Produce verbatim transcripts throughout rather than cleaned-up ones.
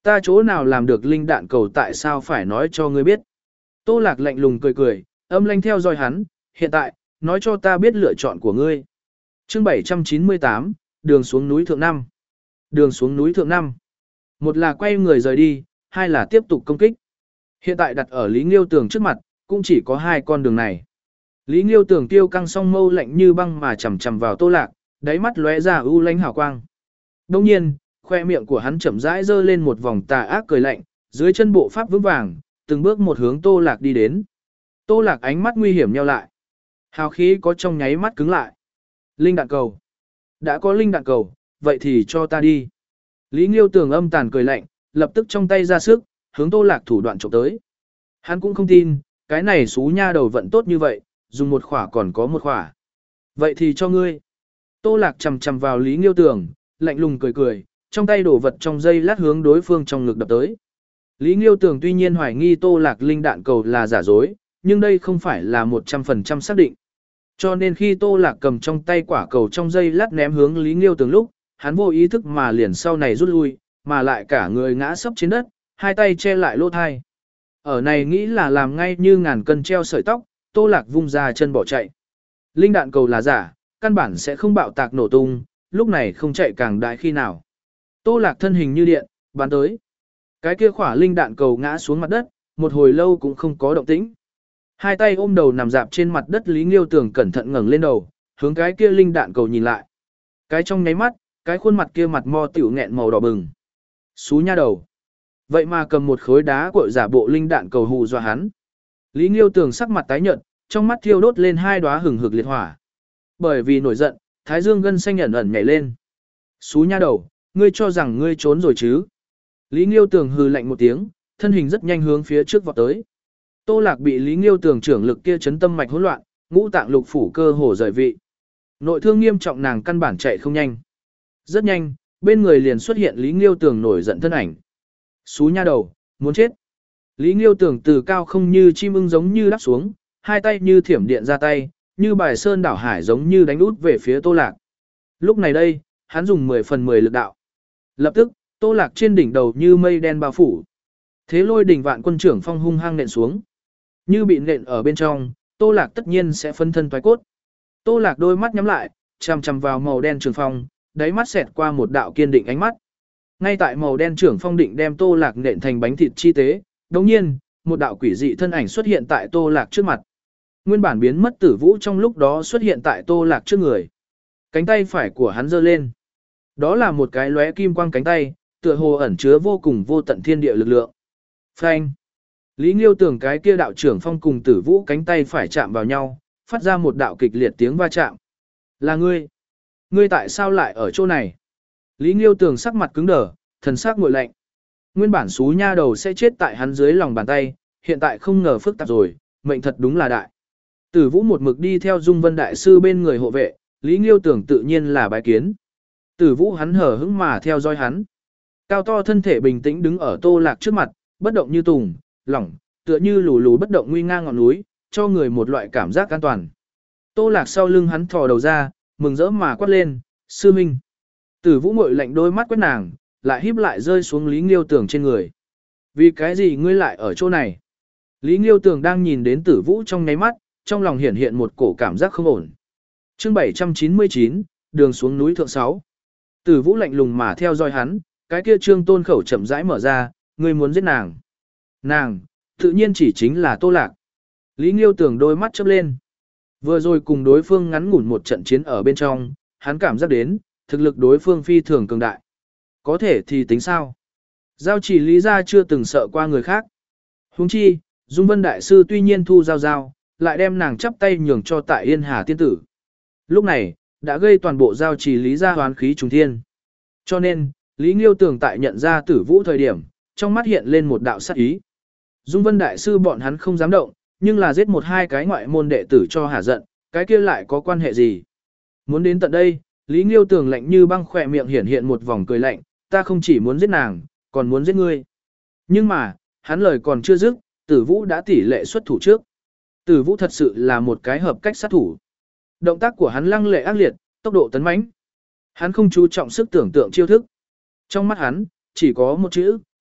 Ta chỗ nào làm được linh đạn cầu tại sao phải nói cho ngươi biết. Tô Lạc lạnh lùng cười cười, âm lanh theo dõi hắn, hiện tại, nói cho ta biết lựa chọn của ngươi. chương bảy trăm chín mươi tám, đường xuống núi thượng năm. Đường xuống núi thượng năm. Một là quay người rời đi, hai là tiếp tục công kích. Hiện tại đặt ở Lý Nghiêu Tường trước mặt, cũng chỉ có hai con đường này. Lý Nghiêu Tường tiêu căng song mâu lạnh như băng mà chầm chầm vào Tô Lạc, đáy mắt lóe ra u lánh hào quang. Đông nhiên, khoe miệng của hắn chậm rãi dơ lên một vòng tà ác cười lạnh, dưới chân bộ pháp vững vàng, từng bước một hướng Tô Lạc đi đến. Tô Lạc ánh mắt nguy hiểm nheo lại. Hào khí có trong nháy mắt cứng lại. Linh đạn cầu. Đã có linh đạn cầu, vậy thì cho ta đi. Lý Nghiêu Tường âm tàn cười lạnh, lập tức trong tay ra sức, hướng Tô Lạc thủ đoạn trộm tới. Hắn cũng không tin, cái này xú nha đầu vận tốt như vậy, dùng một khỏa còn có một khỏa. Vậy thì cho ngươi. Tô Lạc chầm chầm vào Lý Nghiêu Tường, lạnh lùng cười cười, trong tay đổ vật trong dây lát hướng đối phương trong ngực đập tới. Lý Nghiêu Tường tuy nhiên hoài nghi Tô Lạc linh đạn cầu là giả dối, nhưng đây không phải là một trăm phần trăm xác định. Cho nên khi Tô Lạc cầm trong tay quả cầu trong dây lát ném hướng Lý Nghiêu Tường lúc, hắn vô ý thức mà liền sau này rút lui, mà lại cả người ngã sấp trên đất, hai tay che lại lỗ thai. Ở này nghĩ là làm ngay như ngàn cân treo sợi tóc, Tô Lạc vung ra chân bỏ chạy. Linh đạn cầu là giả, căn bản sẽ không bạo tạc nổ tung, lúc này không chạy càng đại khi nào. Tô Lạc thân hình như điện, bắn tới. Cái kia khỏa linh đạn cầu ngã xuống mặt đất, một hồi lâu cũng không có động tĩnh. Hai tay ôm đầu nằm dạp trên mặt đất Lý Nghiêu Tường cẩn thận ngẩng lên đầu, hướng cái kia linh đạn cầu nhìn lại. Cái trong nháy mắt, cái khuôn mặt kia mặt mo tiểu nghẹn màu đỏ bừng. Xú nha đầu. Vậy mà cầm một khối đá cội giả bộ linh đạn cầu hù dọa hắn. Lý Nghiêu Tường sắc mặt tái nhợt, trong mắt thiêu đốt lên hai đóa hừng hực liệt hỏa. Bởi vì nổi giận, thái dương gân xanh ẩn ẩn nhảy lên. Xú nha đầu, ngươi cho rằng ngươi trốn rồi chứ? Lý Nghiêu Tường hừ lạnh một tiếng, thân hình rất nhanh hướng phía trước vọt tới. Tô Lạc bị Lý Nghiêu Tường trưởng lực kia chấn tâm mạch hỗn loạn, ngũ tạng lục phủ cơ hồ rời vị. Nội thương nghiêm trọng nàng căn bản chạy không nhanh. Rất nhanh, bên người liền xuất hiện Lý Nghiêu Tường nổi giận thân ảnh. Xú nha đầu, muốn chết. Lý Nghiêu Tường từ cao không như chim ưng giống như đáp xuống, hai tay như thiểm điện ra tay, như bài sơn đảo hải giống như đánh út về phía Tô Lạc. Lúc này đây, hắn dùng mười phần mười lực đạo. Lập tức, Tô Lạc trên đỉnh đầu như mây đen bao phủ. Thế lôi đỉnh vạn quân trưởng phong hung hăng nện xuống. Như bị nện ở bên trong, Tô Lạc tất nhiên sẽ phân thân thoái cốt. Tô Lạc đôi mắt nhắm lại, chằm chằm vào màu đen trường phong, đáy mắt xẹt qua một đạo kiên định ánh mắt. Ngay tại màu đen trưởng phong định đem Tô Lạc nện thành bánh thịt chi tế, đồng nhiên, một đạo quỷ dị thân ảnh xuất hiện tại Tô Lạc trước mặt. Nguyên bản biến mất Tử Vũ trong lúc đó xuất hiện tại Tô Lạc trước người. Cánh tay phải của hắn giơ lên. Đó là một cái lóe kim quang cánh tay, tựa hồ ẩn chứa vô cùng vô tận thiên địa lực lượng. Phanh. Lý Nghiêu Tường cái kia đạo trưởng phong cùng Tử Vũ cánh tay phải chạm vào nhau, phát ra một đạo kịch liệt tiếng va chạm. Là ngươi. Ngươi tại sao lại ở chỗ này? Lý Nghiêu Tường sắc mặt cứng đờ, thần sắc nguội lạnh. Nguyên bản xú nha đầu sẽ chết tại hắn dưới lòng bàn tay, hiện tại không ngờ phức tạp rồi, mệnh thật đúng là đại. Tử Vũ một mực đi theo Dung Vân Đại Sư bên người hộ vệ, Lý Nghiêu Tường tự nhiên là bái kiến. Tử Vũ hắn hở hững mà theo dõi hắn. Cao to thân thể bình tĩnh đứng ở Tô Lạc trước mặt, bất động như tùng, lỏng, tựa như lù lù bất động nguy ngang ngọn núi, cho người một loại cảm giác an toàn. Tô Lạc sau lưng hắn thò đầu ra, mừng rỡ mà quát lên, sư minh. Tử Vũ ngội lạnh đôi mắt quét nàng, lại híp lại rơi xuống Lý Nghiêu Tường trên người. Vì cái gì ngươi lại ở chỗ này? Lý Nghiêu Tường đang nhìn đến Tử Vũ trong nháy mắt, trong lòng hiện hiện một cổ cảm giác không ổn. chương bảy trăm chín mươi chín, đường xuống núi thượng sáu. Tử Vũ lạnh lùng mà theo dõi hắn, cái kia trương tôn khẩu chậm rãi mở ra, ngươi muốn giết nàng. Nàng, tự nhiên chỉ chính là Tô Lạc. Lý Nghiêu Tường đôi mắt chớp lên. Vừa rồi cùng đối phương ngắn ngủn một trận chiến ở bên trong, hắn cảm giác đến, thực lực đối phương phi thường cường đại. Có thể thì tính sao? Giao chỉ Lý gia chưa từng sợ qua người khác. Huống chi, Dung Vân Đại Sư tuy nhiên thu giao giao, lại đem nàng chắp tay nhường cho tại Yên Hà Tiên Tử. Lúc này, đã gây toàn bộ giao chỉ Lý gia hoán khí trùng thiên. Cho nên, Lý Nghiêu Tường tại nhận ra Tử Vũ thời điểm, trong mắt hiện lên một đạo sát ý. Dung Vân Đại Sư bọn hắn không dám động, nhưng là giết một hai cái ngoại môn đệ tử cho hả giận, cái kia lại có quan hệ gì? Muốn đến tận đây, Lý Nghiêu Tường lạnh như băng khỏe miệng hiển hiện một vòng cười lạnh, ta không chỉ muốn giết nàng, còn muốn giết ngươi. Nhưng mà, hắn lời còn chưa dứt, Tử Vũ đã tỷ lệ xuất thủ trước. Tử Vũ thật sự là một cái hợp cách sát thủ. Động tác của hắn lăng lệ ác liệt, tốc độ tấn mãnh. Hắn không chú trọng sức tưởng tượng chiêu thức. Trong mắt hắn, chỉ có một chữ,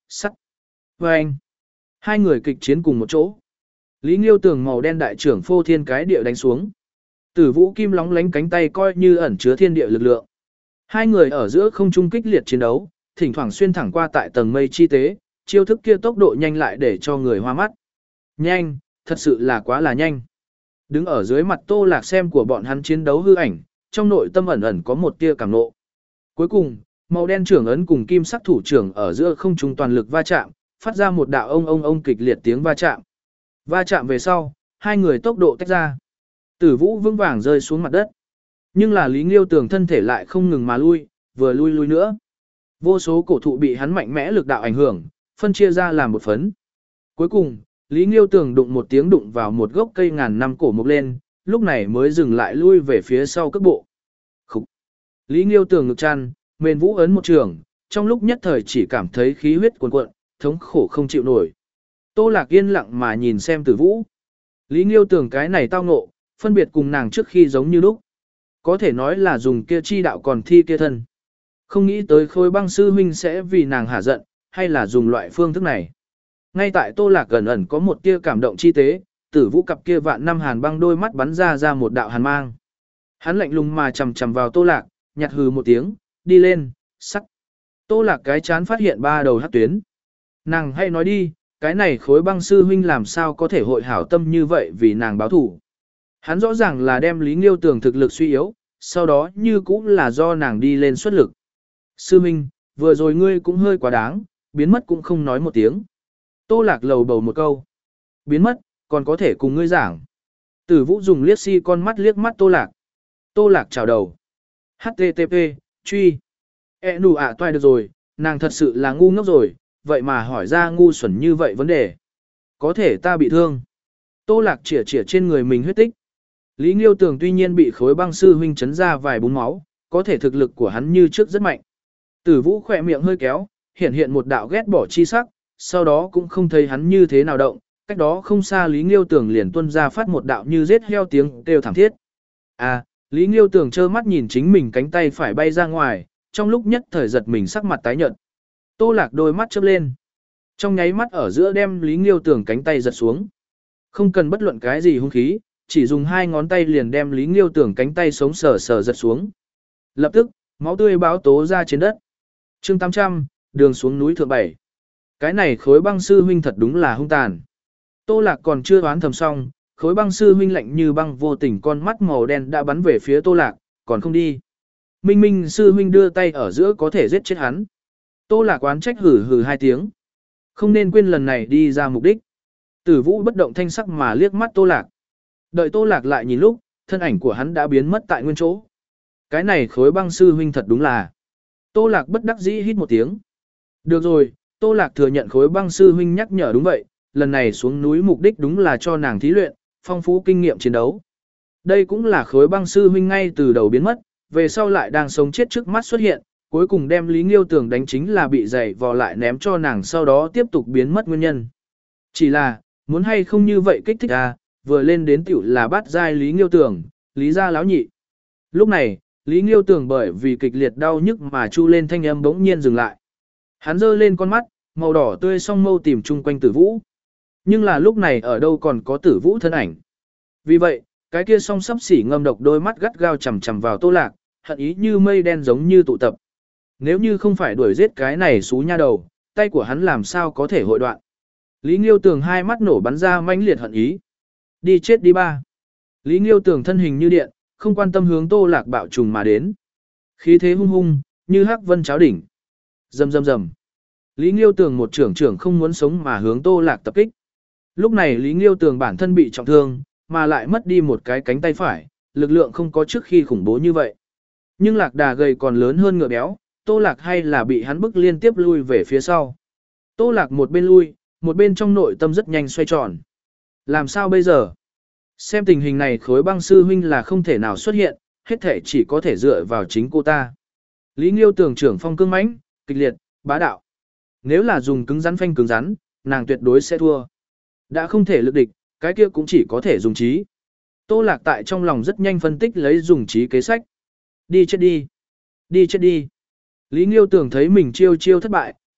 sắt. Và anh, hai người kịch chiến cùng một chỗ. Lý Nghiêu Tường màu đen đại trưởng phô thiên cái địa đánh xuống. Tử Vũ Kim lóng lánh cánh tay coi như ẩn chứa thiên địa lực lượng. Hai người ở giữa không trung kích liệt chiến đấu, thỉnh thoảng xuyên thẳng qua tại tầng mây chi tế, chiêu thức kia tốc độ nhanh lại để cho người hoa mắt. Nhanh, thật sự là quá là nhanh. Đứng ở dưới mặt Tô Lạc xem của bọn hắn chiến đấu hư ảnh, trong nội tâm ẩn ẩn có một tia cảm nộ. Cuối cùng, màu đen trưởng ấn cùng kim sắc thủ trưởng ở giữa không trung toàn lực va chạm, phát ra một đạo ông ông ông kịch liệt tiếng va chạm. Va chạm về sau, hai người tốc độ tách ra. Tử Vũ vững vàng rơi xuống mặt đất. Nhưng là Lý Nghiêu Tường thân thể lại không ngừng mà lui, vừa lui lui nữa. Vô số cổ thụ bị hắn mạnh mẽ lực đạo ảnh hưởng, phân chia ra làm một phấn. Cuối cùng, Lý Nghiêu Tường đụng một tiếng đụng vào một gốc cây ngàn năm cổ mục lên, lúc này mới dừng lại lui về phía sau cước bộ. Khúc. Lý Nghiêu Tường ngực chăn, mền vũ ấn một trường, trong lúc nhất thời chỉ cảm thấy khí huyết cuồn cuộn, thống khổ không chịu nổi. Tô Lạc yên lặng mà nhìn xem Tử Vũ. Lý Nghiêu Tường cái này tao ngộ, phân biệt cùng nàng trước khi giống như lúc. Có thể nói là dùng kia chi đạo còn thi kia thân. Không nghĩ tới Khối Băng sư huynh sẽ vì nàng hả giận, hay là dùng loại phương thức này. Ngay tại Tô Lạc gần ẩn có một tia cảm động chi tế, Tử Vũ cặp kia vạn năm hàn băng đôi mắt bắn ra ra một đạo hàn mang. Hắn lạnh lùng mà chầm chầm vào Tô Lạc, nhạt hừ một tiếng, đi lên, sắt. Tô Lạc cái chán phát hiện ba đầu hắc tuyến. Nàng hay nói đi, cái này Khối Băng sư huynh làm sao có thể hội hảo tâm như vậy vì nàng báo thủ. Hắn rõ ràng là đem Lý Nghiêu Tường thực lực suy yếu, sau đó như cũng là do nàng đi lên xuất lực. Sư huynh, vừa rồi ngươi cũng hơi quá đáng, biến mất cũng không nói một tiếng. Tô Lạc lầu bầu một câu. Biến mất, còn có thể cùng ngươi giảng. Tử Vũ dùng liếc si con mắt liếc mắt Tô Lạc. Tô Lạc chào đầu. hát tê tê pê, truy. E nụ ạ toài được rồi, nàng thật sự là ngu ngốc rồi, vậy mà hỏi ra ngu xuẩn như vậy vấn đề. Có thể ta bị thương. Tô Lạc chỉa chỉa trên người mình huyết tích. Lý Nghiêu Tường tuy nhiên bị Khối Băng sư huynh chấn ra vài bún máu, có thể thực lực của hắn như trước rất mạnh. Tử Vũ khỏe miệng hơi kéo, hiện hiện một đạo ghét bỏ chi sắc, sau đó cũng không thấy hắn như thế nào động, cách đó không xa Lý Nghiêu Tường liền tuôn ra phát một đạo như giết heo tiếng kêu thảm thiết. À, Lý Nghiêu Tường trơ mắt nhìn chính mình cánh tay phải bay ra ngoài, trong lúc nhất thời giật mình sắc mặt tái nhợt. Tô Lạc đôi mắt chớp lên. Trong nháy mắt ở giữa đem Lý Nghiêu Tường cánh tay giật xuống. Không cần bất luận cái gì hung khí, chỉ dùng hai ngón tay liền đem Lý Nghiêu Tường cánh tay sống sờ sờ giật xuống. Lập tức, máu tươi báo tố ra trên đất. Chương tám trăm, đường xuống núi thượng bảy. Cái này Khối Băng sư huynh thật đúng là hung tàn. Tô Lạc còn chưa đoán thầm xong, Khối Băng sư huynh lạnh như băng vô tình con mắt màu đen đã bắn về phía Tô Lạc, còn không đi. Minh Minh sư huynh đưa tay ở giữa có thể giết chết hắn. Tô Lạc oán trách hử hử hai tiếng. Không nên quên lần này đi ra mục đích. Tử Vũ bất động thanh sắc mà liếc mắt Tô Lạc. Đợi Tô Lạc lại nhìn lúc, thân ảnh của hắn đã biến mất tại nguyên chỗ. Cái này Khối Băng sư huynh thật đúng là. Tô Lạc bất đắc dĩ hít một tiếng. Được rồi, Tô Lạc thừa nhận Khối Băng sư huynh nhắc nhở đúng vậy, lần này xuống núi mục đích đúng là cho nàng thí luyện, phong phú kinh nghiệm chiến đấu. Đây cũng là Khối Băng sư huynh ngay từ đầu biến mất, về sau lại đang sống chết trước mắt xuất hiện, cuối cùng đem Lý Nghiêu Tường đánh chính là bị dày vò lại ném cho nàng sau đó tiếp tục biến mất nguyên nhân. Chỉ là, muốn hay không như vậy kích thích à, vừa lên đến tiểu là bắt giai Lý Nghiêu Tường, Lý gia láo nhị. Lúc này, Lý Nghiêu Tường bởi vì kịch liệt đau nhức mà chu lên thanh âm bỗng nhiên dừng lại. Hắn giơ lên con mắt, màu đỏ tươi song mâu tìm chung quanh Tử Vũ. Nhưng là lúc này ở đâu còn có Tử Vũ thân ảnh. Vì vậy, cái kia song sắp xỉ ngâm độc đôi mắt gắt gao chằm chằm vào Tô Lạc, hận ý như mây đen giống như tụ tập. Nếu như không phải đuổi giết cái này xú nha đầu, tay của hắn làm sao có thể hội đoạn. Lý Nghiêu Tường hai mắt nổ bắn ra mãnh liệt hận ý. Đi chết đi ba. Lý Nghiêu Tường thân hình như điện, không quan tâm hướng Tô Lạc bạo trùng mà đến. Khí thế hung hung, như hắc vân cháo đỉnh. Rầm rầm rầm. Lý Nghiêu Tường một trưởng trưởng không muốn sống mà hướng Tô Lạc tập kích. Lúc này Lý Nghiêu Tường bản thân bị trọng thương, mà lại mất đi một cái cánh tay phải, lực lượng không có trước khi khủng bố như vậy. Nhưng Lạc Đà gầy còn lớn hơn ngựa béo, Tô Lạc hay là bị hắn bức liên tiếp lui về phía sau. Tô Lạc một bên lui, một bên trong nội tâm rất nhanh xoay tròn. Làm sao bây giờ? Xem tình hình này Khối Băng sư huynh là không thể nào xuất hiện, hết thể chỉ có thể dựa vào chính cô ta. Lý Nghiêu Tường trưởng phong cương mãnh, kịch liệt, bá đạo. Nếu là dùng cứng rắn phanh cứng rắn, nàng tuyệt đối sẽ thua. Đã không thể lực địch, cái kia cũng chỉ có thể dùng trí. Tô Lạc tại trong lòng rất nhanh phân tích lấy dùng trí kế sách. Đi chết đi. Đi chết đi. Lý Nghiêu Tường thấy mình chiêu chiêu thất bại,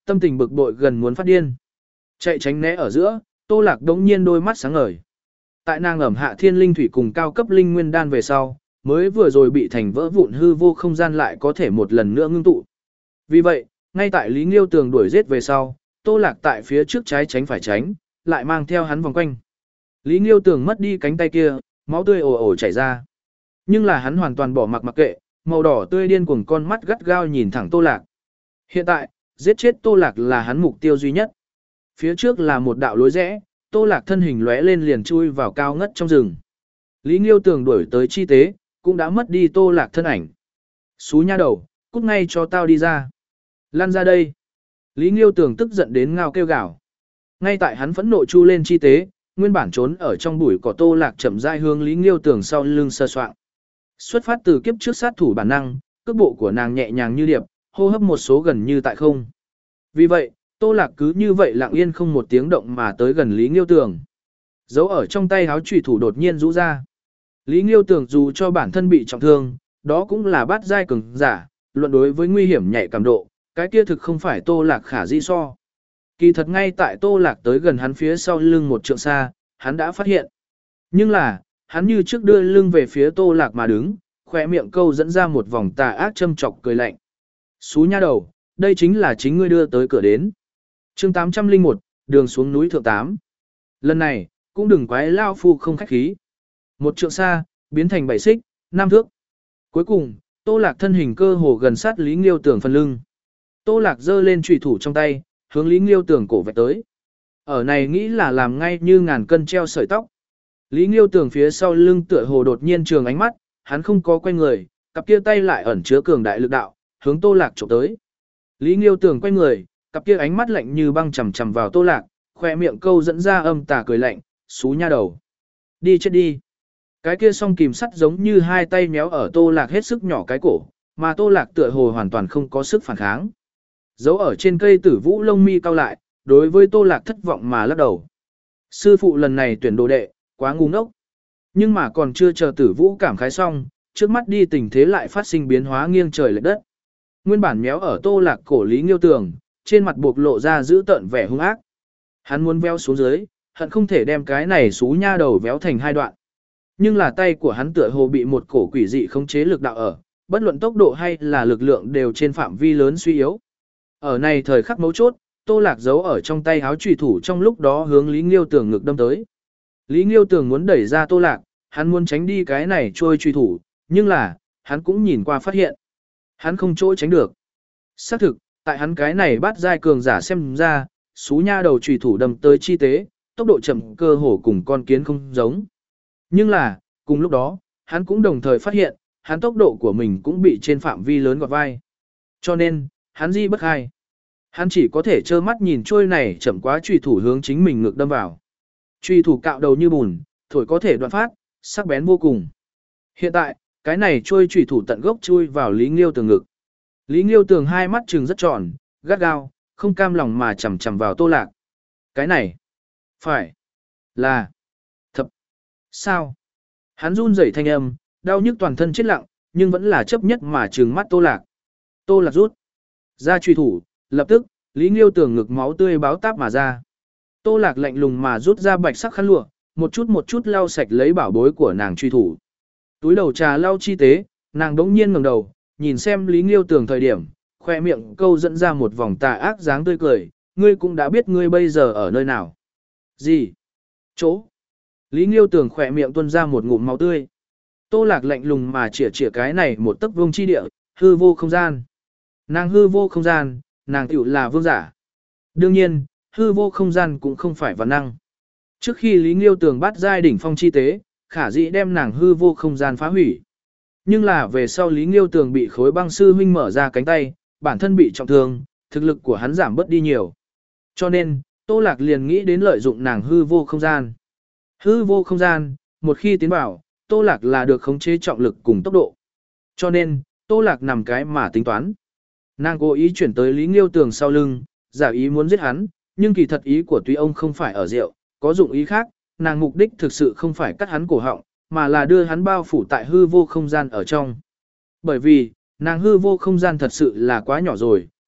tâm tình bực bội gần muốn phát điên. Chạy tránh né ở giữa, Tô Lạc đống nhiên đôi mắt sáng ngời. Tại nàng ẩm hạ thiên linh thủy cùng cao cấp linh nguyên đan về sau, mới vừa rồi bị thành vỡ vụn hư vô không gian lại có thể một lần nữa ngưng tụ. Vì vậy, ngay tại Lý Nghiêu Tường đuổi giết về sau, Tô Lạc tại phía trước trái tránh phải tránh, lại mang theo hắn vòng quanh. Lý Nghiêu Tường mất đi cánh tay kia, máu tươi ồ ồ chảy ra. Nhưng là hắn hoàn toàn bỏ mặc mặc kệ, màu đỏ tươi điên cuồng con mắt gắt gao nhìn thẳng Tô Lạc. Hiện tại, giết chết Tô Lạc là hắn mục tiêu duy nhất. Phía trước là một đạo lối rẽ, Tô Lạc thân hình lóe lên liền chui vào cao ngất trong rừng. Lý Nghiêu Tường đuổi tới chi tế, cũng đã mất đi Tô Lạc thân ảnh. Xú nha đầu, cút ngay cho tao đi ra. Lăn ra đây. Lý Nghiêu Tường tức giận đến ngao kêu gào. Ngay tại hắn phẫn nộ chu lên chi tế, nguyên bản trốn ở trong bụi cỏ Tô Lạc chậm rãi hướng Lý Nghiêu Tường sau lưng sơ soạng. Xuất phát từ kiếp trước sát thủ bản năng, cước bộ của nàng nhẹ nhàng như điệp, hô hấp một số gần như tại không. Vì vậy, Tô Lạc cứ như vậy lặng yên không một tiếng động mà tới gần Lý Nghiêu Tường. Giấu ở trong tay háo chủy thủ đột nhiên rũ ra. Lý Nghiêu Tường dù cho bản thân bị trọng thương, đó cũng là bát giai cường giả, luận đối với nguy hiểm nhạy cảm độ, cái kia thực không phải Tô Lạc khả di so. Kỳ thật ngay tại Tô Lạc tới gần hắn phía sau lưng một trượng xa, hắn đã phát hiện. Nhưng là, hắn như trước đưa lưng về phía Tô Lạc mà đứng, khỏe miệng câu dẫn ra một vòng tà ác châm chọc cười lạnh. Xú nha đầu, đây chính là chính ngươi đưa tới cửa đến. Chương tám trăm lẻ một, đường xuống núi thượng tám. Lần này, cũng đừng quái lao phu không khách khí. Một trượng xa, biến thành bảy xích, năm thước. Cuối cùng, Tô Lạc thân hình cơ hồ gần sát Lý Nghiêu Tường phần lưng. Tô Lạc giơ lên chủy thủ trong tay, hướng Lý Nghiêu Tường cổ vạch tới. Ở này nghĩ là làm ngay như ngàn cân treo sợi tóc. Lý Nghiêu Tường phía sau lưng tựa hồ đột nhiên trường ánh mắt, hắn không có quay người, cặp kia tay lại ẩn chứa cường đại lực đạo, hướng Tô Lạc chụp tới. Lý Nghiêu Tường quay người, cặp kia ánh mắt lạnh như băng chằm chằm vào Tô Lạc, khoe miệng câu dẫn ra âm tà cười lạnh, xú nha đầu. Đi chết đi. Cái kia song kìm sắt giống như hai tay méo ở Tô Lạc hết sức nhỏ cái cổ, mà Tô Lạc tựa hồ hoàn toàn không có sức phản kháng. Giấu ở trên cây tử vũ lông mi cao lại, đối với Tô Lạc thất vọng mà lắc đầu. Sư phụ lần này tuyển đồ đệ, quá ngu ngốc. Nhưng mà còn chưa chờ tử vũ cảm khái xong, trước mắt đi tình thế lại phát sinh biến hóa nghiêng trời lệch đất. Nguyên bản méo ở Tô Lạc cổ Lý Nghiêu Tường, trên mặt buộc lộ ra giữ tợn vẻ hung ác. Hắn muốn véo xuống dưới, hận không thể đem cái này xú nha đầu véo thành hai đoạn. Nhưng là tay của hắn tựa hồ bị một cổ quỷ dị khống chế lực đạo ở, bất luận tốc độ hay là lực lượng đều trên phạm vi lớn suy yếu. Ở này thời khắc mấu chốt, Tô Lạc giấu ở trong tay háo chủy thủ trong lúc đó hướng Lý Nghiêu Tường ngực đâm tới. Lý Nghiêu Tường muốn đẩy ra Tô Lạc, hắn muốn tránh đi cái này trôi chủy thủ, nhưng là, hắn cũng nhìn qua phát hiện. Hắn không chỗ tránh được. Xác thực, tại hắn cái này bắt giai cường giả xem ra, xú nha đầu chủy thủ đâm tới chi tế, tốc độ chậm cơ hồ cùng con kiến không giống. Nhưng là, cùng lúc đó, hắn cũng đồng thời phát hiện, hắn tốc độ của mình cũng bị trên phạm vi lớn gọt vai. Cho nên, hắn di bất khai. Hắn chỉ có thể trơ mắt nhìn trôi này chậm quá chủy thủ hướng chính mình ngực đâm vào. Chủy thủ cạo đầu như bùn, thổi có thể đoạn phát, sắc bén vô cùng. Hiện tại, cái này trôi chủy thủ tận gốc chui vào Lý Nghiêu Tường ngực. Lý Nghiêu Tường hai mắt trừng rất tròn, gắt gao, không cam lòng mà chằm chằm vào Tô Lạc. Cái này, phải là thập. Sao? Hắn run rẩy thanh âm, đau nhức toàn thân chết lặng, nhưng vẫn là chấp nhất mà trừng mắt Tô Lạc. Tô Lạc rút ra truy thủ, lập tức, Lý Nghiêu Tường ngực máu tươi báo táp mà ra. Tô Lạc lạnh lùng mà rút ra bạch sắc khăn lụa, một chút một chút lau sạch lấy bảo bối của nàng truy thủ. Túi đầu trà lau chi tế, nàng đống nhiên ngẩng đầu, nhìn xem Lý Nghiêu Tường thời điểm, khoe miệng câu dẫn ra một vòng tà ác dáng tươi cười, ngươi cũng đã biết ngươi bây giờ ở nơi nào. Gì? Chỗ? Lý Nghiêu Tường khỏe miệng tuôn ra một ngụm máu tươi. Tô Lạc lạnh lùng mà chĩa chĩa cái này một tấc vương chi địa, hư vô không gian. Nàng hư vô không gian, nàng tiểu là vương giả. Đương nhiên, hư vô không gian cũng không phải văn năng. Trước khi Lý Nghiêu Tường bắt giai đỉnh phong chi tế, khả dĩ đem nàng hư vô không gian phá hủy. Nhưng là về sau Lý Nghiêu Tường bị khối băng sư huynh mở ra cánh tay, bản thân bị trọng thương, thực lực của hắn giảm bớt đi nhiều. Cho nên, Tô Lạc liền nghĩ đến lợi dụng nàng hư vô không gian. Hư vô không gian, một khi tiến vào, Tô Lạc là được khống chế trọng lực cùng tốc độ. Cho nên, Tô Lạc nằm cái mà tính toán. Nàng cố ý chuyển tới Lý Nghiêu Tường sau lưng, giả ý muốn giết hắn, nhưng kỳ thật ý của Túy ông không phải ở rượu, có dụng ý khác, nàng mục đích thực sự không phải cắt hắn cổ họng, mà là đưa hắn bao phủ tại hư vô không gian ở trong. Bởi vì, nàng hư vô không gian thật sự là quá nhỏ rồi,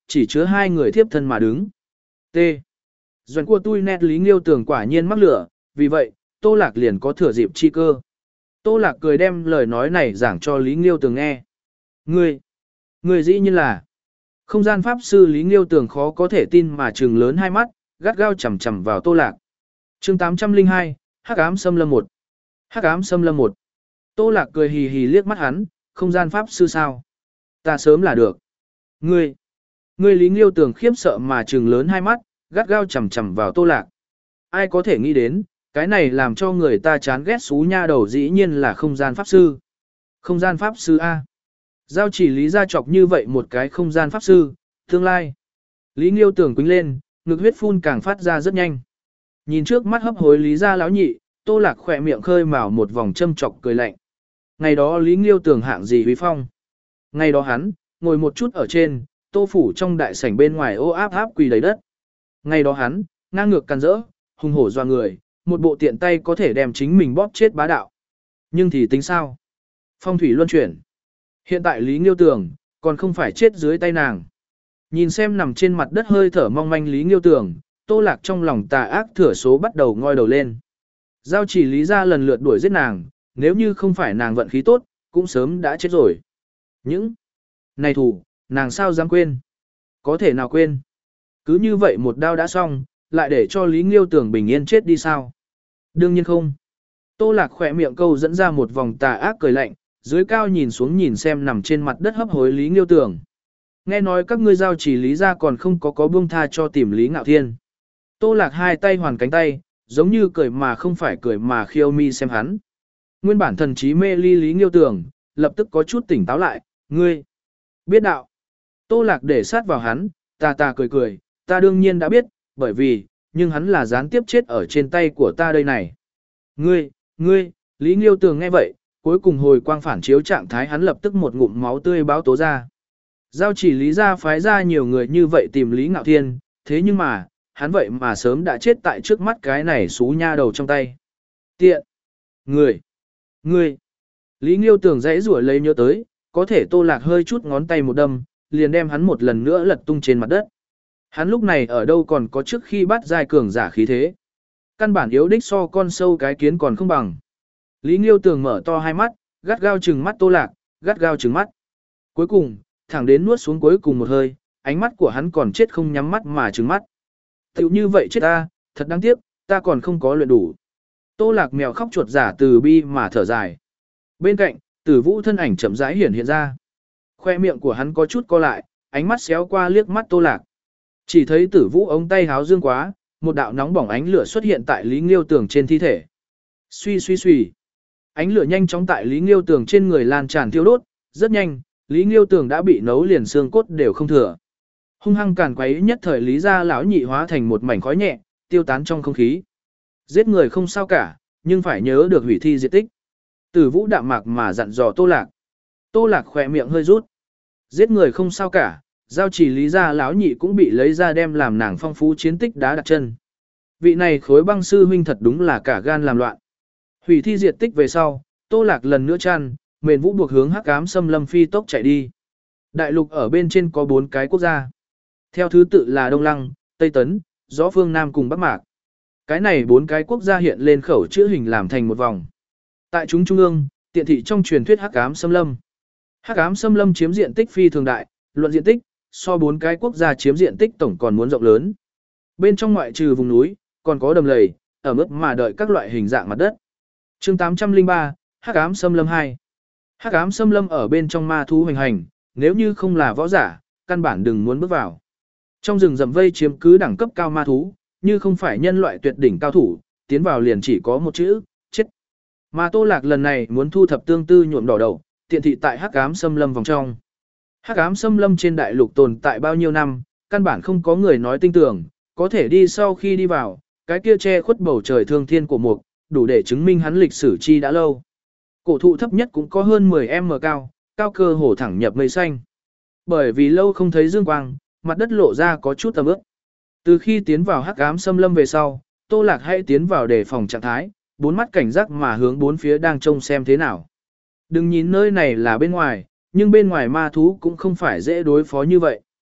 chỉ chứa hai người thiếp thân mà đứng. T. Doan của tôi nét Lý Nghiêu Tường quả nhiên mắc lửa, vì vậy, Tô Lạc liền có thừa dịp chi cơ. Tô Lạc cười đem lời nói này giảng cho Lý Nghiêu Tường nghe. Ngươi, ngươi dĩ nhiên là không gian pháp sư. Lý Nghiêu Tường khó có thể tin mà trừng lớn hai mắt, gắt gao chằm chằm vào Tô Lạc. Chương tám trăm lẻ hai, Hắc ám xâm lâm một. Hắc ám xâm lâm một. Tô Lạc cười hì hì liếc mắt hắn, không gian pháp sư sao? Ta sớm là được. Ngươi, ngươi Lý Nghiêu Tường khiếp sợ mà trừng lớn hai mắt, gắt gao chằm chằm vào Tô Lạc. Ai có thể nghĩ đến, cái này làm cho người ta chán ghét xú nha đầu dĩ nhiên là không gian pháp sư. Không gian pháp sư A. Giao chỉ Lý gia chọc như vậy một cái không gian pháp sư, tương lai. Lý Nghiêu Tường quýnh lên, ngực huyết phun càng phát ra rất nhanh. Nhìn trước mắt hấp hối Lý gia lão nhị, Tô Lạc khỏe miệng khơi mào một vòng châm chọc cười lạnh. Ngày đó Lý Nghiêu Tường hạng gì uy phong. Ngày đó hắn, ngồi một chút ở trên, Tô phủ trong đại sảnh bên ngoài ô áp áp quỳ đầy đất. Ngày đó hắn, ngang ngược càn rỡ, hùng hổ doa người, một bộ tiện tay có thể đem chính mình bóp chết bá đạo. Nhưng thì tính sao? Phong thủy luân chuyển. Hiện tại Lý Nghiêu Tường, còn không phải chết dưới tay nàng. Nhìn xem nằm trên mặt đất hơi thở mong manh Lý Nghiêu Tường, Tô Lạc trong lòng tà ác thừa số bắt đầu ngoi đầu lên. Giao chỉ Lý gia lần lượt đuổi giết nàng, nếu như không phải nàng vận khí tốt, cũng sớm đã chết rồi. Những này thủ, nàng sao dám quên? Có thể nào quên? Cứ như vậy một đao đã xong, lại để cho Lý Nghiêu Tường bình yên chết đi sao? Đương nhiên không. Tô Lạc khỏe miệng câu dẫn ra một vòng tà ác cười lạnh, dưới cao nhìn xuống nhìn xem nằm trên mặt đất hấp hối Lý Nghiêu Tường. Nghe nói các ngươi giao chỉ Lý gia còn không có có buông tha cho tìm Lý Ngạo Thiên. Tô Lạc hai tay hoàn cánh tay, giống như cười mà không phải cười mà khiêu mi xem hắn. Nguyên bản thần trí mê ly Lý Nghiêu Tường, lập tức có chút tỉnh táo lại, ngươi biết đạo. Tô Lạc để sát vào hắn, ta ta cười cười, ta đương nhiên đã biết, bởi vì, nhưng hắn là gián tiếp chết ở trên tay của ta đây này. Ngươi, ngươi, Lý Nghiêu Tường nghe vậy, cuối cùng hồi quang phản chiếu trạng thái hắn lập tức một ngụm máu tươi báo tố ra. Giao chỉ Lý gia phái ra nhiều người như vậy tìm Lý Ngạo Thiên, thế nhưng mà, hắn vậy mà sớm đã chết tại trước mắt cái này xú nha đầu trong tay. Tiện! Người! Người! Lý Nghiêu Tường dãy rủa lấy nhớ tới, có thể Tô Lạc hơi chút ngón tay một đâm, liền đem hắn một lần nữa lật tung trên mặt đất. Hắn lúc này ở đâu còn có trước khi bắt giai cường giả khí thế. Căn bản yếu đích so con sâu cái kiến còn không bằng. Lý Nghiêu Tường mở to hai mắt, gắt gao trừng mắt Tô Lạc, gắt gao trừng mắt. Cuối cùng, thẳng đến nuốt xuống cuối cùng một hơi, ánh mắt của hắn còn chết không nhắm mắt mà trừng mắt. Tiểu như vậy chết ta, thật đáng tiếc, ta còn không có luyện đủ. Tô Lạc mèo khóc chuột giả từ bi mà thở dài. Bên cạnh, Tử Vũ thân ảnh chậm rãi hiển hiện ra. Khoe miệng của hắn có chút co lại, ánh mắt xéo qua liếc mắt Tô Lạc. Chỉ thấy Tử Vũ ống tay háo dương quá, một đạo nóng bỏng ánh lửa xuất hiện tại Lý Nghiêu Tường trên thi thể. Suy suy suy. Ánh lửa nhanh chóng tại Lý Nghiêu Tường trên người lan tràn thiêu đốt, rất nhanh, Lý Nghiêu Tường đã bị nấu liền xương cốt đều không thừa. Hung hăng càn quấy nhất thời Lý gia lão nhị hóa thành một mảnh khói nhẹ, tiêu tán trong không khí. Giết người không sao cả, nhưng phải nhớ được hủy thi diệt tích. Tử Vũ đạm mạc mà dặn dò Tô Lạc. Tô Lạc khỏe miệng hơi rút. Giết người không sao cả, giao chỉ Lý gia lão nhị cũng bị lấy ra đem làm nàng phong phú chiến tích đá đặt chân. Vị này khối băng sư huynh thật đúng là cả gan làm loạn. Hủy thi diệt tích về sau, Tô Lạc lần nữa chăn, mền vũ buộc hướng Hắc Ám Xâm Lâm phi tốc chạy đi. Đại lục ở bên trên có bốn cái quốc gia. Theo thứ tự là Đông Lăng, Tây Tấn, Gió Phương Nam cùng Bắc Mạc. Cái này bốn cái quốc gia hiện lên khẩu chữ hình làm thành một vòng. Tại chúng trung ương, tiện thị trong truyền thuyết Hắc Ám Xâm Lâm. Hắc Ám Xâm Lâm chiếm diện tích phi thường đại, luận diện tích, so bốn cái quốc gia chiếm diện tích tổng còn muốn rộng lớn. Bên trong ngoại trừ vùng núi, còn có đầm lầy, ở mức mà đợi các loại hình dạng mặt đất. Chương tám trăm lẻ ba, Hắc Ám Xâm Lâm hai. Hắc Ám Xâm Lâm ở bên trong ma thú hoành hành, nếu như không là võ giả, căn bản đừng muốn bước vào. Trong rừng rậm vây chiếm cứ đẳng cấp cao ma thú, như không phải nhân loại tuyệt đỉnh cao thủ, tiến vào liền chỉ có một chữ, chết. Mà Tô Lạc lần này muốn thu thập tương tư nhuộm đỏ đầu, tiện thị tại Hắc Ám Xâm Lâm vòng trong. Hắc Ám Xâm Lâm trên đại lục tồn tại bao nhiêu năm, căn bản không có người nói tin tưởng, có thể đi sau khi đi vào, cái kia che khuất bầu trời thương thiên của mục, đủ để chứng minh hắn lịch sử chi đã lâu. Cổ thụ thấp nhất cũng có hơn mười mét cao, cao cơ hồ thẳng nhập mây xanh. Bởi vì lâu không thấy dương quang, mặt đất lộ ra có chút tầm ướp. Từ khi tiến vào Hắc Ám Xâm Lâm về sau, Tô Lạc hãy tiến vào đề phòng trạng thái, bốn mắt cảnh giác mà hướng bốn phía đang trông xem thế nào. Đừng nhìn nơi này là bên ngoài, nhưng bên ngoài ma thú cũng không phải dễ đối phó như vậy.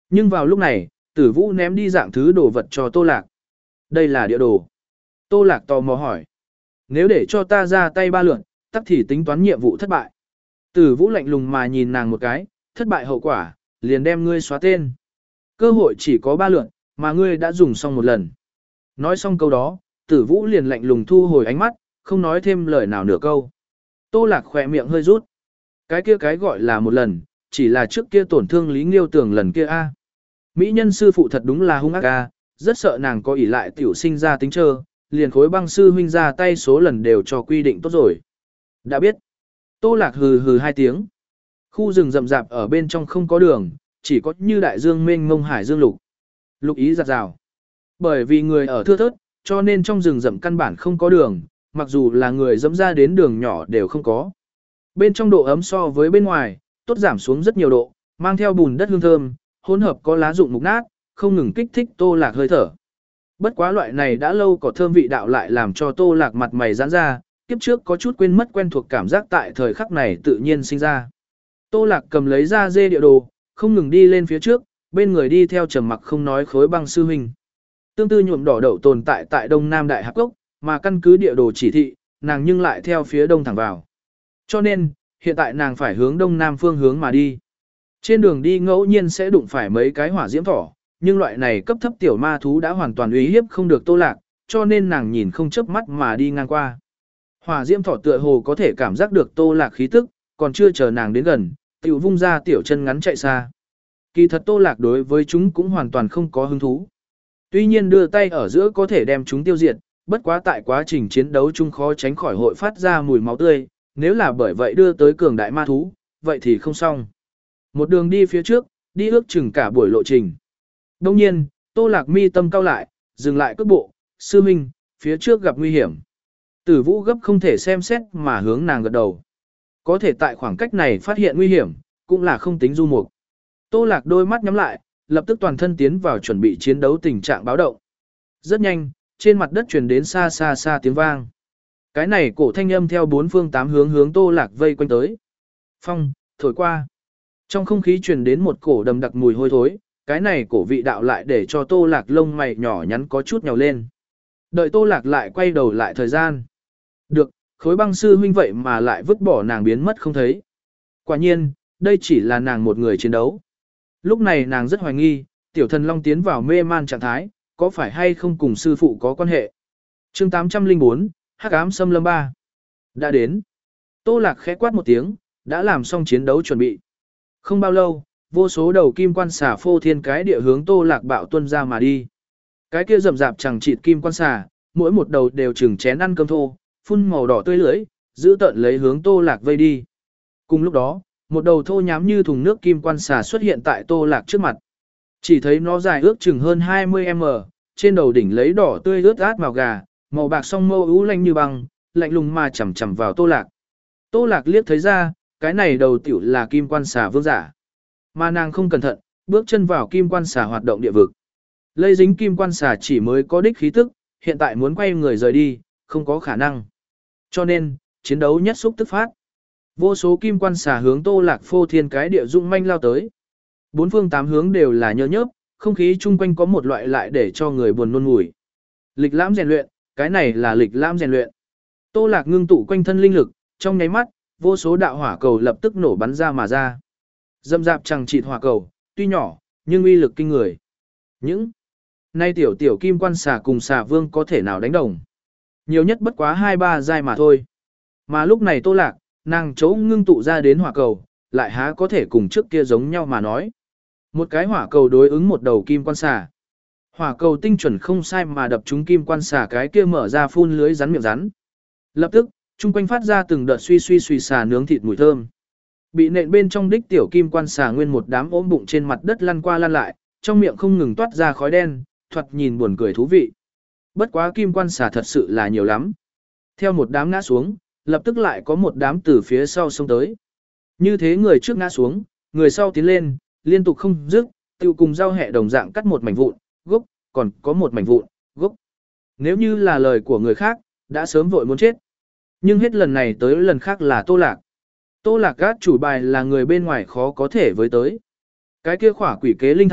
Nhưng vào lúc này, Tử Vũ ném đi dạng thứ đồ vật cho Tô Lạc. Đây là địa đồ. Tô Lạc tò mò hỏi. Nếu để cho ta ra tay ba lượn, tắc thì tính toán nhiệm vụ thất bại. Tử Vũ lạnh lùng mà nhìn nàng một cái, thất bại hậu quả, liền đem ngươi xóa tên. Cơ hội chỉ có ba lượn, mà ngươi đã dùng xong một lần. Nói xong câu đó, Tử Vũ liền lạnh lùng thu hồi ánh mắt, không nói thêm lời nào nửa câu. Tô Lạc khỏe miệng hơi rút. Cái kia cái gọi là một lần, chỉ là trước kia tổn thương Lý Nghiêu Tường lần kia a. Mỹ nhân sư phụ thật đúng là hung ác a, rất sợ nàng có ỷ lại tiểu sinh ra tính trơ, liền khối băng sư huynh ra tay số lần đều cho quy định tốt rồi. Đã biết. Tô Lạc hừ hừ hai tiếng. Khu rừng rậm rạp ở bên trong không có đường, chỉ có như đại dương mênh mông hải dương lục. Lục ý giặt rào. Bởi vì người ở thưa thớt, cho nên trong rừng rậm căn bản không có đường, mặc dù là người dẫm ra đến đường nhỏ đều không có. Bên trong độ ấm so với bên ngoài, tốt giảm xuống rất nhiều độ, mang theo bùn đất hương thơm, hỗn hợp có lá rụng mục nát, không ngừng kích thích Tô Lạc hơi thở. Bất quá loại này đã lâu có thơm vị đạo lại làm cho Tô Lạc mặt mày giãn ra, kiếp trước có chút quên mất quen thuộc cảm giác tại thời khắc này tự nhiên sinh ra. Tô Lạc cầm lấy ra dê địa đồ, không ngừng đi lên phía trước, bên người đi theo trầm mặc không nói khối băng sư huynh. Tương tư nhuộm đỏ đậu tồn tại tại Đông Nam Đại Hạp Cốc, mà căn cứ địa đồ chỉ thị, nàng nhưng lại theo phía đông thẳng vào. Cho nên, hiện tại nàng phải hướng đông nam phương hướng mà đi. Trên đường đi ngẫu nhiên sẽ đụng phải mấy cái hỏa diễm thỏ, nhưng loại này cấp thấp tiểu ma thú đã hoàn toàn uy hiếp không được Tô Lạc, cho nên nàng nhìn không chớp mắt mà đi ngang qua. Hỏa diễm thỏ tựa hồ có thể cảm giác được Tô Lạc khí tức, còn chưa chờ nàng đến gần, tiểu vung ra tiểu chân ngắn chạy xa. Kỳ thật Tô Lạc đối với chúng cũng hoàn toàn không có hứng thú. Tuy nhiên đưa tay ở giữa có thể đem chúng tiêu diệt, bất quá tại quá trình chiến đấu chung khó tránh khỏi hội phát ra mùi máu tươi, nếu là bởi vậy đưa tới cường đại ma thú, vậy thì không xong. Một đường đi phía trước, đi ước chừng cả buổi lộ trình. Đông nhiên, Tô Lạc mi tâm cao lại, dừng lại cước bộ, sư minh, phía trước gặp nguy hiểm. Tử Vũ gấp không thể xem xét mà hướng nàng gật đầu. Có thể tại khoảng cách này phát hiện nguy hiểm, cũng là không tính du mục. Tô Lạc đôi mắt nhắm lại, lập tức toàn thân tiến vào chuẩn bị chiến đấu tình trạng báo động. Rất nhanh, trên mặt đất truyền đến xa xa xa tiếng vang. Cái này cổ thanh âm theo bốn phương tám hướng hướng Tô Lạc vây quanh tới. Phong, thổi qua. Trong không khí truyền đến một cổ đầm đặc mùi hôi thối, cái này cổ vị đạo lại để cho Tô Lạc lông mày nhỏ nhắn có chút nhào lên. Đợi Tô Lạc lại quay đầu lại thời gian. Được, khối băng sư huynh vậy mà lại vứt bỏ nàng biến mất không thấy. Quả nhiên, đây chỉ là nàng một người chiến đấu. Lúc này nàng rất hoài nghi, tiểu thần long tiến vào mê man trạng thái, có phải hay không cùng sư phụ có quan hệ. chương tám trăm lẻ bốn, Hắc ám xâm lâm ba. Đã đến. Tô Lạc khẽ quát một tiếng, đã làm xong chiến đấu chuẩn bị. Không bao lâu, vô số đầu kim quan xà phô thiên cái địa hướng Tô Lạc bạo tuân ra mà đi. Cái kia rậm rạp chẳng chịt kim quan xà, mỗi một đầu đều chừng chén ăn cơm thô, phun màu đỏ tươi lưỡi, giữ tận lấy hướng Tô Lạc vây đi. Cùng lúc đó, một đầu thô nhám như thùng nước kim quan xà xuất hiện tại Tô Lạc trước mặt. Chỉ thấy nó dài ước chừng hơn hai mươi mét, trên đầu đỉnh lấy đỏ tươi ướt át màu gà, màu bạc song mâu ú lanh như băng, lạnh lùng mà chằm chằm vào Tô Lạc. Tô Lạc liếc thấy ra, cái này đầu tiểu là kim quan xà vương giả. Mà nàng không cẩn thận, bước chân vào kim quan xà hoạt động địa vực. Lây dính kim quan xà chỉ mới có đích khí tức, hiện tại muốn quay người rời đi, không có khả năng. Cho nên, chiến đấu nhất xúc tức phát. Vô số kim quan xà hướng Tô Lạc phô thiên cái địa dụng manh lao tới. Bốn phương tám hướng đều là nhơ nhớp, không khí chung quanh có một loại lại để cho người buồn nôn mùi. Lịch lãm rèn luyện, cái này là lịch lãm rèn luyện. Tô Lạc ngưng tụ quanh thân linh lực, trong nháy mắt, vô số đạo hỏa cầu lập tức nổ bắn ra mà ra. Dâm dạp chẳng chịt hỏa cầu, tuy nhỏ, nhưng uy lực kinh người. Những nay tiểu tiểu kim quan xà cùng xà vương có thể nào đánh đồng. Nhiều nhất bất quá hai ba giai mà thôi. Mà lúc này Tô Lạc, nàng chấu ngưng tụ ra đến hỏa cầu, lại há có thể cùng trước kia giống nhau mà nói. Một cái hỏa cầu đối ứng một đầu kim quan xà. Hỏa cầu tinh chuẩn không sai mà đập trúng kim quan xà cái kia mở ra phun lưới rắn miệng rắn. Lập tức, chung quanh phát ra từng đợt suy suy suy xà nướng thịt mùi thơm. Bị nện bên trong đích tiểu kim quan xà nguyên một đám ốm bụng trên mặt đất lăn qua lăn lại, trong miệng không ngừng toát ra khói đen, thoạt nhìn buồn cười thú vị. Bất quá kim quan xà thật sự là nhiều lắm. Theo một đám ngã xuống, lập tức lại có một đám từ phía sau xông tới. Như thế người trước ngã xuống, người sau tiến lên, liên tục không dứt, tiêu cùng giao hẹ đồng dạng cắt một mảnh vụn, gốc, còn có một mảnh vụn, gốc. Nếu như là lời của người khác, đã sớm vội muốn chết. Nhưng hết lần này tới lần khác là Tô Lạc. Tô Lạc gát chủ bài là người bên ngoài khó có thể với tới. Cái kia khỏa quỷ kế linh thạch,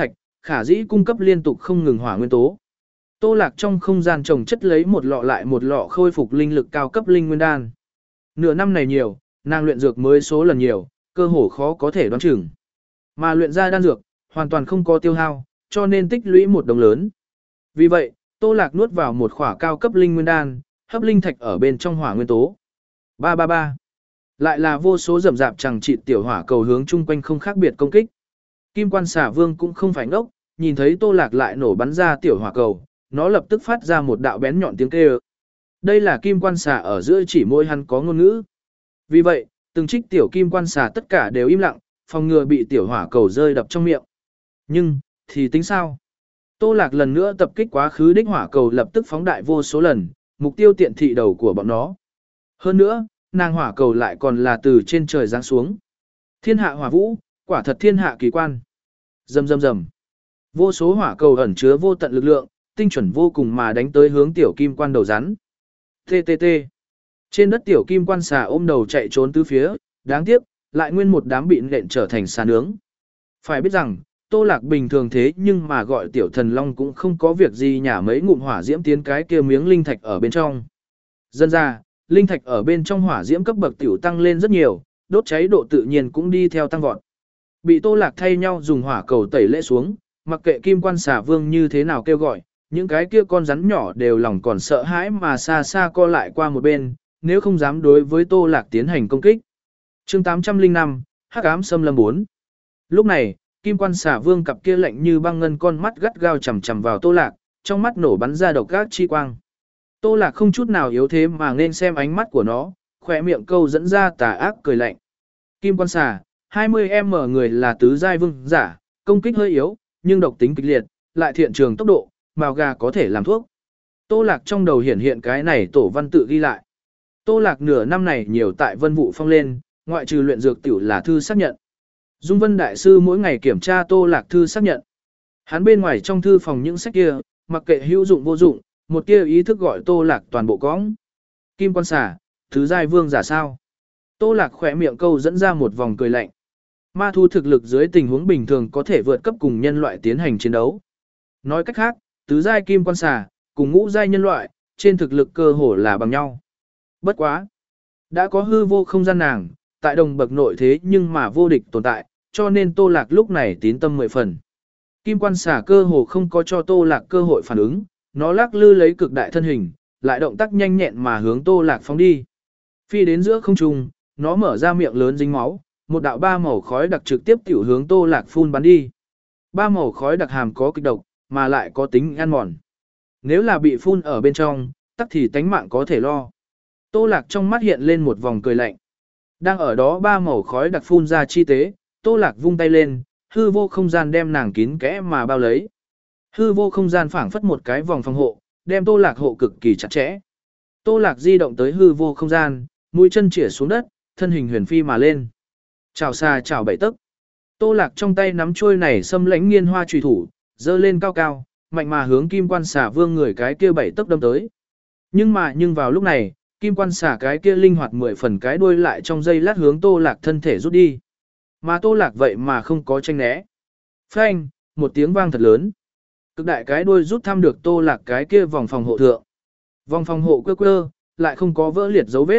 khả dĩ cung cấp liên tục không ngừng hỏa nguyên tố. Tô Lạc trong không gian trồng chất lấy một lọ lại một lọ khôi phục linh lực cao cấp linh nguyên đan. Nửa năm này nhiều, nàng luyện dược mới số lần nhiều, cơ hồ khó có thể đoán chừng. Mà luyện ra đan dược, hoàn toàn không có tiêu hao, cho nên tích lũy một đồng lớn. Vì vậy, Tô Lạc nuốt vào một khỏa cao cấp linh nguyên đan, hấp linh thạch ở bên trong hỏa nguyên tố. Ba ba ba. Lại là vô số rầm rạp chẳng trị tiểu hỏa cầu hướng chung quanh không khác biệt công kích. Kim Quan Xà Vương cũng không phải ngốc, nhìn thấy Tô Lạc lại nổ bắn ra tiểu hỏa cầu, nó lập tức phát ra một đạo bén nhọn tiếng kêu. Đây là Kim Quan Xà ở giữa chỉ môi hắn có ngôn ngữ. Vì vậy, từng trích tiểu Kim Quan Xà tất cả đều im lặng, phòng ngừa bị tiểu hỏa cầu rơi đập trong miệng. Nhưng, thì tính sao? Tô Lạc lần nữa tập kích quá khứ đích hỏa cầu lập tức phóng đại vô số lần, mục tiêu tiện thị đầu của bọn nó. Hơn nữa, nàng hỏa cầu lại còn là từ trên trời giáng xuống. Thiên hạ hỏa vũ, quả thật thiên hạ kỳ quan. Rầm rầm rầm. Vô số hỏa cầu ẩn chứa vô tận lực lượng, tinh chuẩn vô cùng mà đánh tới hướng tiểu kim quan đầu rắn. Tê tê tê. Trên đất tiểu kim quan xà ôm đầu chạy trốn tứ phía, đáng tiếc, lại nguyên một đám bị nện trở thành xà nướng. Phải biết rằng, Tô Lạc bình thường thế nhưng mà gọi tiểu thần long cũng không có việc gì nhả mấy ngụm hỏa diễm tiến cái kia miếng linh thạch ở bên trong. Dân ra, linh thạch ở bên trong hỏa diễm cấp bậc tiểu tăng lên rất nhiều, đốt cháy độ tự nhiên cũng đi theo tăng vọt. Bị Tô Lạc thay nhau dùng hỏa cầu tẩy lễ xuống, mặc kệ kim quan xà vương như thế nào kêu gọi, những cái kia con rắn nhỏ đều lòng còn sợ hãi mà xa xa co lại qua một bên, nếu không dám đối với Tô Lạc tiến hành công kích. Chương tám trăm lẻ năm, Hắc ám xâm lâm bốn. Lúc này, kim quan xà vương cặp kia lạnh như băng ngân con mắt gắt gao chằm chằm vào Tô Lạc, trong mắt nổ bắn ra độc ác chi quang. Tô Lạc không chút nào yếu thế mà nên xem ánh mắt của nó, khỏe miệng câu dẫn ra tà ác cười lạnh. Kim quan xà, hai mươi em em người là tứ giai vương giả, công kích hơi yếu, nhưng độc tính kịch liệt, lại thiện trường tốc độ, mào gà có thể làm thuốc. Tô Lạc trong đầu hiển hiện cái này tổ văn tự ghi lại. Tô Lạc nửa năm này nhiều tại Vân Vũ Phong lên, ngoại trừ luyện dược tiểu là thư xác nhận. Dung Vân Đại Sư mỗi ngày kiểm tra Tô Lạc thư xác nhận. Hắn bên ngoài trong thư phòng những sách kia, mặc kệ hữu dụng vô dụng, một kia ý thức gọi Tô Lạc toàn bộ cõng. Kim quan xà, thứ giai vương giả sao? Tô Lạc khỏe miệng câu dẫn ra một vòng cười lạnh. Ma thú thực lực dưới tình huống bình thường có thể vượt cấp cùng nhân loại tiến hành chiến đấu. Nói cách khác, tứ giai kim quan xà, cùng ngũ giai nhân loại, trên thực lực cơ hồ là bằng nhau. Bất quá. Đã có hư vô không gian nàng, tại đồng bậc nội thế nhưng mà vô địch tồn tại, cho nên Tô Lạc lúc này tín tâm mười phần. Kim quan xà cơ hồ không có cho Tô Lạc cơ hội phản ứng, nó lắc lư lấy cực đại thân hình, lại động tác nhanh nhẹn mà hướng Tô Lạc phóng đi. Phi đến giữa không trung, nó mở ra miệng lớn dính máu, một đạo ba màu khói đặc trực tiếp tiểu hướng Tô Lạc phun bắn đi. Ba màu khói đặc hàm có kịch độc, mà lại có tính ăn mòn. Nếu là bị phun ở bên trong, tắc thì tánh mạng có thể lo. Tô Lạc trong mắt hiện lên một vòng cười lạnh. Đang ở đó ba màu khói đặc phun ra chi tế, Tô Lạc vung tay lên, hư vô không gian đem nàng kín kẽ mà bao lấy. Hư vô không gian phảng phất một cái vòng phòng hộ, đem Tô Lạc hộ cực kỳ chặt chẽ. Tô Lạc di động tới hư vô không gian, mũi chân chĩa xuống đất, thân hình huyền phi mà lên. Chào xa chào bảy tấc. Tô Lạc trong tay nắm trôi này xâm lãnh nghiên hoa trùy thủ, dơ lên cao cao, mạnh mà hướng kim quan xà vương người cái kia bảy tấc đâm tới. Nhưng mà nhưng vào lúc này, kim quan xà cái kia linh hoạt mười phần cái đuôi lại trong giây lát hướng Tô Lạc thân thể rút đi. Mà Tô Lạc vậy mà không có tranh né. Phanh, một tiếng vang thật lớn. Cực đại cái đuôi rút thăm được Tô Lạc cái kia vòng phòng hộ thượng. Vòng phòng hộ quơ quơ, lại không có vỡ liệt dấu vết.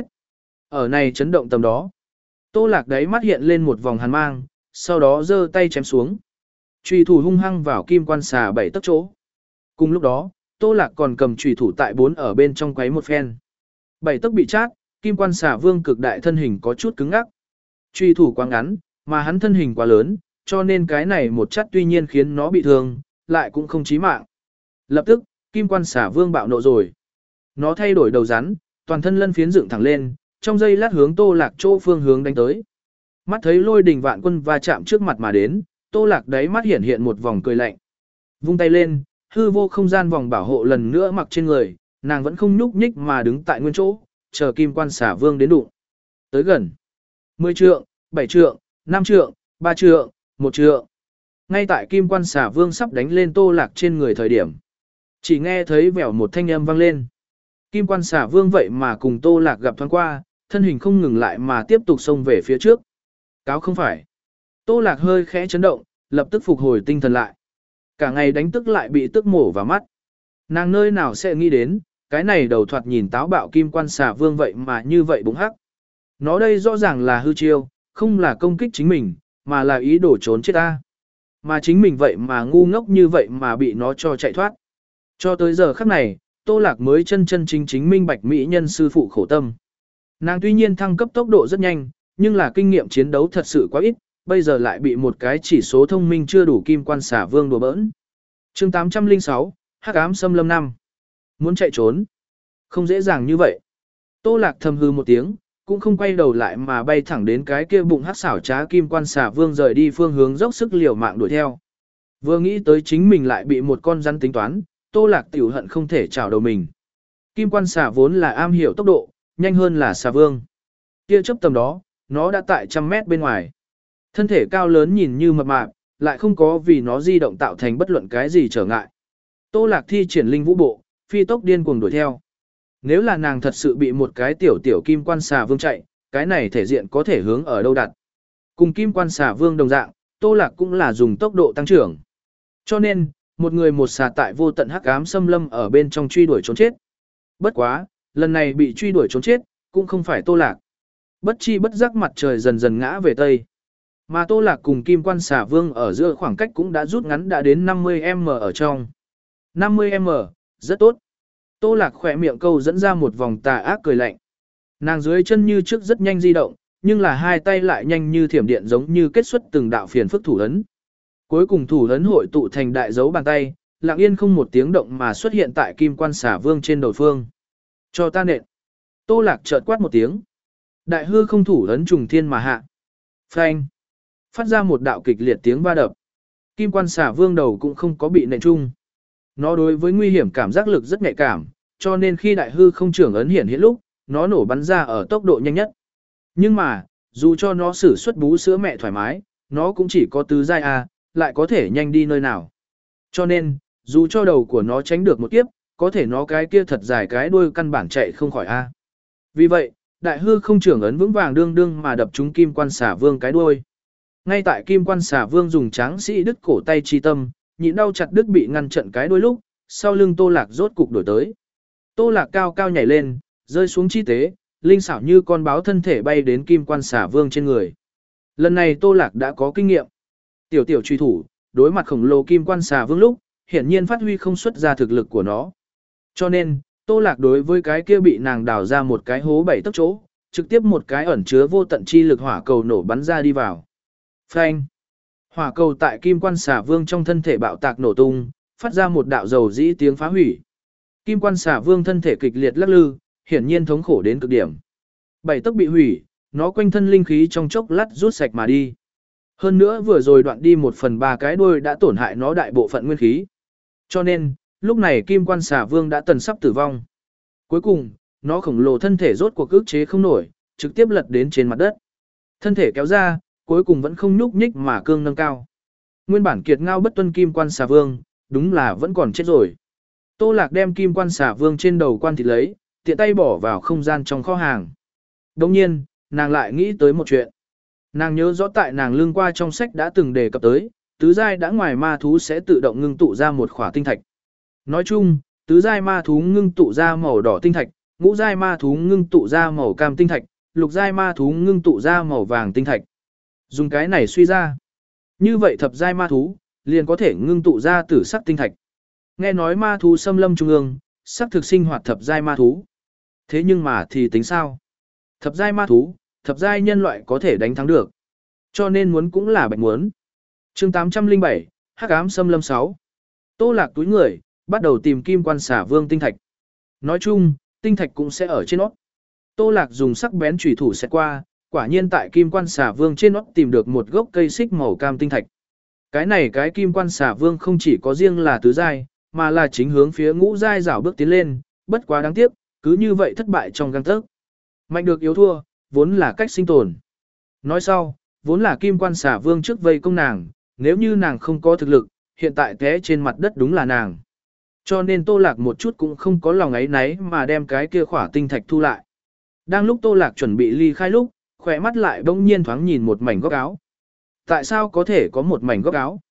Ở này chấn động tầm đó. Tô Lạc đáy mắt hiện lên một vòng hàn mang, sau đó giơ tay chém xuống. Chùy thủ hung hăng vào kim quan xà bảy tấc chỗ. Cùng lúc đó, Tô Lạc còn cầm chùy thủ tại bốn ở bên trong quấy một phen. Bảy tấc bị chát, kim quan xà vương cực đại thân hình có chút cứng ngắc. Chùy thủ quá ngắn, mà hắn thân hình quá lớn, cho nên cái này một chát tuy nhiên khiến nó bị thương, lại cũng không chí mạng. Lập tức, kim quan xà vương bạo nộ rồi. Nó thay đổi đầu rắn, toàn thân lân phiến dựng thẳng lên, trong giây lát hướng Tô Lạc chỗ phương hướng đánh tới. Mắt thấy lôi đình vạn quân va chạm trước mặt mà đến, Tô Lạc đáy mắt hiện hiện một vòng cười lạnh. Vung tay lên, hư vô không gian vòng bảo hộ lần nữa mặc trên người, nàng vẫn không nhúc nhích mà đứng tại nguyên chỗ, chờ kim quan xà vương đến đụng. Tới gần. mười trượng, bảy trượng, năm trượng, ba trượng, một trượng. Ngay tại kim quan xà vương sắp đánh lên Tô Lạc trên người thời điểm. Chỉ nghe thấy vèo một thanh âm vang lên. Kim quan xà vương vậy mà cùng Tô Lạc gặp thoáng qua, thân hình không ngừng lại mà tiếp tục xông về phía trước. Cáo không phải. Tô Lạc hơi khẽ chấn động, lập tức phục hồi tinh thần lại. Cả ngày đánh tức lại bị tức mổ vào mắt. Nàng nơi nào sẽ nghĩ đến, cái này đầu thoạt nhìn táo bạo kim quan xà vương vậy mà như vậy bụng hắc. Nó đây rõ ràng là hư chiêu, không là công kích chính mình, mà là ý đồ trốn chết ta. Mà chính mình vậy mà ngu ngốc như vậy mà bị nó cho chạy thoát. Cho tới giờ khắc này, Tô Lạc mới chân chân chính chính minh bạch mỹ nhân sư phụ khổ tâm. Nàng tuy nhiên thăng cấp tốc độ rất nhanh, nhưng là kinh nghiệm chiến đấu thật sự quá ít, bây giờ lại bị một cái chỉ số thông minh chưa đủ kim quan xà vương đùa bỡn. Chương tám trăm lẻ sáu, Hắc ám xâm lâm năm. Muốn chạy trốn, không dễ dàng như vậy. Tô Lạc thầm hư một tiếng, cũng không quay đầu lại mà bay thẳng đến cái kia bụng hắc xảo trá kim quan xà vương rời đi phương hướng dốc sức liều mạng đuổi theo. Vừa nghĩ tới chính mình lại bị một con rắn tính toán, Tô Lạc tiểu hận không thể chảo đầu mình. Kim quan xà vốn là am hiểu tốc độ, nhanh hơn là xà vương. Kia chớp tầm đó, nó đã tại trăm mét bên ngoài. Thân thể cao lớn nhìn như mập mạp, lại không có vì nó di động tạo thành bất luận cái gì trở ngại. Tô Lạc thi triển linh vũ bộ, phi tốc điên cuồng đuổi theo. Nếu là nàng thật sự bị một cái tiểu tiểu kim quan xà vương chạy, cái này thể diện có thể hướng ở đâu đặt. Cùng kim quan xà vương đồng dạng, Tô Lạc cũng là dùng tốc độ tăng trưởng. Cho nên, một người một xà tại vô tận hắc ám xâm lâm ở bên trong truy đuổi trốn chết. Bất quá, lần này bị truy đuổi trốn chết, cũng không phải Tô Lạc. Bất chi bất giác mặt trời dần dần ngã về tây. Mà Tô Lạc cùng kim quan xà vương ở giữa khoảng cách cũng đã rút ngắn đã đến năm mươi mét ở trong. năm mươi mét, rất tốt. Tô Lạc khỏe miệng câu dẫn ra một vòng tà ác cười lạnh. Nàng dưới chân như trước rất nhanh di động, nhưng là hai tay lại nhanh như thiểm điện giống như kết xuất từng đạo phiền phức thủ ấn. Cuối cùng thủ ấn hội tụ thành đại dấu bàn tay, lặng yên không một tiếng động mà xuất hiện tại kim quan xà vương trên đầu phương. Cho ta nện. Tô Lạc chợt quát một tiếng. Đại hư không thủ ấn trùng thiên mà hạ. Phanh. Phát ra một đạo kịch liệt tiếng va đập. Kim quan xà vương đầu cũng không có bị nện chung. Nó đối với nguy hiểm cảm giác lực rất nhạy cảm, cho nên khi đại hư không trưởng ấn hiện hiện lúc, nó nổ bắn ra ở tốc độ nhanh nhất. Nhưng mà, dù cho nó sử xuất bú sữa mẹ thoải mái, nó cũng chỉ có tứ giai A, lại có thể nhanh đi nơi nào. Cho nên, dù cho đầu của nó tránh được một kiếp, có thể nó cái kia thật dài cái đuôi căn bản chạy không khỏi A. Vì vậy, đại hư không trưởng ấn vững vàng đương đương mà đập trúng kim quan xà vương cái đuôi. Ngay tại kim quan xà vương dùng tráng sĩ đứt cổ tay chi tâm, nhịn đau chặt đứt bị ngăn trận cái đuôi lúc, sau lưng Tô Lạc rốt cục đổi tới. Tô Lạc cao cao nhảy lên, rơi xuống chi tế, linh xảo như con báo thân thể bay đến kim quan xà vương trên người. Lần này Tô Lạc đã có kinh nghiệm. Tiểu tiểu truy thủ, đối mặt khổng lồ kim quan xà vương lúc, hiển nhiên phát huy không xuất ra thực lực của nó. Cho nên, Tô Lạc đối với cái kia bị nàng đào ra một cái hố bảy tấc chỗ, trực tiếp một cái ẩn chứa vô tận chi lực hỏa cầu nổ bắn ra đi vào. Phanh! Hỏa cầu tại kim quan xà vương trong thân thể bạo tạc nổ tung, phát ra một đạo dầu dĩ tiếng phá hủy. Kim quan xà vương thân thể kịch liệt lắc lư, hiển nhiên thống khổ đến cực điểm. Bảy tấc bị hủy, nó quanh thân linh khí trong chốc lát rút sạch mà đi. Hơn nữa vừa rồi đoạn đi một phần ba cái đuôi đã tổn hại nó đại bộ phận nguyên khí. Cho nên, lúc này kim quan xà vương đã tần sắp tử vong. Cuối cùng, nó khổng lồ thân thể rốt cuộc ức chế không nổi, trực tiếp lật đến trên mặt đất. Thân thể kéo ra, cuối cùng vẫn không nhúc nhích mà cương nâng cao. Nguyên bản kiệt ngao bất tuân kim quan xà vương, đúng là vẫn còn chết rồi. Tô Lạc đem kim quan xà vương trên đầu quan thịt lấy, tiện tay bỏ vào không gian trong kho hàng. Đồng nhiên, nàng lại nghĩ tới một chuyện. Nàng nhớ rõ tại nàng lương qua trong sách đã từng đề cập tới, tứ giai đã ngoài ma thú sẽ tự động ngưng tụ ra một khỏa tinh thạch. Nói chung, tứ giai ma thú ngưng tụ ra màu đỏ tinh thạch, ngũ giai ma thú ngưng tụ ra màu cam tinh thạch, lục giai ma thú ngưng tụ ra màu vàng tinh thạch. Dùng cái này suy ra. Như vậy thập giai ma thú, liền có thể ngưng tụ ra tử sắc tinh thạch. Nghe nói ma thú xâm lâm trung ương, sắc thực sinh hoạt thập giai ma thú. Thế nhưng mà thì tính sao? Thập giai ma thú, thập giai nhân loại có thể đánh thắng được. Cho nên muốn cũng là bạch muốn. Chương tám trăm lẻ bảy, Hắc ám xâm lâm sáu. Tô Lạc túi người, bắt đầu tìm kim quan xà vương tinh thạch. Nói chung, tinh thạch cũng sẽ ở trên nó. Tô Lạc dùng sắc bén chủy thủ xẹt qua, quả nhiên tại kim quan xà vương trên nó tìm được một gốc cây xích màu cam tinh thạch. Cái này cái kim quan xà vương không chỉ có riêng là tứ giai, mà là chính hướng phía ngũ giai rảo bước tiến lên, bất quá đáng tiếc, cứ như vậy thất bại trong gang tấc. Mạnh được yếu thua, vốn là cách sinh tồn. Nói sau, vốn là kim quan xà vương trước vây công nàng, nếu như nàng không có thực lực, hiện tại té trên mặt đất đúng là nàng. Cho nên Tô Lạc một chút cũng không có lòng ấy náy mà đem cái kia khỏa tinh thạch thu lại. Đang lúc Tô Lạc chuẩn bị ly khai lúc, khỏe mắt lại bỗng nhiên thoáng nhìn một mảnh góc áo. Tại sao có thể có một mảnh góc áo?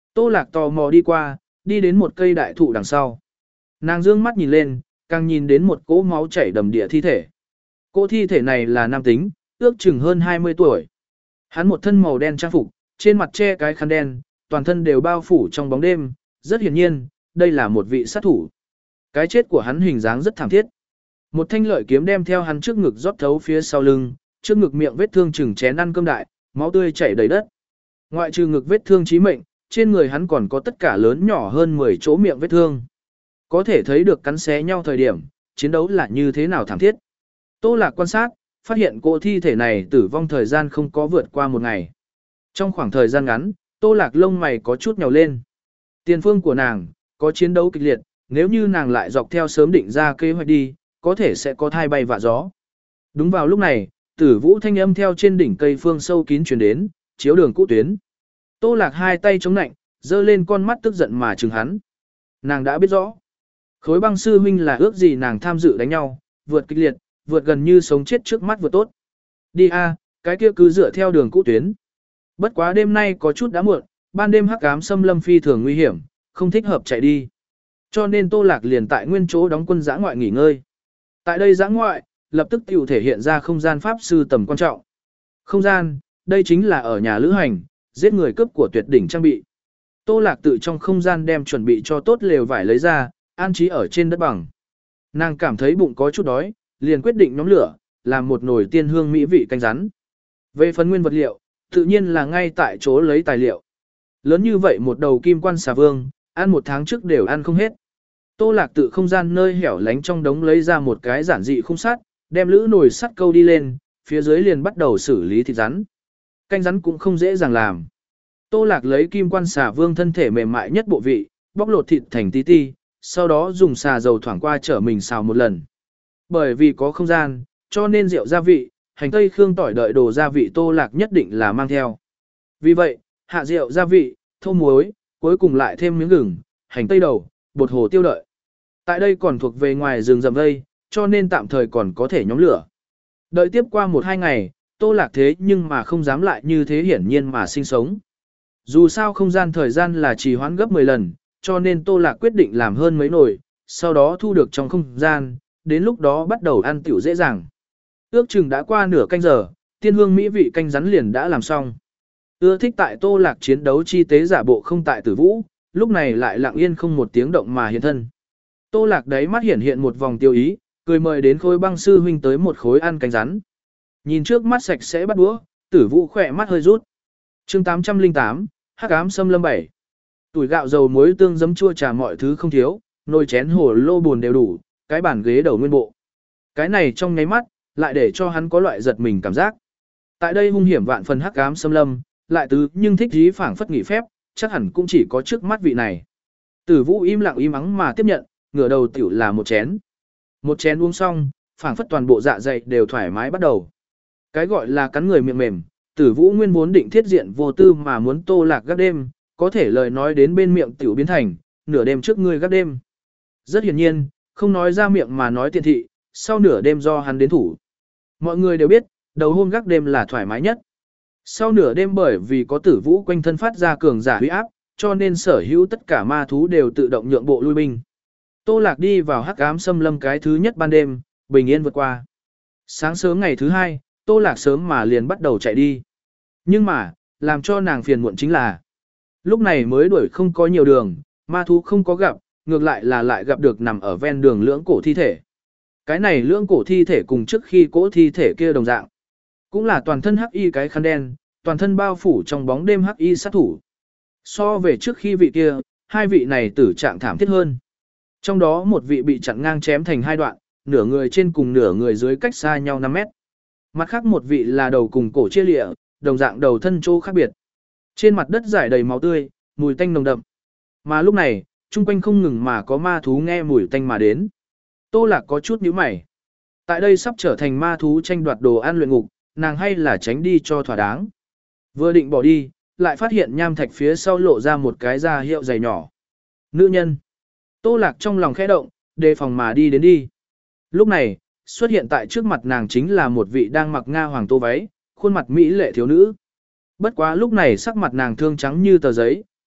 Tô Lạc tò mò đi qua, đi đến một cây đại thụ đằng sau. Nàng dương mắt nhìn lên, càng nhìn đến một cỗ máu chảy đầm địa thi thể. Cỗ thi thể này là nam tính, ước chừng hơn hai mươi tuổi. Hắn một thân màu đen trang phục, trên mặt che cái khăn đen, toàn thân đều bao phủ trong bóng đêm, rất hiển nhiên, đây là một vị sát thủ. Cái chết của hắn hình dáng rất thảm thiết. Một thanh lợi kiếm đem theo hắn trước ngực rót thấu phía sau lưng, trước ngực miệng vết thương chừng chén ăn cơm đại, máu tươi chảy đầy đất. Ngoại trừ ngực vết thương chí mệnh, trên người hắn còn có tất cả lớn nhỏ hơn mười chỗ miệng vết thương. Có thể thấy được cắn xé nhau thời điểm, chiến đấu là như thế nào thảm thiết. Tô Lạc quan sát, phát hiện cô thi thể này tử vong thời gian không có vượt qua một ngày. Trong khoảng thời gian ngắn, Tô Lạc lông mày có chút nhào lên. Tiền phương của nàng, có chiến đấu kịch liệt, nếu như nàng lại dọc theo sớm định ra kế hoạch đi, có thể sẽ có thai bay vạ gió. Đúng vào lúc này, Tử Vũ thanh âm theo trên đỉnh cây phương sâu kín truyền đến, chiếu đường cũ tuyến. Tô Lạc hai tay chống nạnh, giơ lên con mắt tức giận mà trừng hắn. Nàng đã biết rõ. Khối băng sư huynh là ước gì nàng tham dự đánh nhau, vượt kịch liệt, vượt gần như sống chết trước mắt vượt tốt. Đi a, cái kia cứ dựa theo đường cũ tuyến. Bất quá đêm nay có chút đã muộn, ban đêm hắc ám xâm lâm phi thường nguy hiểm, không thích hợp chạy đi. Cho nên Tô Lạc liền tại nguyên chỗ đóng quân giã ngoại nghỉ ngơi. Tại đây giã ngoại, lập tức tiểu thể hiện ra không gian pháp sư tầm quan trọng. Không gian, đây chính là ở nhà lữ hành, giết người cướp của tuyệt đỉnh trang bị. Tô Lạc tự trong không gian đem chuẩn bị cho tốt lều vải lấy ra, an trí ở trên đất bằng. Nàng cảm thấy bụng có chút đói, liền quyết định nhóm lửa, làm một nồi tiên hương mỹ vị canh rắn. Về phần nguyên vật liệu, tự nhiên là ngay tại chỗ lấy tài liệu. Lớn như vậy một đầu kim quan xà vương, ăn một tháng trước đều ăn không hết. Tô Lạc tự không gian nơi hẻo lánh trong đống lấy ra một cái giản dị khung sắt, đem lữ nồi sắt câu đi lên, phía dưới liền bắt đầu xử lý thịt rắn. Canh rắn cũng không dễ dàng làm. Tô Lạc lấy kim quan xà vương thân thể mềm mại nhất bộ vị, bóc lột thịt thành tí ti, sau đó dùng xà dầu thoảng qua trở mình xào một lần. Bởi vì có không gian, cho nên rượu gia vị, hành tây khương tỏi đợi đồ gia vị Tô Lạc nhất định là mang theo. Vì vậy, hạ rượu gia vị, thô muối, cuối cùng lại thêm miếng gừng, hành tây đầu, bột hồ tiêu đợi. Tại đây còn thuộc về ngoài rừng rậm vây, cho nên tạm thời còn có thể nhóm lửa. Đợi tiếp qua một hai ngày, Tô Lạc thế nhưng mà không dám lại như thế hiển nhiên mà sinh sống. Dù sao không gian thời gian là trì hoãn gấp mười lần, cho nên Tô Lạc quyết định làm hơn mấy nồi, sau đó thu được trong không gian, đến lúc đó bắt đầu ăn tiểu dễ dàng. Ước chừng đã qua nửa canh giờ, tiên hương mỹ vị canh rắn liền đã làm xong. Ưa thích tại Tô Lạc chiến đấu chi tế giả bộ không tại Tử Vũ, lúc này lại lặng yên không một tiếng động mà hiện thân. Tô Lạc đấy mắt hiển hiện một vòng tiêu ý, cười mời đến khối băng sư huynh tới một khối ăn canh rắn. Nhìn trước mắt sạch sẽ bắt đũa, Tử Vũ khỏe mắt hơi rút. Chương tám trăm lẻ tám, Hắc ám xâm lâm bảy. Tuổi gạo dầu muối tương giấm chua trà mọi thứ không thiếu, nồi chén hồ lô buồn đều đủ, cái bàn ghế đầu nguyên bộ. Cái này trong nháy mắt, lại để cho hắn có loại giật mình cảm giác. Tại đây hung hiểm vạn phần hắc ám xâm lâm, lại tứ nhưng thích dí phảng phất nghỉ phép, chắc hẳn cũng chỉ có trước mắt vị này. Tử Vũ im lặng im ắng mà tiếp nhận, ngửa đầu tiểu là một chén. Một chén uống xong, phảng phất toàn bộ dạ dày đều thoải mái bắt đầu. Cái gọi là cắn người miệng mềm, Tử Vũ nguyên vốn định thiết diện vô tư mà muốn Tô Lạc gác đêm, có thể lời nói đến bên miệng tiểu biến thành, nửa đêm trước ngươi gác đêm. Rất hiển nhiên, không nói ra miệng mà nói tiện thị, sau nửa đêm do hắn đến thủ. Mọi người đều biết, đầu hôm gác đêm là thoải mái nhất. Sau nửa đêm bởi vì có Tử Vũ quanh thân phát ra cường giả huy áp, cho nên sở hữu tất cả ma thú đều tự động nhượng bộ lui binh. Tô Lạc đi vào hắc ám xâm lâm cái thứ nhất ban đêm, bình yên vượt qua. Sáng sớm ngày thứ hai, Tô Lạc sớm mà liền bắt đầu chạy đi. Nhưng mà, làm cho nàng phiền muộn chính là, lúc này mới đuổi không có nhiều đường, ma thú không có gặp, ngược lại là lại gặp được nằm ở ven đường lưỡng cổ thi thể. Cái này lưỡng cổ thi thể cùng trước khi cỗ thi thể kia đồng dạng. Cũng là toàn thân hắc y cái khăn đen, toàn thân bao phủ trong bóng đêm hắc y sát thủ. So về trước khi vị kia, hai vị này tử trạng thảm thiết hơn. Trong đó một vị bị chặn ngang chém thành hai đoạn, nửa người trên cùng nửa người dưới cách xa nhau năm mét. Mặt khác một vị là đầu cùng cổ chia lịa, đồng dạng đầu thân chỗ khác biệt. Trên mặt đất rải đầy máu tươi, mùi tanh nồng đậm. Mà lúc này, chung quanh không ngừng mà có ma thú nghe mùi tanh mà đến. Tô Lạc có chút nhíu mày. Tại đây sắp trở thành ma thú tranh đoạt đồ ăn luyện ngục, nàng hay là tránh đi cho thỏa đáng. Vừa định bỏ đi, lại phát hiện nham thạch phía sau lộ ra một cái da hiệu dày nhỏ. Nữ nhân. Tô Lạc trong lòng khẽ động, đề phòng mà đi đến đi. Lúc này, xuất hiện tại trước mặt nàng chính là một vị đang mặc nga hoàng tô váy, khuôn mặt mỹ lệ thiếu nữ. Bất quá lúc này sắc mặt nàng thương trắng như tờ giấy,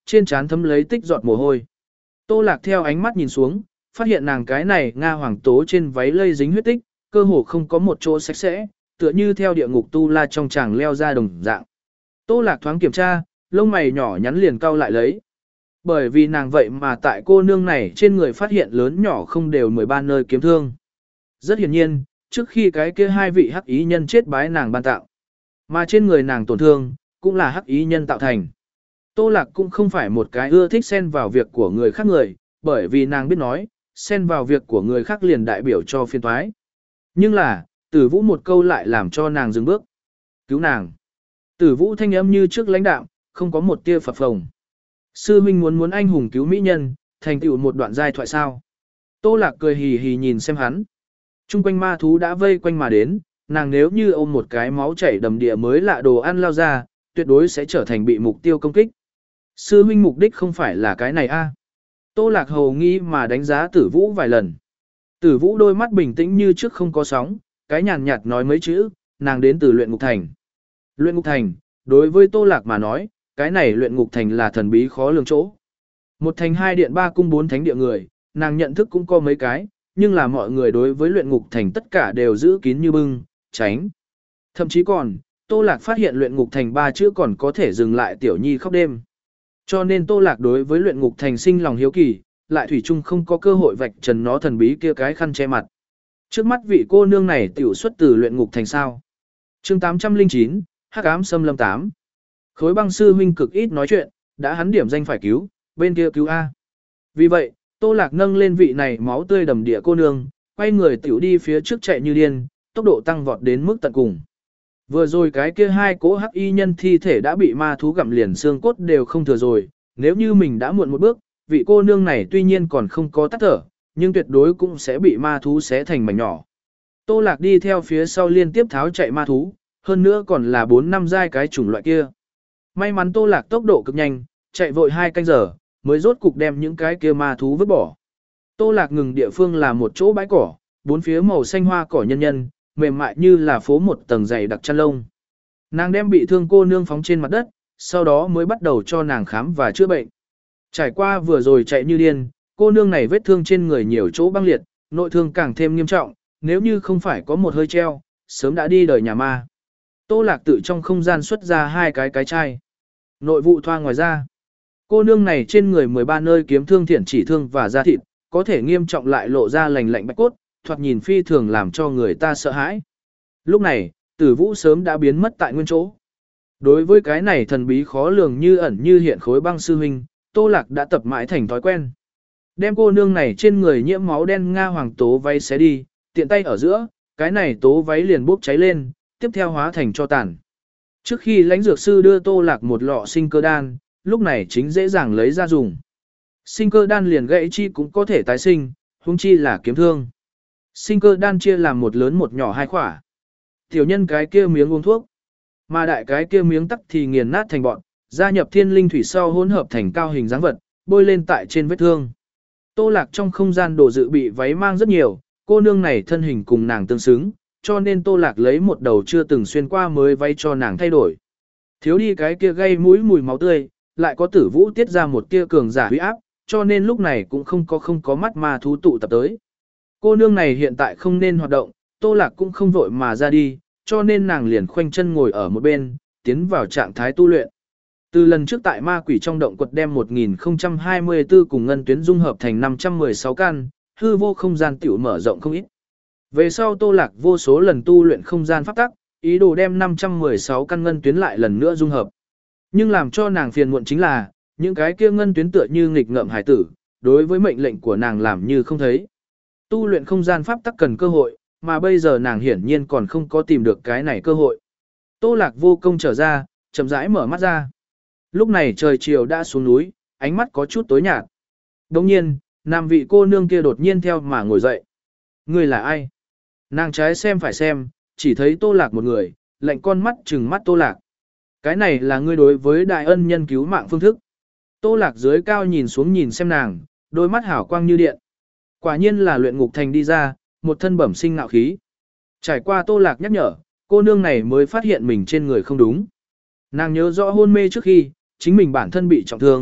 trên trán thấm lấy tích giọt mồ hôi. Tô Lạc theo ánh mắt nhìn xuống, phát hiện nàng cái này Nga hoàng tố trên váy lây dính huyết tích, cơ hồ không có một chỗ sạch sẽ, tựa như theo địa ngục tu la trong chàng leo ra đồng dạng. Tô Lạc thoáng kiểm tra, lông mày nhỏ nhắn liền cau lại lấy. Bởi vì nàng vậy mà tại cô nương này trên người phát hiện lớn nhỏ không đều mười ba nơi kiếm thương. Rất hiển nhiên, trước khi cái kia hai vị hắc ý nhân chết bái nàng ban tạo. Mà trên người nàng tổn thương, cũng là hắc ý nhân tạo thành. Tô Lạc cũng không phải một cái ưa thích xen vào việc của người khác người, bởi vì nàng biết nói, xen vào việc của người khác liền đại biểu cho phiên toái. Nhưng là, Tử Vũ một câu lại làm cho nàng dừng bước. Cứu nàng. Tử Vũ thanh âm như trước lãnh đạm, không có một tia phập phồng. Sư huynh muốn muốn anh hùng cứu mỹ nhân, thành tựu một đoạn giai thoại sao. Tô Lạc cười hì hì nhìn xem hắn. Trung quanh ma thú đã vây quanh mà đến, nàng nếu như ôm một cái máu chảy đầm địa mới lạ đồ ăn lao ra, tuyệt đối sẽ trở thành bị mục tiêu công kích. Sư huynh mục đích không phải là cái này a. Tô Lạc hầu nghi mà đánh giá Tử Vũ vài lần. Tử Vũ đôi mắt bình tĩnh như trước không có sóng, cái nhàn nhạt nói mấy chữ, nàng đến từ luyện ngục thành. Luyện ngục thành, đối với Tô Lạc mà nói, cái này luyện ngục thành là thần bí khó lường chỗ. Một thành hai điện ba cung bốn thánh địa người, nàng nhận thức cũng có mấy cái, nhưng là mọi người đối với luyện ngục thành tất cả đều giữ kín như bưng, tránh. Thậm chí còn, Tô Lạc phát hiện luyện ngục thành ba chữ còn có thể dừng lại tiểu nhi khóc đêm. Cho nên Tô Lạc đối với luyện ngục thành sinh lòng hiếu kỳ, lại thủy chung không có cơ hội vạch trần nó thần bí kia cái khăn che mặt. Trước mắt vị cô nương này tiểu xuất từ luyện ngục thành sao. Chương tám trăm lẻ chín, Hắc ám xâm lâm tám. Khối băng sư huynh cực ít nói chuyện, đã hắn điểm danh phải cứu, bên kia cứu A. Vì vậy, Tô Lạc nâng lên vị này máu tươi đầm địa cô nương, quay người tiểu đi phía trước chạy như điên, tốc độ tăng vọt đến mức tận cùng. Vừa rồi cái kia hai cỗ hắc y nhân thi thể đã bị ma thú gặm liền xương cốt đều không thừa rồi, nếu như mình đã muộn một bước, vị cô nương này tuy nhiên còn không có tắt thở, nhưng tuyệt đối cũng sẽ bị ma thú xé thành mảnh nhỏ. Tô Lạc đi theo phía sau liên tiếp tháo chạy ma thú, hơn nữa còn là bốn năm giai cái chủng loại kia. May mắn Tô Lạc tốc độ cực nhanh, chạy vội hai canh giờ, mới rốt cục đem những cái kia ma thú vứt bỏ. Tô Lạc ngừng địa phương là một chỗ bãi cỏ, bốn phía màu xanh hoa cỏ nhân nhân, mềm mại như là phố một tầng dày đặc chăn lông. Nàng đem bị thương cô nương phóng trên mặt đất, sau đó mới bắt đầu cho nàng khám và chữa bệnh. Trải qua vừa rồi chạy như điên, cô nương này vết thương trên người nhiều chỗ băng liệt, nội thương càng thêm nghiêm trọng, nếu như không phải có một hơi treo, sớm đã đi đời nhà ma. Tô Lạc tự trong không gian xuất ra hai cái cái chai. Nội vụ thoa ngoài ra. Cô nương này trên người mười ba nơi kiếm thương thiện chỉ thương và da thịt, có thể nghiêm trọng lại lộ ra lành lạnh bạch cốt, thoạt nhìn phi thường làm cho người ta sợ hãi. Lúc này, Tử Vũ sớm đã biến mất tại nguyên chỗ. Đối với cái này thần bí khó lường như ẩn như hiện khối băng sư huynh, Tô Lạc đã tập mãi thành thói quen. Đem cô nương này trên người nhiễm máu đen Nga hoàng tố váy xé đi, tiện tay ở giữa, cái này tố váy liền bốc cháy lên, tiếp theo hóa thành cho tàn. Trước khi lãnh dược sư đưa Tô Lạc một lọ sinh cơ đan, lúc này chính dễ dàng lấy ra dùng. Sinh cơ đan liền gãy chi cũng có thể tái sinh, huống chi là kiếm thương. Sinh cơ đan chia làm một lớn một nhỏ hai khỏa. Tiểu nhân cái kia miếng uống thuốc, mà đại cái kia miếng tắc thì nghiền nát thành bọn, gia nhập thiên linh thủy sau hỗn hợp thành cao hình dáng vật, bôi lên tại trên vết thương. Tô Lạc trong không gian đồ dự bị váy mang rất nhiều, cô nương này thân hình cùng nàng tương xứng, cho nên Tô Lạc lấy một đầu chưa từng xuyên qua mới váy cho nàng thay đổi. Thiếu đi cái kia gây mũi mùi máu tươi, lại có Tử Vũ tiết ra một tia cường giả huy áp, cho nên lúc này cũng không có không có mắt ma thú tụ tập tới. Cô nương này hiện tại không nên hoạt động, Tô Lạc cũng không vội mà ra đi, cho nên nàng liền khoanh chân ngồi ở một bên, tiến vào trạng thái tu luyện. Từ lần trước tại ma quỷ trong động quật đem một nghìn không trăm hai mươi tư cùng ngân tuyến dung hợp thành năm trăm mười sáu căn, hư vô không gian tiểu mở rộng không ít. Về sau Tô Lạc vô số lần tu luyện không gian pháp tắc, ý đồ đem năm trăm mười sáu căn ngân tuyến lại lần nữa dung hợp. Nhưng làm cho nàng phiền muộn chính là, những cái kia ngân tuyến tựa như nghịch ngợm hải tử, đối với mệnh lệnh của nàng làm như không thấy. Tu luyện không gian pháp tắc cần cơ hội, mà bây giờ nàng hiển nhiên còn không có tìm được cái này cơ hội. Tô Lạc vô công trở ra, chậm rãi mở mắt ra. Lúc này trời chiều đã xuống núi, ánh mắt có chút tối nhạt. Đồng nhiên, nam vị cô nương kia đột nhiên theo mà ngồi dậy. Người là ai? Nàng trái xem phải xem, chỉ thấy Tô Lạc một người, lạnh con mắt trừng mắt Tô Lạc. Cái này là ngươi đối với đại ân nhân cứu mạng phương thức. Tô Lạc dưới cao nhìn xuống nhìn xem nàng, đôi mắt hảo quang như điện. Quả nhiên là luyện ngục thành đi ra, một thân bẩm sinh ngạo khí. Trải qua Tô Lạc nhắc nhở, cô nương này mới phát hiện mình trên người không đúng. Nàng nhớ rõ hôn mê trước khi, chính mình bản thân bị trọng thương,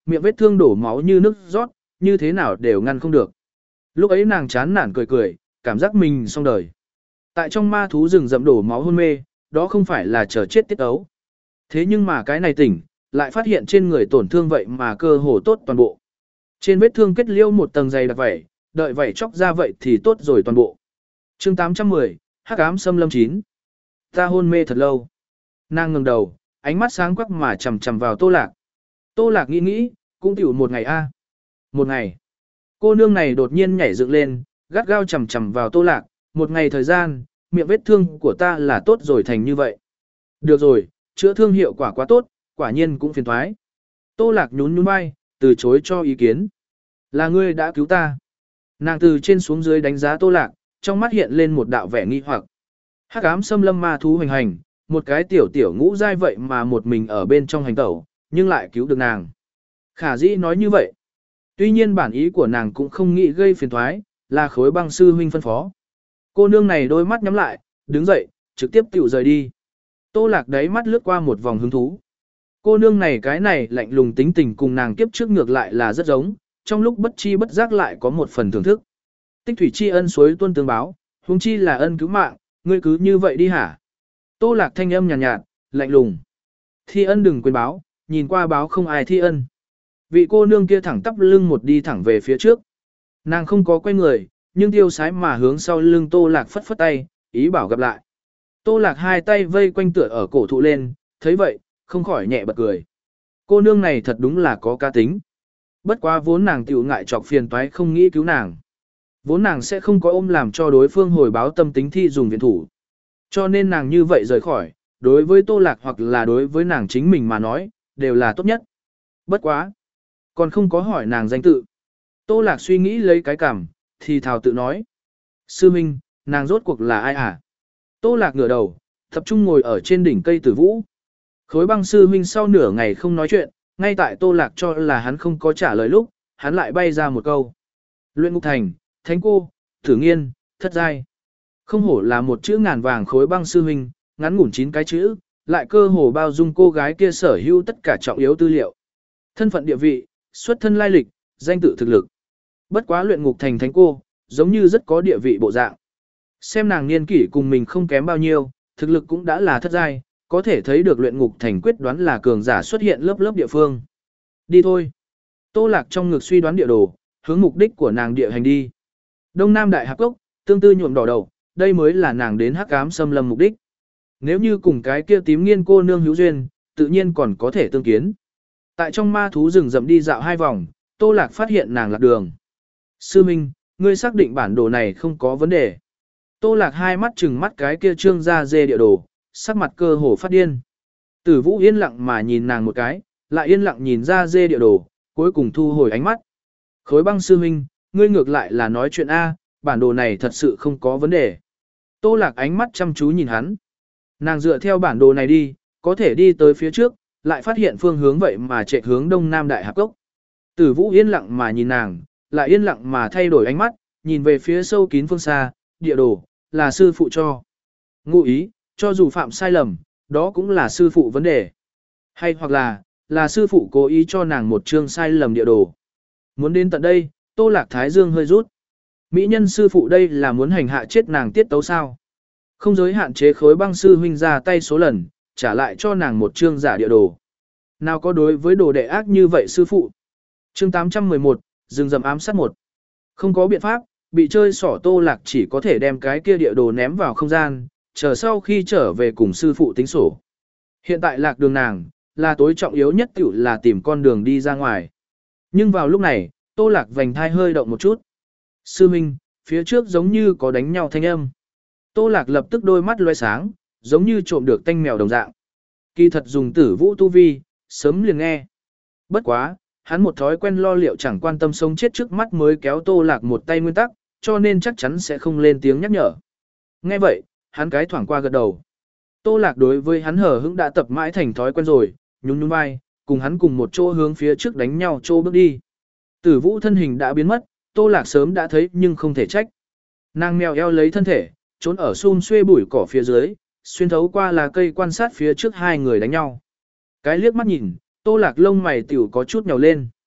miệng vết thương đổ máu như nước rót, như thế nào đều ngăn không được. Lúc ấy nàng chán nản cười cười, cảm giác mình xong đời. Tại trong ma thú rừng rậm đổ máu hôn mê, đó không phải là chờ chết tiết ấu. Thế nhưng mà cái này tỉnh, lại phát hiện trên người tổn thương vậy mà cơ hồ tốt toàn bộ. Trên vết thương kết liêu một tầng dày đặc vảy, đợi vảy chóc ra vậy thì tốt rồi toàn bộ. chương tám trăm mười, Hắc ám xâm lâm chín. Ta hôn mê thật lâu. Nàng ngẩng đầu, ánh mắt sáng quắc mà chằm chằm vào Tô Lạc. Tô Lạc nghĩ nghĩ, cũng tiểu một ngày a. Một ngày. Cô nương này đột nhiên nhảy dựng lên, gắt gao chằm chằm vào Tô Lạc, một ngày thời gian, miệng vết thương của ta là tốt rồi thành như vậy. Được rồi, chữa thương hiệu quả quá tốt, quả nhiên cũng phiền thoái. Tô Lạc nhún nhún vai, từ chối cho ý kiến. Là ngươi đã cứu ta. Nàng từ trên xuống dưới đánh giá Tô Lạc, trong mắt hiện lên một đạo vẻ nghi hoặc. Hắc ám xâm lâm ma thú hành hành, một cái tiểu tiểu ngũ giai vậy mà một mình ở bên trong hành tẩu, nhưng lại cứu được nàng. Khả dĩ nói như vậy. Tuy nhiên bản ý của nàng cũng không nghĩ gây phiền thoái, là khối băng sư huynh phân phó. Cô nương này đôi mắt nhắm lại, đứng dậy, trực tiếp tiểu rời đi. Tô Lạc đáy mắt lướt qua một vòng hứng thú. Cô nương này cái này lạnh lùng tính tình cùng nàng kiếp trước ngược lại là rất giống, trong lúc bất chi bất giác lại có một phần thưởng thức. Tích thủy tri ân suối tuôn tương báo, huống chi là ân cứu mạng, ngươi cứ như vậy đi hả? Tô Lạc thanh âm nhàn nhạt, nhạt, lạnh lùng. Thi ân đừng quên báo, nhìn qua báo không ai thi ân. Vị cô nương kia thẳng tắp lưng một đi thẳng về phía trước. Nàng không có quay người, nhưng tiêu sái mà hướng sau lưng Tô Lạc phất phất tay, ý bảo gặp lại. Tô Lạc hai tay vây quanh tựa ở cổ thụ lên, thấy vậy, không khỏi nhẹ bật cười. Cô nương này thật đúng là có cá tính. Bất quá vốn nàng tiểu ngại chọc phiền toái không nghĩ cứu nàng. Vốn nàng sẽ không có ôm làm cho đối phương hồi báo tâm tính thi dùng viện thủ. Cho nên nàng như vậy rời khỏi, đối với Tô Lạc hoặc là đối với nàng chính mình mà nói, đều là tốt nhất. Bất quá. Còn không có hỏi nàng danh tự. Tô Lạc suy nghĩ lấy cái cảm, thì thào tự nói. Sư Minh, nàng rốt cuộc là ai à? Tô Lạc ngửa đầu, tập trung ngồi ở trên đỉnh cây tử vũ. Khối băng sư Minh sau nửa ngày không nói chuyện, ngay tại Tô Lạc cho là hắn không có trả lời lúc, hắn lại bay ra một câu. Luyện ngục thành, thánh cô, thử nghiên, thất giai. Không hổ là một chữ ngàn vàng khối băng sư Minh, ngắn ngủn chín cái chữ, lại cơ hồ bao dung cô gái kia sở hữu tất cả trọng yếu tư liệu. Thân phận địa vị, xuất thân lai lịch, danh tự thực lực. Bất quá luyện ngục thành thánh cô, giống như rất có địa vị bộ dạng. Xem nàng niên kỷ cùng mình không kém bao nhiêu, thực lực cũng đã là thất giai, có thể thấy được luyện ngục thành quyết đoán là cường giả xuất hiện lớp lớp địa phương. Đi thôi. Tô Lạc trong ngực suy đoán địa đồ, hướng mục đích của nàng địa hành đi. Đông Nam Đại Hạp Cốc, tương tư nhuộm đỏ đầu, đây mới là nàng đến Hắc ám xâm lâm mục đích. Nếu như cùng cái kia tím nghiên cô nương hữu duyên, tự nhiên còn có thể tương kiến. Tại trong ma thú rừng rậm đi dạo hai vòng, Tô Lạc phát hiện nàng lạc đường. Sư Minh, ngươi xác định bản đồ này không có vấn đề. Tô Lạc hai mắt chừng mắt cái kia trương ra dê địa đồ, sắc mặt cơ hồ phát điên. Tử Vũ yên lặng mà nhìn nàng một cái, lại yên lặng nhìn ra dê địa đồ, cuối cùng thu hồi ánh mắt. Khối băng sư Minh, ngươi ngược lại là nói chuyện A, bản đồ này thật sự không có vấn đề. Tô Lạc ánh mắt chăm chú nhìn hắn. Nàng dựa theo bản đồ này đi, có thể đi tới phía trước, lại phát hiện phương hướng vậy mà chạy hướng Đông Nam Đại Hạp Cốc. Tử Vũ yên lặng mà nhìn nàng, lại yên lặng mà thay đổi ánh mắt, nhìn về phía sâu kín phương xa, địa đồ, là sư phụ cho. Ngụ ý, cho dù phạm sai lầm, đó cũng là sư phụ vấn đề. Hay hoặc là, là sư phụ cố ý cho nàng một chương sai lầm địa đồ. Muốn đến tận đây, Tô Lạc Thái Dương hơi rút. Mỹ nhân sư phụ đây là muốn hành hạ chết nàng tiết tấu sao. Không giới hạn chế khối băng sư huynh ra tay số lần, trả lại cho nàng một chương giả địa đồ. Nào có đối với đồ đệ ác như vậy sư phụ. Chương tám trăm mười một, rừng rậm ám sát một. Không có biện pháp, bị chơi xỏ Tô Lạc chỉ có thể đem cái kia địa đồ ném vào không gian, chờ sau khi trở về cùng sư phụ tính sổ. Hiện tại lạc đường nàng, là tối trọng yếu nhất tiểu là tìm con đường đi ra ngoài. Nhưng vào lúc này, Tô Lạc vành thai hơi động một chút. Sư Minh, phía trước giống như có đánh nhau thanh âm. Tô Lạc lập tức đôi mắt loe sáng, giống như trộm được tanh mèo đồng dạng. Kỳ thật dùng Tử Vũ tu vi, sớm liền nghe. Bất quá, hắn một thói quen lo liệu chẳng quan tâm sống chết trước mắt mới kéo Tô Lạc một tay nguyên tắc, cho nên chắc chắn sẽ không lên tiếng nhắc nhở. Nghe vậy, hắn cái thoảng qua gật đầu. Tô Lạc đối với hắn hở hững đã tập mãi thành thói quen rồi, nhún nhún vai, cùng hắn cùng một chỗ hướng phía trước đánh nhau chỗ bước đi. Tử Vũ thân hình đã biến mất, Tô Lạc sớm đã thấy nhưng không thể trách. Nàng mèo eo lấy thân thể, trốn ở sum xuê bụi cỏ phía dưới, xuyên thấu qua là cây quan sát phía trước hai người đánh nhau. Cái liếc mắt nhìn, Tô Lạc lông mày tiểu có chút nhàu lên.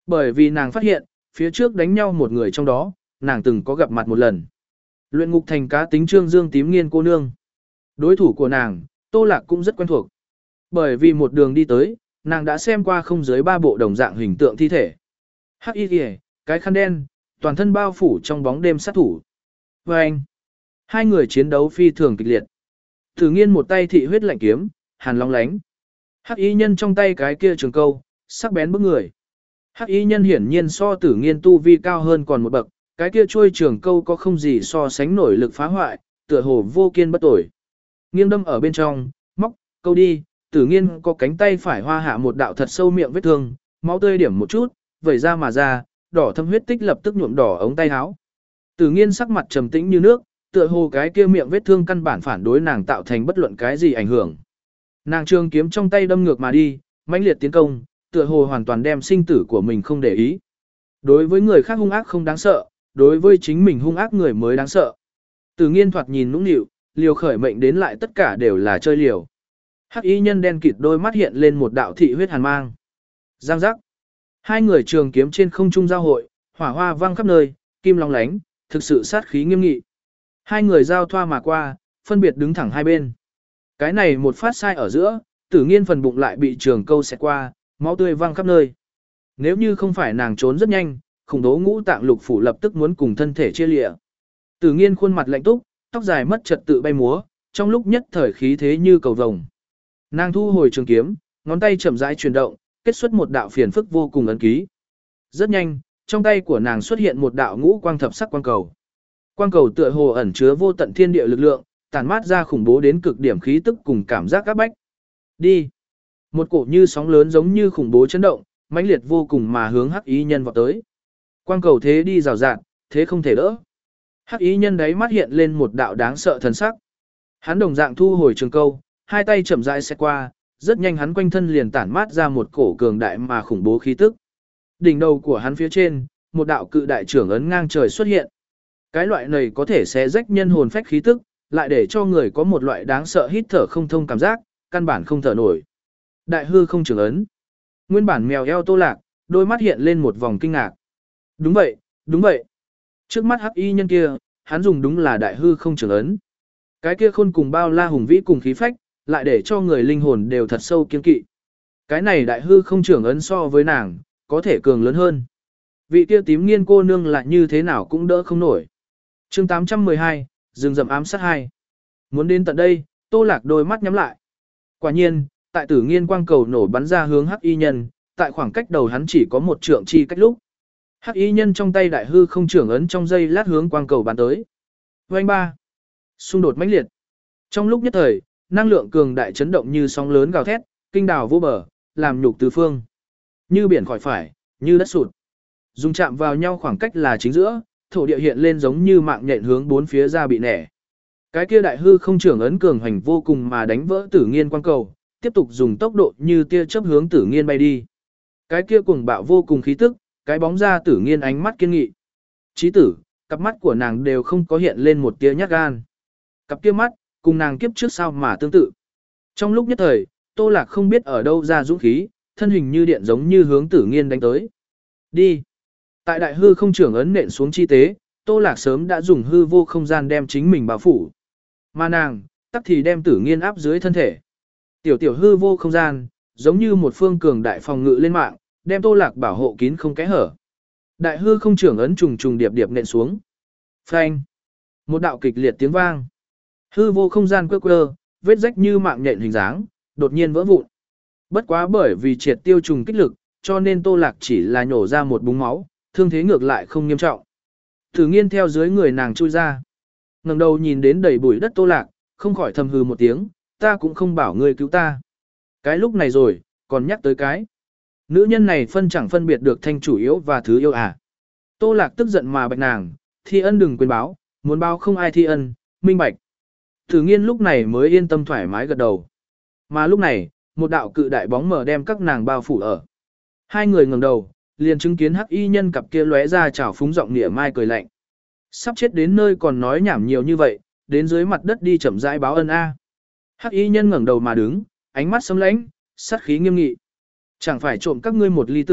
Bởi vì nàng phát hiện, phía trước đánh nhau một người trong đó, nàng từng có gặp mặt một lần. Luyện ngục thành cá tính trương dương tím nghiên cô nương. Đối thủ của nàng, Tô Lạc cũng rất quen thuộc. Bởi vì một đường đi tới, nàng đã xem qua không dưới ba bộ đồng dạng hình tượng thi thể. Hắc y kìa, cái khăn đen, toàn thân bao phủ trong bóng đêm sát thủ. Và anh, hai người chiến đấu phi thường kịch liệt. Tử nghiên một tay thị huyết lạnh kiếm, hàn long lánh. Hắc y nhân trong tay cái kia trường câu, sắc bén bức người. Hắc y nhân hiển nhiên so tử nghiên tu vi cao hơn còn một bậc, cái kia chuôi trường câu có không gì so sánh nổi lực phá hoại, tựa hồ vô kiên bất tồi. Nghiêng đâm ở bên trong, móc, câu đi, tử nghiên có cánh tay phải hoa hạ một đạo thật sâu miệng vết thương, máu tươi điểm một chút, vẩy ra mà ra, đỏ thâm huyết tích lập tức nhuộm đỏ ống tay áo. Tử nghiên sắc mặt trầm tĩnh như nước, tựa hồ cái kia miệng vết thương căn bản phản đối nàng tạo thành bất luận cái gì ảnh hưởng. Nàng trường kiếm trong tay đâm ngược mà đi, mãnh liệt tiến công, tựa hồ hoàn toàn đem sinh tử của mình không để ý. Đối với người khác hung ác không đáng sợ, đối với chính mình hung ác người mới đáng sợ. Tử nghiên thoạt nhìn nũng nịu, liều khởi mệnh đến lại tất cả đều là chơi liều. Hắc y nhân đen kịt đôi mắt hiện lên một đạo thị huyết hàn mang. Giang giác. Hai người trường kiếm trên không trung giao hội, hỏa hoa vang khắp nơi, kim long lánh, thực sự sát khí nghiêm nghị. Hai người giao thoa mà qua, phân biệt đứng thẳng hai bên. Cái này một phát sai ở giữa, tử nghiên phần bụng lại bị trường câu xẹt qua, máu tươi văng khắp nơi. Nếu như không phải nàng trốn rất nhanh, khủng bố ngũ tạng lục phủ lập tức muốn cùng thân thể chia lịa. Tử nghiên khuôn mặt lạnh túc, tóc dài mất trật tự bay múa, trong lúc nhất thời khí thế như cầu vồng. Nàng thu hồi trường kiếm, ngón tay chậm rãi chuyển động, kết xuất một đạo phiền phức vô cùng ấn ký. Rất nhanh, trong tay của nàng xuất hiện một đạo ngũ quang thập sắc quang cầu. Quang cầu tựa hồ ẩn chứa vô tận thiên địa lực lượng, tản mát ra khủng bố đến cực điểm khí tức cùng cảm giác áp bách. Đi. Một cổ như sóng lớn giống như khủng bố chấn động, mãnh liệt vô cùng mà hướng Hắc y nhân vọt tới. Quang cầu thế đi rào rạt, thế không thể đỡ. Hắc y nhân đấy mắt hiện lên một đạo đáng sợ thần sắc. Hắn đồng dạng thu hồi trường câu, hai tay chậm rãi xét qua, rất nhanh hắn quanh thân liền tản mát ra một cổ cường đại mà khủng bố khí tức. Đỉnh đầu của hắn phía trên, một đạo cự đại trưởng ấn ngang trời xuất hiện. Cái loại này có thể xé rách nhân hồn phách khí tức, lại để cho người có một loại đáng sợ hít thở không thông cảm giác, căn bản không thở nổi. Đại hư không trưởng ấn. Nguyên bản mèo eo Tô Lạc, đôi mắt hiện lên một vòng kinh ngạc. Đúng vậy, đúng vậy. Trước mắt hắc y nhân kia, hắn dùng đúng là đại hư không trưởng ấn. Cái kia khôn cùng bao la hùng vĩ cùng khí phách, lại để cho người linh hồn đều thật sâu kiên kỵ. Cái này đại hư không trưởng ấn so với nàng, có thể cường lớn hơn. Vị kia tím nghiên cô nương lại như thế nào cũng đỡ không nổi. chương tám trăm mười hai, rừng rậm ám sát hai. Muốn đến tận đây, Tô Lạc đôi mắt nhắm lại. Quả nhiên, tại tử nghiên quang cầu nổ bắn ra hướng hắc y nhân, tại khoảng cách đầu hắn chỉ có một trượng chi cách lúc. Hắc y nhân trong tay đại hư không trưởng ấn trong dây lát hướng quang cầu bắn tới. Vành ba. Xung đột mãnh liệt. Trong lúc nhất thời, năng lượng cường đại chấn động như sóng lớn gào thét, kinh đảo vô bờ, làm nhục tứ phương. Như biển khỏi phải, như đất sụt. Dùng chạm vào nhau khoảng cách là chính giữa, thổ địa hiện lên giống như mạng nhện hướng bốn phía ra bị nẻ. Cái kia đại hư không trưởng ấn cường hành vô cùng mà đánh vỡ tử nghiên quang cầu, tiếp tục dùng tốc độ như tia chớp hướng tử nghiên bay đi. Cái kia cuồng bạo vô cùng khí tức, cái bóng ra tử nghiên ánh mắt kiên nghị. Chí tử, cặp mắt của nàng đều không có hiện lên một tia nhát gan. Cặp kia mắt, cùng nàng kiếp trước sao mà tương tự. Trong lúc nhất thời, Tô Lạc không biết ở đâu ra dũng khí, thân hình như điện giống như hướng tử nghiên đánh tới. Đi. Tại đại hư không trưởng ấn nện xuống chi tế, Tô Lạc sớm đã dùng hư vô không gian đem chính mình bao phủ. Mà nàng, tắc thì đem tử nghiên áp dưới thân thể. Tiểu tiểu hư vô không gian, giống như một phương cường đại phòng ngự lên mạng, đem Tô Lạc bảo hộ kín không kẽ hở. Đại hư không trưởng ấn trùng trùng điệp điệp nện xuống. Phanh. Một đạo kịch liệt tiếng vang. Hư vô không gian quơ quơ, vết rách như mạng nhện hình dáng, đột nhiên vỡ vụn. Bất quá bởi vì triệt tiêu trùng kích lực, cho nên Tô Lạc chỉ là nhổ ra một búng máu, thương thế ngược lại không nghiêm trọng. Tử nghiên theo dưới người nàng chui ra. Ngẩng đầu nhìn đến đầy bụi đất Tô Lạc, không khỏi thầm hừ một tiếng, ta cũng không bảo ngươi cứu ta. Cái lúc này rồi, còn nhắc tới cái. Nữ nhân này phân chẳng phân biệt được thanh chủ yếu và thứ yêu à. Tô Lạc tức giận mà bạch nàng, thi ân đừng quên báo, muốn báo không ai thi ân, minh bạch. Tử nghiên lúc này mới yên tâm thoải mái gật đầu. Mà lúc này, một đạo cự đại bóng mờ đem các nàng bao phủ ở. Hai người ngẩng đầu, liền chứng kiến hắc y nhân cặp kia lóe ra chảo phúng giọng nịa mai cười lạnh. Sắp chết đến nơi còn nói nhảm nhiều như vậy, đến dưới mặt đất đi chậm rãi báo ân a. Hắc y nhân ngẩng đầu mà đứng, ánh mắt sấm lãnh, sát khí nghiêm nghị. Chẳng phải trộm các ngươi một ly tử,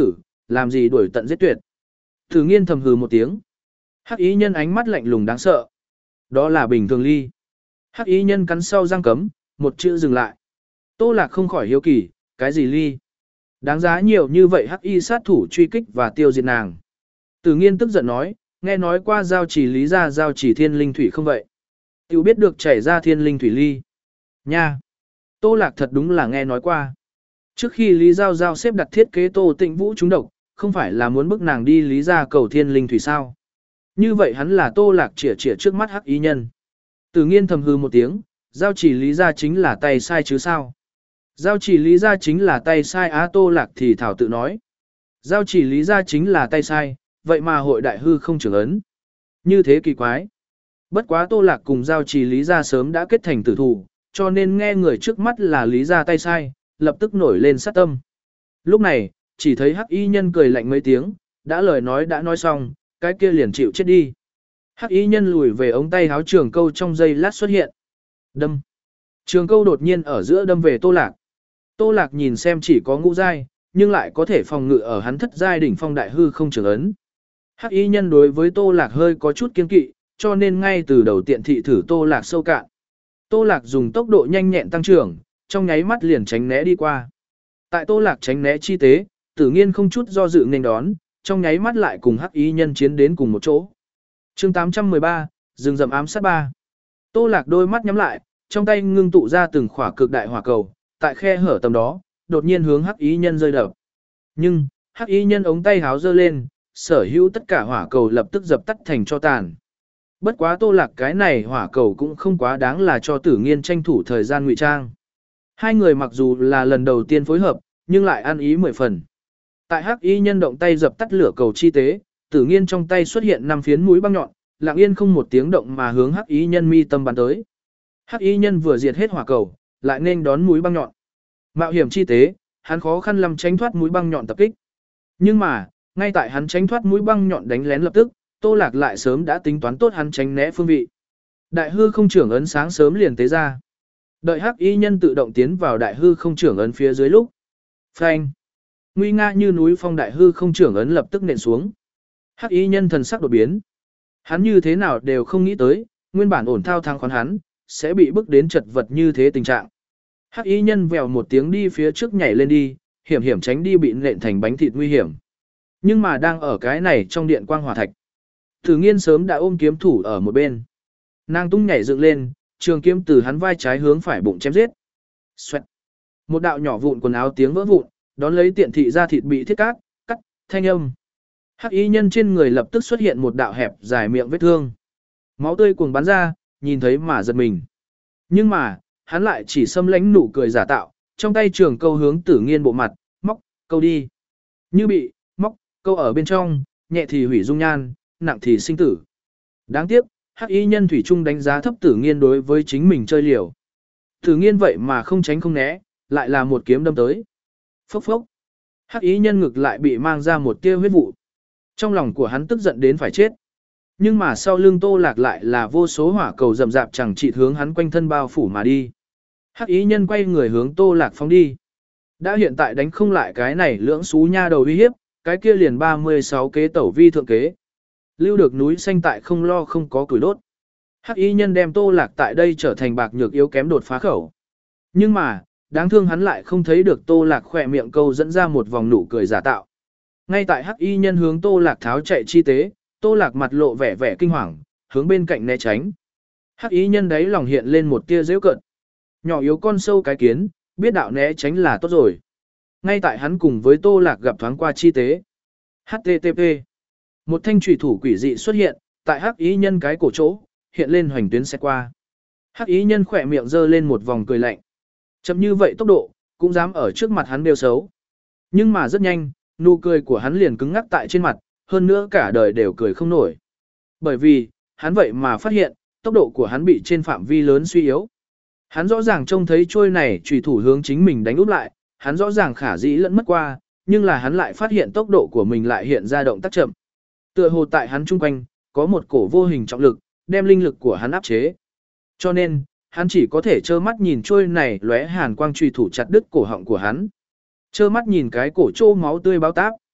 làm gì đuổi tận giết tuyệt. Tử Nghiên thầm hừ một tiếng. Hắc y nhân ánh mắt lạnh lùng đáng sợ. Đó là bình thường ly. Hắc y nhân cắn sau răng cấm, một chữ dừng lại. Tô Lạc không khỏi hiếu kỳ, cái gì ly? Đáng giá nhiều như vậy hắc y sát thủ truy kích và tiêu diệt nàng. Tử Nghiên tức giận nói, nghe nói qua giao chỉ lý ra giao chỉ thiên linh thủy không vậy? Tiểu biết được chảy ra thiên linh thủy ly. Nha! Tô Lạc thật đúng là nghe nói qua. Trước khi Lý Giao Giao xếp đặt thiết kế Tô Tịnh Vũ trúng độc, không phải là muốn bức nàng đi Lý ra cầu thiên linh thủy sao? Như vậy hắn là Tô Lạc chỉa chỉa trước mắt hắc y nhân. Tử Nghiên thầm hư một tiếng, giao chỉ Lý ra chính là tay sai chứ sao? Giao chỉ Lý ra chính là tay sai á Tô Lạc thì thảo tự nói. Giao chỉ Lý ra chính là tay sai, vậy mà hội đại hư không trưởng ấn. Như thế kỳ quái. Bất quá Tô Lạc cùng giao chỉ Lý ra sớm đã kết thành tử thủ, cho nên nghe người trước mắt là Lý ra tay sai, lập tức nổi lên sát tâm. Lúc này, chỉ thấy hắc y nhân cười lạnh mấy tiếng, đã lời nói đã nói xong, cái kia liền chịu chết đi. Hắc y nhân lùi về ống tay háo trường câu trong giây lát xuất hiện. Đâm. Trường câu đột nhiên ở giữa đâm về Tô Lạc. Tô Lạc nhìn xem chỉ có ngũ giai, nhưng lại có thể phòng ngự ở hắn thất giai đỉnh phong đại hư không trường ấn. Hắc y nhân đối với Tô Lạc hơi có chút kiên kỵ, cho nên ngay từ đầu tiện thị thử Tô Lạc sâu cạn. Tô Lạc dùng tốc độ nhanh nhẹn tăng trưởng, trong nháy mắt liền tránh né đi qua. Tại Tô Lạc tránh né chi tế, Tử Nghiên không chút do dự nên đón, trong nháy mắt lại cùng hắc y nhân chiến đến cùng một chỗ. Chương tám trăm mười ba, rừng rậm ám sát ba. Tô Lạc đôi mắt nhắm lại, trong tay ngưng tụ ra từng khỏa cực đại hỏa cầu, tại khe hở tầm đó, đột nhiên hướng hắc y nhân rơi đập. Nhưng, hắc y nhân ống tay háo giơ lên, sở hữu tất cả hỏa cầu lập tức dập tắt thành cho tàn. Bất quá Tô Lạc cái này hỏa cầu cũng không quá đáng là cho Tử Nghiên tranh thủ thời gian ngụy trang. Hai người mặc dù là lần đầu tiên phối hợp, nhưng lại ăn ý mười phần. Tại hắc y nhân động tay dập tắt lửa cầu chi tế, Tử Nghiên trong tay xuất hiện năm phiến mũi băng nhọn, lặng yên không một tiếng động mà hướng hắc y nhân mi tâm bắn tới. Hắc y nhân vừa diệt hết hỏa cầu, lại nên đón mũi băng nhọn. Mạo hiểm chi tế, hắn khó khăn lắm tránh thoát mũi băng nhọn tập kích. Nhưng mà, ngay tại hắn tránh thoát mũi băng nhọn đánh lén lập tức, Tô Lạc lại sớm đã tính toán tốt hắn tránh né phương vị. Đại hư không trưởng ấn sáng sớm liền tế ra. Đợi hắc y nhân tự động tiến vào đại hư không trưởng ấn phía dưới lúc. Phanh. Nguy nga như núi phong đại hư không trưởng ấn lập tức nện xuống. Hắc y nhân thần sắc đột biến. Hắn như thế nào đều không nghĩ tới, nguyên bản ổn thao thang khoán hắn, sẽ bị bức đến chật vật như thế tình trạng. Hắc y nhân vèo một tiếng đi phía trước nhảy lên đi, hiểm hiểm tránh đi bị nện thành bánh thịt nguy hiểm. Nhưng mà đang ở cái này trong điện quang hỏa thạch. Tử Nghiên sớm đã ôm kiếm thủ ở một bên. Nàng tung nhảy dựng lên, trường kiếm từ hắn vai trái hướng phải bụng chém giết. Xoẹt. Một đạo nhỏ vụn quần áo tiếng vỡ vụn, đón lấy tiện thị ra thịt bị thiết cát, cắt, thanh âm. Hắc y nhân trên người lập tức xuất hiện một đạo hẹp dài miệng vết thương. Máu tươi cuồng bắn ra, nhìn thấy mà giật mình. Nhưng mà, hắn lại chỉ xâm lánh nụ cười giả tạo, trong tay trường câu hướng Tử Nghiên bộ mặt, móc, câu đi. Như bị, móc, câu ở bên trong, nhẹ thì hủy dung nhan, nặng thì sinh tử. Đáng tiếc, hắc y nhân thủy chung đánh giá thấp Tử Nghiên đối với chính mình chơi liều. Tử Nghiên vậy mà không tránh không né, lại là một kiếm đâm tới. Phốc phốc. Hắc y nhân ngực lại bị mang ra một tia huyết vụ. Trong lòng của hắn tức giận đến phải chết. Nhưng mà sau lưng Tô Lạc lại là vô số hỏa cầu rậm rạp chẳng chỉ hướng hắn quanh thân bao phủ mà đi. Hắc y nhân quay người hướng Tô Lạc phóng đi. Đã hiện tại đánh không lại cái này lưỡng xú nha đầu uy hiếp, cái kia liền ba mươi sáu kế tẩu vi thượng kế. Lưu được núi xanh tại không lo không có củi đốt. Hắc y nhân đem Tô Lạc tại đây trở thành bạc nhược yếu kém đột phá khẩu. Nhưng mà, đáng thương hắn lại không thấy được Tô Lạc khỏe miệng câu dẫn ra một vòng nụ cười giả tạo. Ngay tại hắc y nhân hướng Tô Lạc tháo chạy chi tế, Tô Lạc mặt lộ vẻ vẻ kinh hoàng, hướng bên cạnh né tránh. Hắc y nhân đấy lòng hiện lên một tia giễu cợt. Nhỏ yếu con sâu cái kiến, biết đạo né tránh là tốt rồi. Ngay tại hắn cùng với Tô Lạc gặp thoáng qua chi tế. hát tê tê pê. Một thanh chủy thủ quỷ dị xuất hiện, tại hắc y nhân cái cổ chỗ, hiện lên hoành tuyến xe qua. Hắc y nhân khỏe miệng giơ lên một vòng cười lạnh. Chậm như vậy tốc độ, cũng dám ở trước mặt hắn đều xấu. Nhưng mà rất nhanh, nụ cười của hắn liền cứng ngắc tại trên mặt, hơn nữa cả đời đều cười không nổi. Bởi vì, hắn vậy mà phát hiện, tốc độ của hắn bị trên phạm vi lớn suy yếu. Hắn rõ ràng trông thấy trôi này chủy thủ hướng chính mình đánh úp lại, hắn rõ ràng khả dĩ lẫn mất qua, nhưng là hắn lại phát hiện tốc độ của mình lại hiện ra động tác chậm. Tựa hồ tại hắn chung quanh, có một cổ vô hình trọng lực, đem linh lực của hắn áp chế. Cho nên, hắn chỉ có thể trơ mắt nhìn trôi này lóe hàn quang chủy thủ chặt đứt cổ họng của hắn. Trơ mắt nhìn cái cổ trô máu tươi báo táp.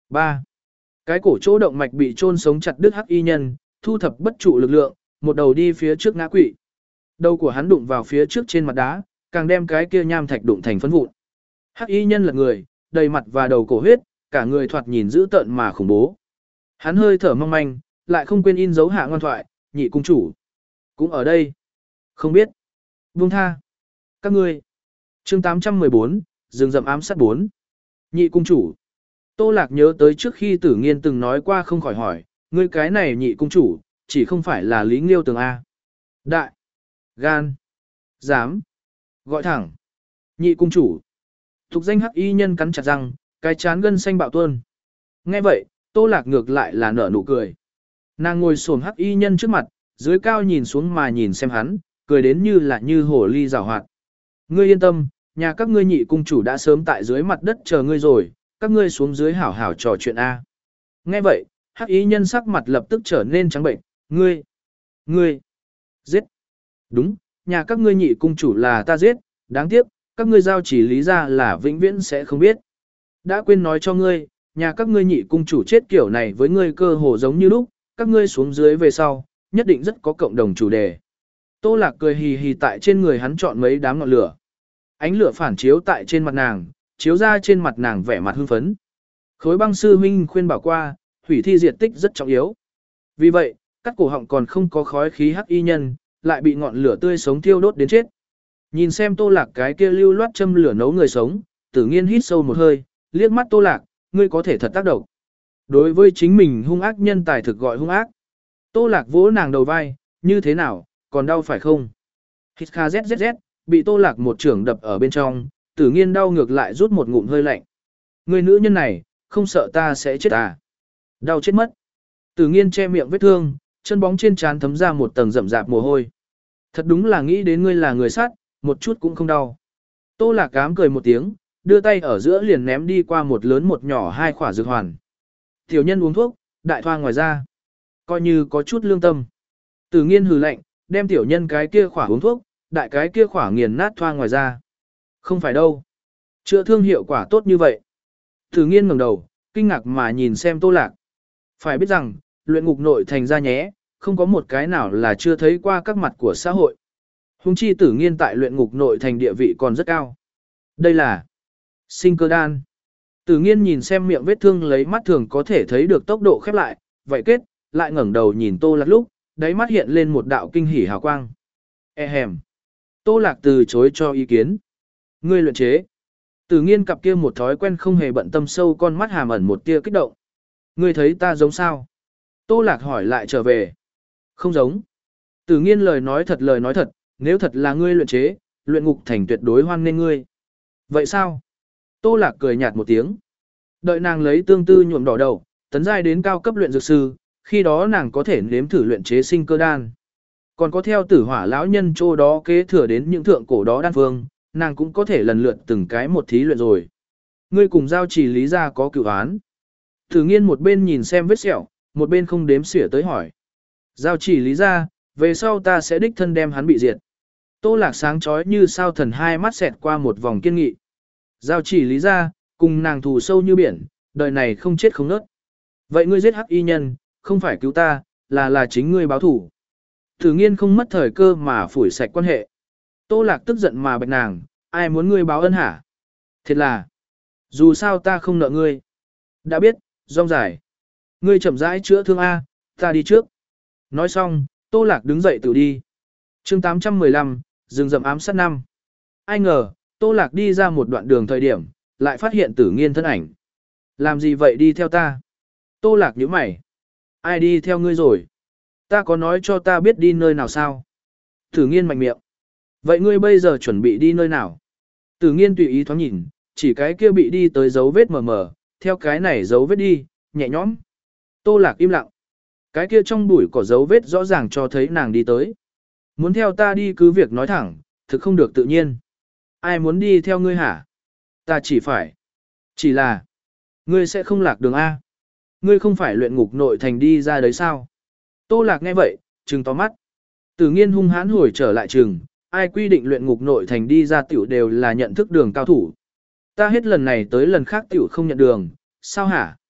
ba. Cái cổ chỗ động mạch bị chôn sống chặt đứt hắc y nhân, thu thập bất trụ lực lượng, một đầu đi phía trước ngã quỵ. Đầu của hắn đụng vào phía trước trên mặt đá, càng đem cái kia nham thạch đụng thành phấn vụn. Hắc y nhân lật người, đầy mặt và đầu cổ huyết, cả người thoạt nhìn dữ tợn mà khủng bố. Hắn hơi thở mong manh, lại không quên in dấu hạ ngoan thoại, nhị cung chủ. Cũng ở đây. Không biết. Buông tha. Các ngươi. Chương tám trăm mười bốn, rừng rậm ám sát bốn. Nhị cung chủ. Tô Lạc nhớ tới trước khi Tử Nghiên từng nói qua không khỏi hỏi, ngươi cái này nhị cung chủ, chỉ không phải là Lý Nghiêu Tường A. Đại. Gan. Dám. Gọi thẳng. Nhị cung chủ. Thục danh hắc y nhân cắn chặt răng, cái chán gân xanh bạo tuôn. Nghe vậy, Tô Lạc ngược lại là nở nụ cười. Nàng ngồi xổm hắc y nhân trước mặt, dưới cao nhìn xuống mà nhìn xem hắn, cười đến như là như hổ ly giảo hoạt. Ngươi yên tâm, nhà các ngươi nhị cung chủ đã sớm tại dưới mặt đất chờ ngươi rồi, các ngươi xuống dưới hảo hảo trò chuyện A. Nghe vậy, hắc y nhân sắc mặt lập tức trở nên trắng bệnh, ngươi, ngươi, giết. Đúng, nhà các ngươi nhị cung chủ là ta giết, đáng tiếc, các ngươi giao chỉ lý ra là vĩnh viễn sẽ không biết. Đã quên nói cho ngươi, nhà các ngươi nhị cung chủ chết kiểu này với ngươi cơ hồ giống như lúc, các ngươi xuống dưới về sau, nhất định rất có cộng đồng chủ đề. Tô Lạc cười hì hì tại trên người hắn chọn mấy đám ngọn lửa. Ánh lửa phản chiếu tại trên mặt nàng, chiếu ra trên mặt nàng vẻ mặt hưng phấn. Khối băng sư huynh khuyên bảo qua, hủy thi diệt tích rất trọng yếu. Vì vậy, cắt cổ họng còn không có khói khí hắc y nhân, lại bị ngọn lửa tươi sống thiêu đốt đến chết. Nhìn xem Tô Lạc cái kia lưu loát châm lửa nấu người sống, Tử Nghiên hít sâu một hơi, liếc mắt Tô Lạc, ngươi có thể thật tác động. Đối với chính mình hung ác nhân tài thực gọi hung ác. Tô Lạc vỗ nàng đầu vai, như thế nào, còn đau phải không? Hít kha zzz, bị Tô Lạc một trưởng đập ở bên trong, Tử Nghiên đau ngược lại rút một ngụm hơi lạnh. Người nữ nhân này, không sợ ta sẽ chết à? Đau chết mất. Tử Nghiên che miệng vết thương, chân bóng trên trán thấm ra một tầng rậm rạp mồ hôi. Thật đúng là nghĩ đến ngươi là người sát, một chút cũng không đau. Tô Lạc cám cười một tiếng, đưa tay ở giữa liền ném đi qua một lớn một nhỏ hai khỏa dược hoàn. Tiểu nhân uống thuốc, đại thoa ngoài ra. Coi như có chút lương tâm. Tử Nghiên hừ lạnh, đem tiểu nhân cái kia khỏa uống thuốc, đại cái kia khỏa nghiền nát thoa ngoài ra. Không phải đâu. Chữa thương hiệu quả tốt như vậy. Tử Nghiên ngẩng đầu, kinh ngạc mà nhìn xem Tô Lạc. Phải biết rằng, luyện ngục nội thành ra nhé, không có một cái nào là chưa thấy qua các mặt của xã hội. Hùng chi Tử Nghiên tại luyện ngục nội thành địa vị còn rất cao. Đây là sinh cơ đan. Tử Nghiên nhìn xem miệng vết thương lấy mắt thường có thể thấy được tốc độ khép lại, vậy kết, lại ngẩng đầu nhìn Tô Lạc lúc, đáy mắt hiện lên một đạo kinh hỉ hào quang. E hèm. Tô Lạc từ chối cho ý kiến. Ngươi luyện chế. Tử Nghiên cặp kia một thói quen không hề bận tâm sâu con mắt hàm ẩn một tia kích động. Ngươi thấy ta giống sao? Tô Lạc hỏi lại trở về. Không giống. Tử Nghiên lời nói thật lời nói thật, nếu thật là ngươi luyện chế, luyện ngục thành tuyệt đối hoan nghênh ngươi. Vậy sao? Tô Lạc cười nhạt một tiếng. Đợi nàng lấy tương tư nhuộm đỏ đầu, tấn giai đến cao cấp luyện dược sư, khi đó nàng có thể nếm thử luyện chế sinh cơ đan. Còn có theo Tử Hỏa lão nhân chỗ đó kế thừa đến những thượng cổ đó đan phương, nàng cũng có thể lần lượt từng cái một thí luyện rồi. Ngươi cùng giao trì lý ra có cửu án. Tử Nghiên một bên nhìn xem vết sẹo, một bên không đếm xỉa tới hỏi. Giao trì lý ra, về sau ta sẽ đích thân đem hắn bị diệt. Tô Lạc sáng chói như sao thần hai mắt xẹt qua một vòng kiên nghị. Giao chỉ lý ra, cùng nàng thù sâu như biển, đời này không chết không nớt. Vậy ngươi giết hắc y nhân, không phải cứu ta, là là chính ngươi báo thủ. Tử Nghiên không mất thời cơ mà phủi sạch quan hệ. Tô Lạc tức giận mà bạch nàng, ai muốn ngươi báo ân hả? Thiệt là, dù sao ta không nợ ngươi. Đã biết, rong dài. Ngươi chậm rãi chữa thương A, ta đi trước. Nói xong, Tô Lạc đứng dậy tự đi. Chương tám trăm mười lăm, rừng rậm ám sát năm. Ai ngờ, Tô Lạc đi ra một đoạn đường thời điểm, lại phát hiện Tử Nghiên thân ảnh. Làm gì vậy đi theo ta? Tô Lạc nhíu mày. Ai đi theo ngươi rồi? Ta có nói cho ta biết đi nơi nào sao? Tử Nghiên mạnh miệng. Vậy ngươi bây giờ chuẩn bị đi nơi nào? Tử Nghiên tùy ý thoáng nhìn, chỉ cái kia bị đi tới dấu vết mờ mờ, theo cái này dấu vết đi, nhẹ nhõm. Tô Lạc im lặng. Cái kia trong bụi cỏ dấu vết rõ ràng cho thấy nàng đi tới. Muốn theo ta đi cứ việc nói thẳng, thực không được tự nhiên. Ai muốn đi theo ngươi hả? Ta chỉ phải. Chỉ là, ngươi sẽ không lạc đường A. Ngươi không phải luyện ngục nội thành đi ra đấy sao? Tô Lạc nghe vậy, trừng to mắt. Tử Nghiên hung hãn hồi trở lại trừng, ai quy định luyện ngục nội thành đi ra tiểu đều là nhận thức đường cao thủ. Ta hết lần này tới lần khác tiểu không nhận đường, sao hả?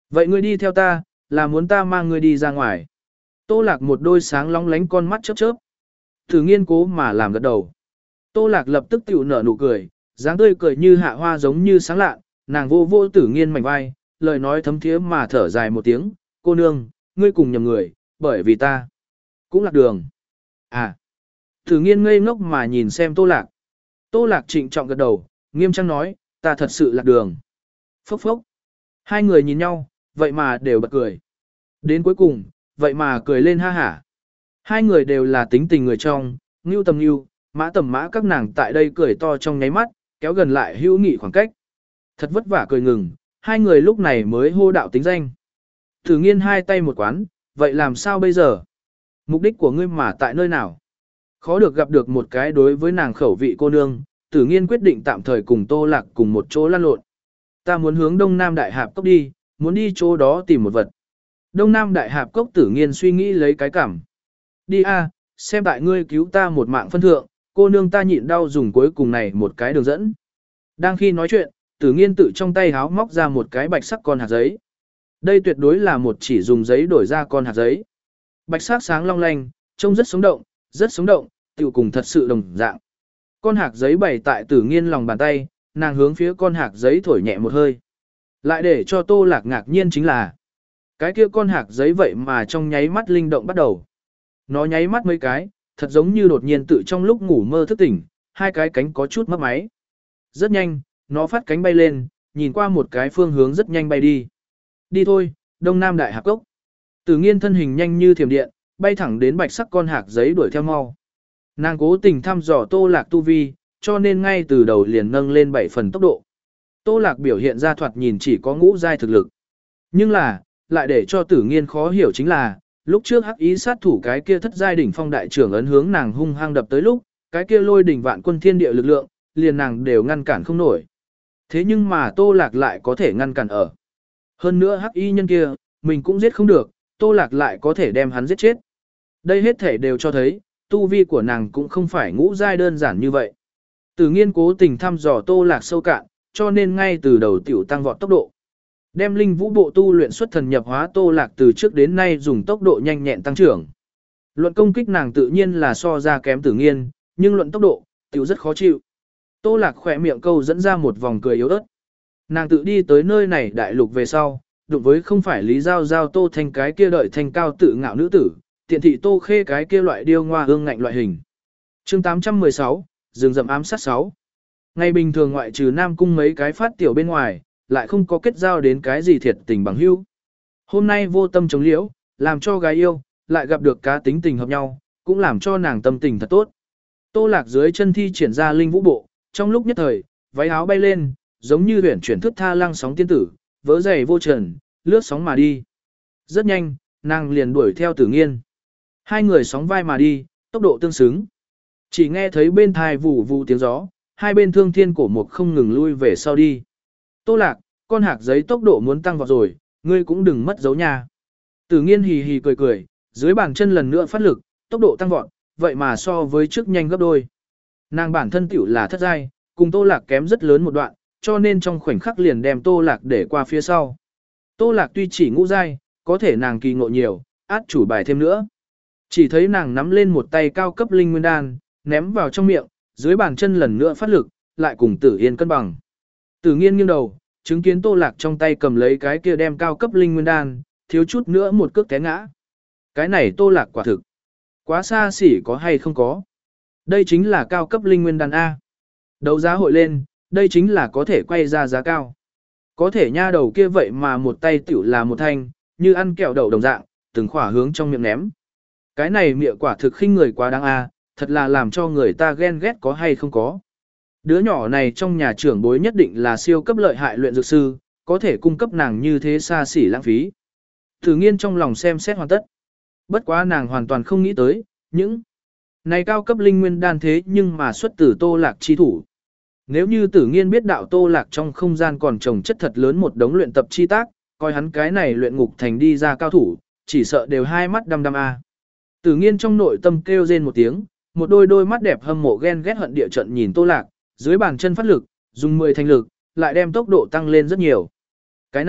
Vậy ngươi đi theo ta, là muốn ta mang ngươi đi ra ngoài. Tô Lạc một đôi sáng long lánh con mắt chớp chớp. Tử Nghiên cố mà làm gật đầu. Tô Lạc lập tức tiểu nở nụ cười, dáng tươi cười như hạ hoa giống như sáng lạ, nàng vô vô Tử Nghiên mảnh vai, lời nói thấm thiế mà thở dài một tiếng, cô nương, ngươi cùng nhầm người, bởi vì ta cũng lạc đường. À, Tử Nghiên ngây ngốc mà nhìn xem Tô Lạc. Tô Lạc trịnh trọng gật đầu, nghiêm trang nói, ta thật sự lạc đường. Phốc phốc. Hai người nhìn nhau, vậy mà đều bật cười. Đến cuối cùng, vậy mà cười lên ha hả. Hai người đều là tính tình người trong, ngưu tầm ngưu, mã tầm mã các nàng tại đây cười to trong nháy mắt, kéo gần lại hữu nghị khoảng cách. Thật vất vả cười ngừng, hai người lúc này mới hô đạo tính danh. Tử Nghiên hai tay một quán, vậy làm sao bây giờ? Mục đích của ngươi mà tại nơi nào? Khó được gặp được một cái đối với nàng khẩu vị cô nương, Tử Nghiên quyết định tạm thời cùng Tô Lạc cùng một chỗ lăn lộn. Ta muốn hướng Đông Nam Đại Hạp Cốc đi, muốn đi chỗ đó tìm một vật. Đông Nam Đại Hạp Cốc Tử Nghiên suy nghĩ lấy cái cảm. Đi a, xem tại ngươi cứu ta một mạng phân thượng, cô nương ta nhịn đau dùng cuối cùng này một cái đường dẫn. Đang khi nói chuyện, Tử Nghiên tự trong tay háo móc ra một cái bạch sắc con hạt giấy. Đây tuyệt đối là một chỉ dùng giấy đổi ra con hạt giấy. Bạch sắc sáng long lanh, trông rất sống động, rất sống động, tựu cùng thật sự đồng dạng. Con hạt giấy bày tại Tử Nghiên lòng bàn tay, nàng hướng phía con hạt giấy thổi nhẹ một hơi. Lại để cho Tô Lạc ngạc nhiên chính là, cái kia con hạt giấy vậy mà trong nháy mắt linh động bắt đầu. Nó nháy mắt mấy cái, thật giống như đột nhiên tự trong lúc ngủ mơ thức tỉnh, hai cái cánh có chút mấp máy. Rất nhanh, nó phát cánh bay lên, nhìn qua một cái phương hướng rất nhanh bay đi. Đi thôi, Đông Nam Đại Hạp Cốc. Tử Nghiên thân hình nhanh như thiểm điện, bay thẳng đến bạch sắc con hạt giấy đuổi theo mau. Nàng cố tình thăm dò Tô Lạc tu vi, cho nên ngay từ đầu liền nâng lên bảy phần tốc độ. Tô Lạc biểu hiện ra thoạt nhìn chỉ có ngũ giai thực lực. Nhưng là, lại để cho Tử Nghiên khó hiểu chính là, lúc trước hắc ý sát thủ cái kia thất giai đỉnh phong đại trưởng ấn hướng nàng hung hăng đập tới lúc, cái kia lôi đỉnh vạn quân thiên địa lực lượng, liền nàng đều ngăn cản không nổi. Thế nhưng mà Tô Lạc lại có thể ngăn cản ở. Hơn nữa hắc y nhân kia, mình cũng giết không được, Tô Lạc lại có thể đem hắn giết chết. Đây hết thể đều cho thấy, tu vi của nàng cũng không phải ngũ giai đơn giản như vậy. Tử Nghiên cố tình thăm dò Tô Lạc sâu cạn, cho nên ngay từ đầu tiểu tăng vọt tốc độ. Đem linh vũ bộ tu luyện xuất thần nhập hóa Tô Lạc từ trước đến nay dùng tốc độ nhanh nhẹn tăng trưởng. Luận công kích nàng tự nhiên là so ra kém Tử Nghiên, nhưng luận tốc độ, tiểu rất khó chịu. Tô Lạc khỏe miệng câu dẫn ra một vòng cười yếu ớt. Nàng tự đi tới nơi này đại lục về sau, đụng với không phải Lý Giao Giao Tô Thanh cái kia đợi thanh cao tự ngạo nữ tử, tiện thị Tô Khê cái kia loại điêu ngoa hương ngạnh loại hình. Chương tám trăm mười sáu, rừng rậm ám sát sáu. Ngày bình thường ngoại trừ Nam Cung mấy cái phát tiểu bên ngoài, lại không có kết giao đến cái gì thiệt tình bằng hữu. Hôm nay vô tâm chống liễu, làm cho gái yêu, lại gặp được cá tính tình hợp nhau, cũng làm cho nàng tâm tình thật tốt. Tô Lạc dưới chân thi triển ra linh vũ bộ, trong lúc nhất thời, váy áo bay lên, giống như huyền chuyển thức tha lăng sóng tiên tử, vớ giày vô trần, lướt sóng mà đi. Rất nhanh, nàng liền đuổi theo Tử Nghiên. Hai người sóng vai mà đi, tốc độ tương xứng. Chỉ nghe thấy bên thai vụ vụ tiếng gió, hai bên thương thiên cổ mục không ngừng lui về sau đi. Tô Lạc, con hạc giấy tốc độ muốn tăng vọt rồi, ngươi cũng đừng mất dấu nha. Tử Nghiên hì hì cười cười, dưới bàn chân lần nữa phát lực, tốc độ tăng vọt, vậy mà so với trước nhanh gấp đôi. Nàng bản thân tiểu là thất giai, cùng Tô Lạc kém rất lớn một đoạn, cho nên trong khoảnh khắc liền đem Tô Lạc để qua phía sau. Tô Lạc tuy chỉ ngũ giai, có thể nàng kỳ ngộ nhiều, át chủ bài thêm nữa. Chỉ thấy nàng nắm lên một tay cao cấp linh nguyên đan, ném vào trong miệng, dưới bàn chân lần nữa phát lực, lại cùng Tử Yên cân bằng. Tử Nghiên nghiêng đầu, chứng kiến Tô Lạc trong tay cầm lấy cái kia đem cao cấp linh nguyên đan, thiếu chút nữa một cước té ngã. Cái này Tô Lạc quả thực quá xa xỉ có hay không có. Đây chính là cao cấp linh nguyên đan A. Đấu giá hội lên, đây chính là có thể quay ra giá cao. Có thể nha đầu kia vậy mà một tay tiểu là một thanh, như ăn kẹo đậu đồng dạng, từng khỏa hướng trong miệng ném. Cái này miệng quả thực khinh người quá đáng A, thật là làm cho người ta ghen ghét có hay không có. Đứa nhỏ này trong nhà trưởng bối nhất định là siêu cấp lợi hại luyện dược sư, có thể cung cấp nàng như thế xa xỉ lãng phí. Tử Nghiên trong lòng xem xét hoàn tất. Bất quá nàng hoàn toàn không nghĩ tới, những này cao cấp linh nguyên đan thế nhưng mà xuất từ Tô Lạc chi thủ. Nếu như Tử Nghiên biết đạo Tô Lạc trong không gian còn trồng chất thật lớn một đống luyện tập chi tác, coi hắn cái này luyện ngục thành đi ra cao thủ, chỉ sợ đều hai mắt đăm đăm a. Tử Nghiên trong nội tâm kêu rên một tiếng, một đôi đôi mắt đẹp hâm mộ ghen ghét hận địa trận nhìn Tô Lạc, dưới bàn chân phát lực, dùng mười thành lực, lại đem tốc độ tăng lên rất nhiều. Cái này,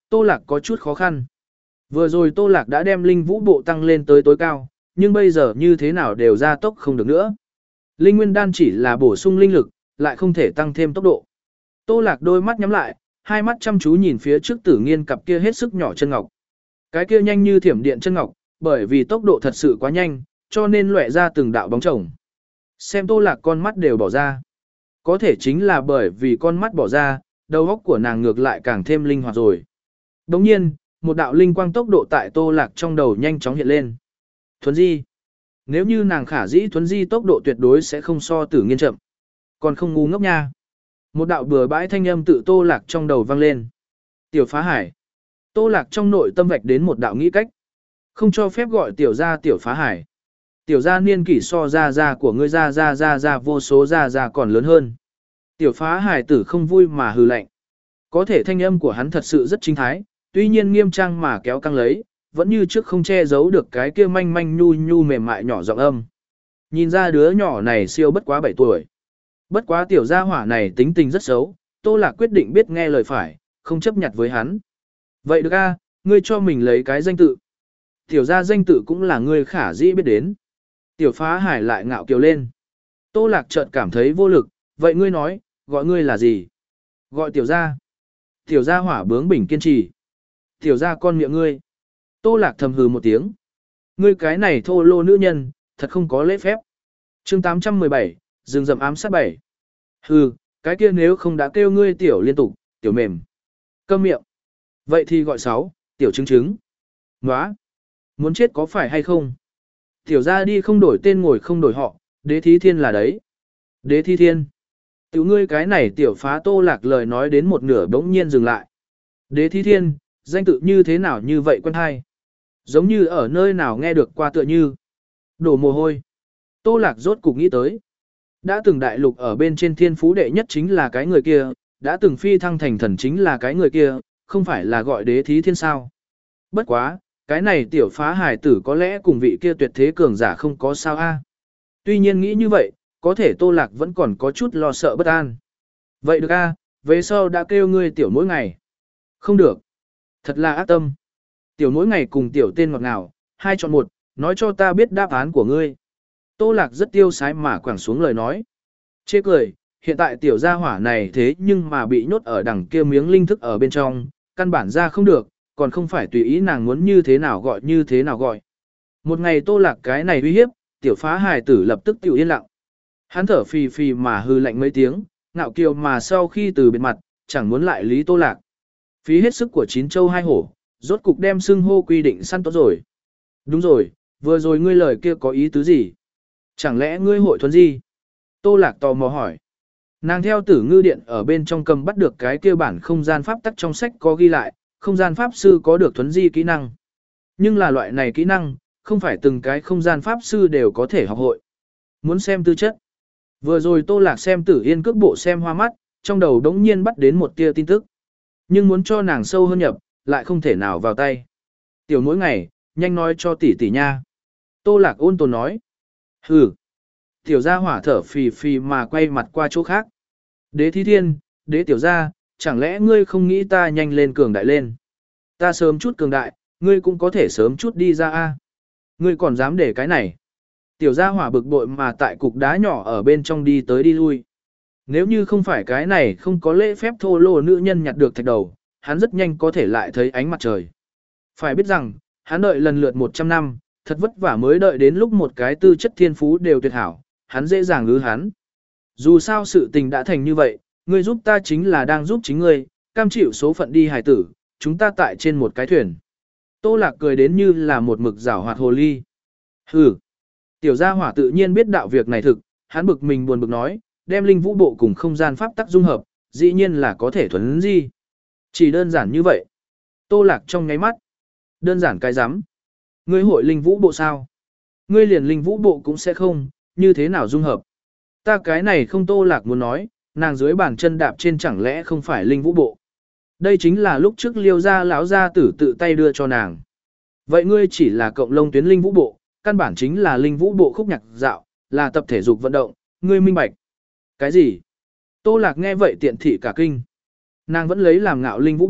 Tô Lạc có chút khó khăn. Vừa rồi Tô Lạc đã đem linh vũ bộ tăng lên tới tối cao, nhưng bây giờ như thế nào đều ra tốc không được nữa. Linh nguyên đan chỉ là bổ sung linh lực, lại không thể tăng thêm tốc độ. Tô Lạc đôi mắt nhắm lại, hai mắt chăm chú nhìn phía trước Tử Nghiên cặp kia hết sức nhỏ chân ngọc. Cái kia nhanh như thiểm điện chân ngọc, bởi vì tốc độ thật sự quá nhanh, cho nên lóe ra từng đạo bóng chồng. Xem Tô Lạc con mắt đều bỏ ra. Có thể chính là bởi vì con mắt bỏ ra, đầu óc của nàng ngược lại càng thêm linh hoạt rồi. Đồng nhiên, một đạo linh quang tốc độ tại Tô Lạc trong đầu nhanh chóng hiện lên. Thuấn di. Nếu như nàng khả dĩ thuấn di tốc độ tuyệt đối sẽ không so Tử Nghiên chậm. Còn không ngu ngốc nha. Một đạo bừa bãi thanh âm tự Tô Lạc trong đầu vang lên. Tiểu phá hải. Tô Lạc trong nội tâm vạch đến một đạo nghĩ cách. Không cho phép gọi tiểu gia tiểu phá hải. Tiểu gia niên kỷ so ra ra của ngươi ra ra ra ra vô số ra ra còn lớn hơn. Tiểu phá hải tử không vui mà hừ lạnh. Có thể thanh âm của hắn thật sự rất chính thái, tuy nhiên nghiêm trang mà kéo căng lấy, vẫn như trước không che giấu được cái kia manh manh nhu nhu mềm mại nhỏ giọng âm. Nhìn ra đứa nhỏ này siêu bất quá bảy tuổi. Bất quá tiểu gia hỏa này tính tình rất xấu, Tô Lạc quyết định biết nghe lời phải, không chấp nhặt với hắn. Vậy được a, ngươi cho mình lấy cái danh tự. Tiểu gia danh tự cũng là ngươi khả dĩ biết đến. Tiểu phá hải lại ngạo kiều lên. Tô Lạc chợt cảm thấy vô lực, vậy ngươi nói, gọi ngươi là gì? Gọi tiểu gia. Tiểu gia hỏa bướng bỉnh kiên trì. Tiểu gia con miệng ngươi. Tô Lạc thầm hừ một tiếng. Ngươi cái này thô lô nữ nhân, thật không có lễ phép. chương tám trăm mười bảy, rừng rậm ám sát bảy. Hừ, cái kia nếu không đã kêu ngươi tiểu liên tục, tiểu mềm. Câm miệng. Vậy thì gọi sáu, tiểu trứng trứng. Nóa. Muốn chết có phải hay không? Tiểu gia đi không đổi tên ngồi không đổi họ, đế thí thiên là đấy. Đế thí thiên. Tiểu ngươi cái này tiểu phá Tô Lạc lời nói đến một nửa bỗng nhiên dừng lại. Đế thí thiên, danh tự như thế nào như vậy quen hay? Giống như ở nơi nào nghe được qua tựa như. Đổ mồ hôi. Tô Lạc rốt cục nghĩ tới. Đã từng đại lục ở bên trên thiên phú đệ nhất chính là cái người kia, đã từng phi thăng thành thần chính là cái người kia, không phải là gọi đế thí thiên sao. Bất quá, cái này tiểu phá hài tử có lẽ cùng vị kia tuyệt thế cường giả không có sao a. Tuy nhiên nghĩ như vậy, có thể Tô Lạc vẫn còn có chút lo sợ bất an. Vậy được a, về sau đã kêu ngươi tiểu mỗi ngày. Không được. Thật là ác tâm. Tiểu mỗi ngày cùng tiểu tên ngọt ngào, hai chọn một, nói cho ta biết đáp án của ngươi. Tô Lạc rất tiêu sái mà quẳng xuống lời nói. Chê cười, hiện tại tiểu gia hỏa này thế nhưng mà bị nhốt ở đằng kia miếng linh thức ở bên trong, căn bản ra không được, còn không phải tùy ý nàng muốn như thế nào gọi như thế nào gọi. Một ngày Tô Lạc cái này uy hiếp, tiểu phá hài tử lập tức tiểu yên lặng. Hắn thở phì phì mà hư lạnh mấy tiếng, ngạo kiều mà sau khi từ biệt mặt, chẳng muốn lại lý Tô Lạc. Phí hết sức của chín châu hai hổ, rốt cục đem xưng hô quy định săn tốt rồi. Đúng rồi, vừa rồi ngươi lời kia có ý tứ gì? Chẳng lẽ ngươi hội thuần gì? Tô Lạc tò mò hỏi. Nàng theo Tử Ngư Điện ở bên trong cầm bắt được cái kia bản không gian pháp tắc trong sách có ghi lại, không gian pháp sư có được thuấn di kỹ năng. Nhưng là loại này kỹ năng, không phải từng cái không gian pháp sư đều có thể học hội. Muốn xem tư chất. Vừa rồi Tô Lạc xem Tử Yên cước bộ xem hoa mắt, trong đầu đống nhiên bắt đến một tia tin tức. Nhưng muốn cho nàng sâu hơn nhập, lại không thể nào vào tay. Tiểu mỗi ngày, nhanh nói cho tỷ tỷ nha. Tô Lạc ôn tồn nói. Hừ. Tiểu gia hỏa thở phì phì mà quay mặt qua chỗ khác. Đế thí thiên, đế tiểu gia, chẳng lẽ ngươi không nghĩ ta nhanh lên cường đại lên? Ta sớm chút cường đại, ngươi cũng có thể sớm chút đi ra a. Ngươi còn dám để cái này? Tiểu gia hỏa bực bội mà tại cục đá nhỏ ở bên trong đi tới đi lui. Nếu như không phải cái này không có lễ phép thô lô nữ nhân nhặt được thạch đầu, hắn rất nhanh có thể lại thấy ánh mặt trời. Phải biết rằng, hắn đợi lần lượt một trăm năm, thật vất vả mới đợi đến lúc một cái tư chất thiên phú đều tuyệt hảo, hắn dễ dàng ứ hắn. Dù sao sự tình đã thành như vậy, ngươi giúp ta chính là đang giúp chính ngươi, cam chịu số phận đi hài tử, chúng ta tại trên một cái thuyền. Tô Lạc cười đến như là một mực giảo hoạt hồ ly. Hừ. Tiểu gia hỏa tự nhiên biết đạo việc này thực, hắn bực mình buồn bực nói, đem linh vũ bộ cùng không gian pháp tắc dung hợp, dĩ nhiên là có thể thuần di. Chỉ đơn giản như vậy. Tô Lạc trong ngáy mắt. Đơn giản cái rắm. Ngươi hội linh vũ bộ sao? Ngươi liền linh vũ bộ cũng sẽ không, như thế nào dung hợp? Ta cái này không Tô Lạc muốn nói, nàng dưới bàn chân đạp trên chẳng lẽ không phải linh vũ bộ. Đây chính là lúc trước Liêu gia lão gia tử tự tay đưa cho nàng. Vậy ngươi chỉ là cộng lông tuyến linh vũ bộ, căn bản chính là linh vũ bộ khúc nhạc dạo, là tập thể dục vận động, ngươi minh bạch. Cái gì? Tô Lạc nghe vậy tiện thị cả kinh. Nàng vẫn lấy làm ngạo linh vũ bộ,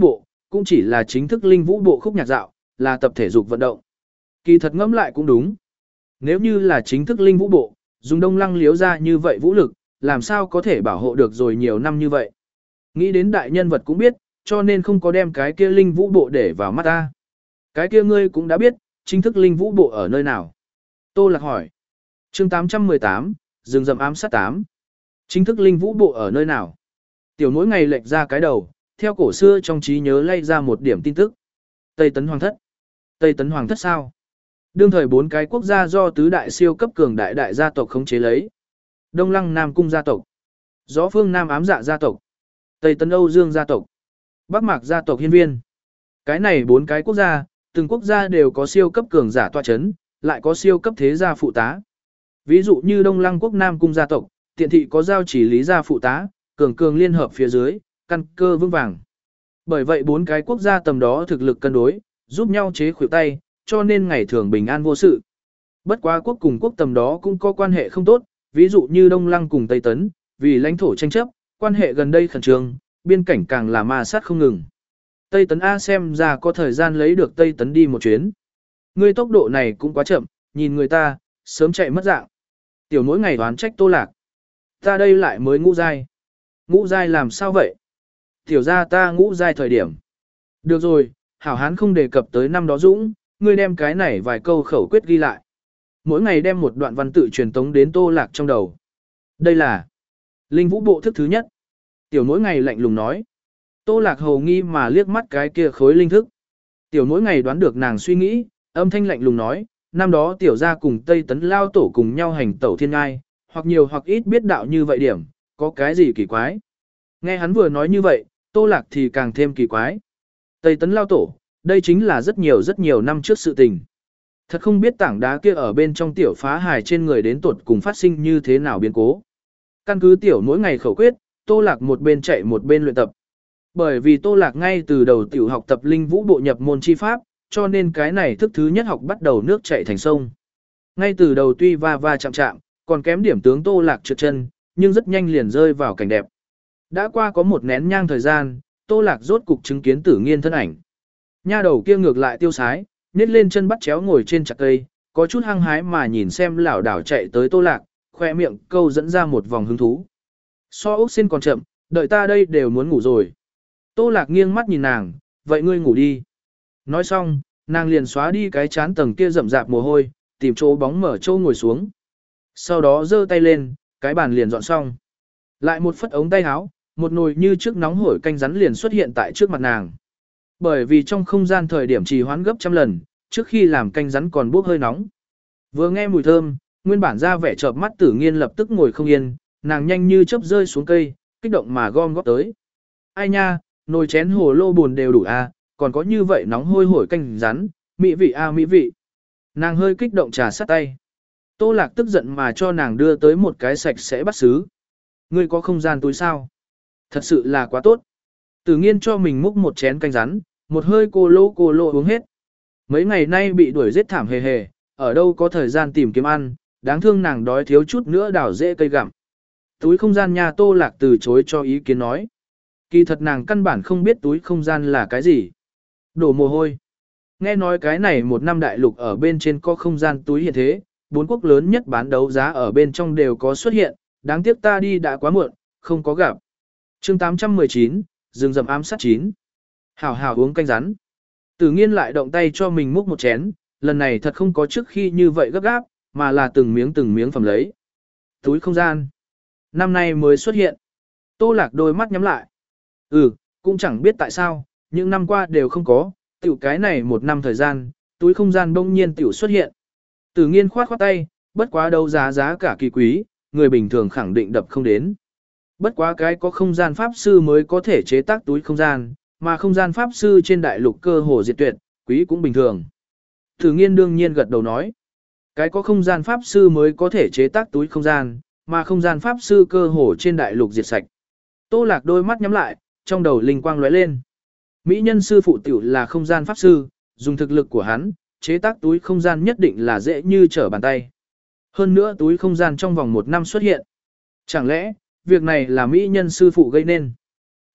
cũng chỉ là chính thức linh vũ bộ khúc nhạc dạo, là tập thể dục vận động. Kỳ thật ngẫm lại cũng đúng. Nếu như là chính thức linh vũ bộ, dùng Đông Lăng liếu ra như vậy vũ lực, làm sao có thể bảo hộ được rồi nhiều năm như vậy. Nghĩ đến đại nhân vật cũng biết, cho nên không có đem cái kia linh vũ bộ để vào mắt ta. Cái kia ngươi cũng đã biết, chính thức linh vũ bộ ở nơi nào. Tô Lạc hỏi. chương tám trăm mười tám, rừng rậm ám sát tám. Chính thức linh vũ bộ ở nơi nào? Tiểu mỗi ngày lệch ra cái đầu, theo cổ xưa trong trí nhớ lay ra một điểm tin tức. Tây Tấn Hoàng thất. Tây Tấn Hoàng thất sao? Đương thời bốn cái quốc gia do tứ đại siêu cấp cường đại đại gia tộc khống chế lấy. Đông Lăng Nam Cung gia tộc, Gió Phương Nam Ám Dạ gia tộc, Tây Tấn Âu Dương gia tộc, Bắc Mạc gia tộc Hiên Viên. Cái này bốn cái quốc gia, từng quốc gia đều có siêu cấp cường giả tọa chấn, lại có siêu cấp thế gia phụ tá. Ví dụ như Đông Lăng quốc Nam Cung gia tộc, Tiện thị có giao chỉ lý gia phụ tá, cường cường liên hợp phía dưới, căn cơ vững vàng. Bởi vậy bốn cái quốc gia tầm đó thực lực cân đối, giúp nhau chế khuỷu tay, cho nên ngày thường bình an vô sự. Bất quá quốc cùng quốc tầm đó cũng có quan hệ không tốt, ví dụ như Đông Lăng cùng Tây Tấn, vì lãnh thổ tranh chấp, quan hệ gần đây khẩn trương, biên cảnh càng là ma sát không ngừng. Tây Tấn A xem ra có thời gian lấy được Tây Tấn đi một chuyến. Ngươi tốc độ này cũng quá chậm, nhìn người ta, sớm chạy mất dạng. Tiểu mỗi ngày đoán trách Tô Lạc. Ta đây lại mới ngũ giai. Ngũ giai làm sao vậy? Tiểu ra ta ngũ giai thời điểm. Được rồi, hảo hán không đề cập tới năm đó Dũng, ngươi đem cái này vài câu khẩu quyết ghi lại. Mỗi ngày đem một đoạn văn tự truyền tống đến Tô Lạc trong đầu. Đây là linh vũ bộ thức thứ nhất. Tiểu mỗi ngày lạnh lùng nói. Tô Lạc hầu nghi mà liếc mắt cái kia khối linh thức. Tiểu mỗi ngày đoán được nàng suy nghĩ, âm thanh lạnh lùng nói, năm đó tiểu gia cùng Tây Tấn lao tổ cùng nhau hành tẩu thiên ngai, hoặc nhiều hoặc ít biết đạo như vậy điểm, có cái gì kỳ quái. Nghe hắn vừa nói như vậy, Tô Lạc thì càng thêm kỳ quái. Tây Tấn lao tổ, đây chính là rất nhiều rất nhiều năm trước sự tình. Thật không biết tảng đá kia ở bên trong tiểu phá hài trên người đến tuột cùng phát sinh như thế nào biến cố. Căn cứ tiểu mỗi ngày khẩu quyết, Tô Lạc một bên chạy một bên luyện tập. Bởi vì Tô Lạc ngay từ đầu tiểu học tập linh vũ bộ nhập môn chi pháp, cho nên cái này thức thứ nhất học bắt đầu nước chảy thành sông. Ngay từ đầu tuy va va chạm chạm, còn kém điểm tướng Tô Lạc trượt chân, nhưng rất nhanh liền rơi vào cảnh đẹp. Đã qua có một nén nhang thời gian, Tô Lạc rốt cục chứng kiến Tử Nghiên thân ảnh. Nha đầu kia ngược lại tiêu sái, nhét lên chân bắt chéo ngồi trên chặt cây, có chút hăng hái mà nhìn xem lảo đảo chạy tới Tô Lạc, khoe miệng câu dẫn ra một vòng hứng thú. So ốc xin còn chậm, đợi ta đây đều muốn ngủ rồi. Tô Lạc nghiêng mắt nhìn nàng, vậy ngươi ngủ đi. Nói xong, nàng liền xóa đi cái chán tầng kia rậm rạp mồ hôi, tìm chỗ bóng mở chỗ ngồi xuống. Sau đó giơ tay lên, cái bàn liền dọn xong. Lại một phất ống tay áo, một nồi như trước nóng hổi canh rắn liền xuất hiện tại trước mặt nàng. Bởi vì trong không gian thời điểm trì hoãn gấp trăm lần, trước khi làm canh rắn còn bốc hơi nóng. Vừa nghe mùi thơm, nguyên bản ra vẻ chợp mắt Tử Nghiên lập tức ngồi không yên, nàng nhanh như chớp rơi xuống cây, kích động mà gom góp tới. Ai nha, nồi chén hồ lô buồn đều đủ a, còn có như vậy nóng hôi hổi canh rắn, mỹ vị a mỹ vị. Nàng hơi kích động trà sát tay. Tô Lạc tức giận mà cho nàng đưa tới một cái sạch sẽ bắt sứ. Ngươi có không gian túi sao? Thật sự là quá tốt. Tử Nghiên cho mình múc một chén canh rắn, một hơi cô lô cô lô uống hết. Mấy ngày nay bị đuổi giết thảm hề hề, ở đâu có thời gian tìm kiếm ăn, đáng thương nàng đói thiếu chút nữa đào rễ cây gặm. Túi không gian nhà Tô Lạc từ chối cho ý kiến nói. Kỳ thật nàng căn bản không biết túi không gian là cái gì. Đổ mồ hôi. Nghe nói cái này một năm đại lục ở bên trên có không gian túi hiện thế, bốn quốc lớn nhất bán đấu giá ở bên trong đều có xuất hiện, đáng tiếc ta đi đã quá muộn, không có gặp. chương tám trăm mười chín, rừng rậm ám sát chín. Hảo hảo uống canh rắn. Tử Nghiên lại động tay cho mình múc một chén, lần này thật không có trước khi như vậy gấp gáp, mà là từng miếng từng miếng phẩm lấy. Túi không gian. Năm nay mới xuất hiện. Tô Lạc đôi mắt nhắm lại. Ừ, cũng chẳng biết tại sao, những năm qua đều không có, tiểu cái này một năm thời gian, túi không gian bỗng nhiên tiểu xuất hiện. Tử Nghiên khoát khoát tay, bất quá đấu giá giá cả kỳ quý, người bình thường khẳng định đập không đến. Bất quá cái có không gian pháp sư mới có thể chế tác túi không gian, mà không gian pháp sư trên đại lục cơ hồ diệt tuyệt, quý cũng bình thường. Tử Nghiên đương nhiên gật đầu nói, cái có không gian pháp sư mới có thể chế tác túi không gian, mà không gian pháp sư cơ hồ trên đại lục diệt sạch. Tô Lạc đôi mắt nhắm lại, trong đầu linh quang lóe lên. Mỹ nhân sư phụ tiểu là không gian pháp sư, dùng thực lực của hắn, chế tác túi không gian nhất định là dễ như trở bàn tay. Hơn nữa túi không gian trong vòng một năm xuất hiện. Chẳng lẽ, việc này là Mỹ nhân sư phụ gây nên?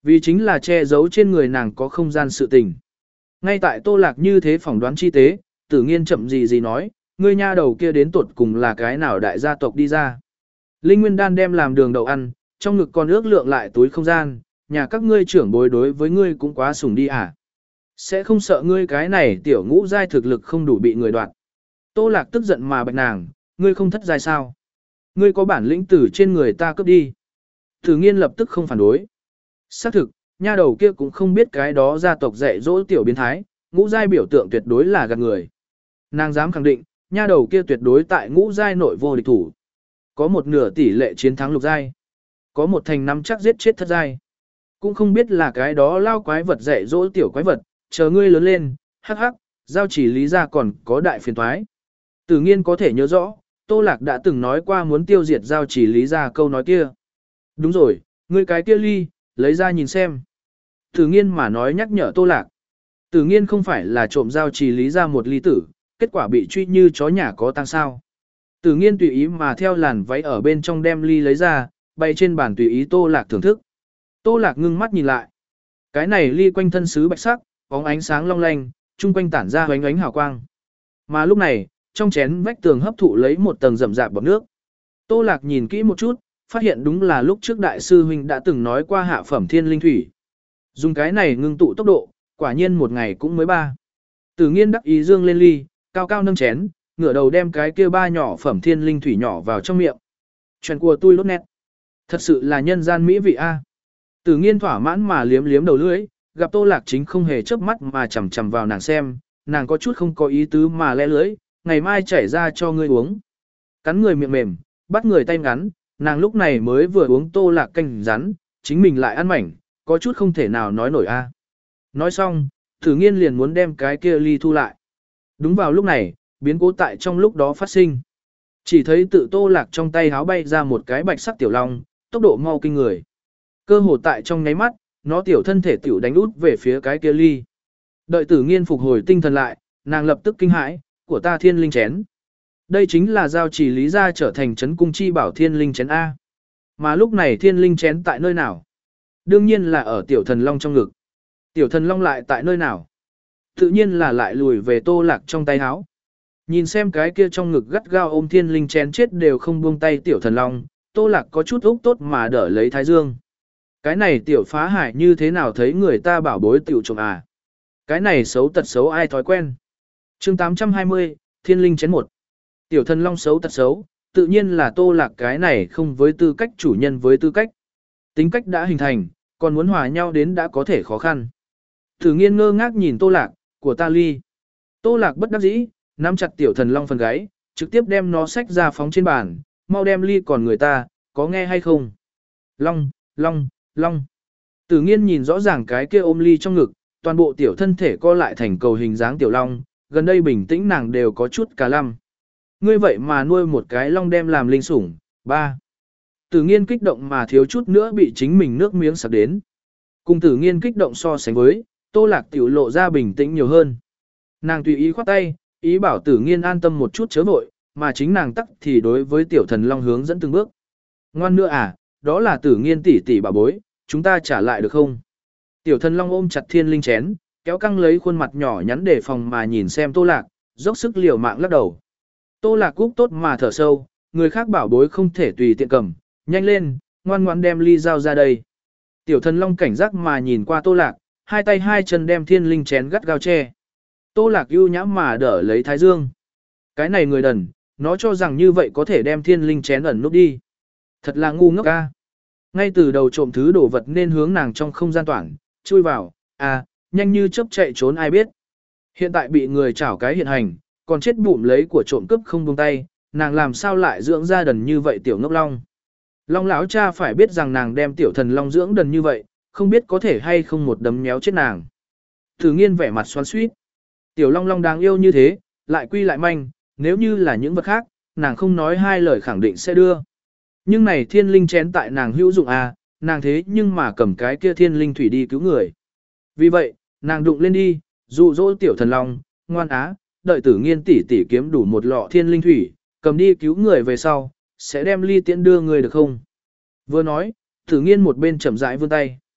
Vì chính là che giấu trên người nàng có không gian sự tình. Ngay tại Tô Lạc như thế phỏng đoán chi tế, Tử Nghiên chậm gì gì nói, ngươi nha đầu kia đến tuột cùng là cái nào đại gia tộc đi ra. Linh Nguyên Đan đem làm đường đậu ăn, trong ngực còn ước lượng lại túi không gian, nhà các ngươi trưởng bối đối với ngươi cũng quá sủng đi à. Sẽ không sợ ngươi cái này tiểu ngũ giai thực lực không đủ bị người đoạt. Tô Lạc tức giận mà bạch nàng, ngươi không thất giai sao? Ngươi có bản lĩnh tử trên người ta cướp đi. Tử Nghiên lập tức không phản đối. Xác thực, nha đầu kia cũng không biết cái đó gia tộc dạy dỗ tiểu biến thái, ngũ giai biểu tượng tuyệt đối là gạt người. Nàng dám khẳng định, nha đầu kia tuyệt đối tại ngũ giai nội vô địch thủ. Có một nửa tỷ lệ chiến thắng lục giai, có một thành năm chắc giết chết thất giai. Cũng không biết là cái đó lao quái vật dạy dỗ tiểu quái vật, chờ ngươi lớn lên, hắc hắc, giao chỉ lý ra còn có đại phiền toái. Tử Nghiên có thể nhớ rõ, Tô Lạc đã từng nói qua muốn tiêu diệt giao chỉ lý ra câu nói kia. Đúng rồi, ngươi cái kia ly, lấy ra nhìn xem. Tử Nghiên mà nói nhắc nhở Tô Lạc. Tử Nghiên không phải là trộm giao chỉ lý ra một ly tử, kết quả bị truy như chó nhà có tăng sao. Tử Nghiên tùy ý mà theo làn váy ở bên trong đem ly lấy ra, bay trên bàn tùy ý Tô Lạc thưởng thức. Tô Lạc ngưng mắt nhìn lại. Cái này ly quanh thân sứ bạch sắc, bóng ánh sáng long lanh, chung quanh tản ra ánh ánh hào quang. Mà lúc này, trong chén vách tường hấp thụ lấy một tầng rậm rạp bọt nước. Tô Lạc nhìn kỹ một chút, phát hiện đúng là lúc trước đại sư huynh đã từng nói qua hạ phẩm thiên linh thủy. Dùng cái này ngưng tụ tốc độ, quả nhiên một ngày cũng mới ba. Tử Nghiên đắc ý dương lên ly, cao cao nâng chén, ngửa đầu đem cái kia ba nhỏ phẩm thiên linh thủy nhỏ vào trong miệng. Chuyện của tôi lốt nét. Thật sự là nhân gian mỹ vị a. Tử Nghiên thỏa mãn mà liếm liếm đầu lưỡi, gặp Tô Lạc chính không hề chớp mắt mà chằm chằm vào nàng xem, nàng có chút không có ý tứ mà lẽ lưỡi, ngày mai chảy ra cho ngươi uống. Cắn người miệng mềm, bắt người tay ngắn, nàng lúc này mới vừa uống Tô Lạc canh rắn, chính mình lại ăn mảnh, có chút không thể nào nói nổi a. Nói xong, Tử Nghiên liền muốn đem cái kia ly thu lại. Đúng vào lúc này, biến cố tại trong lúc đó phát sinh. Chỉ thấy tự Tô Lạc trong tay háo bay ra một cái bạch sắc tiểu long, tốc độ mau kinh người. Cơ hồ tại trong nháy mắt, nó tiểu thân thể tiểu đánh út về phía cái kia ly. Đợi Tử Nghiên phục hồi tinh thần lại, nàng lập tức kinh hãi, của ta thiên linh chén. Đây chính là giao chỉ lý gia trở thành trấn cung chi bảo thiên linh chén A. Mà lúc này thiên linh chén tại nơi nào? Đương nhiên là ở tiểu thần long trong ngực. Tiểu thần long lại tại nơi nào? Tự nhiên là lại lùi về Tô Lạc trong tay háo. Nhìn xem cái kia trong ngực gắt gao ôm thiên linh chén chết đều không buông tay tiểu thần long, Tô Lạc có chút úc tốt mà đỡ lấy thái dương. Cái này tiểu phá hải như thế nào thấy người ta bảo bối tiểu trộm à? Cái này xấu tật xấu ai thói quen? Chương tám trăm hai mươi, Thiên Linh chén một. Tiểu thần long xấu tật xấu, tự nhiên là Tô Lạc cái này không với tư cách chủ nhân với tư cách. Tính cách đã hình thành, còn muốn hòa nhau đến đã có thể khó khăn. Tử Nghiên ngơ ngác nhìn Tô Lạc, của ta ly. Tô Lạc bất đắc dĩ, nắm chặt tiểu thần long phần gáy, trực tiếp đem nó xách ra phóng trên bàn, mau đem ly còn người ta, có nghe hay không? Long, long, long. Tử Nghiên nhìn rõ ràng cái kia ôm ly trong ngực, toàn bộ tiểu thân thể co lại thành cầu hình dáng tiểu long, gần đây bình tĩnh nàng đều có chút cả lăm. Ngươi vậy mà nuôi một cái long đem làm linh sủng, ba. Tử Nghiên kích động mà thiếu chút nữa bị chính mình nước miếng sặc đến. Cùng Tử Nghiên kích động so sánh với, Tô Lạc tiểu lộ ra bình tĩnh nhiều hơn. Nàng tùy ý khoát tay, ý bảo Tử Nghiên an tâm một chút chớ vội, mà chính nàng tắc thì đối với tiểu thần long hướng dẫn từng bước. Ngoan nữa à, đó là Tử Nghiên tỷ tỷ bà bối, chúng ta trả lại được không? Tiểu thần long ôm chặt thiên linh chén, kéo căng lấy khuôn mặt nhỏ nhắn để phòng mà nhìn xem Tô Lạc, dốc sức liều mạng lắc đầu. Tô Lạc cúc tốt mà thở sâu, người khác bảo bối không thể tùy tiện cầm, nhanh lên, ngoan ngoãn đem ly dao ra đây. Tiểu thần long cảnh giác mà nhìn qua Tô Lạc, hai tay hai chân đem thiên linh chén gắt gao che. Tô Lạc ưu nhãm mà đỡ lấy thái dương. Cái này người đần, nó cho rằng như vậy có thể đem thiên linh chén ẩn nút đi. Thật là ngu ngốc ca. Ngay từ đầu trộm thứ đồ vật nên hướng nàng trong không gian toản, chui vào, à, nhanh như chớp chạy trốn ai biết. Hiện tại bị người chảo cái hiện hành, còn chết bụng lấy của trộm cướp không buông tay, nàng làm sao lại dưỡng ra đần như vậy tiểu ngốc long. Long lão cha phải biết rằng nàng đem tiểu thần long dưỡng đần như vậy, không biết có thể hay không một đấm méo chết nàng. Tử Nghiên vẻ mặt xoắn xuýt. Tiểu long long đáng yêu như thế, lại quy lại manh, nếu như là những vật khác, nàng không nói hai lời khẳng định sẽ đưa. Nhưng này thiên linh chén tại nàng hữu dụng à, nàng thế nhưng mà cầm cái kia thiên linh thủy đi cứu người. Vì vậy, nàng đụng lên đi, dụ dỗ tiểu thần long, ngoan á, đợi Tử Nghiên tỷ tỷ kiếm đủ một lọ thiên linh thủy, cầm đi cứu người về sau, sẽ đem ly tiễn đưa người được không? Vừa nói, Tử Nghiên một bên chậm rãi vươn tay.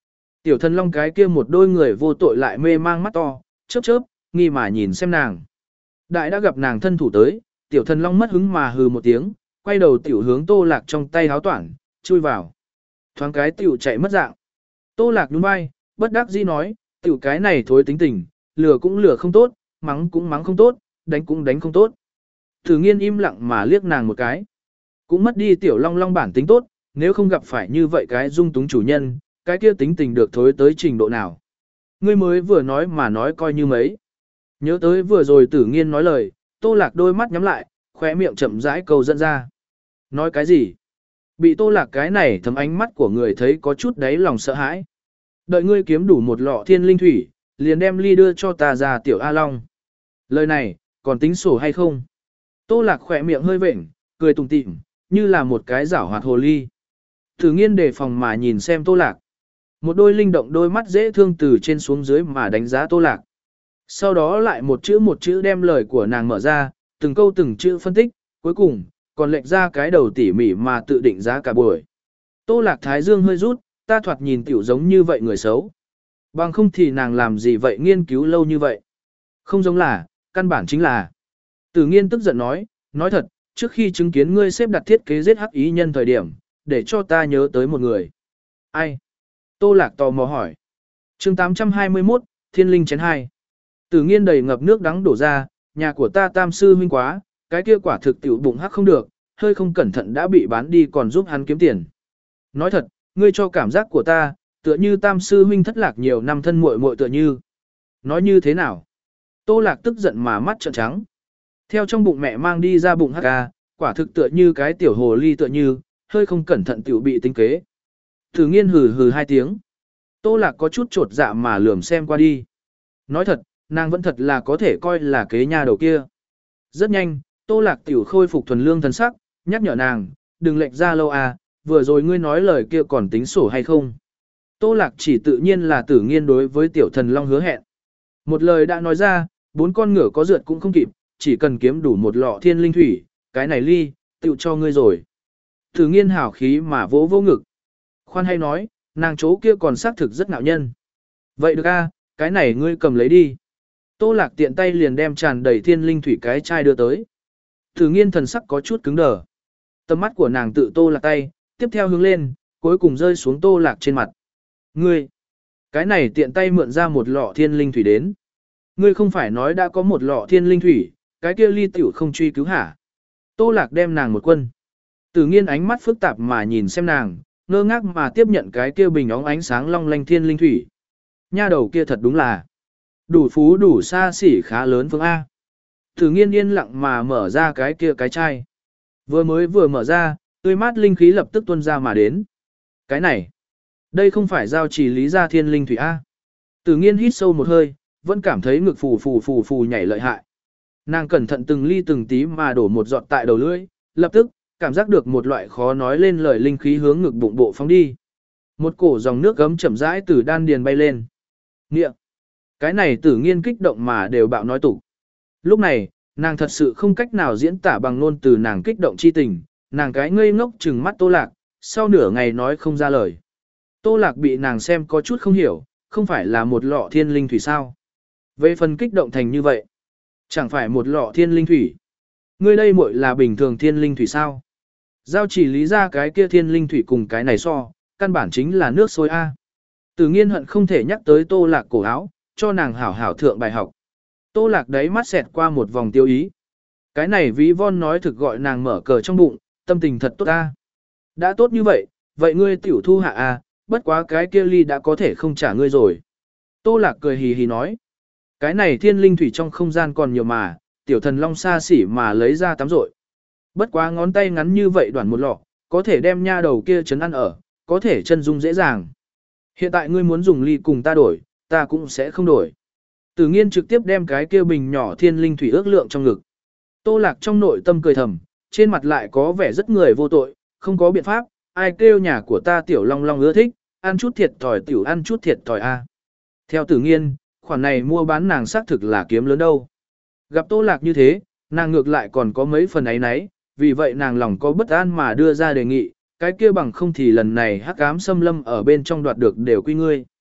Tiểu thần long cái kia một đôi người vô tội lại mê mang mắt to, chớp chớp, nghi mà nhìn xem nàng. Đại đã gặp nàng thân thủ tới, tiểu thần long mất hứng mà hừ một tiếng, quay đầu tiểu hướng Tô Lạc trong tay háo toản, chui vào. Thoáng cái tiểu chạy mất dạng. Tô Lạc nhún vai, bất đắc dĩ nói, tiểu cái này thối tính tình, lừa cũng lừa không tốt, mắng cũng mắng không tốt, đánh cũng đánh không tốt. Thử nghiên im lặng mà liếc nàng một cái. Cũng mất đi tiểu long long bản tính tốt, nếu không gặp phải như vậy cái dung túng chủ nhân, cái kia tính tình được thối tới trình độ nào. Ngươi mới vừa nói mà nói coi như mấy. Nhớ tới vừa rồi tử nghiên nói lời, Tô Lạc đôi mắt nhắm lại, khóe miệng chậm rãi cầu dẫn ra. Nói cái gì? Bị Tô Lạc cái này thấm ánh mắt của người thấy có chút đáy lòng sợ hãi. Đợi ngươi kiếm đủ một lọ thiên linh thủy, liền đem ly đưa cho ta ra tiểu A Long. Lời này, còn tính sổ hay không? Tô Lạc khỏe miệng hơi vệnh, cười tủm tỉm, như là một cái giảo hoạt hồ ly. Thử nghiên đề phòng mà nhìn xem Tô Lạc. Một đôi linh động đôi mắt dễ thương từ trên xuống dưới mà đánh giá Tô Lạc. Sau đó lại một chữ một chữ đem lời của nàng mở ra, từng câu từng chữ phân tích, cuối cùng, còn lệch ra cái đầu tỉ mỉ mà tự định giá cả buổi. Tô Lạc thái dương hơi rút, ta thoạt nhìn tiểu giống như vậy người xấu. Bằng không thì nàng làm gì vậy nghiên cứu lâu như vậy. Không giống là, căn bản chính là. Tử nghiên tức giận nói, nói thật, trước khi chứng kiến ngươi xếp đặt thiết kế giết hắc ý nhân thời điểm, để cho ta nhớ tới một người. Ai? Tô Lạc tò mò hỏi. chương tám trăm hai mươi mốt, Thiên Linh chén hai. Tử nghiên đầy ngập nước đắng đổ ra, nhà của ta tam sư huynh quá, cái kia quả thực tiểu bụng hắc không được, hơi không cẩn thận đã bị bán đi còn giúp hắn kiếm tiền. Nói thật, ngươi cho cảm giác của ta, tựa như tam sư huynh thất lạc nhiều năm thân muội muội tựa như. Nói như thế nào? Tô Lạc tức giận mà mắt trợn trắng. Theo trong bụng mẹ mang đi ra bụng hắc ca, quả thực tựa như cái tiểu hồ ly tựa như, hơi không cẩn thận tiểu bị tính kế. Thử nghiên hừ hừ hai tiếng. Tô Lạc có chút trột dạ mà lườm xem qua đi. Nói thật, nàng vẫn thật là có thể coi là kế nhà đầu kia. Rất nhanh, Tô Lạc tiểu khôi phục thuần lương thần sắc, nhắc nhở nàng, đừng lệch ra lâu à, vừa rồi ngươi nói lời kia còn tính sổ hay không. Tô Lạc chỉ tự nhiên là tử nghiên đối với tiểu thần long hứa hẹn. Một lời đã nói ra, bốn con ngựa có rượt cũng không kịp, chỉ cần kiếm đủ một lọ thiên linh thủy, cái này ly, tiểu cho ngươi rồi. Tử nghiên hảo khí mà vỗ vỗ ngực. Khoan hay nói, nàng chỗ kia còn xác thực rất ngạo nhân. Vậy được a, cái này ngươi cầm lấy đi. Tô Lạc tiện tay liền đem tràn đầy thiên linh thủy cái chai đưa tới. Tử nghiên thần sắc có chút cứng đờ. Tầm mắt của nàng tự Tô Lạc tay, tiếp theo hướng lên, cuối cùng rơi xuống Tô Lạc trên mặt. Ngươi, cái này tiện tay mượn ra một lọ thiên linh thủy đến. Ngươi không phải nói đã có một lọ thiên linh thủy, cái kia ly tiểu không truy cứu hả? Tô Lạc đem nàng một quân. Tử nghiên ánh mắt phức tạp mà nhìn xem nàng, ngơ ngác mà tiếp nhận cái kia bình óng ánh sáng long lanh thiên linh thủy. Nha đầu kia thật đúng là đủ phú đủ xa xỉ khá lớn phương A. Tử nghiên yên lặng mà mở ra cái kia cái chai. Vừa mới vừa mở ra, tươi mát linh khí lập tức tuôn ra mà đến. Cái này, đây không phải giao chỉ lý gia thiên linh thủy A. Tử nghiên hít sâu một hơi, vẫn cảm thấy ngực phù phù phù phù nhảy lợi hại. Nàng cẩn thận từng ly từng tí mà đổ một giọt tại đầu lưỡi, lập tức, cảm giác được một loại khó nói lên lời linh khí hướng ngực bụng bộ phóng đi. Một cổ dòng nước gấm chậm rãi từ đan điền bay lên. Nghĩa! Cái này tử nghiên kích động mà đều bạo nói tục. Lúc này, nàng thật sự không cách nào diễn tả bằng ngôn từ nàng kích động chi tình, nàng cái ngây ngốc trừng mắt Tô Lạc, sau nửa ngày nói không ra lời. Tô Lạc bị nàng xem có chút không hiểu, không phải là một lọ thiên linh thủy sao. Về phần kích động thành như vậy, chẳng phải một lọ thiên linh thủy. Ngươi đây muội là bình thường thiên linh thủy sao? Giao chỉ lý ra cái kia thiên linh thủy cùng cái này so, căn bản chính là nước sôi A. Tử nghiên hận không thể nhắc tới Tô Lạc cổ áo, cho nàng hảo hảo thượng bài học. Tô Lạc đấy mắt xẹt qua một vòng tiêu ý. Cái này ví von nói thực gọi nàng mở cờ trong bụng, tâm tình thật tốt A. Đã tốt như vậy, vậy ngươi tiểu thu hạ A, bất quá cái kia ly đã có thể không trả ngươi rồi. Tô Lạc cười hì hì nói. Cái này thiên linh thủy trong không gian còn nhiều mà, tiểu thần long xa xỉ mà lấy ra tắm rội. Bất quá ngón tay ngắn như vậy đoạn một lọ, có thể đem nha đầu kia chấn ăn ở, có thể chân dung dễ dàng. Hiện tại ngươi muốn dùng ly cùng ta đổi, ta cũng sẽ không đổi. Tử nghiên trực tiếp đem cái kia bình nhỏ thiên linh thủy ước lượng trong ngực. Tô Lạc trong nội tâm cười thầm, trên mặt lại có vẻ rất người vô tội, không có biện pháp, ai kêu nhà của ta tiểu long long ưa thích, ăn chút thiệt thòi tiểu ăn chút thiệt thòi a. Theo tử nghiên, khoản này mua bán nàng xác thực là kiếm lớn đâu. Gặp Tô Lạc như thế, nàng ngược lại còn có mấy phần ấy nấy, vì vậy nàng lòng có bất an mà đưa ra đề nghị, cái kia bằng không thì lần này hắc ám xâm lâm ở bên trong đoạt được đều quy ngươi.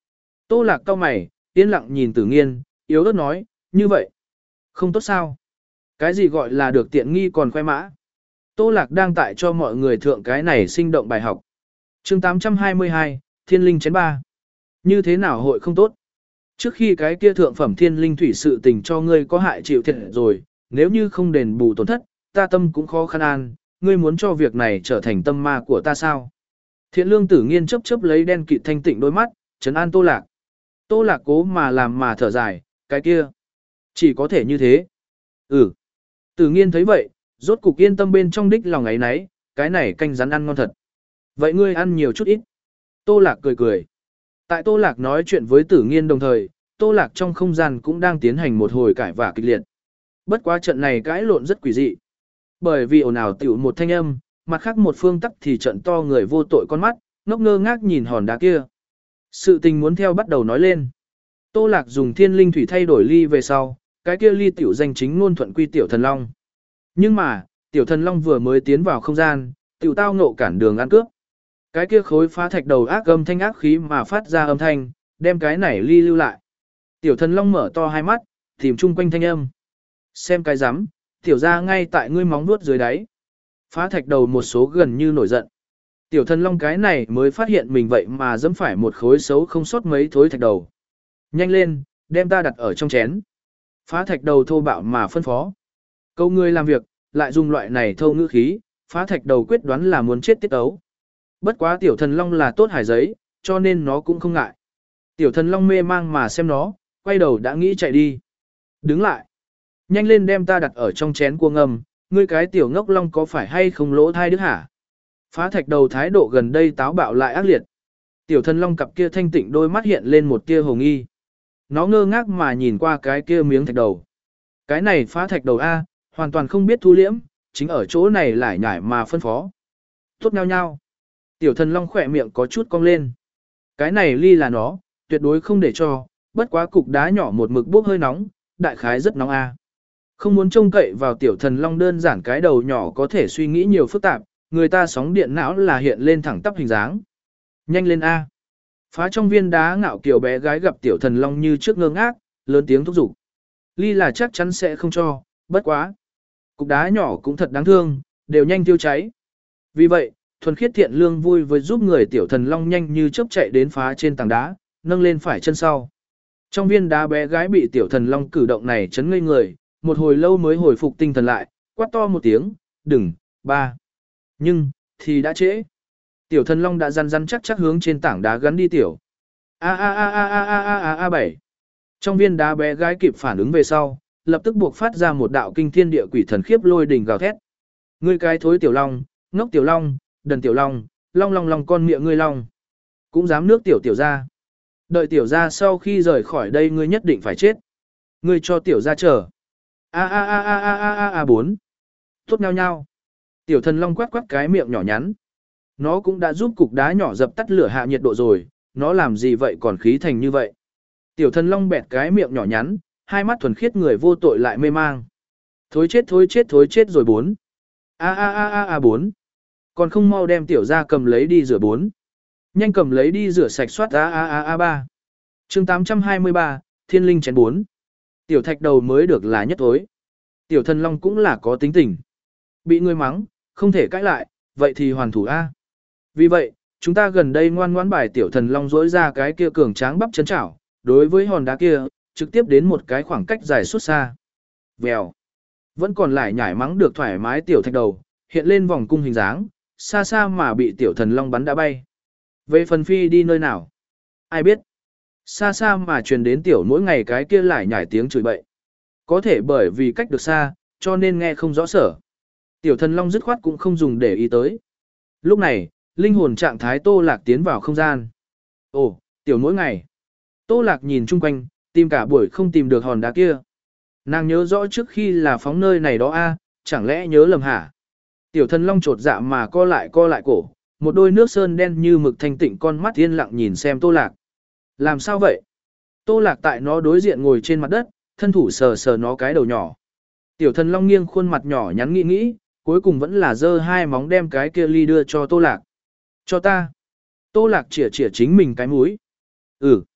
Tô Lạc cau mày, yên lặng nhìn Tử Nghiên, yếu ớt nói, như vậy, không tốt sao? Cái gì gọi là được tiện nghi còn khoe mã? Tô Lạc đang tại cho mọi người thượng cái này sinh động bài học. chương tám trăm hai mươi hai, Thiên Linh chén ba. Như thế nào hội không tốt? Trước khi cái kia thượng phẩm Thiên Linh thủy sự tình cho ngươi có hại chịu thiệt rồi, nếu như không đền bù tổn thất, ta tâm cũng khó khăn an, ngươi muốn cho việc này trở thành tâm ma của ta sao? Thiện Lương Tử Nghiên chớp chớp lấy đen kịt thanh tịnh đôi mắt, trấn an Tô Lạc. Tô Lạc cố mà làm mà thở dài, cái kia, chỉ có thể như thế. Ừ. Tử Nghiên thấy vậy, rốt cục yên tâm bên trong đích lòng ấy nấy, cái này canh rắn ăn ngon thật. Vậy ngươi ăn nhiều chút ít. Tô Lạc cười cười. Tại Tô Lạc nói chuyện với Tử Nghiên đồng thời, Tô Lạc trong không gian cũng đang tiến hành một hồi cãi vả kịch liệt. Bất quá trận này cãi lộn rất quỷ dị. Bởi vì ồn ào tiểu một thanh âm, mặt khác một phương tắc thì trận to người vô tội con mắt, ngốc ngơ ngác nhìn hòn đá kia. Sự tình muốn theo bắt đầu nói lên. Tô Lạc dùng Thiên Linh thủy thay đổi ly về sau, cái kia ly tiểu danh chính ngôn thuận quy tiểu thần long. Nhưng mà, tiểu thần long vừa mới tiến vào không gian, tiểu tao ngộ cản đường ăn cướp. Cái kia khối phá thạch đầu ác âm thanh ác khí mà phát ra âm thanh, đem cái này ly lưu lại. Tiểu thần long mở to hai mắt, tìm chung quanh thanh âm. Xem cái rắm, tiểu ra ngay tại ngươi móng nuốt dưới đáy. Phá thạch đầu một số gần như nổi giận. Tiểu thần long cái này mới phát hiện mình vậy mà dẫm phải một khối xấu không sót mấy thối thạch đầu. Nhanh lên, đem ta đặt ở trong chén. Phá thạch đầu thô bạo mà phân phó. Câu ngươi làm việc, lại dùng loại này thâu ngữ khí, phá thạch đầu quyết đoán là muốn chết tiết ấu. Bất quá tiểu thần long là tốt hải giấy, cho nên nó cũng không ngại. Tiểu thần long mê mang mà xem nó, quay đầu đã nghĩ chạy đi. Đứng lại. Nhanh lên đem ta đặt ở trong chén cua ngâm, ngươi cái tiểu ngốc long có phải hay không lỗ thai đức hả? Phá thạch đầu thái độ gần đây táo bạo lại ác liệt. Tiểu thần long cặp kia thanh tịnh đôi mắt hiện lên một tia hồ nghi. Nó ngơ ngác mà nhìn qua cái kia miếng thạch đầu. Cái này phá thạch đầu A, hoàn toàn không biết thu liễm, chính ở chỗ này lại nhải mà phân phó. Tốt nhau nhau. Tiểu thần long khỏe miệng có chút cong lên. Cái này ly là nó, tuyệt đối không để cho, bất quá cục đá nhỏ một mực bốc hơi nóng, đại khái rất nóng A. Không muốn trông cậy vào tiểu thần long đơn giản cái đầu nhỏ có thể suy nghĩ nhiều phức tạp, người ta sóng điện não là hiện lên thẳng tắp hình dáng. Nhanh lên A. Phá trong viên đá ngạo kiều bé gái gặp tiểu thần long như trước ngơ ngác, lớn tiếng thúc giục. Ly là chắc chắn sẽ không cho, bất quá. Cục đá nhỏ cũng thật đáng thương, đều nhanh tiêu cháy. Vì vậy, thuần khiết thiện lương vui với giúp người tiểu thần long nhanh như chớp chạy đến phá trên tảng đá, nâng lên phải chân sau. Trong viên đá bé gái bị tiểu thần long cử động này chấn ngây người, một hồi lâu mới hồi phục tinh thần lại, quát to một tiếng, đừng, ba. Nhưng, thì đã trễ. Tiểu thần long đã răn răn chắc chắc hướng trên tảng đá gắn đi tiểu. A a a a a a a a a bảy. Trong viên đá bé gái kịp phản ứng về sau, lập tức buộc phát ra một đạo kinh thiên địa quỷ thần khiếp lôi đình gào thét. Ngươi cái thối tiểu long, ngốc tiểu long, đần tiểu long, long long long con miệng ngươi long. Cũng dám nước tiểu tiểu ra. Đợi tiểu ra sau khi rời khỏi đây ngươi nhất định phải chết. Ngươi cho tiểu ra chờ. A a a a a a a a bốn. Tốt nhau nhau. Tiểu thần long quát quát cái miệng nhỏ nhắn. Nó cũng đã giúp cục đá nhỏ dập tắt lửa hạ nhiệt độ rồi, nó làm gì vậy còn khí thành như vậy. Tiểu thần long bẹt cái miệng nhỏ nhắn, hai mắt thuần khiết người vô tội lại mê mang. Thối chết thối chết thối chết rồi bốn. A a a a a bốn. Còn không mau đem tiểu ra cầm lấy đi rửa bốn. Nhanh cầm lấy đi rửa sạch soát a a a a ba. chương tám trăm hai mươi ba, Thiên Linh chén bốn. Tiểu thạch đầu mới được là nhất tối. Tiểu thần long cũng là có tính tình. Bị người mắng, không thể cãi lại, vậy thì hoàn thủ A. Vì vậy, chúng ta gần đây ngoan ngoãn bài tiểu thần long dỗi ra cái kia cường tráng bắp chân chảo, đối với hòn đá kia, trực tiếp đến một cái khoảng cách dài suốt xa. Vèo. Vẫn còn lại nhảy mắng được thoải mái tiểu thạch đầu, hiện lên vòng cung hình dáng, xa xa mà bị tiểu thần long bắn đã bay. Về phần phi đi nơi nào? Ai biết? Xa xa mà truyền đến tiểu mỗi ngày cái kia lại nhảy tiếng chửi bậy. Có thể bởi vì cách được xa, cho nên nghe không rõ sở. Tiểu thần long dứt khoát cũng không dùng để ý tới. Lúc này, linh hồn trạng thái Tô Lạc tiến vào không gian. Ồ, tiểu mỗi ngày. Tô Lạc nhìn chung quanh, tìm cả buổi không tìm được hòn đá kia. Nàng nhớ rõ trước khi là phóng nơi này đó a, chẳng lẽ nhớ lầm hả? Tiểu thần long trột dạ mà co lại co lại cổ, một đôi nước sơn đen như mực thanh tịnh con mắt yên lặng nhìn xem Tô Lạc. Làm sao vậy? Tô Lạc tại nó đối diện ngồi trên mặt đất, thân thủ sờ sờ nó cái đầu nhỏ. Tiểu thần long nghiêng khuôn mặt nhỏ nhắn nghĩ nghĩ, cuối cùng vẫn là giơ hai móng đem cái kia ly đưa cho Tô Lạc. Cho ta. Tô Lạc chỉa chỉa chính mình cái mũi. Ừ.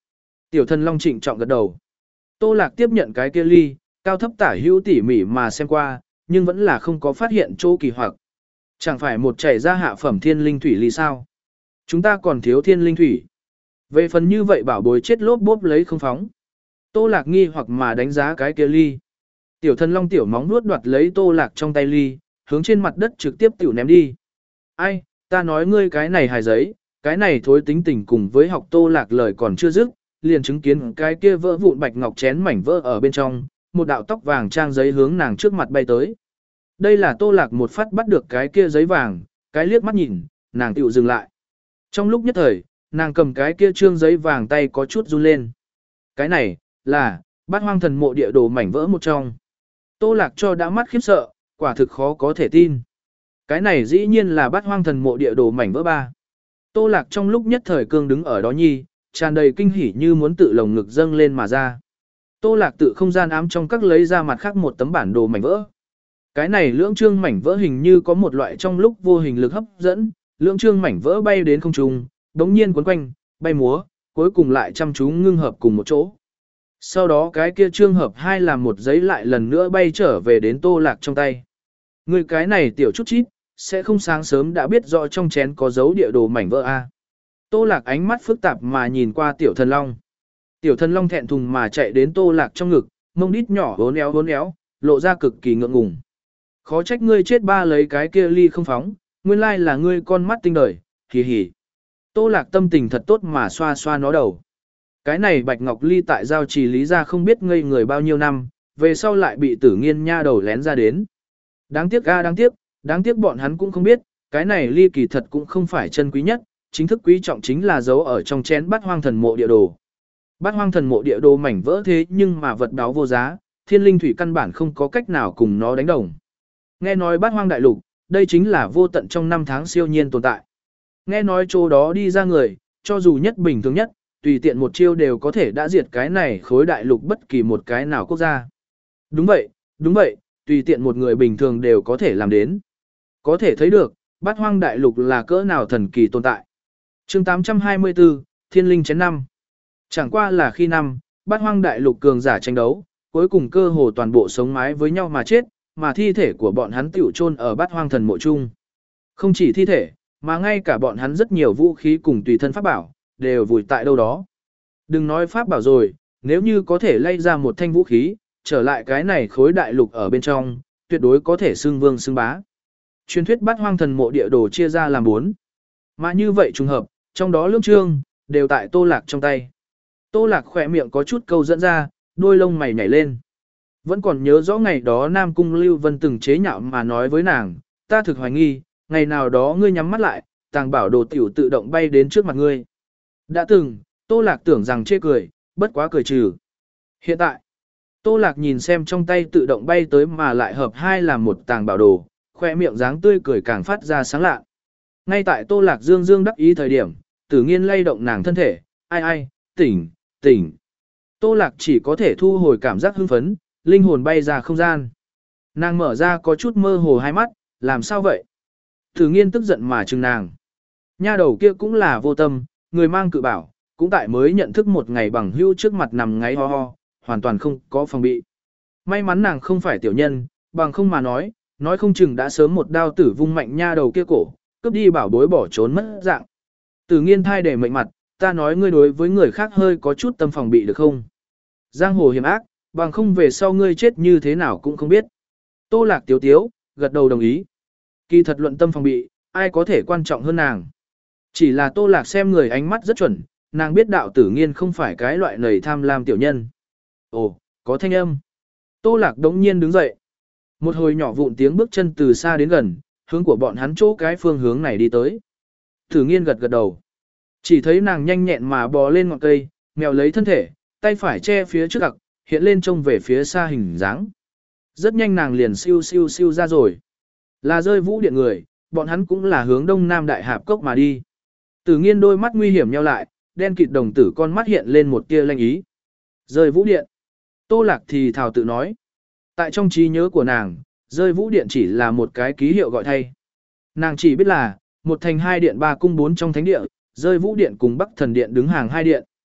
Tiểu thần long trịnh trọng gật đầu. Tô Lạc tiếp nhận cái kia ly, cao thấp tả hữu tỉ mỉ mà xem qua, nhưng vẫn là không có phát hiện chỗ kỳ hoặc. Chẳng phải một chảy ra hạ phẩm thiên linh thủy ly sao? Chúng ta còn thiếu thiên linh thủy. Về phần như vậy bảo bối chết lốp bốp lấy không phóng. Tô Lạc nghi hoặc mà đánh giá cái kia ly. Tiểu thần long tiểu móng nuốt đoạt lấy Tô Lạc trong tay ly, hướng trên mặt đất trực tiếp tiểu ném đi. Ai, ta nói ngươi cái này hài giấy, cái này thối tính tình cùng với học Tô Lạc lời còn chưa dứt, liền chứng kiến cái kia vỡ vụn bạch ngọc chén mảnh vỡ ở bên trong, một đạo tóc vàng trang giấy hướng nàng trước mặt bay tới. Đây là Tô Lạc một phát bắt được cái kia giấy vàng, cái liếc mắt nhìn, nàng tiểu dừng lại. Trong lúc nhất thời, nàng cầm cái kia trương giấy vàng tay có chút run lên. Cái này, là, bát hoang thần mộ địa đồ mảnh vỡ một trong. Tô Lạc cho đã mắt khiếp sợ, quả thực khó có thể tin. Cái này dĩ nhiên là bát hoang thần mộ địa đồ mảnh vỡ ba. Tô Lạc trong lúc nhất thời cương đứng ở đó nhi, tràn đầy kinh hỉ như muốn tự lồng ngực dâng lên mà ra. Tô Lạc tự không gian ám trong các lấy ra mặt khác một tấm bản đồ mảnh vỡ. Cái này lưỡng trương mảnh vỡ hình như có một loại trong lúc vô hình lực hấp dẫn, lưỡng trương mảnh vỡ bay đến không trung, đống nhiên cuốn quanh, bay múa, cuối cùng lại chăm chú ngưng hợp cùng một chỗ. Sau đó cái kia trương hợp hai làm một giấy lại lần nữa bay trở về đến Tô Lạc trong tay. Người cái này tiểu chút chít, sẽ không sáng sớm đã biết rõ trong chén có dấu địa đồ mảnh vỡ a. Tô Lạc ánh mắt phức tạp mà nhìn qua tiểu thần long. Tiểu thần long thẹn thùng mà chạy đến Tô Lạc trong ngực, mông đít nhỏ hốn éo hốn éo, lộ ra cực kỳ ngượng ngùng. Khó trách ngươi chết ba lấy cái kia ly không phóng, nguyên lai là ngươi con mắt tinh đời, hì hì. Tô Lạc tâm tình thật tốt mà xoa xoa nó đầu. Cái này bạch ngọc ly tại giao trì lý ra không biết ngây người bao nhiêu năm, về sau lại bị tử nghiên nha đầu lén ra đến. Đáng tiếc a đáng tiếc, đáng tiếc bọn hắn cũng không biết, cái này ly kỳ thật cũng không phải chân quý nhất, chính thức quý trọng chính là dấu ở trong chén bát hoang thần mộ địa đồ. Bát hoang thần mộ địa đồ mảnh vỡ thế nhưng mà vật đáo vô giá, thiên linh thủy căn bản không có cách nào cùng nó đánh đồng. Nghe nói bát hoang đại lục, đây chính là vô tận trong năm tháng siêu nhiên tồn tại. Nghe nói chỗ đó đi ra người, cho dù nhất bình thường nhất, tùy tiện một chiêu đều có thể đã diệt cái này khối đại lục bất kỳ một cái nào quốc gia. Đúng vậy, đúng vậy, tùy tiện một người bình thường đều có thể làm đến. Có thể thấy được, bát hoang đại lục là cỡ nào thần kỳ tồn tại. chương tám trăm hai mươi tư, Thiên Linh chén năm. Chẳng qua là khi năm, bát hoang đại lục cường giả tranh đấu, cuối cùng cơ hồ toàn bộ sống mái với nhau mà chết, mà thi thể của bọn hắn tiểu chôn ở bát hoang thần mộ chung. Không chỉ thi thể, mà ngay cả bọn hắn rất nhiều vũ khí cùng tùy thân pháp bảo, đều vùi tại đâu đó. Đừng nói pháp bảo rồi, nếu như có thể lay ra một thanh vũ khí, trở lại cái này khối đại lục ở bên trong, tuyệt đối có thể xưng vương xưng bá. Truyền thuyết bát hoang thần mộ địa đồ chia ra làm bốn. Mà như vậy trùng hợp, trong đó lưỡng chương, đều tại Tô Lạc trong tay. Tô Lạc khỏe miệng có chút câu dẫn ra, đôi lông mày nhảy lên. Vẫn còn nhớ rõ ngày đó Nam Cung Lưu Vân từng chế nhạo mà nói với nàng, ta thực hoài nghi, ngày nào đó ngươi nhắm mắt lại, tàng bảo đồ tiểu tự động bay đến trước mặt ngươi. Đã từng, Tô Lạc tưởng rằng chê cười, bất quá cười trừ. Hiện tại, Tô Lạc nhìn xem trong tay tự động bay tới mà lại hợp hai làm một tàng bảo đồ, khoe miệng dáng tươi cười càng phát ra sáng lạ. Ngay tại Tô Lạc dương dương đắc ý thời điểm, Tử Nghiên lay động nàng thân thể, ai ai, tỉnh, tỉnh. Tô Lạc chỉ có thể thu hồi cảm giác hưng phấn, linh hồn bay ra không gian. Nàng mở ra có chút mơ hồ hai mắt, làm sao vậy? Tử Nghiên tức giận mà trừng nàng. Nha đầu kia cũng là vô tâm, người mang cự bảo, cũng tại mới nhận thức một ngày bằng hữu trước mặt nằm ngáy ho ho, hoàn toàn không có phòng bị. May mắn nàng không phải tiểu nhân, bằng không mà nói, nói không chừng đã sớm một đao tử vung mạnh nha đầu kia cổ, cướp đi bảo bối bỏ trốn mất dạng. Tử Nghiên thai để mệnh mặt, ta nói ngươi đối với người khác hơi có chút tâm phòng bị được không? Giang hồ hiểm ác, bằng không về sau ngươi chết như thế nào cũng không biết. Tô Lạc tiếu tiếu, gật đầu đồng ý. Kỳ thật luận tâm phòng bị, ai có thể quan trọng hơn nàng. Chỉ là Tô Lạc xem người ánh mắt rất chuẩn, nàng biết đạo Tử Nghiên không phải cái loại nầy tham lam tiểu nhân. Ồ, có thanh âm. Tô Lạc đống nhiên đứng dậy. Một hồi nhỏ vụn tiếng bước chân từ xa đến gần, hướng của bọn hắn chỗ cái phương hướng này đi tới. Tử Nghiên gật gật đầu. Chỉ thấy nàng nhanh nhẹn mà bò lên ngọn cây, mèo lấy thân thể, tay phải che phía trước ặc, hiện lên trông về phía xa hình dáng. Rất nhanh nàng liền siêu siêu siêu ra rồi. Là rơi vũ điện người, bọn hắn cũng là hướng đông nam đại hạp cốc mà đi. Tử Nghiên đôi mắt nguy hiểm nheo lại, đen kịt đồng tử con mắt hiện lên một tia lanh ý. Rơi vũ điện. Tô Lạc thì thào tự nói. Tại trong trí nhớ của nàng, rơi vũ điện chỉ là một cái ký hiệu gọi thay. Nàng chỉ biết là, một thành hai điện ba cung bốn trong thánh địa, rơi vũ điện cùng bắc thần điện đứng hàng hai điện.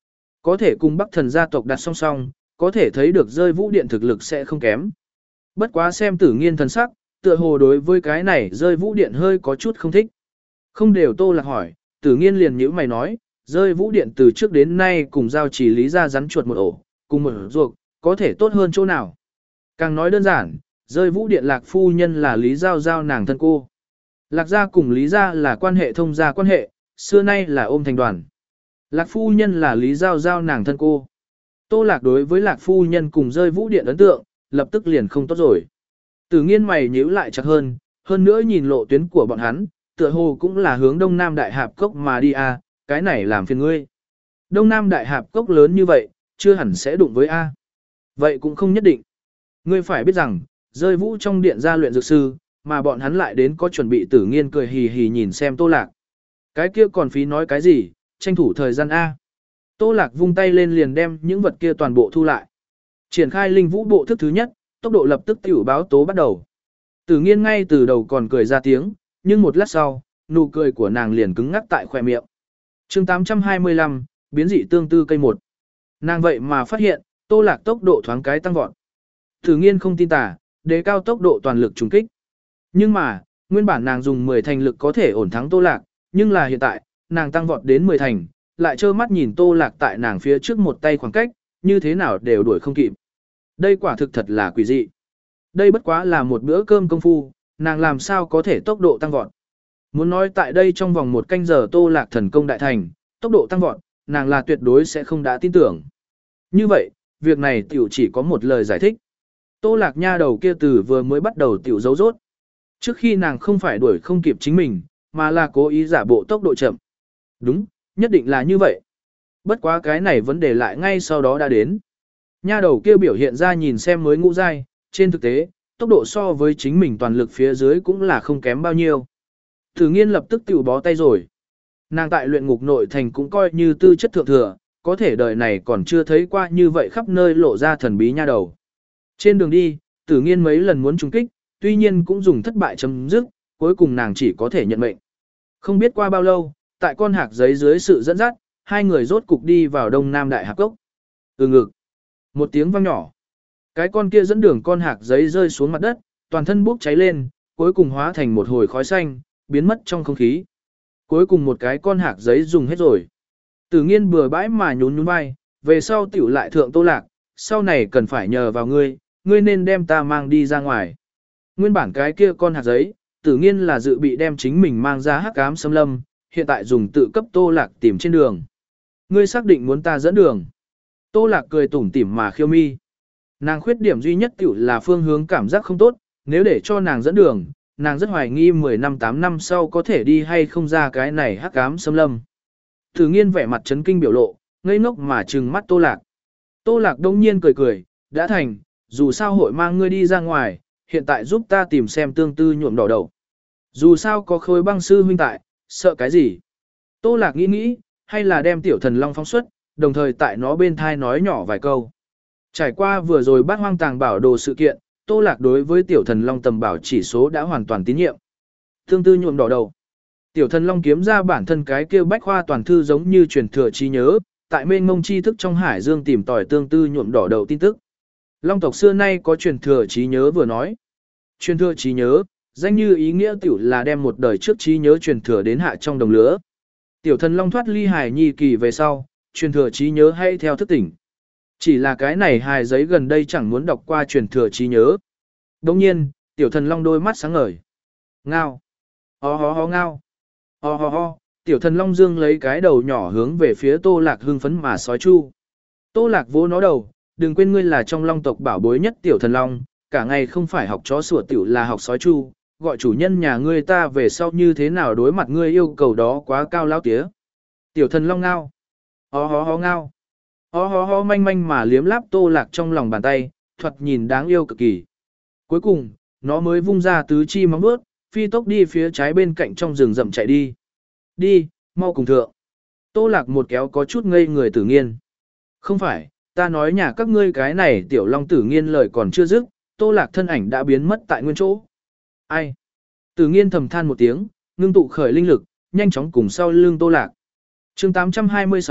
Có thể cùng Bắc thần gia tộc đặt song song, có thể thấy được rơi vũ điện thực lực sẽ không kém. Bất quá xem tử nghiên thần sắc, tựa hồ đối với cái này rơi vũ điện hơi có chút không thích. Không đều Tô Lạc hỏi, tử nghiên liền nhíu mày nói, rơi vũ điện từ trước đến nay cùng giao chỉ lý ra rắn chuột một ổ, cùng một ruột, có thể tốt hơn chỗ nào. Càng nói đơn giản, rơi vũ điện lạc phu nhân là lý giao giao nàng thân cô. Lạc gia cùng lý gia là quan hệ thông gia quan hệ, xưa nay là ôm thành đoàn. Lạc phu nhân là lý giao giao nàng thân cô. Tô Lạc đối với lạc phu nhân cùng rơi vũ điện ấn tượng, lập tức liền không tốt rồi. Tử nghiên mày nhíu lại chặt hơn, hơn nữa nhìn lộ tuyến của bọn hắn, tựa hồ cũng là hướng đông nam đại hạp cốc mà đi a, cái này làm phiền ngươi. Đông nam đại hạp cốc lớn như vậy, chưa hẳn sẽ đụng với a. Vậy cũng không nhất định. Ngươi phải biết rằng, rơi vũ trong điện gia luyện dược sư, mà bọn hắn lại đến có chuẩn bị. Tử nghiên cười hì hì nhìn xem Tô Lạc. Cái kia còn phí nói cái gì, tranh thủ thời gian a. Tô Lạc vung tay lên liền đem những vật kia toàn bộ thu lại. Triển khai linh vũ bộ thức thứ nhất, tốc độ lập tức tiểu báo tố bắt đầu. Tử nghiên ngay từ đầu còn cười ra tiếng, nhưng một lát sau, nụ cười của nàng liền cứng ngắc tại khóe miệng. Chương tám trăm hai mươi lăm, biến dị tương tư cây một. Nàng vậy mà phát hiện, Tô Lạc tốc độ thoáng cái tăng vọt. Tử nghiên không tin tả, đề cao tốc độ toàn lực trùng kích. Nhưng mà, nguyên bản nàng dùng mười thành lực có thể ổn thắng Tô Lạc, nhưng là hiện tại, nàng tăng vọt đến mười thành, lại trơ mắt nhìn Tô Lạc tại nàng phía trước một tay khoảng cách, như thế nào đều đuổi không kịp. Đây quả thực thật là quỷ dị. Đây bất quá là một bữa cơm công phu, nàng làm sao có thể tốc độ tăng vọt. Muốn nói tại đây trong vòng một canh giờ Tô Lạc thần công đại thành, tốc độ tăng vọt, nàng là tuyệt đối sẽ không đã tin tưởng. Như vậy, việc này tiểu chỉ có một lời giải thích. Tô Lạc nha đầu kia từ vừa mới bắt đầu tiểu giấu rốt. Trước khi nàng không phải đuổi không kịp chính mình, mà là cố ý giả bộ tốc độ chậm. Đúng, nhất định là như vậy. Bất quá cái này vấn đề lại ngay sau đó đã đến. Nha đầu kia biểu hiện ra nhìn xem mới ngũ giai, trên thực tế, tốc độ so với chính mình toàn lực phía dưới cũng là không kém bao nhiêu. Tử nghiên lập tức tiểu bó tay rồi. Nàng tại luyện ngục nội thành cũng coi như tư chất thượng thừa, có thể đời này còn chưa thấy qua như vậy khắp nơi lộ ra thần bí nha đầu. Trên đường đi, tử nghiên mấy lần muốn trúng kích, tuy nhiên cũng dùng thất bại chấm dứt, cuối cùng nàng chỉ có thể nhận mệnh. Không biết qua bao lâu, tại con hạc giấy dưới sự dẫn dắt, hai người rốt cục đi vào đông nam đại hạp cốc. Ừ ngực. Một tiếng vang nhỏ. Cái con kia dẫn đường con hạc giấy rơi xuống mặt đất, toàn thân bốc cháy lên, cuối cùng hóa thành một hồi khói xanh, biến mất trong không khí. Cuối cùng một cái con hạc giấy dùng hết rồi. Tử nghiên bừa bãi mà nhún nhún vai, về sau tiểu lại thượng Tô Lạc, sau này cần phải nhờ vào ngươi, ngươi nên đem ta mang đi ra ngoài. Nguyên bản cái kia con hạt giấy, Tử nghiên là dự bị đem chính mình mang ra hắc ám xâm lâm, hiện tại dùng tự cấp Tô Lạc tìm trên đường. Ngươi xác định muốn ta dẫn đường. Tô Lạc cười tủm tỉm mà khiêu mi. Nàng khuyết điểm duy nhất tiểu là phương hướng cảm giác không tốt, nếu để cho nàng dẫn đường, nàng rất hoài nghi mười năm tám năm sau có thể đi hay không ra cái này hắc ám xâm lâm. Tử nghiên vẻ mặt chấn kinh biểu lộ, ngây ngốc mà trừng mắt Tô Lạc. Tô Lạc đông nhiên cười cười, đã thành, dù sao hội mang ngươi đi ra ngoài, hiện tại giúp ta tìm xem tương tư nhuộm đỏ đầu. Dù sao có khối băng sư huynh tại, sợ cái gì? Tô Lạc nghĩ nghĩ, hay là đem tiểu thần long phóng xuất, đồng thời tại nó bên thai nói nhỏ vài câu. Trải qua vừa rồi bát hoang tàng bảo đồ sự kiện, Tô Lạc đối với tiểu thần long tầm bảo chỉ số đã hoàn toàn tín nhiệm. Tương tư nhuộm đỏ đầu. Tiểu thần long kiếm ra bản thân cái kia bách khoa toàn thư giống như truyền thừa trí nhớ, tại mênh mông tri thức trong hải dương tìm tòi tương tư nhuộm đỏ đầu tin tức. Long tộc xưa nay có truyền thừa trí nhớ vừa nói. Truyền thừa trí nhớ, danh như ý nghĩa tiểu là đem một đời trước trí nhớ truyền thừa đến hạ trong đồng lứa. Tiểu thần long thoát ly hải nhi kỳ về sau, truyền thừa trí nhớ hay theo thức tỉnh. Chỉ là cái này hài giấy gần đây chẳng muốn đọc qua truyền thừa trí nhớ. Đồng nhiên, tiểu thần long đôi mắt sáng ngời. Ngao. Ho ho ho ngao. Ho ho ho, tiểu thần long dương lấy cái đầu nhỏ hướng về phía Tô Lạc hưng phấn mà sói chu. Tô Lạc vỗ nó đầu, đừng quên ngươi là trong long tộc bảo bối nhất tiểu thần long, cả ngày không phải học chó sủa tiểu là học sói chu, gọi chủ nhân nhà ngươi ta về sau như thế nào đối mặt ngươi yêu cầu đó quá cao lao tía. Tiểu thần long ngao. Ho ho ho ngao. Ho ho ho manh manh mà liếm láp Tô Lạc trong lòng bàn tay, thoạt nhìn đáng yêu cực kỳ. Cuối cùng, nó mới vung ra tứ chi móng vuốt, phi tốc đi phía trái bên cạnh trong rừng rậm chạy đi. Đi, mau cùng thượng. Tô Lạc một kéo có chút ngây người Tử nghiên. Không phải, ta nói nhà các ngươi cái này tiểu long Tử nghiên lời còn chưa dứt, Tô Lạc thân ảnh đã biến mất tại nguyên chỗ. Ai? Tử nghiên thầm than một tiếng, ngưng tụ khởi linh lực, nhanh chóng cùng sau lưng Tô Lạc. Chương tám trăm hai mươi sáu,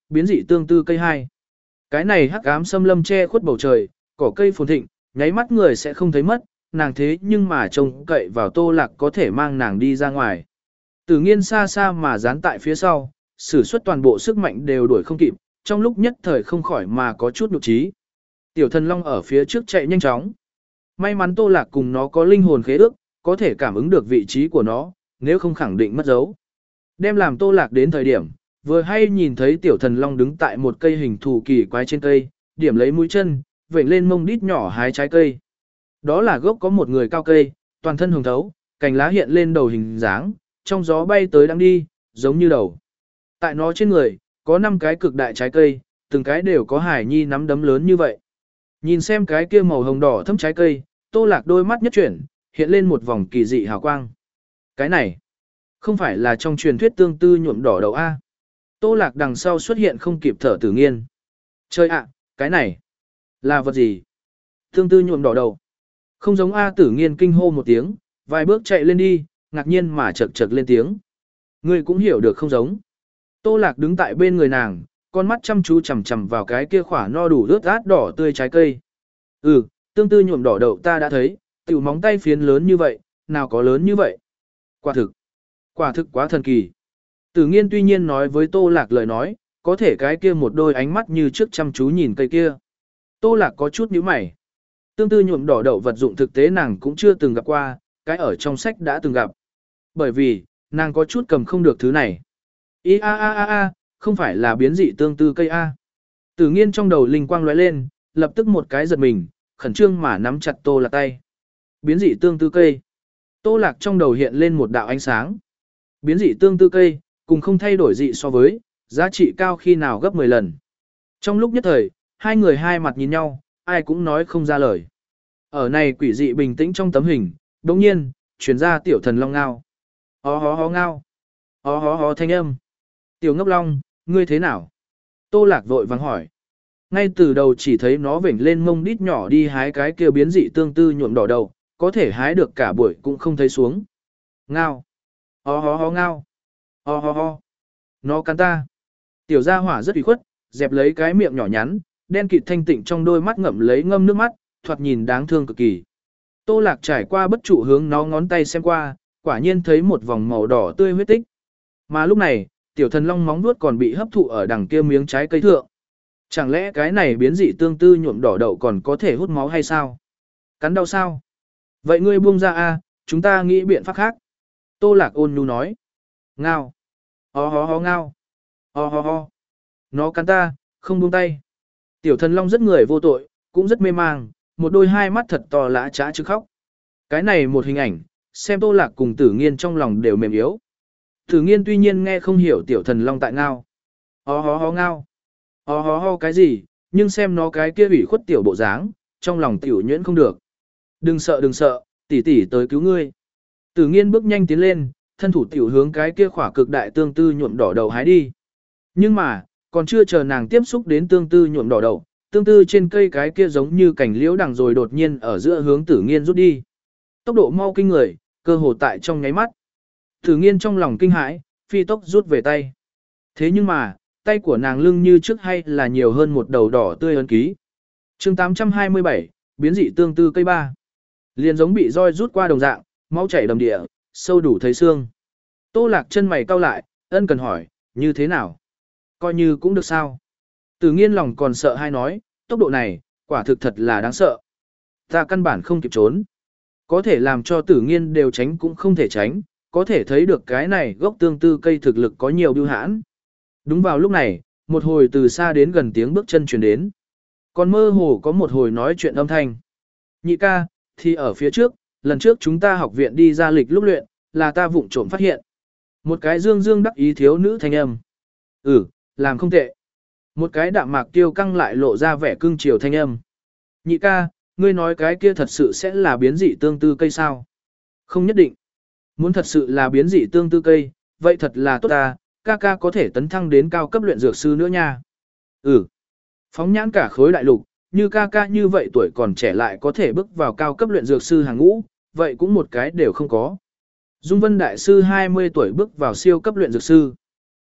biến dị tương tư cây hai. Cái này hắc ám xâm lâm che khuất bầu trời, cỏ cây phồn thịnh, nháy mắt người sẽ không thấy mất, nàng thế nhưng mà trông cậy vào Tô Lạc có thể mang nàng đi ra ngoài. Tử Nghiên xa xa mà dán tại phía sau, sử xuất toàn bộ sức mạnh đều đuổi không kịp, trong lúc nhất thời không khỏi mà có chút nhục trí. Tiểu Thần Long ở phía trước chạy nhanh chóng. May mắn Tô Lạc cùng nó có linh hồn khế ước, có thể cảm ứng được vị trí của nó, nếu không khẳng định mất dấu. Đem làm Tô Lạc đến thời điểm, vừa hay nhìn thấy Tiểu Thần Long đứng tại một cây hình thù kỳ quái trên cây, điểm lấy mũi chân, vểnh lên mông đít nhỏ hái trái cây. Đó là gốc có một người cao cây, toàn thân hồng thấu, cành lá hiện lên đầu hình dáng, trong gió bay tới đang đi, giống như đầu. Tại nó trên người, có năm cái cực đại trái cây, từng cái đều có hải nhi nắm đấm lớn như vậy. Nhìn xem cái kia màu hồng đỏ thâm trái cây, Tô Lạc đôi mắt nhất chuyển, hiện lên một vòng kỳ dị hào quang. Cái này, không phải là trong truyền thuyết tương tư nhuộm đỏ đầu A. Tô Lạc đằng sau xuất hiện không kịp thở Tử Nghiên. Trời ạ, cái này, là vật gì? Tương tư nhuộm đỏ đầu. Không giống A. Tử Nghiên kinh hô một tiếng, vài bước chạy lên đi, ngạc nhiên mà chật chật lên tiếng. Ngươi cũng hiểu được không giống. Tô Lạc đứng tại bên người nàng, con mắt chăm chú chằm chằm vào cái kia khỏa no đủ rớt át đỏ tươi trái cây. Ừ, tương tư nhuộm đỏ đậu ta đã thấy, tiểu móng tay phiến lớn như vậy, nào có lớn như vậy. Quả thực, quả thực quá thần kỳ. Tử Nghiên tuy nhiên nói với Tô Lạc lời nói, có thể cái kia một đôi ánh mắt như trước chăm chú nhìn cây kia. Tô Lạc có chút nhíu mày. Tương tư nhuộm đỏ đậu vật dụng thực tế nàng cũng chưa từng gặp qua, cái ở trong sách đã từng gặp. Bởi vì, nàng có chút cầm không được thứ này. Ý a a a a, không phải là biến dị tương tư cây A. Tử Nghiên trong đầu linh quang lóe lên, lập tức một cái giật mình, khẩn trương mà nắm chặt Tô Lạc tay. Biến dị tương tư cây. Tô Lạc trong đầu hiện lên một đạo ánh sáng. Biến dị tương tư cây, cùng không thay đổi dị so với, giá trị cao khi nào gấp mười lần. Trong lúc nhất thời, hai người hai mặt nhìn nhau, ai cũng nói không ra lời. Ở này quỷ dị bình tĩnh trong tấm hình, đồng nhiên, chuyển ra Tiểu Thần Long ngao. Hó hó hó ngao. Hó hó hó thanh âm. Tiểu Ngốc Long, ngươi thế nào? Tô Lạc vội vàng hỏi. Ngay từ đầu chỉ thấy nó vểnh lên mông đít nhỏ đi hái cái kia biến dị tương tư nhuộm đỏ đầu, có thể hái được cả buổi cũng không thấy xuống. Ngao. Hó hó hó ngao. Hó hó hó. Nó cắn ta. Tiểu gia hỏa rất ủy khuất, dẹp lấy cái miệng nhỏ nhắn, đen kịt thanh tịnh trong đôi mắt ngậm lấy ngâm nước mắt, thoạt nhìn đáng thương cực kỳ. Tô Lạc trải qua bất trụ hướng nó ngón tay xem qua, quả nhiên thấy một vòng màu đỏ tươi huyết tích. Mà lúc này, Tiểu Thần Long móng vuốt còn bị hấp thụ ở đằng kia miếng trái cây thượng. Chẳng lẽ cái này biến dị tương tư nhuộm đỏ đậu còn có thể hút máu hay sao? Cắn đau sao? Vậy ngươi buông ra a, chúng ta nghĩ biện pháp khác. Tô Lạc ôn nhu nói. Ngao. Ho ho ho ngao. Ho ho ho. Nó cắn ta, không buông tay. Tiểu Thần Long rất người vô tội, cũng rất mê mang, một đôi hai mắt thật to lã trá chứ khóc. Cái này một hình ảnh, xem Tô Lạc cùng Tử Nghiên trong lòng đều mềm yếu. Tử Nghiên tuy nhiên nghe không hiểu Tiểu Thần Long tại ngao. Ho ho ho ngao. Ho ho ho cái gì, nhưng xem nó cái kia ủy khuất tiểu bộ dáng, trong lòng tiểu nhuyễn không được. Đừng sợ đừng sợ, tỷ tỷ tới cứu ngươi. Tử Nghiên bước nhanh tiến lên, thân thủ tiểu hướng cái kia khỏa cực đại tương tư nhuộm đỏ đầu hái đi. Nhưng mà, còn chưa chờ nàng tiếp xúc đến tương tư nhuộm đỏ đầu, tương tư trên cây cái kia giống như cành liễu đằng rồi đột nhiên ở giữa hướng Tử Nghiên rút đi. Tốc độ mau kinh người, cơ hồ tại trong nháy mắt. Tử Nghiên trong lòng kinh hãi, phi tốc rút về tay. Thế nhưng mà, tay của nàng lưng như trước hay là nhiều hơn một đầu đỏ tươi ấn ký. Chương tám trăm hai mươi bảy, biến dị tương tư cây ba. Liền giống bị roi rút qua đồng dạng, máu chảy đầm địa, sâu đủ thấy xương. Tô Lạc chân mày cau lại, ân cần hỏi, như thế nào? Coi như cũng được sao? Tử Nghiên lòng còn sợ hay nói, tốc độ này, quả thực thật là đáng sợ. Ta căn bản không kịp trốn. Có thể làm cho Tử Nghiên đều tránh cũng không thể tránh, có thể thấy được cái này gốc tương tư cây thực lực có nhiều bưu hãn. Đúng vào lúc này, một hồi từ xa đến gần tiếng bước chân truyền đến. Còn mơ hồ có một hồi nói chuyện âm thanh. Nhị ca, thì ở phía trước, lần trước chúng ta học viện đi ra lịch lúc luyện, là ta vụng trộm phát hiện. Một cái dương dương đắc ý thiếu nữ thanh âm. Ừ, làm không tệ. Một cái đạm mạc tiêu căng lại lộ ra vẻ cưng chiều thanh âm. Nhị ca, ngươi nói cái kia thật sự sẽ là biến dị tương tư cây sao? Không nhất định. Muốn thật sự là biến dị tương tư cây, vậy thật là tốt ta, ca ca có thể tấn thăng đến cao cấp luyện dược sư nữa nha. Ừ. Phóng nhãn cả khối đại lục, như ca ca như vậy tuổi còn trẻ lại có thể bước vào cao cấp luyện dược sư hàng ngũ, vậy cũng một cái đều không có. Dung Vân Đại sư hai mươi tuổi bước vào siêu cấp luyện dược sư.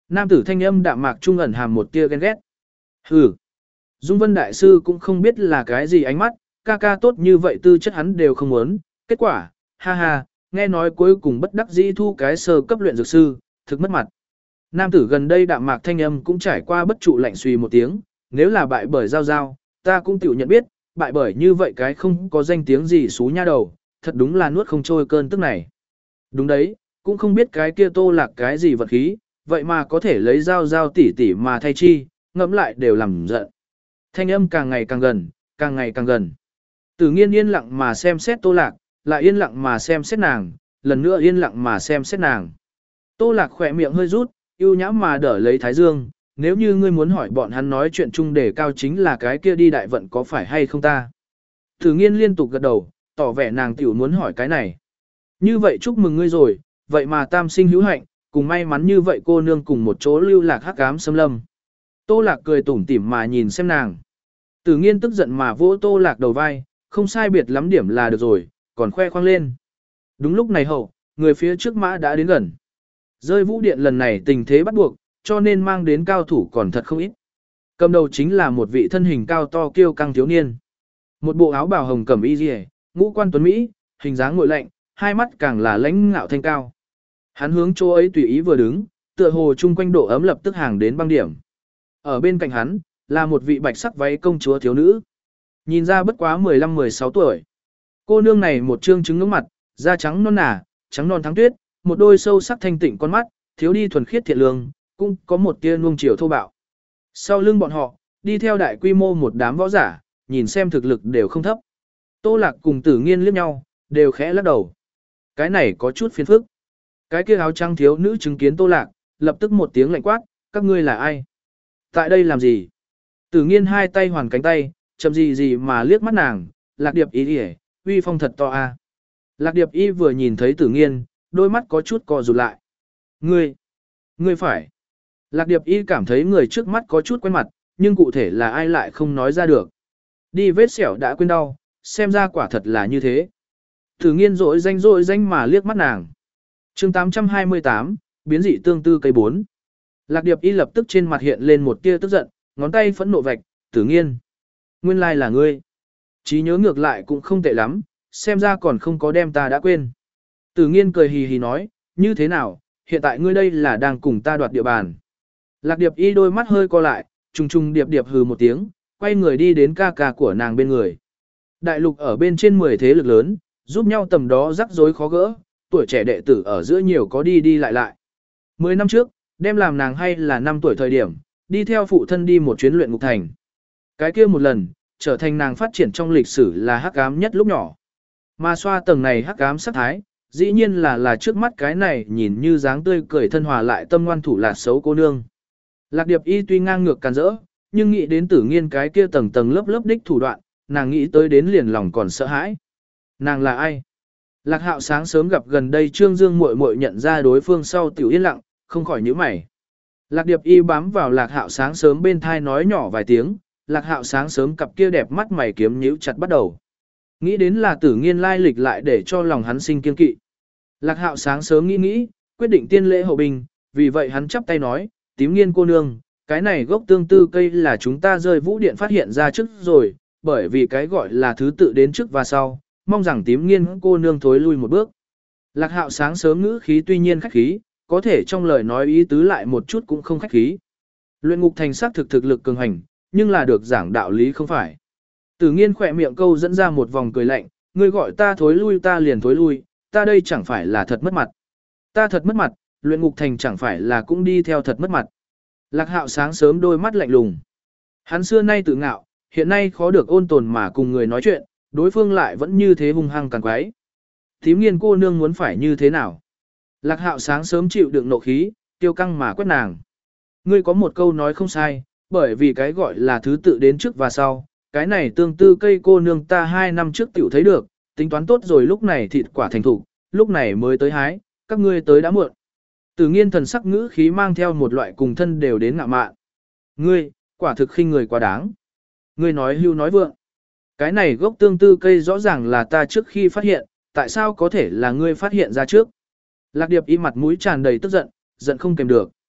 Nam tử thanh âm đạm mạc trung ẩn hàm một tia ghen ghét. Hừ. Dung Vân Đại Sư cũng không biết là cái gì ánh mắt, ca ca tốt như vậy tư chất hắn đều không muốn. Kết quả, ha ha, nghe nói cuối cùng bất đắc dĩ thu cái sơ cấp luyện dược sư, thực mất mặt. Nam tử gần đây đạm mạc thanh âm cũng trải qua bất trụ lạnh suy một tiếng, nếu là bại bởi giao giao, ta cũng tiểu nhận biết, bại bởi như vậy cái không có danh tiếng gì xú nha đầu, thật đúng là nuốt không trôi cơn tức này. Đúng đấy, cũng không biết cái kia Tô Lạc cái gì vật khí, vậy mà có thể lấy giao giao tỉ tỉ mà thay chi, ngẫm lại đều làm giận. Thanh âm càng ngày càng gần, càng ngày càng gần. Tử Nghiên yên lặng mà xem xét Tô Lạc, lại yên lặng mà xem xét nàng, lần nữa yên lặng mà xem xét nàng. Tô Lạc khỏe miệng hơi rút, yêu nhãm mà đỡ lấy Thái Dương, nếu như ngươi muốn hỏi bọn hắn nói chuyện chung đề cao chính là cái kia đi đại vận có phải hay không ta. Tử Nghiên liên tục gật đầu, tỏ vẻ nàng tiểu muốn hỏi cái này. Như vậy chúc mừng ngươi rồi, vậy mà tam sinh hữu hạnh, cùng may mắn như vậy cô nương cùng một chỗ lưu lạc hắc ám xâm lâm. Tô Lạc cười tủm tỉm mà nhìn xem nàng. Tử Nghiên tức giận mà vỗ Tô Lạc đầu vai, không sai biệt lắm điểm là được rồi, còn khoe khoang lên. Đúng lúc này hậu, người phía trước mã đã đến gần. Rơi vũ điện lần này tình thế bắt buộc, cho nên mang đến cao thủ còn thật không ít. Cầm đầu chính là một vị thân hình cao to kiêu căng thiếu niên. Một bộ áo bào hồng cẩm y liễu, ngũ quan tuấn mỹ, hình dáng ngội lạnh, hai mắt càng là lãnh ngạo thanh cao. Hắn hướng chỗ ấy tùy ý vừa đứng, tựa hồ chung quanh độ ấm lập tức hàng đến băng điểm. Ở bên cạnh hắn, là một vị bạch sắc váy công chúa thiếu nữ. Nhìn ra bất quá mười lăm mười sáu tuổi. Cô nương này một trương trứng ngưỡng mặt, da trắng non nả, trắng non thắng tuyết, một đôi sâu sắc thanh tịnh con mắt, thiếu đi thuần khiết thiện lương, cũng có một tia nuông chiều thô bạo. Sau lưng bọn họ, đi theo đại quy mô một đám võ giả, nhìn xem thực lực đều không thấp. Tô Lạc cùng Tử Nghiên liếc nhau, đều khẽ lắc đầu. Cái này có chút phiền phức. Cái kia áo trắng thiếu nữ chứng kiến Tô Lạc, lập tức một tiếng lạnh quát, các ngươi là ai? Tại đây làm gì? Tử Nghiên hai tay hoàn cánh tay, chậm gì gì mà liếc mắt nàng, Lạc Điệp Y Y, uy phong thật to a. Lạc Điệp Y vừa nhìn thấy Tử Nghiên, đôi mắt có chút co rụt lại. Ngươi, ngươi phải. Lạc Điệp Y cảm thấy người trước mắt có chút quen mặt, nhưng cụ thể là ai lại không nói ra được. Đi vết sẹo đã quên đau, xem ra quả thật là như thế. Tử Nghiên rỗi danh rỗi danh mà liếc mắt nàng. Chương tám trăm hai mươi tám, biến dị tương tư cây bốn. Lạc Điệp Y lập tức trên mặt hiện lên một tia tức giận, ngón tay phẫn nộ vạch, Tử Nghiên. Nguyên lai là ngươi. Trí nhớ ngược lại cũng không tệ lắm, xem ra còn không có đem ta đã quên. Tử Nghiên cười hì hì nói, như thế nào, hiện tại ngươi đây là đang cùng ta đoạt địa bàn. Lạc Điệp Y đôi mắt hơi co lại, trùng trùng điệp điệp hừ một tiếng, quay người đi đến ca ca của nàng bên người. Đại lục ở bên trên mười thế lực lớn, giúp nhau tầm đó rắc rối khó gỡ, tuổi trẻ đệ tử ở giữa nhiều có đi đi lại lại. Mười năm trước, đem làm nàng hay là năm tuổi thời điểm, đi theo phụ thân đi một chuyến luyện ngục thành. Cái kia một lần, trở thành nàng phát triển trong lịch sử là hắc ám nhất lúc nhỏ. Mà xoa tầng này hắc ám sắc thái, dĩ nhiên là là trước mắt cái này nhìn như dáng tươi cười thân hòa lại tâm ngoan thủ lạt xấu cô nương. Lạc Điệp Y tuy ngang ngược càn rỡ, nhưng nghĩ đến Tử Nghiên cái kia tầng tầng lớp lớp đích thủ đoạn, nàng nghĩ tới đến liền lòng còn sợ hãi. Nàng là ai? Lạc Hạo sáng sớm gặp gần đây Trương Dương muội muội nhận ra đối phương sau tiểu yên lặng, không khỏi nhíu mày. Lạc Điệp Y bám vào Lạc Hạo sáng sớm bên thai nói nhỏ vài tiếng, Lạc Hạo sáng sớm cặp kia đẹp mắt mày kiếm nhíu chặt bắt đầu. Nghĩ đến là Tử Nghiên lai lịch lại để cho lòng hắn sinh kiên kỵ. Lạc Hạo sáng sớm nghĩ nghĩ, quyết định tiên lễ hậu bình, vì vậy hắn chắp tay nói, Tím Nghiên cô nương, cái này gốc tương tư cây là chúng ta rơi vũ điện phát hiện ra trước rồi, bởi vì cái gọi là thứ tự đến trước và sau, mong rằng Tím Nghiên cô nương thối lui một bước. Lạc Hạo sáng sớm ngữ khí tuy nhiên khách khí, có thể trong lời nói ý tứ lại một chút cũng không khách khí. Luyện ngục thành sắc thực thực lực cường hành, nhưng là được giảng đạo lý không phải. Tử Nghiên khỏe miệng câu dẫn ra một vòng cười lạnh, ngươi gọi ta thối lui ta liền thối lui, ta đây chẳng phải là thật mất mặt. Ta thật mất mặt, luyện ngục thành chẳng phải là cũng đi theo thật mất mặt. Lạc Hạo sáng sớm đôi mắt lạnh lùng. Hắn xưa nay tự ngạo, hiện nay khó được ôn tồn mà cùng người nói chuyện, đối phương lại vẫn như thế hung hăng càng quái. Tím Nghiên cô nương muốn phải như thế nào? Lạc Hạo sáng sớm chịu đựng nộ khí, tiêu căng mà quét nàng. Ngươi có một câu nói không sai, bởi vì cái gọi là thứ tự đến trước và sau, cái này tương tư cây cô nương ta hai năm trước tiểu thấy được, tính toán tốt rồi lúc này thịt quả thành thủ, lúc này mới tới hái, các ngươi tới đã muộn. Tử Nghiên thần sắc ngữ khí mang theo một loại cùng thân đều đến ngạ mạn. Ngươi, quả thực khinh người quá đáng. Ngươi nói hưu nói vượng. Cái này gốc tương tư cây rõ ràng là ta trước khi phát hiện, tại sao có thể là ngươi phát hiện ra trước? Lạc Điệp Y mặt mũi tràn đầy tức giận, giận không kềm được.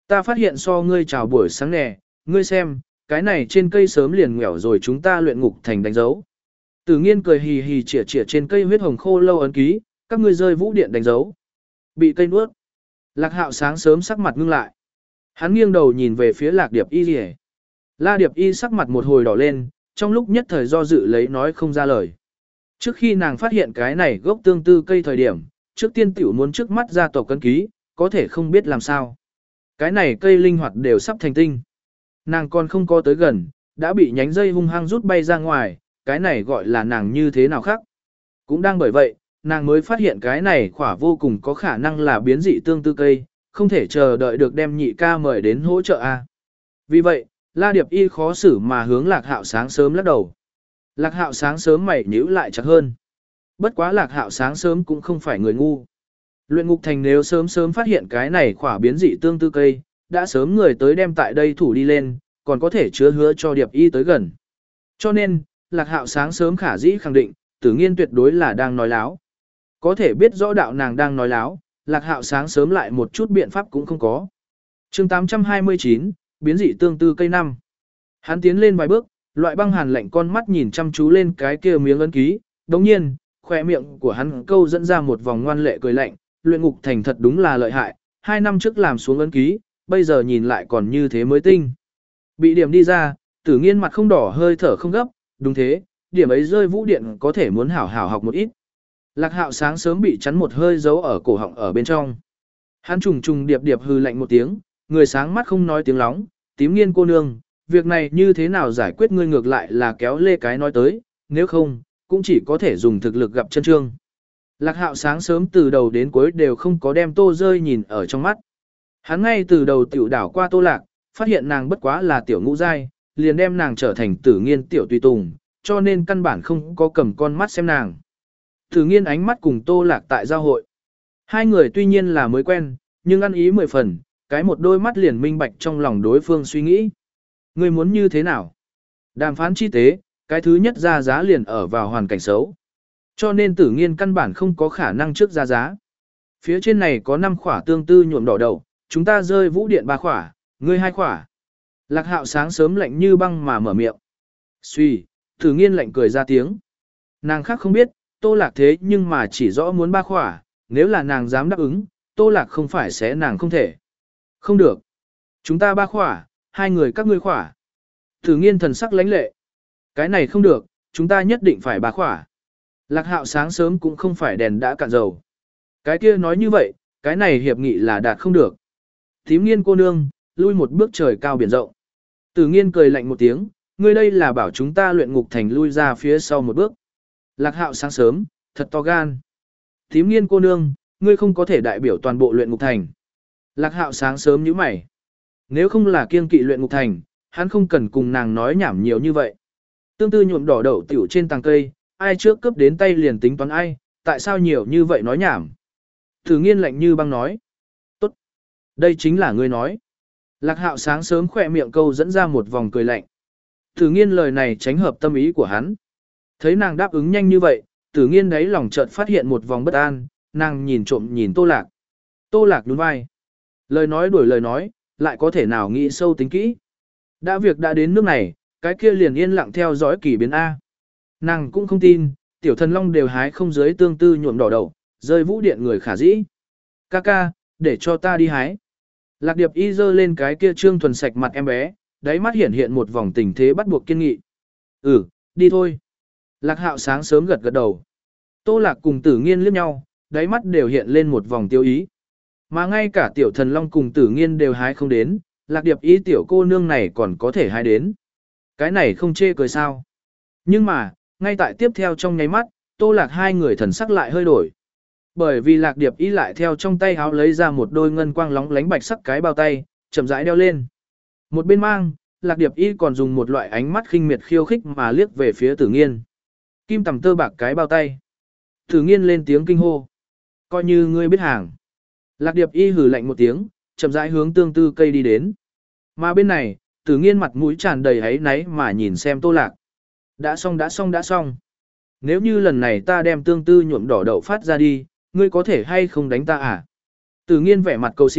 Ta phát hiện so ngươi chào buổi sáng nè, ngươi xem, cái này trên cây sớm liền nghèo rồi chúng ta luyện ngục thành đánh dấu. Tử nghiên cười hì hì chỉa chỉa trên cây huyết hồng khô lâu ấn ký, các ngươi rơi vũ điện đánh dấu. Bị cây nuốt. Lạc Hạo sáng sớm sắc mặt ngưng lại. Hắn nghiêng đầu nhìn về phía Lạc Điệp Y Lìa. La Điệp Y sắc mặt một hồi đỏ lên, trong lúc nhất thời do dự lấy nói không ra lời. Trước khi nàng phát hiện cái này gốc tương tư cây thời điểm, trước tiên tiểu muốn trước mắt ra tộc cân ký, có thể không biết làm sao. Cái này cây linh hoạt đều sắp thành tinh. Nàng còn không có tới gần, đã bị nhánh dây hung hăng rút bay ra ngoài, cái này gọi là nàng như thế nào khác. Cũng đang bởi vậy, nàng mới phát hiện cái này khỏa vô cùng có khả năng là biến dị tương tư cây, không thể chờ đợi được đem nhị ca mời đến hỗ trợ a. Vì vậy, La Điệp Y khó xử mà hướng Lạc Hạo sáng sớm lắc đầu. Lạc Hạo sáng sớm mày nhíu lại chặt hơn. Bất quá Lạc Hạo sáng sớm cũng không phải người ngu. Luyện ngục thành nếu sớm sớm phát hiện cái này khỏa biến dị tương tư cây, đã sớm người tới đem tại đây thủ đi lên, còn có thể chứa hứa cho Điệp Y tới gần. Cho nên, Lạc Hạo sáng sớm khả dĩ khẳng định, Tử Nghiên tuyệt đối là đang nói láo. Có thể biết rõ đạo nàng đang nói láo, Lạc Hạo sáng sớm lại một chút biện pháp cũng không có. Chương tám trăm hai mươi chín, biến dị tương tư cây năm. Hắn tiến lên vài bước, loại băng hàn lạnh con mắt nhìn chăm chú lên cái kia miếng ấn ký, đồng nhiên, khỏe miệng của hắn câu dẫn ra một vòng ngoan lệ cười lạnh, luyện ngục thành thật đúng là lợi hại, hai năm trước làm xuống ấn ký, bây giờ nhìn lại còn như thế mới tinh. Bị điểm đi ra, Tử Nghiên mặt không đỏ hơi thở không gấp, đúng thế, điểm ấy rơi vũ điện có thể muốn hảo hảo học một ít. Lạc Hạo sáng sớm bị chắn một hơi giấu ở cổ họng ở bên trong. Hắn trùng trùng điệp điệp hư lạnh một tiếng, người sáng mắt không nói tiếng lóng, Tím Nghiên cô nương, việc này như thế nào giải quyết ngươi ngược lại là kéo lê cái nói tới, nếu không, cũng chỉ có thể dùng thực lực gặp chân trương. Lạc Hạo sáng sớm từ đầu đến cuối đều không có đem Tô rơi nhìn ở trong mắt. Hắn ngay từ đầu tiểu đảo qua Tô Lạc, phát hiện nàng bất quá là tiểu ngũ giai, liền đem nàng trở thành Tử Nghiên tiểu tùy tùng, cho nên căn bản không có cầm con mắt xem nàng. Tử Nghiên ánh mắt cùng Tô Lạc tại giao hội. Hai người tuy nhiên là mới quen, nhưng ăn ý mười phần, cái một đôi mắt liền minh bạch trong lòng đối phương suy nghĩ. Ngươi muốn như thế nào? Đàm phán chi tế, cái thứ nhất ra giá liền ở vào hoàn cảnh xấu. Cho nên Tử Nghiên căn bản không có khả năng trước ra giá. Phía trên này có năm khỏa tương tư nhuộm đỏ đầu, chúng ta rơi vũ điện ba khỏa, ngươi hai khỏa. Lạc Hạo sáng sớm lạnh như băng mà mở miệng. Suy, Tử Nghiên lạnh cười ra tiếng. Nàng khác không biết, Tô Lạc thế nhưng mà chỉ rõ muốn ba khỏa, nếu là nàng dám đáp ứng, Tô Lạc không phải sẽ nàng không thể. Không được. Chúng ta ba khỏa, hai người các ngươi khỏa. Tử Nghiên thần sắc lãnh lệ. Cái này không được, chúng ta nhất định phải ba khỏa. Lạc Hạo sáng sớm cũng không phải đèn đã cạn dầu. Cái kia nói như vậy, cái này hiệp nghị là đạt không được. Tím Nghiên cô nương, lui một bước trời cao biển rộng. Tử Nghiên cười lạnh một tiếng, ngươi đây là bảo chúng ta luyện ngục thành lui ra phía sau một bước. Lạc Hạo sáng sớm, thật to gan. Tím Nghiên cô nương, ngươi không có thể đại biểu toàn bộ luyện ngục thành. Lạc Hạo sáng sớm nhíu mày. Nếu không là kiêng kỵ luyện ngục thành, hắn không cần cùng nàng nói nhảm nhiều như vậy. Tương tư nhuộm đỏ đậu tiểu trên tàng cây, ai trước cướp đến tay liền tính toán ai, tại sao nhiều như vậy nói nhảm. Tử Nghiên lạnh như băng nói. Tốt. Đây chính là ngươi nói. Lạc Hạo sáng sớm khỏe miệng câu dẫn ra một vòng cười lạnh. Tử Nghiên lời này tránh hợp tâm ý của hắn. Thấy nàng đáp ứng nhanh như vậy, Tử Nghiên đấy lòng chợt phát hiện một vòng bất an, nàng nhìn trộm nhìn Tô Lạc. Tô Lạc nhún vai. Lời nói đuổi lời nói, lại có thể nào nghĩ sâu tính kỹ. Đã việc đã đến nước này, cái kia liền yên lặng theo dõi kỳ biến A. Nàng cũng không tin, tiểu thần long đều hái không dưới tương tư nhuộm đỏ đầu, rơi vũ điện người khả dĩ. Ca ca, để cho ta đi hái. Lạc Điệp Y giơ lên cái kia trương thuần sạch mặt em bé, đáy mắt hiện hiện một vòng tình thế bắt buộc kiên nghị. Ừ, đi thôi. Lạc Hạo sáng sớm gật gật đầu. Tô Lạc cùng Tử Nghiên liếc nhau, đáy mắt đều hiện lên một vòng tiêu ý. Mà ngay cả tiểu thần long cùng Tử Nghiên đều hái không đến, Lạc Điệp Y tiểu cô nương này còn có thể hái đến. Cái này không chê cười sao. Nhưng mà, ngay tại tiếp theo trong nháy mắt, Tô Lạc hai người thần sắc lại hơi đổi. Bởi vì Lạc Điệp Y lại theo trong tay háo lấy ra một đôi ngân quang lóng lánh bạch sắc cái bao tay, chậm rãi đeo lên. Một bên mang, Lạc Điệp Y còn dùng một loại ánh mắt khinh miệt khiêu khích mà liếc về phía Tử Nghiên. Kim tầm tơ bạc cái bao tay. Tử Nghiên lên tiếng kinh hô. Coi như ngươi biết hàng. Lạc Điệp Y hừ lạnh một tiếng, chậm rãi hướng tương tư cây đi đến. Mà bên này, Tử Nghiên mặt mũi tràn đầy áy náy mà nhìn xem Tô Lạc. Đã xong đã xong đã xong. Nếu như lần này ta đem tương tư nhuộm đỏ đậu phát ra đi, ngươi có thể hay không đánh ta à? Tử Nghiên vẻ mặt cầu xin,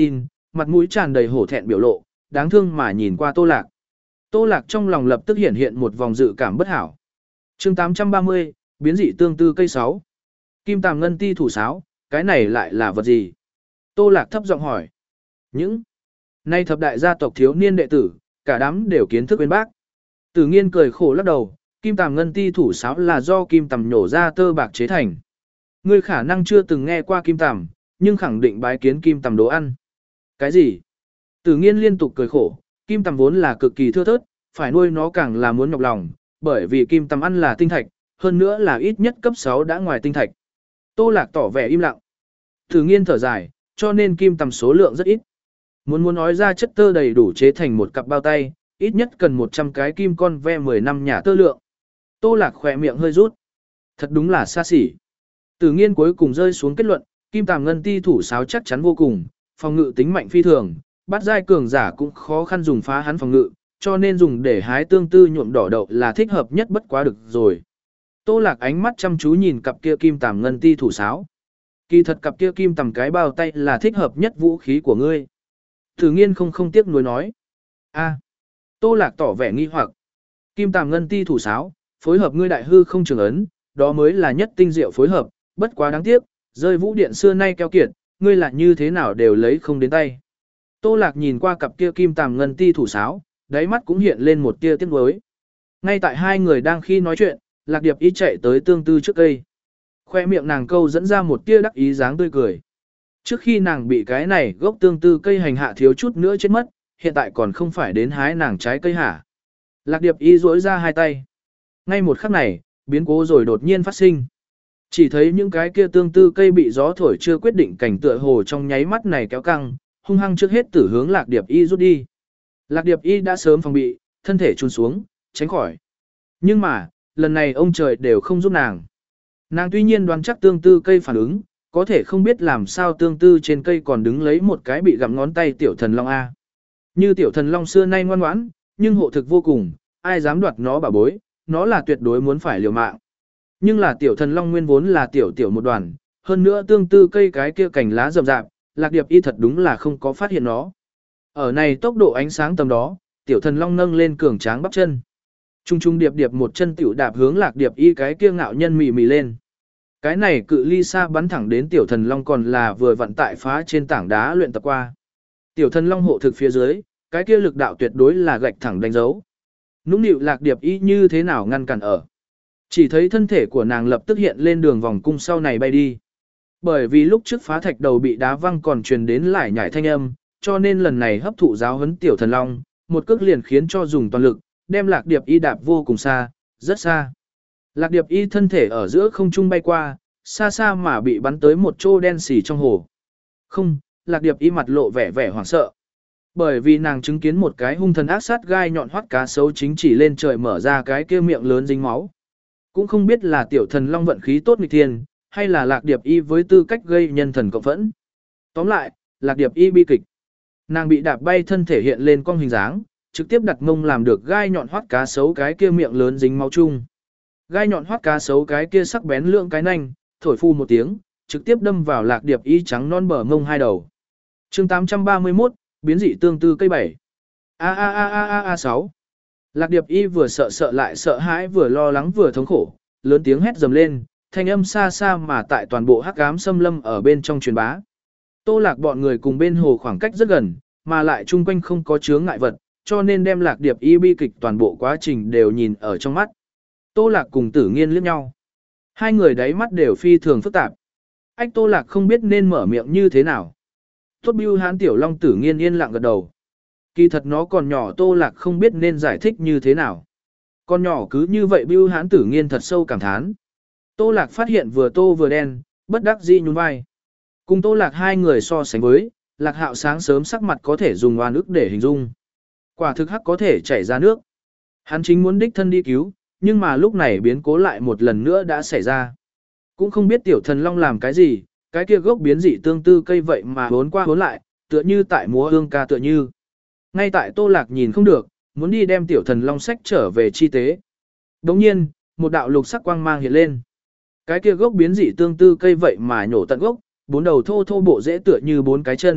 mặt mũi tràn đầy hổ thẹn biểu lộ, đáng thương mà nhìn qua Tô Lạc. Tô Lạc trong lòng lập tức hiện hiện một vòng dự cảm bất hảo. chương tám trăm ba mươi, biến dị tương tư cây sáu. Kim tàm ngân ti thủ sáo, cái này lại là vật gì? Tô Lạc thấp giọng hỏi. Những nay thập đại gia tộc thiếu niên đệ tử, cả đám đều kiến thức bên bác. Tử Nghiên cười khổ lắc đầu, kim tàm ngân ti thủ sáo là do kim tằm nhổ ra tơ bạc chế thành. Ngươi khả năng chưa từng nghe qua kim tằm, nhưng khẳng định bái kiến kim tằm đồ ăn. Cái gì? Tử Nghiên liên tục cười khổ, kim tằm vốn là cực kỳ thưa thớt, phải nuôi nó càng là muốn nhọc lòng, bởi vì kim tằm ăn là tinh thạch, hơn nữa là ít nhất cấp sáu đã ngoài tinh thạch. Tô Lạc tỏ vẻ im lặng. Tử Nghiên thở dài, cho nên kim tằm số lượng rất ít. Muốn muốn nói ra chất tơ đầy đủ chế thành một cặp bao tay, ít nhất cần một trăm cái kim con ve mười năm nhà tơ lượng. Tô Lạc khỏe miệng hơi rút. Thật đúng là xa xỉ. Tử Nghiên cuối cùng rơi xuống kết luận, kim tàm ngân ti thủ sáo chắc chắn vô cùng, phòng ngự tính mạnh phi thường, bắt giai cường giả cũng khó khăn dùng phá hắn phòng ngự, cho nên dùng để hái tương tư nhuộm đỏ đậu là thích hợp nhất bất quá được rồi. Tô Lạc ánh mắt chăm chú nhìn cặp kia kim tàm ngân ti thủ sáo. Kỳ thật cặp kia kim tằm cái bao tay là thích hợp nhất vũ khí của ngươi. Tử Nghiên không không tiếc nuối nói. A. Tô Lạc tỏ vẻ nghi hoặc. Kim tàm ngân ti thủ sáo, phối hợp ngươi đại hư không trường ấn, đó mới là nhất tinh diệu phối hợp, bất quá đáng tiếc, rơi vũ điện xưa nay keo kiệt, ngươi là như thế nào đều lấy không đến tay. Tô Lạc nhìn qua cặp kia kim tàm ngân ti thủ sáo, đáy mắt cũng hiện lên một tia tiếc nuối. Ngay tại hai người đang khi nói chuyện, Lạc Điệp Y chạy tới tương tư trước cây. Khoe miệng nàng câu dẫn ra một tia đắc ý dáng tươi cười. Trước khi nàng bị cái này gốc tương tư cây hành hạ thiếu chút nữa chết mất, hiện tại còn không phải đến hái nàng trái cây hả. Lạc Điệp Y duỗi ra hai tay. Ngay một khắc này, biến cố rồi đột nhiên phát sinh. Chỉ thấy những cái kia tương tư cây bị gió thổi chưa quyết định cảnh tựa hồ trong nháy mắt này kéo căng, hung hăng trước hết tử hướng Lạc Điệp Y rút đi. Lạc Điệp Y đã sớm phòng bị, thân thể chôn xuống, tránh khỏi. Nhưng mà, lần này ông trời đều không giúp nàng. Nàng tuy nhiên đoán chắc tương tư cây phản ứng, có thể không biết làm sao tương tư trên cây còn đứng lấy một cái bị gặm ngón tay tiểu thần long A. Như tiểu thần long xưa nay ngoan ngoãn, nhưng hộ thực vô cùng, ai dám đoạt nó bảo bối, nó là tuyệt đối muốn phải liều mạng. Nhưng là tiểu thần long nguyên vốn là tiểu tiểu một đoàn, hơn nữa tương tư cây cái kia cành lá rậm rạp, Lạc Điệp Y thật đúng là không có phát hiện nó. Ở này tốc độ ánh sáng tầm đó, tiểu thần long nâng lên cường tráng bắp chân. Trung trung điệp điệp một chân tiểu đạp hướng Lạc Điệp Y cái kia ngạo nhân mì mì lên. Cái này cự ly xa bắn thẳng đến tiểu thần long còn là vừa vặn tại phá trên tảng đá luyện tập qua. Tiểu thần long hộ thực phía dưới, cái kia lực đạo tuyệt đối là gạch thẳng đánh dấu. Nũng nịu Lạc Điệp Y như thế nào ngăn cản ở. Chỉ thấy thân thể của nàng lập tức hiện lên đường vòng cung sau này bay đi. Bởi vì lúc trước phá thạch đầu bị đá văng còn truyền đến lại nhảy thanh âm, cho nên lần này hấp thụ giáo huấn tiểu thần long, một cước liền khiến cho dùng toàn lực, đem Lạc Điệp Y đạp vô cùng xa, rất xa. Lạc Điệp Y thân thể ở giữa không trung bay qua, xa xa mà bị bắn tới một chỗ đen xỉ trong hồ. Không, Lạc Điệp Y mặt lộ vẻ vẻ hoảng sợ. Bởi vì nàng chứng kiến một cái hung thần ác sát gai nhọn hoắt cá sấu chính chỉ lên trời mở ra cái kia miệng lớn dính máu. Cũng không biết là tiểu thần long vận khí tốt nghịch thiên, hay là Lạc Điệp Y với tư cách gây nhân thần cộng phẫn. Tóm lại, Lạc Điệp Y bi kịch. Nàng bị đạp bay thân thể hiện lên cong hình dáng, trực tiếp đặt mông làm được gai nhọn hoắt cá sấu cái kia miệng lớn dính máu chung. Gai nhọn hoắt cá sấu cái kia sắc bén lượng cái nanh, thổi phu một tiếng, trực tiếp đâm vào Lạc Điệp Y trắng non bờ mông hai đầu. chương tám trăm ba mươi mốt, biến dị tương tư cây bảy. A a a a a a sáu. Lạc Điệp Y vừa sợ sợ lại sợ hãi vừa lo lắng vừa thống khổ, lớn tiếng hét dầm lên, thanh âm xa xa mà tại toàn bộ hắc ám xâm lâm ở bên trong truyền bá. Tô Lạc bọn người cùng bên hồ khoảng cách rất gần, mà lại chung quanh không có chướng ngại vật, cho nên đem Lạc Điệp Y bi kịch toàn bộ quá trình đều nhìn ở trong mắt. Tô Lạc cùng Tử Nghiên liếc nhau. Hai người đáy mắt đều phi thường phức tạp. Ách Tô Lạc không biết nên mở miệng như thế nào. Tốt bưu hán tiểu long Tử Nghiên yên lặng gật đầu. Kỳ thật nó còn nhỏ Tô Lạc không biết nên giải thích như thế nào. Con nhỏ cứ như vậy bưu hán Tử Nghiên thật sâu cảm thán. Tô Lạc phát hiện vừa tô vừa đen, bất đắc dĩ nhún vai. Cùng Tô Lạc hai người so sánh với, Lạc Hạo sáng sớm sắc mặt có thể dùng oan ức để hình dung. Quả thực hắc có thể chảy ra nước. Hắn chính muốn đích thân đi cứu, nhưng mà lúc này biến cố lại một lần nữa đã xảy ra. Cũng không biết tiểu thần long làm cái gì, cái kia gốc biến dị tương tư cây vậy mà hốn qua hốn lại, tựa như tại múa ương ca tựa như. Ngay tại Tô Lạc nhìn không được, muốn đi đem tiểu thần long sách trở về chi tế. Đồng nhiên, một đạo lục sắc quang mang hiện lên. Cái kia gốc biến dị tương tư cây vậy mà nhổ tận gốc, bốn đầu thô thô bộ rễ tựa như bốn cái chân,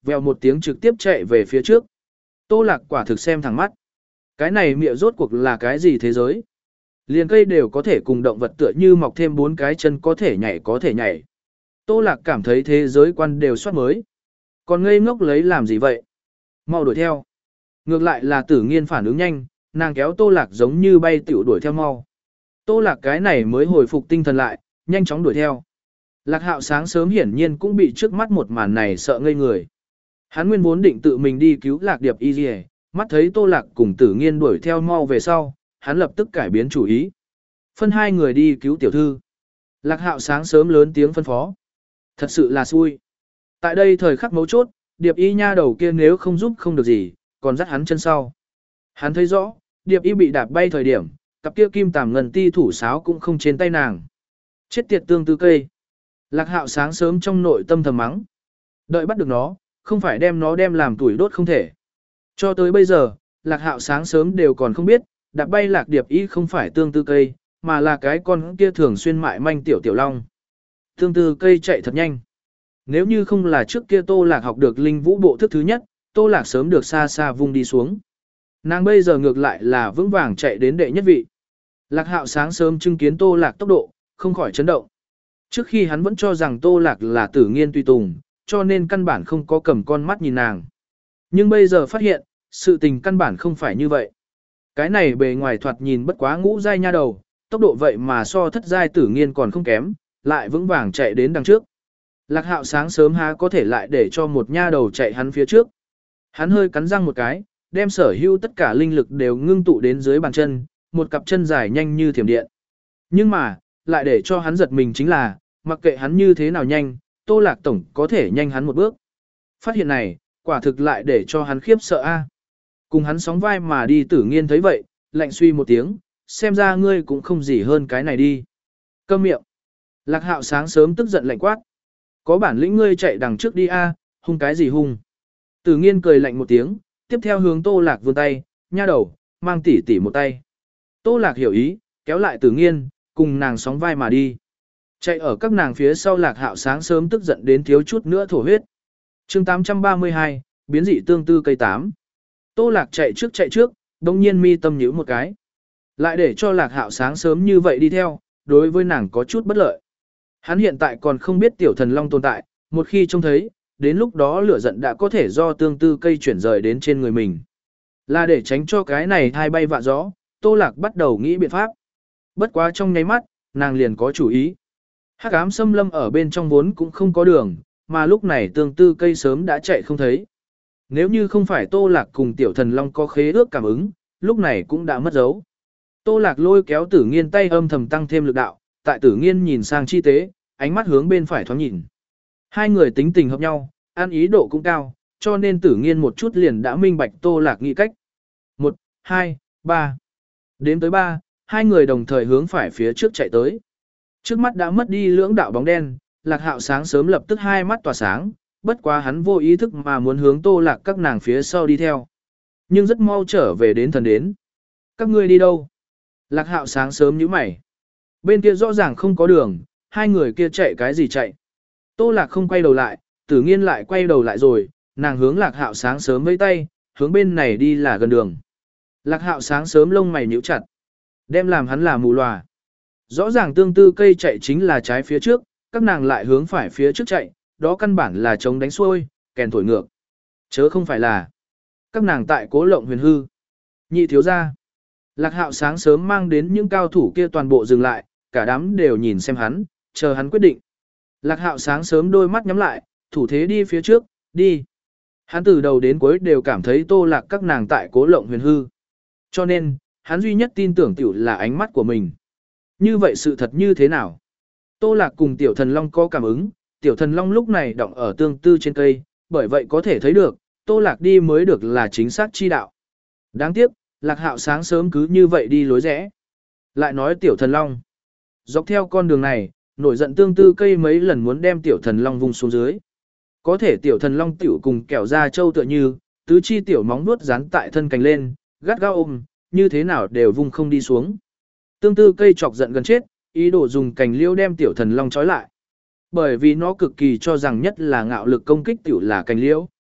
vèo một tiếng trực tiếp chạy về phía trước. Tô Lạc quả thực xem thẳng mắt. Cái này miệng rốt cuộc là cái gì thế giới? Liền cây đều có thể cùng động vật tựa như mọc thêm bốn cái chân có thể nhảy có thể nhảy. Tô Lạc cảm thấy thế giới quan đều soát mới. Còn ngây ngốc lấy làm gì vậy? Mau đuổi theo. Ngược lại là Tử Nghiên phản ứng nhanh, nàng kéo Tô Lạc giống như bay tiểu đuổi theo mau. Tô Lạc cái này mới hồi phục tinh thần lại, nhanh chóng đuổi theo. Lạc Hạo sáng sớm hiển nhiên cũng bị trước mắt một màn này sợ ngây người. Hắn nguyên vốn định tự mình đi cứu Lạc Điệp Y Liễu, mắt thấy Tô Lạc cùng Tử Nghiên đuổi theo mau về sau, hắn lập tức cải biến chủ ý. Phân hai người đi cứu tiểu thư. Lạc Hạo sáng sớm lớn tiếng phân phó. Thật sự là xui. Tại đây thời khắc mấu chốt, Điệp Y nha đầu kia nếu không giúp không được gì, còn dắt hắn chân sau. Hắn thấy rõ, Điệp Y bị đạp bay thời điểm, cặp kia kim tàm ngân ti thủ sáo cũng không trên tay nàng. Chết tiệt tương tư cây. Lạc Hạo sáng sớm trong nội tâm thầm mắng. Đợi bắt được nó, không phải đem nó đem làm tuổi đốt không thể. Cho tới bây giờ, Lạc Hạo sáng sớm đều còn không biết, đạp bay Lạc Điệp Y không phải tương tư cây, mà là cái con kia thường xuyên mại manh tiểu tiểu long. Tương tư cây chạy thật nhanh. Nếu như không là trước kia Tô Lạc học được linh vũ bộ thức thứ nhất, Tô Lạc sớm được xa xa vung đi xuống. Nàng bây giờ ngược lại là vững vàng chạy đến đệ nhất vị. Lạc Hạo sáng sớm chứng kiến Tô Lạc tốc độ, không khỏi chấn động. Trước khi hắn vẫn cho rằng Tô Lạc là Tử Nghiên tùy tùng, cho nên căn bản không có cầm con mắt nhìn nàng. Nhưng bây giờ phát hiện, sự tình căn bản không phải như vậy. Cái này bề ngoài thoạt nhìn bất quá ngũ giai nha đầu, tốc độ vậy mà so thất giai Tử Nghiên còn không kém, lại vững vàng chạy đến đằng trước. Lạc Hạo sáng sớm há có thể lại để cho một nha đầu chạy hắn phía trước. Hắn hơi cắn răng một cái, đem sở hữu tất cả linh lực đều ngưng tụ đến dưới bàn chân, một cặp chân dài nhanh như thiểm điện. Nhưng mà, lại để cho hắn giật mình chính là, mặc kệ hắn như thế nào nhanh, Tô Lạc tổng có thể nhanh hắn một bước. Phát hiện này, quả thực lại để cho hắn khiếp sợ a. Cùng hắn sóng vai mà đi Tử Nghiên thấy vậy, lạnh suy một tiếng, xem ra ngươi cũng không gì hơn cái này đi. Câm miệng. Lạc Hạo sáng sớm tức giận lạnh quát. Có bản lĩnh ngươi chạy đằng trước đi a, hung cái gì hung. Tử Nghiên cười lạnh một tiếng, tiếp theo hướng Tô Lạc vươn tay, nha đầu, mang tỉ tỉ một tay. Tô Lạc hiểu ý, kéo lại Tử Nghiên, cùng nàng sóng vai mà đi. Chạy ở các nàng phía sau Lạc Hạo sáng sớm tức giận đến thiếu chút nữa thổ huyết. Chương tám trăm ba mươi hai, biến dị tương tư cây tám. Tô Lạc chạy trước chạy trước, đồng nhiên mi tâm nhíu một cái. Lại để cho Lạc Hạo sáng sớm như vậy đi theo, đối với nàng có chút bất lợi. Hắn hiện tại còn không biết tiểu thần long tồn tại, một khi trông thấy, đến lúc đó lửa giận đã có thể do tương tư cây chuyển rời đến trên người mình. Là để tránh cho cái này hai bay vạ gió, Tô Lạc bắt đầu nghĩ biện pháp. Bất quá trong nháy mắt, nàng liền có chủ ý. Hắc ám xâm lâm ở bên trong vốn cũng không có đường, mà lúc này tương tư cây sớm đã chạy không thấy. Nếu như không phải Tô Lạc cùng tiểu thần long có khế ước cảm ứng, lúc này cũng đã mất dấu. Tô Lạc lôi kéo Tử Nghiên tay âm thầm tăng thêm lực đạo, tại Tử Nghiên nhìn sang chi tế, ánh mắt hướng bên phải thoáng nhìn. Hai người tính tình hợp nhau, ăn ý độ cũng cao, cho nên Tử Nghiên một chút liền đã minh bạch Tô Lạc nghĩ cách. Một, hai, ba. Đếm tới ba, hai người đồng thời hướng phải phía trước chạy tới. Trước mắt đã mất đi lưỡng đạo bóng đen, Lạc Hạo sáng sớm lập tức hai mắt tỏa sáng, bất quá hắn vô ý thức mà muốn hướng Tô Lạc các nàng phía sau đi theo. Nhưng rất mau trở về đến thần đến. Các ngươi đi đâu? Lạc Hạo sáng sớm nhíu mày. Bên kia rõ ràng không có đường, hai người kia chạy cái gì chạy? Tô Lạc không quay đầu lại, Tử Nghiên lại quay đầu lại rồi, nàng hướng Lạc Hạo sáng sớm với tay, hướng bên này đi là gần đường. Lạc Hạo sáng sớm lông mày nhíu chặt, đem làm hắn là mù lòa. Rõ ràng tương tư cây chạy chính là trái phía trước, các nàng lại hướng phải phía trước chạy, đó căn bản là chống đánh xuôi, kèn thổi ngược. Chớ không phải là các nàng tại Cố Lộng Huyền hư. Nhị thiếu gia. Lạc Hạo sáng sớm mang đến những cao thủ kia toàn bộ dừng lại, cả đám đều nhìn xem hắn, chờ hắn quyết định. Lạc Hạo sáng sớm đôi mắt nhắm lại, thủ thế đi phía trước, đi. Hắn từ đầu đến cuối đều cảm thấy Tô Lạc các nàng tại Cố Lộng Huyền hư. Cho nên, hắn duy nhất tin tưởng tiểu là ánh mắt của mình. Như vậy sự thật như thế nào? Tô Lạc cùng tiểu thần long có cảm ứng, tiểu thần long lúc này đọng ở tương tư trên cây, bởi vậy có thể thấy được, Tô Lạc đi mới được là chính xác chi đạo. Đáng tiếc, Lạc Hạo sáng sớm cứ như vậy đi lối rẽ. Lại nói tiểu thần long. Dọc theo con đường này, nổi giận tương tư cây mấy lần muốn đem tiểu thần long vùng xuống dưới. Có thể tiểu thần long tiểu cùng kẻo da trâu tựa như, tứ chi tiểu móng nuốt dán tại thân cành lên, gắt gao ôm, như thế nào đều vùng không đi xuống. Tương tư cây chọc giận gần chết, ý đồ dùng cành liễu đem tiểu thần long trói lại. Bởi vì nó cực kỳ cho rằng nhất là ngạo lực công kích tiểu là cành liễu.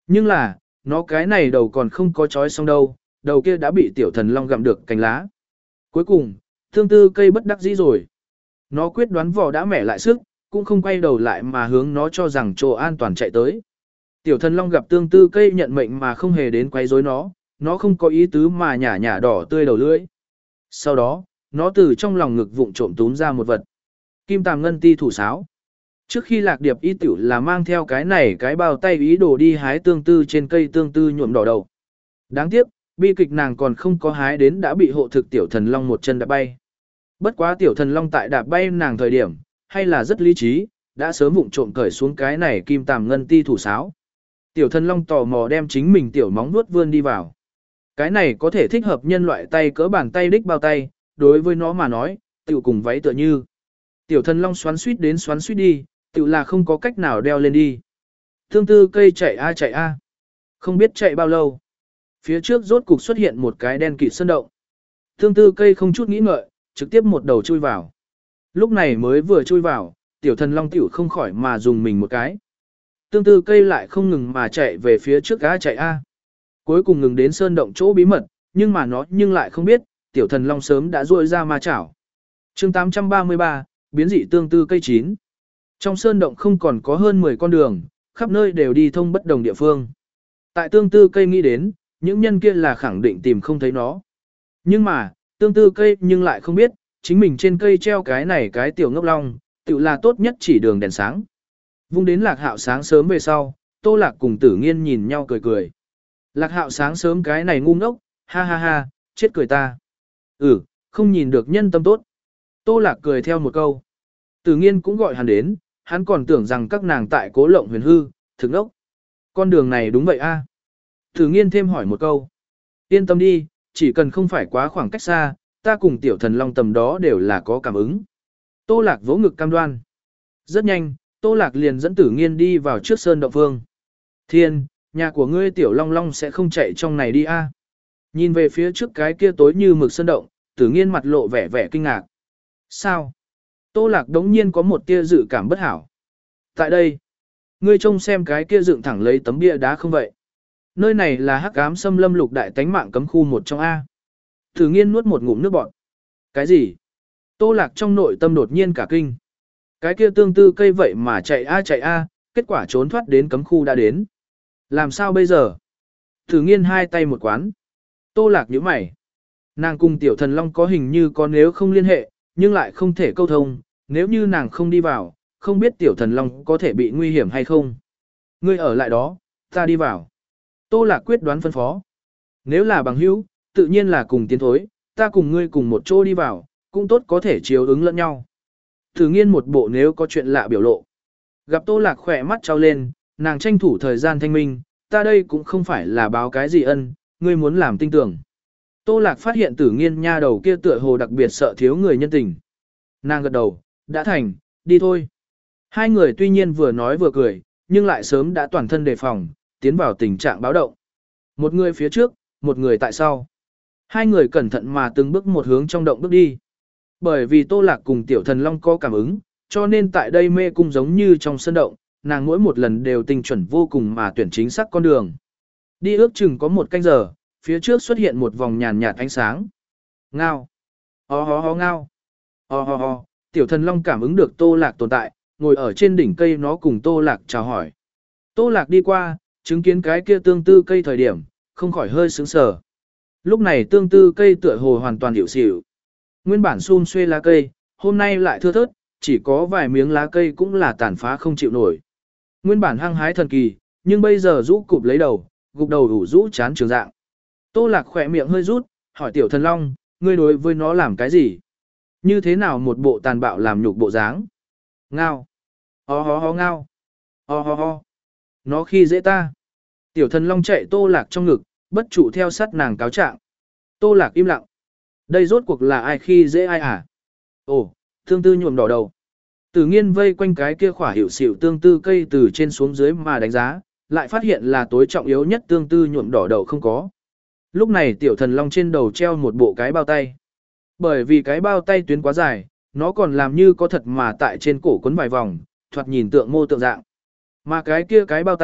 Nhưng là, nó cái này đầu còn không có chói xong đâu, đầu kia đã bị tiểu thần long gặm được cành lá. Cuối cùng, tương tư cây bất đắc dĩ rồi. Nó quyết đoán vỏ đã mẻ lại sức, cũng không quay đầu lại mà hướng nó cho rằng chỗ an toàn chạy tới. Tiểu thần long gặp tương tư cây nhận mệnh mà không hề đến quấy rối nó, nó không có ý tứ mà nhả nhả đỏ tươi đầu lưỡi. Sau đó, nó từ trong lòng ngực vụng trộm túm ra một vật. Kim tàm ngân ti thủ sáo. Trước khi lạc điệp y tiểu là mang theo cái này cái bao tay ý đồ đi hái tương tư trên cây tương tư nhuộm đỏ đầu. Đáng tiếc, bi kịch nàng còn không có hái đến đã bị hộ thực tiểu thần long một chân đạp bay. Bất quá tiểu thần long tại đạp bay nàng thời điểm, hay là rất lý trí, đã sớm vụng trộm cởi xuống cái này kim tàm ngân ti thủ sáo. Tiểu thần long tò mò đem chính mình tiểu móng vuốt vươn đi vào. Cái này có thể thích hợp nhân loại tay cỡ bàn tay đích bao tay, đối với nó mà nói, tiểu cùng váy tựa như. Tiểu thần long xoắn suýt đến xoắn suýt đi, tiểu là không có cách nào đeo lên đi. Tương tư cây chạy a chạy a, không biết chạy bao lâu. Phía trước rốt cục xuất hiện một cái đen kịt sơn động. Tương tư cây không chút nghĩ ngợi, trực tiếp một đầu chui vào. Lúc này mới vừa chui vào, tiểu thần long tiểu không khỏi mà dùng mình một cái. Tương tư cây lại không ngừng mà chạy về phía trước a chạy a. Cuối cùng ngừng đến sơn động chỗ bí mật, nhưng mà nó nhưng lại không biết, tiểu thần long sớm đã ruôi ra ma chảo. Chương tám trăm ba mươi ba, biến dị tương tư cây chín. Trong sơn động không còn có hơn mười con đường, khắp nơi đều đi thông bất đồng địa phương. Tại tương tư cây nghĩ đến, những nhân kia là khẳng định tìm không thấy nó. Nhưng mà, tương tư cây nhưng lại không biết, chính mình trên cây treo cái này cái tiểu ngốc long, tự là tốt nhất chỉ đường đèn sáng. Vung đến lạc hạo sáng sớm về sau, Tô Lạc cùng Tử Nghiên nhìn nhau cười cười. Lạc hạo sáng sớm cái này ngu ngốc, ha ha ha, chết cười ta. Ừ, không nhìn được nhân tâm tốt. Tô Lạc cười theo một câu. Tử Nghiên cũng gọi hắn đến, hắn còn tưởng rằng các nàng tại Cố Lộng Huyền hư, thực ngốc. Con đường này đúng vậy a? À? Tử Nghiên thêm hỏi một câu. Yên tâm đi, chỉ cần không phải quá khoảng cách xa, ta cùng tiểu thần long tầm đó đều là có cảm ứng. Tô Lạc vỗ ngực cam đoan. Rất nhanh, Tô Lạc liền dẫn Tử Nghiên đi vào trước sơn động phương. Thiên, nhà của ngươi tiểu long long sẽ không chạy trong này đi a? À? Nhìn về phía trước cái kia tối như mực sơn động, Tử Nghiên mặt lộ vẻ vẻ kinh ngạc. Sao? Tô Lạc đống nhiên có một tia dự cảm bất hảo. Tại đây, ngươi trông xem cái kia dựng thẳng lấy tấm bia đá không vậy? Nơi này là hắc ám xâm lâm lục đại tánh mạng cấm khu một trong A. Tử Nghiên nuốt một ngụm nước bọt. Cái gì? Tô Lạc trong nội tâm đột nhiên cả kinh. Cái kia tương tư cây vậy mà chạy a chạy a, kết quả trốn thoát đến cấm khu đã đến. Làm sao bây giờ? Tử Nghiên hai tay một quán. Tô Lạc nhíu mày. Nàng cùng tiểu thần long có hình như có nếu không liên hệ, nhưng lại không thể câu thông, nếu như nàng không đi vào, không biết tiểu thần long có thể bị nguy hiểm hay không. Ngươi ở lại đó, ta đi vào. Tô Lạc quyết đoán phân phó. Nếu là bằng hữu, tự nhiên là cùng tiến thối, ta cùng ngươi cùng một chỗ đi vào, cũng tốt có thể chiếu ứng lẫn nhau. Tử Nghiên một bộ nếu có chuyện lạ biểu lộ. Gặp Tô Lạc khỏe mắt trao lên, nàng tranh thủ thời gian thanh minh, ta đây cũng không phải là báo cái gì ân, ngươi muốn làm tinh tưởng. Tô Lạc phát hiện Tử Nghiên nha đầu kia tựa hồ đặc biệt sợ thiếu người nhân tình. Nàng gật đầu, đã thành, đi thôi. Hai người tuy nhiên vừa nói vừa cười, nhưng lại sớm đã toàn thân đề phòng, tiến vào tình trạng báo động. Một người phía trước, một người tại sau. Hai người cẩn thận mà từng bước một hướng trong động bước đi. Bởi vì Tô Lạc cùng tiểu thần long có cảm ứng, cho nên tại đây mê cung giống như trong sân động, nàng mỗi một lần đều tinh chuẩn vô cùng mà tuyển chính xác con đường. Đi ước chừng có một canh giờ, phía trước xuất hiện một vòng nhàn nhạt ánh sáng. Ngao. Ho ho ho ngao. Ho ho ho. Tiểu thần long cảm ứng được Tô Lạc tồn tại, ngồi ở trên đỉnh cây nó cùng Tô Lạc chào hỏi. Tô Lạc đi qua, chứng kiến cái kia tương tư cây thời điểm, không khỏi hơi sướng sờ. Lúc này tương tư cây tựa hồ hoàn toàn hiểu xỉu. Nguyên bản xum xuê lá cây, hôm nay lại thưa thớt, chỉ có vài miếng lá cây cũng là tàn phá không chịu nổi. Nguyên bản hăng hái thần kỳ, nhưng bây giờ rũ cụp lấy đầu, gục đầu đủ rũ chán trường dạng. Tô Lạc khỏe miệng hơi rút, hỏi tiểu thần long, ngươi đối với nó làm cái gì? Như thế nào một bộ tàn bạo làm nhục bộ dáng? Ngao. Ho ho ho ngao. Ho ho ho. Nó khi dễ ta. Tiểu thần long chạy Tô Lạc trong ngực, bất trụ theo sát nàng cáo trạng. Tô Lạc im lặng. Đây rốt cuộc là ai khi dễ ai à? Ồ, tương tư nhuộm đỏ đầu. Tử Nghiên vây quanh cái kia khỏa hiệu xỉu tương tư cây từ trên xuống dưới mà đánh giá, lại phát hiện là tối trọng yếu nhất tương tư nhuộm đỏ đầu không có. Lúc này tiểu thần long trên đầu treo một bộ cái bao tay. Bởi vì cái bao tay tuyến quá dài, nó còn làm như có thật mà tại trên cổ quấn vài vòng, thoạt nhìn tượng mô tượng dạng. Mà cái kia cái bao tay,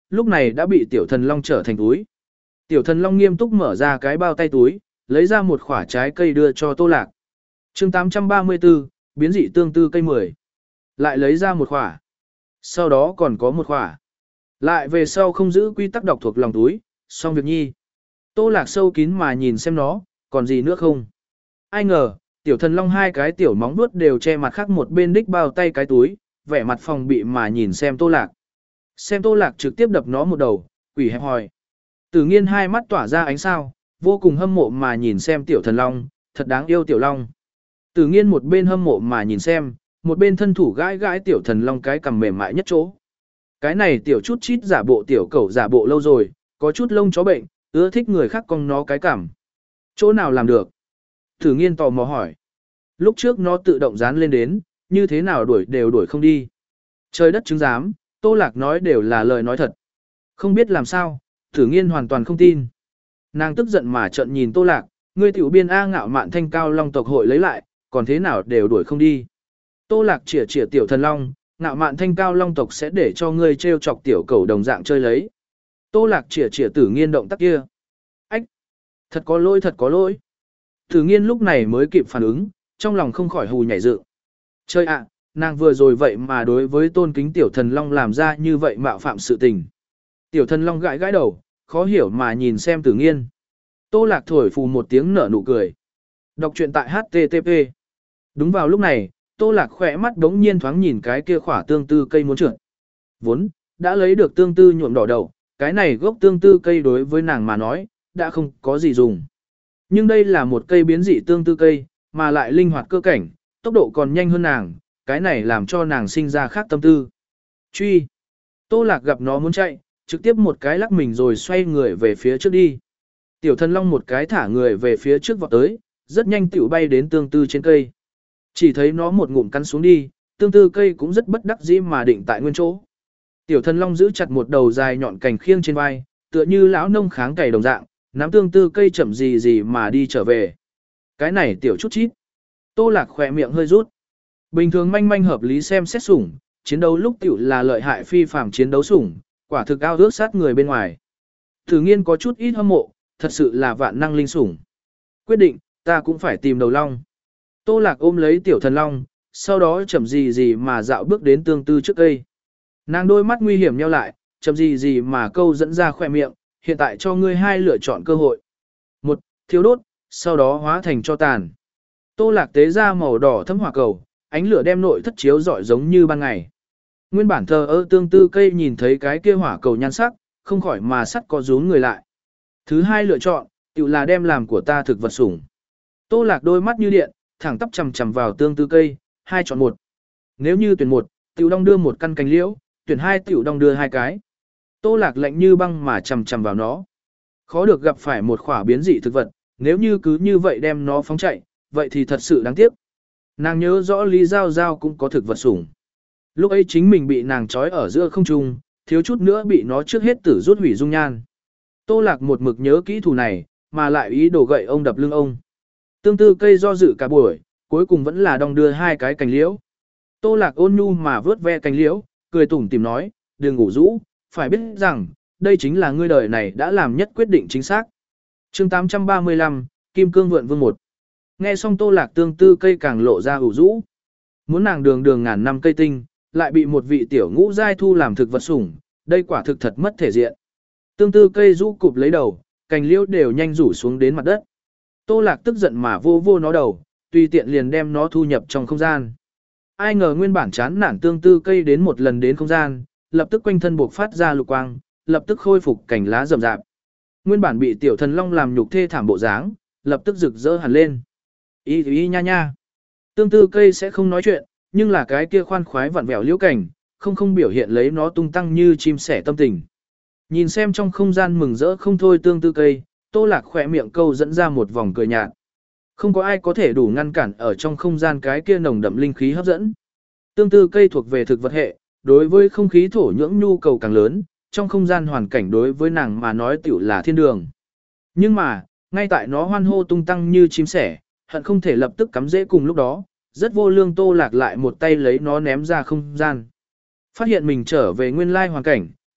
lúc này đã bị tiểu thần long trở thành túi. Tiểu thần long nghiêm túc mở ra cái bao tay túi, lấy ra một quả trái cây đưa cho Tô Lạc. chương tám trăm ba mươi tư, biến dị tương tư cây mười. Lại lấy ra một quả. Sau đó còn có một quả. Lại về sau không giữ quy tắc đọc thuộc lòng túi, xong việc nhi. Tô Lạc sâu kín mà nhìn xem nó, còn gì nữa không? Ai ngờ, tiểu thần long hai cái tiểu móng vuốt đều che mặt khác một bên đích bao tay cái túi, vẻ mặt phòng bị mà nhìn xem Tô Lạc. Xem Tô Lạc trực tiếp đập nó một đầu, quỷ hẹp hòi. Tử Nghiên hai mắt tỏa ra ánh sao, vô cùng hâm mộ mà nhìn xem tiểu thần long, thật đáng yêu tiểu long. Tử Nghiên một bên hâm mộ mà nhìn xem, một bên thân thủ gãi gãi tiểu thần long cái cằm mềm mại nhất chỗ. Cái này tiểu chút chít giả bộ tiểu cẩu giả bộ lâu rồi, có chút lông chó bệnh, ưa thích người khác cong nó cái cằm. Chỗ nào làm được? Tử Nghiên tò mò hỏi. Lúc trước nó tự động dán lên đến, như thế nào đuổi đều đuổi không đi. Trời đất chứng giám, Tô Lạc nói đều là lời nói thật. Không biết làm sao, Tử Nghiên hoàn toàn không tin. Nàng tức giận mà trợn nhìn Tô Lạc, ngươi tiểu biên A ngạo mạn thanh cao long tộc hội lấy lại, còn thế nào đều đuổi không đi. Tô Lạc chỉa chỉa tiểu thần long, ngạo mạn thanh cao long tộc sẽ để cho ngươi trêu chọc tiểu cầu đồng dạng chơi lấy. Tô Lạc chỉa chỉa Tử Nghiên động tác kia. Ách! Thật có lỗi thật có lỗi. Tử Nghiên lúc này mới kịp phản ứng, trong lòng không khỏi hù nhảy dựng. Chơi ạ, nàng vừa rồi vậy mà đối với tôn kính tiểu thần long làm ra như vậy mạo phạm sự tình. Tiểu thần long gãi gãi đầu, khó hiểu mà nhìn xem Tử Nghiên. Tô Lạc thổi phù một tiếng nở nụ cười. Đọc truyện tại H T T P. Đúng vào lúc này, Tô Lạc khỏe mắt đống nhiên thoáng nhìn cái kia khỏa tương tư cây muốn trượt. Vốn, đã lấy được tương tư nhuộm đỏ đầu, cái này gốc tương tư cây đối với nàng mà nói, đã không có gì dùng. Nhưng đây là một cây biến dị tương tư cây, mà lại linh hoạt cơ cảnh, tốc độ còn nhanh hơn nàng, cái này làm cho nàng sinh ra khác tâm tư. Truy! Tô Lạc gặp nó muốn chạy, trực tiếp một cái lắc mình rồi xoay người về phía trước đi. Tiểu thần long một cái thả người về phía trước vọt tới, rất nhanh tiểu bay đến tương tư trên cây. Chỉ thấy nó một ngụm cắn xuống đi, tương tư cây cũng rất bất đắc dĩ mà định tại nguyên chỗ. Tiểu thần long giữ chặt một đầu dài nhọn cành khiêng trên vai, tựa như lão nông kháng cày đồng dạng, nắm tương tư cây chậm gì gì mà đi trở về. Cái này tiểu chút chít. Tô Lạc khỏe miệng hơi rút. Bình thường manh manh hợp lý xem xét sủng, chiến đấu lúc tiểu là lợi hại phi phàm chiến đấu sủng, quả thực ao ước sát người bên ngoài. Tử Nghiên có chút ít hâm mộ, thật sự là vạn năng linh sủng. Quyết định, ta cũng phải tìm đầu long. Tô Lạc ôm lấy tiểu thần long, sau đó chậm gì gì mà dạo bước đến tương tư trước cây. Nàng đôi mắt nguy hiểm nheo lại, chậm gì gì mà câu dẫn ra khỏe miệng, hiện tại cho ngươi hai lựa chọn cơ hội. Một, thiêu đốt, sau đó hóa thành cho tàn. Tô Lạc tế ra màu đỏ thấm hỏa cầu, ánh lửa đem nội thất chiếu rọi giống như ban ngày. Nguyên bản thờ ơ tương tư cây nhìn thấy cái kia hỏa cầu nhan sắc, không khỏi mà sắt có rúm người lại. Thứ hai lựa chọn, tự là đem làm của ta thực vật sủng. Tô Lạc đôi mắt như điện, thẳng tắp chằm chằm vào tương tư cây, hai chọn một. Nếu như tuyển một, tiểu đong đưa một căn cành liễu, tuyển hai tiểu đong đưa hai cái. Tô Lạc lạnh như băng mà chằm chằm vào nó. Khó được gặp phải một khỏa biến dị thực vật, nếu như cứ như vậy đem nó phóng chạy, vậy thì thật sự đáng tiếc. Nàng nhớ rõ Lý Giao Giao cũng có thực vật sủng. Lúc ấy chính mình bị nàng trói ở giữa không trung, thiếu chút nữa bị nó trước hết tử rút hủy dung nhan. Tô Lạc một mực nhớ kỹ thù này, mà lại ý đồ gậy ông đập lưng ông. Tương tư cây do dự cả buổi, cuối cùng vẫn là đong đưa hai cái cành liễu. Tô Lạc ôn nhu mà vớt ve cành liễu, cười tủm tỉm nói, đừng ngủ rũ, phải biết rằng, đây chính là ngươi đời này đã làm nhất quyết định chính xác. chương tám trăm ba mươi lăm, Kim Cương Vượn Vương một. Nghe xong Tô Lạc tương tư cây càng lộ ra ủ rũ. Muốn nàng đường đường ngàn năm cây tinh, lại bị một vị tiểu ngũ giai thu làm thực vật sủng, đây quả thực thật mất thể diện. Tương tư cây rũ cụp lấy đầu, cành liễu đều nhanh rủ xuống đến mặt đất. Tô Lạc tức giận mà vô vô nó đầu, tùy tiện liền đem nó thu nhập trong không gian. Ai ngờ nguyên bản chán nản tương tư cây đến một lần đến không gian, lập tức quanh thân buộc phát ra lục quang, lập tức khôi phục cảnh lá rậm rạp. Nguyên bản bị tiểu thần long làm nhục thê thảm bộ dáng, lập tức rực rỡ hẳn lên. Y y nha nha. Tương tư cây sẽ không nói chuyện, nhưng là cái kia khoan khoái vặn vẹo liễu cảnh, không không biểu hiện lấy nó tung tăng như chim sẻ tâm tình. Nhìn xem trong không gian mừng rỡ không thôi tương tư cây, Tô Lạc khỏe miệng câu dẫn ra một vòng cười nhạt. Không có ai có thể đủ ngăn cản ở trong không gian cái kia nồng đậm linh khí hấp dẫn. Tương tư cây thuộc về thực vật hệ, đối với không khí thổ nhưỡng nhu cầu càng lớn, trong không gian hoàn cảnh đối với nàng mà nói tiểu là thiên đường. Nhưng mà, ngay tại nó hoan hô tung tăng như chim sẻ, hận không thể lập tức cắm rễ cùng lúc đó, rất vô lương Tô Lạc lại một tay lấy nó ném ra không gian. Phát hiện mình trở về nguyên lai hoàn cảnh,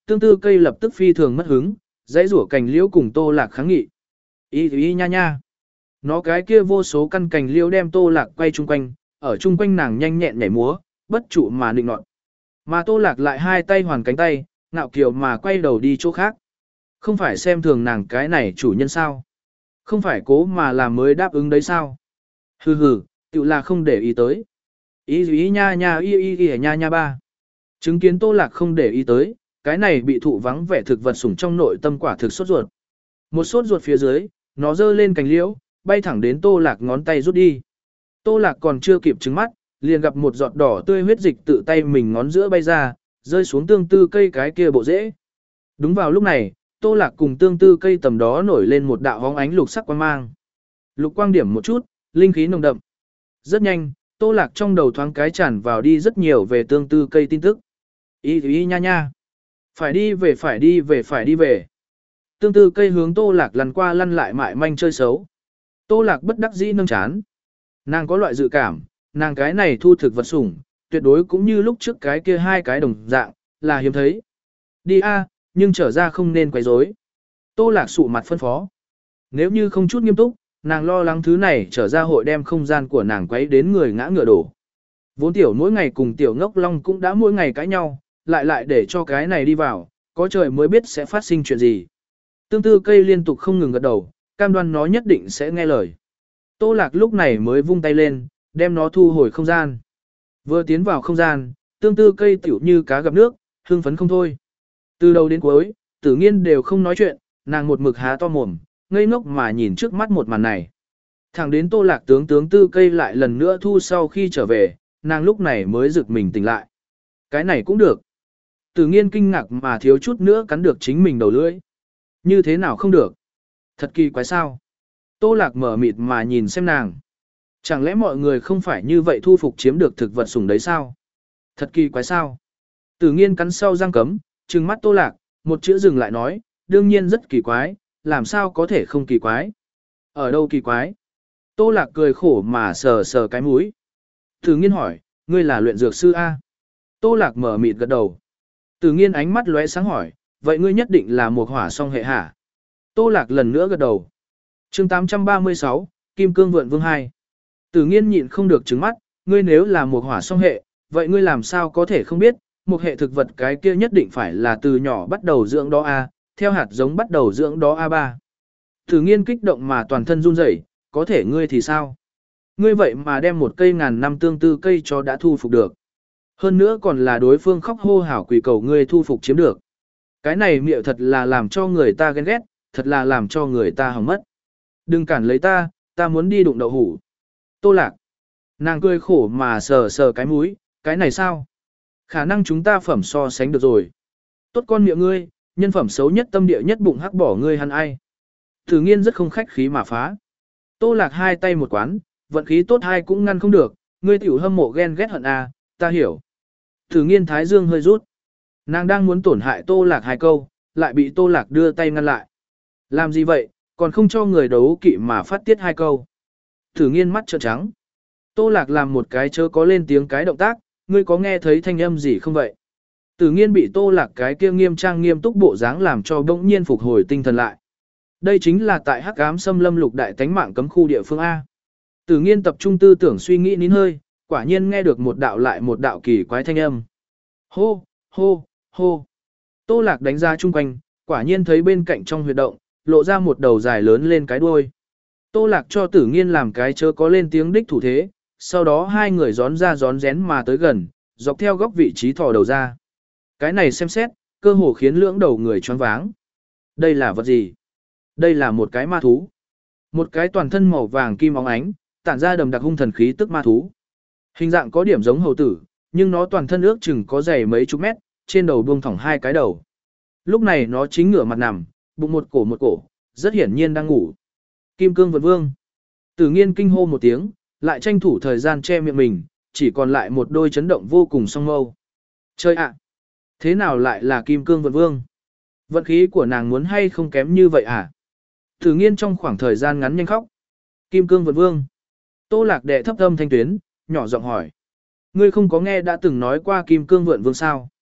tương tư cây lập tức phi thường mất hứng, dãy rủa cành liễu cùng Tô Lạc kháng nghị. Ý ý nha nha. Nó cái kia vô số căn cành liễu đem Tô Lạc quay chung quanh, ở chung quanh nàng nhanh nhẹn nhảy múa, bất trụ mà nịnh nọt. Mà Tô Lạc lại hai tay hoàn cánh tay, ngạo kiều mà quay đầu đi chỗ khác. Không phải xem thường nàng cái này chủ nhân sao? Không phải cố mà làm mới đáp ứng đấy sao? Hừ hừ, tự là không để ý tới. Ý ý nha nha y y y nha nha ba. Chứng kiến Tô Lạc không để ý tới, cái này bị thụ vắng vẻ thực vật sủng trong nội tâm quả thực sốt ruột. Một sốt ruột phía dưới, nó giơ lên cành liễu, bay thẳng đến Tô Lạc ngón tay rút đi. Tô Lạc còn chưa kịp trừng mắt, liền gặp một giọt đỏ tươi huyết dịch tự tay mình ngón giữa bay ra, rơi xuống tương tư cây cái kia bộ rễ. Đúng vào lúc này, Tô Lạc cùng tương tư cây tầm đó nổi lên một đạo hóng ánh lục sắc quang mang. Lục quang điểm một chút, linh khí nồng đậm. Rất nhanh, Tô Lạc trong đầu thoáng cái tràn vào đi rất nhiều về tương tư cây tin tức. Ý ý nha nha. Phải đi về phải đi về phải đi về. Tương tư cây hướng Tô Lạc lăn qua lăn lại mại manh chơi xấu. Tô Lạc bất đắc dĩ nâng chán. Nàng có loại dự cảm, nàng cái này thu thực vật sủng, tuyệt đối cũng như lúc trước cái kia hai cái đồng dạng, là hiếm thấy. Đi a, nhưng trở ra không nên quấy rối. Tô Lạc sụ mặt phân phó. Nếu như không chút nghiêm túc, nàng lo lắng thứ này trở ra hội đem không gian của nàng quấy đến người ngã ngựa đổ. Vốn tiểu mỗi ngày cùng tiểu ngốc long cũng đã mỗi ngày cãi nhau, lại lại để cho cái này đi vào, có trời mới biết sẽ phát sinh chuyện gì. Tương tư cây liên tục không ngừng gật đầu, cam đoan nó nhất định sẽ nghe lời. Tô Lạc lúc này mới vung tay lên, đem nó thu hồi không gian. Vừa tiến vào không gian, tương tư cây tiểu như cá gặp nước, hưng phấn không thôi. Từ đầu đến cuối, Tử Nghiên đều không nói chuyện, nàng một mực há to mồm, ngây ngốc mà nhìn trước mắt một màn này. Thẳng đến Tô Lạc tướng tướng tư cây lại lần nữa thu sau khi trở về, nàng lúc này mới giựt mình tỉnh lại. Cái này cũng được. Tử Nghiên kinh ngạc mà thiếu chút nữa cắn được chính mình đầu lưỡi. Như thế nào không được? Thật kỳ quái sao? Tô Lạc mở mịt mà nhìn xem nàng. Chẳng lẽ mọi người không phải như vậy thu phục chiếm được thực vật sủng đấy sao? Thật kỳ quái sao? Tử Nghiên cắn sau răng cấm, trừng mắt Tô Lạc, một chữ dừng lại nói, đương nhiên rất kỳ quái, làm sao có thể không kỳ quái? Ở đâu kỳ quái? Tô Lạc cười khổ mà sờ sờ cái mũi. Tử Nghiên hỏi, ngươi là luyện dược sư A? Tô Lạc mở mịt gật đầu. Tử Nghiên ánh mắt lóe sáng hỏi, vậy ngươi nhất định là một hỏa song hệ hả? Tô Lạc lần nữa gật đầu. Chương tám trăm ba mươi sáu, Kim Cương Vượn Vương hai. Tử Nghiên nhịn không được trừng mắt, ngươi nếu là một hỏa song hệ, vậy ngươi làm sao có thể không biết, một hệ thực vật cái kia nhất định phải là từ nhỏ bắt đầu dưỡng đó A, theo hạt giống bắt đầu dưỡng đó A ba. Tử Nghiên kích động mà toàn thân run rẩy, có thể ngươi thì sao? Ngươi vậy mà đem một cây ngàn năm tương tư cây cho đã thu phục được. Hơn nữa còn là đối phương khóc hô hào quỷ cầu ngươi thu phục chiếm được. Cái này miệng thật là làm cho người ta ghen ghét, thật là làm cho người ta hỏng mất. Đừng cản lấy ta, ta muốn đi đụng đậu hủ. Tô Lạc. Nàng cười khổ mà sờ sờ cái mũi, cái này sao? Khả năng chúng ta phẩm so sánh được rồi. Tốt con miệng ngươi, nhân phẩm xấu nhất tâm địa nhất bụng hắc bỏ ngươi hắn ai. Tử Nghiên rất không khách khí mà phá. Tô Lạc hai tay một quán, vận khí tốt hai cũng ngăn không được, ngươi tiểu hâm mộ ghen ghét hận à, ta hiểu. Tử Nghiên thái dương hơi rút. Nàng đang muốn tổn hại Tô Lạc hai câu, lại bị Tô Lạc đưa tay ngăn lại. Làm gì vậy, còn không cho người đấu kỵ mà phát tiết hai câu. Tử Nghiên mắt trợn trắng. Tô Lạc làm một cái chớ có lên tiếng cái động tác, ngươi có nghe thấy thanh âm gì không vậy? Tử Nghiên bị Tô Lạc cái kia nghiêm trang nghiêm túc bộ dáng làm cho bỗng nhiên phục hồi tinh thần lại. Đây chính là tại Hắc Ám Xâm Lâm Lục Đại Tánh Mạng cấm khu địa phương A. Tử Nghiên tập trung tư tưởng suy nghĩ nín hơi, quả nhiên nghe được một đạo lại một đạo kỳ quái thanh âm. Hô, hô, hô. Tô Lạc đánh ra chung quanh, quả nhiên thấy bên cạnh trong huyệt động, lộ ra một đầu dài lớn lên cái đuôi. Tô Lạc cho Tử Nghiên làm cái chớ có lên tiếng đích thủ thế, sau đó hai người gión ra gión rén mà tới gần, dọc theo góc vị trí thò đầu ra. Cái này xem xét, cơ hồ khiến lưỡng đầu người choáng váng. Đây là vật gì? Đây là một cái ma thú. Một cái toàn thân màu vàng kim óng ánh, tản ra đầm đặc hung thần khí tức ma thú. Hình dạng có điểm giống hầu tử, nhưng nó toàn thân ước chừng có dày mấy chục mét, trên đầu buông thỏng hai cái đầu. Lúc này nó chính ngửa mặt nằm, bụng một cổ một cổ, rất hiển nhiên đang ngủ. Kim Cương Vượn Vương. Tử Nghiên kinh hô một tiếng, lại tranh thủ thời gian che miệng mình, chỉ còn lại một đôi chấn động vô cùng song mâu. Chơi ạ! Thế nào lại là Kim Cương Vượn Vương? Vận khí của nàng muốn hay không kém như vậy à? Tử Nghiên trong khoảng thời gian ngắn nhanh khóc. Kim Cương Vượn Vương. Tô Lạc đệ thấp âm thanh tuyến, nhỏ giọng hỏi. Ngươi không có nghe đã từng nói qua Kim Cương Vượn Vương sao?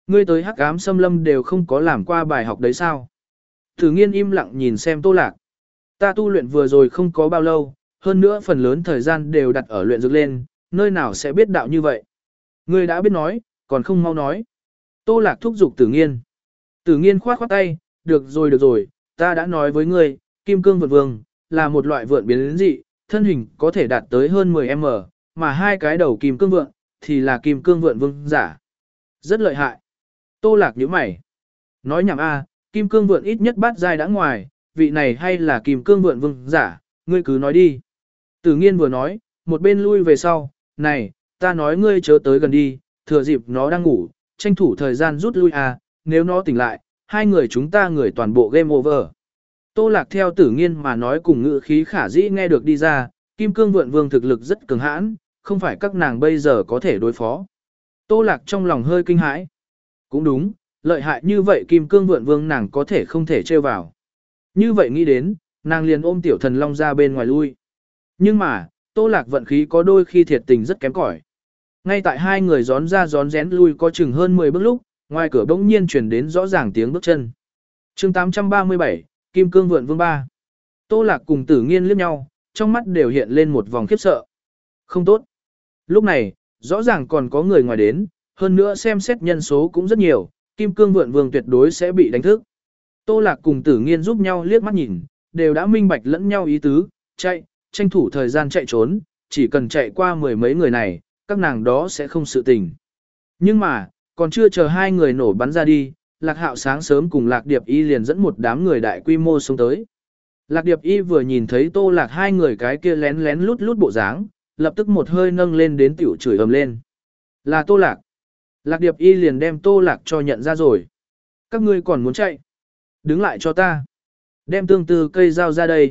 Ngươi tới hắc ám xâm lâm đều không có làm qua bài học đấy sao? Tử nghiên im lặng nhìn xem Tô Lạc. Ta tu luyện vừa rồi không có bao lâu, hơn nữa phần lớn thời gian đều đặt ở luyện dược lên, nơi nào sẽ biết đạo như vậy. Ngươi đã biết nói, còn không mau nói. Tô Lạc thúc giục Tử nghiên. Tử nghiên khoát khoát tay, được rồi được rồi, ta đã nói với ngươi, kim cương vượn vương, là một loại vượn biến dị, thân hình có thể đạt tới hơn mười mét, mà hai cái đầu kim cương vượn, thì là kim cương vượn vương giả. Rất lợi hại. Tô Lạc nhíu mày. Nói nhảm a, kim cương vượn ít nhất bát giai đã ngoài, vị này hay là kim cương vượn vương giả, ngươi cứ nói đi. Tử nghiên vừa nói, một bên lui về sau, này, ta nói ngươi chớ tới gần đi, thừa dịp nó đang ngủ, tranh thủ thời gian rút lui a, nếu nó tỉnh lại, hai người chúng ta người toàn bộ game over. Tô Lạc theo Tử nghiên mà nói cùng ngữ khí khả dĩ nghe được đi ra, kim cương vượn vương thực lực rất cường hãn, không phải các nàng bây giờ có thể đối phó. Tô Lạc trong lòng hơi kinh hãi. Cũng đúng, lợi hại như vậy kim cương vượn vương nàng có thể không thể trêu vào. Như vậy nghĩ đến, nàng liền ôm tiểu thần long ra bên ngoài lui. Nhưng mà, Tô Lạc vận khí có đôi khi thiệt tình rất kém cỏi. Ngay tại hai người gión ra gión rén lui có chừng hơn mười bước lúc, ngoài cửa bỗng nhiên truyền đến rõ ràng tiếng bước chân. Chương tám trăm ba mươi bảy, Kim Cương Vượn Vương ba. Tô Lạc cùng Tử nghiên liếc nhau, trong mắt đều hiện lên một vòng khiếp sợ. Không tốt. Lúc này, rõ ràng còn có người ngoài đến, hơn nữa xem xét nhân số cũng rất nhiều, Kim Cương Vượn Vương tuyệt đối sẽ bị đánh thức. Tô Lạc cùng Tử nghiên giúp nhau liếc mắt nhìn, đều đã minh bạch lẫn nhau ý tứ, chạy, tranh thủ thời gian chạy trốn, chỉ cần chạy qua mười mấy người này, các nàng đó sẽ không sự tình. Nhưng mà, còn chưa chờ hai người nổ bắn ra đi, Lạc Hạo sáng sớm cùng Lạc Điệp Y liền dẫn một đám người đại quy mô xuống tới. Lạc Điệp Y vừa nhìn thấy Tô Lạc hai người cái kia lén lén lút lút bộ dáng, lập tức một hơi nâng lên đến tiểu chửi ầm lên. Là Tô Lạc. Lạc Điệp Y liền đem Tô Lạc cho nhận ra rồi. Các ngươi còn muốn chạy? Đứng lại cho ta. Đem tương tư cây dao ra đây.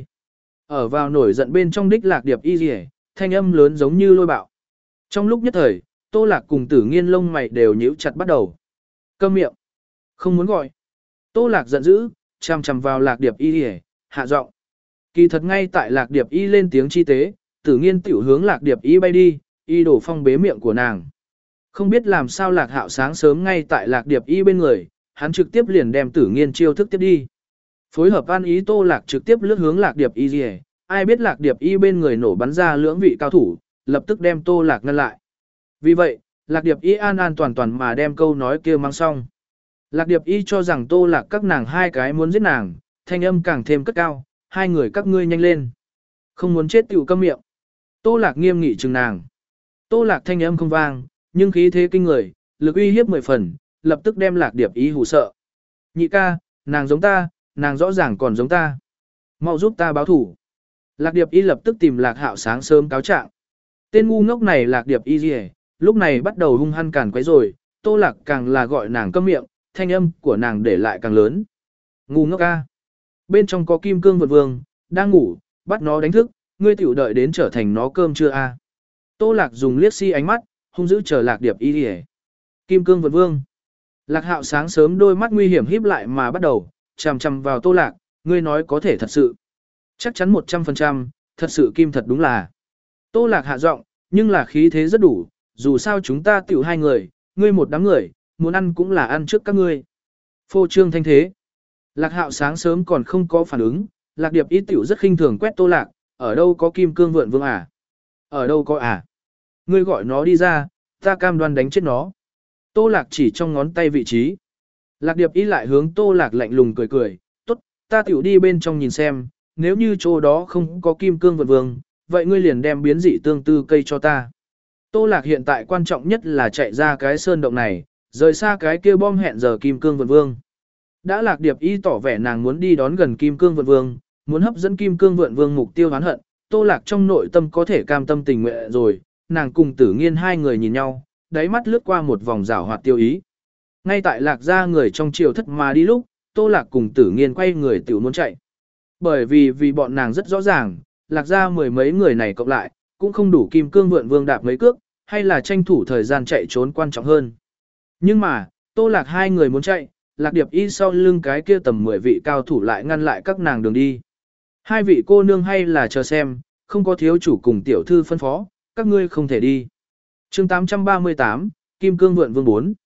Ở vào nổi giận bên trong đích Lạc Điệp Y rỉ, thanh âm lớn giống như lôi bạo. Trong lúc nhất thời, Tô Lạc cùng Tử nghiên lông mày đều nhíu chặt bắt đầu. Câm miệng. Không muốn gọi. Tô Lạc giận dữ, chằm chằm vào Lạc Điệp Y rỉ, hạ giọng. Kỳ thật ngay tại Lạc Điệp Y lên tiếng chi tế, Tử nghiên tiểu hướng Lạc Điệp Y bay đi, y đổ phong bế miệng của nàng. Không biết làm sao Lạc Hạo sáng sớm ngay tại Lạc Điệp Y bên người, hắn trực tiếp liền đem Tử nghiên chiêu thức tiếp đi. Phối hợp an ý Tô Lạc trực tiếp lướt hướng Lạc Điệp Y rỉ, ai biết Lạc Điệp Y bên người nổ bắn ra lưỡng vị cao thủ, lập tức đem Tô Lạc ngăn lại. Vì vậy, Lạc Điệp Y an an toàn toàn mà đem câu nói kia mang xong. Lạc Điệp Y cho rằng Tô Lạc các nàng hai cái muốn giết nàng, thanh âm càng thêm cất cao, hai người các ngươi nhanh lên. Không muốn chết tiểu câm miệng. Tô Lạc nghiêm nghị trừng nàng. Tô Lạc thanh âm không vang, nhưng khí thế kinh người, lực uy hiếp mười phần, lập tức đem Lạc Điệp Y hù sợ. Nhị ca, nàng giống ta, nàng rõ ràng còn giống ta. Mau giúp ta báo thủ. Lạc Điệp Y lập tức tìm Lạc Hạo sáng sớm cáo trạng. Tên ngu ngốc này Lạc Điệp Y gì hết, lúc này bắt đầu hung hăng càn quấy rồi, Tô Lạc càng là gọi nàng câm miệng, thanh âm của nàng để lại càng lớn. Ngu ngốc a. Bên trong có Kim Cương Vượn Vương, đang ngủ, bắt nó đánh thức, ngươi tiểu đợi đến trở thành nó cơm chưa a. Tô Lạc dùng liếc si ánh mắt, hung dữ chờ Lạc Điệp Y gì hết. Kim Cương Vượn Vương. Lạc Hạo sáng sớm đôi mắt nguy hiểm híp lại mà bắt đầu, chằm chằm vào Tô Lạc, ngươi nói có thể thật sự. Chắc chắn một trăm phần trăm, thật sự kim thật đúng là. Tô Lạc hạ giọng, nhưng là khí thế rất đủ, dù sao chúng ta tiểu hai người, ngươi một đám người, muốn ăn cũng là ăn trước các ngươi. Phô trương thanh thế. Lạc Hạo sáng sớm còn không có phản ứng, Lạc Điệp Y tiểu rất khinh thường quét Tô Lạc, ở đâu có Kim Cương Vượn Vương à? Ở đâu có à? Ngươi gọi nó đi ra, ta cam đoan đánh chết nó. Tô Lạc chỉ trong ngón tay vị trí. Lạc Điệp Y lại hướng Tô Lạc lạnh lùng cười cười, tốt, ta tiểu đi bên trong nhìn xem, nếu như chỗ đó không có Kim Cương Vượn Vương, vậy ngươi liền đem biến dị tương tư cây cho ta. Tô Lạc hiện tại quan trọng nhất là chạy ra cái sơn động này, rời xa cái kia bom hẹn giờ Kim Cương Vượn Vương. Đã Lạc Điệp Y tỏ vẻ nàng muốn đi đón gần Kim Cương Vượn Vương, muốn hấp dẫn Kim Cương Vượn Vương mục tiêu oán hận, Tô Lạc trong nội tâm có thể cam tâm tình nguyện rồi, nàng cùng Tử nghiên hai người nhìn nhau, đáy mắt lướt qua một vòng rảo hoạt tiêu ý. Ngay tại Lạc gia người trong triều thất mà đi lúc, Tô Lạc cùng Tử nghiên quay người tiểu muốn chạy. Bởi vì vì bọn nàng rất rõ ràng, Lạc gia mười mấy người này cộng lại, cũng không đủ Kim Cương Vượn Vương đạp mấy cước, hay là tranh thủ thời gian chạy trốn quan trọng hơn. Nhưng mà, Tô Lạc hai người muốn chạy, Lạc Điệp Y sau lưng cái kia tầm mười vị cao thủ lại ngăn lại các nàng đường đi. Hai vị cô nương hay là chờ xem, không có thiếu chủ cùng tiểu thư phân phó, các ngươi không thể đi. Chương tám trăm ba mươi tám, Kim Cương Vượn Vương bốn.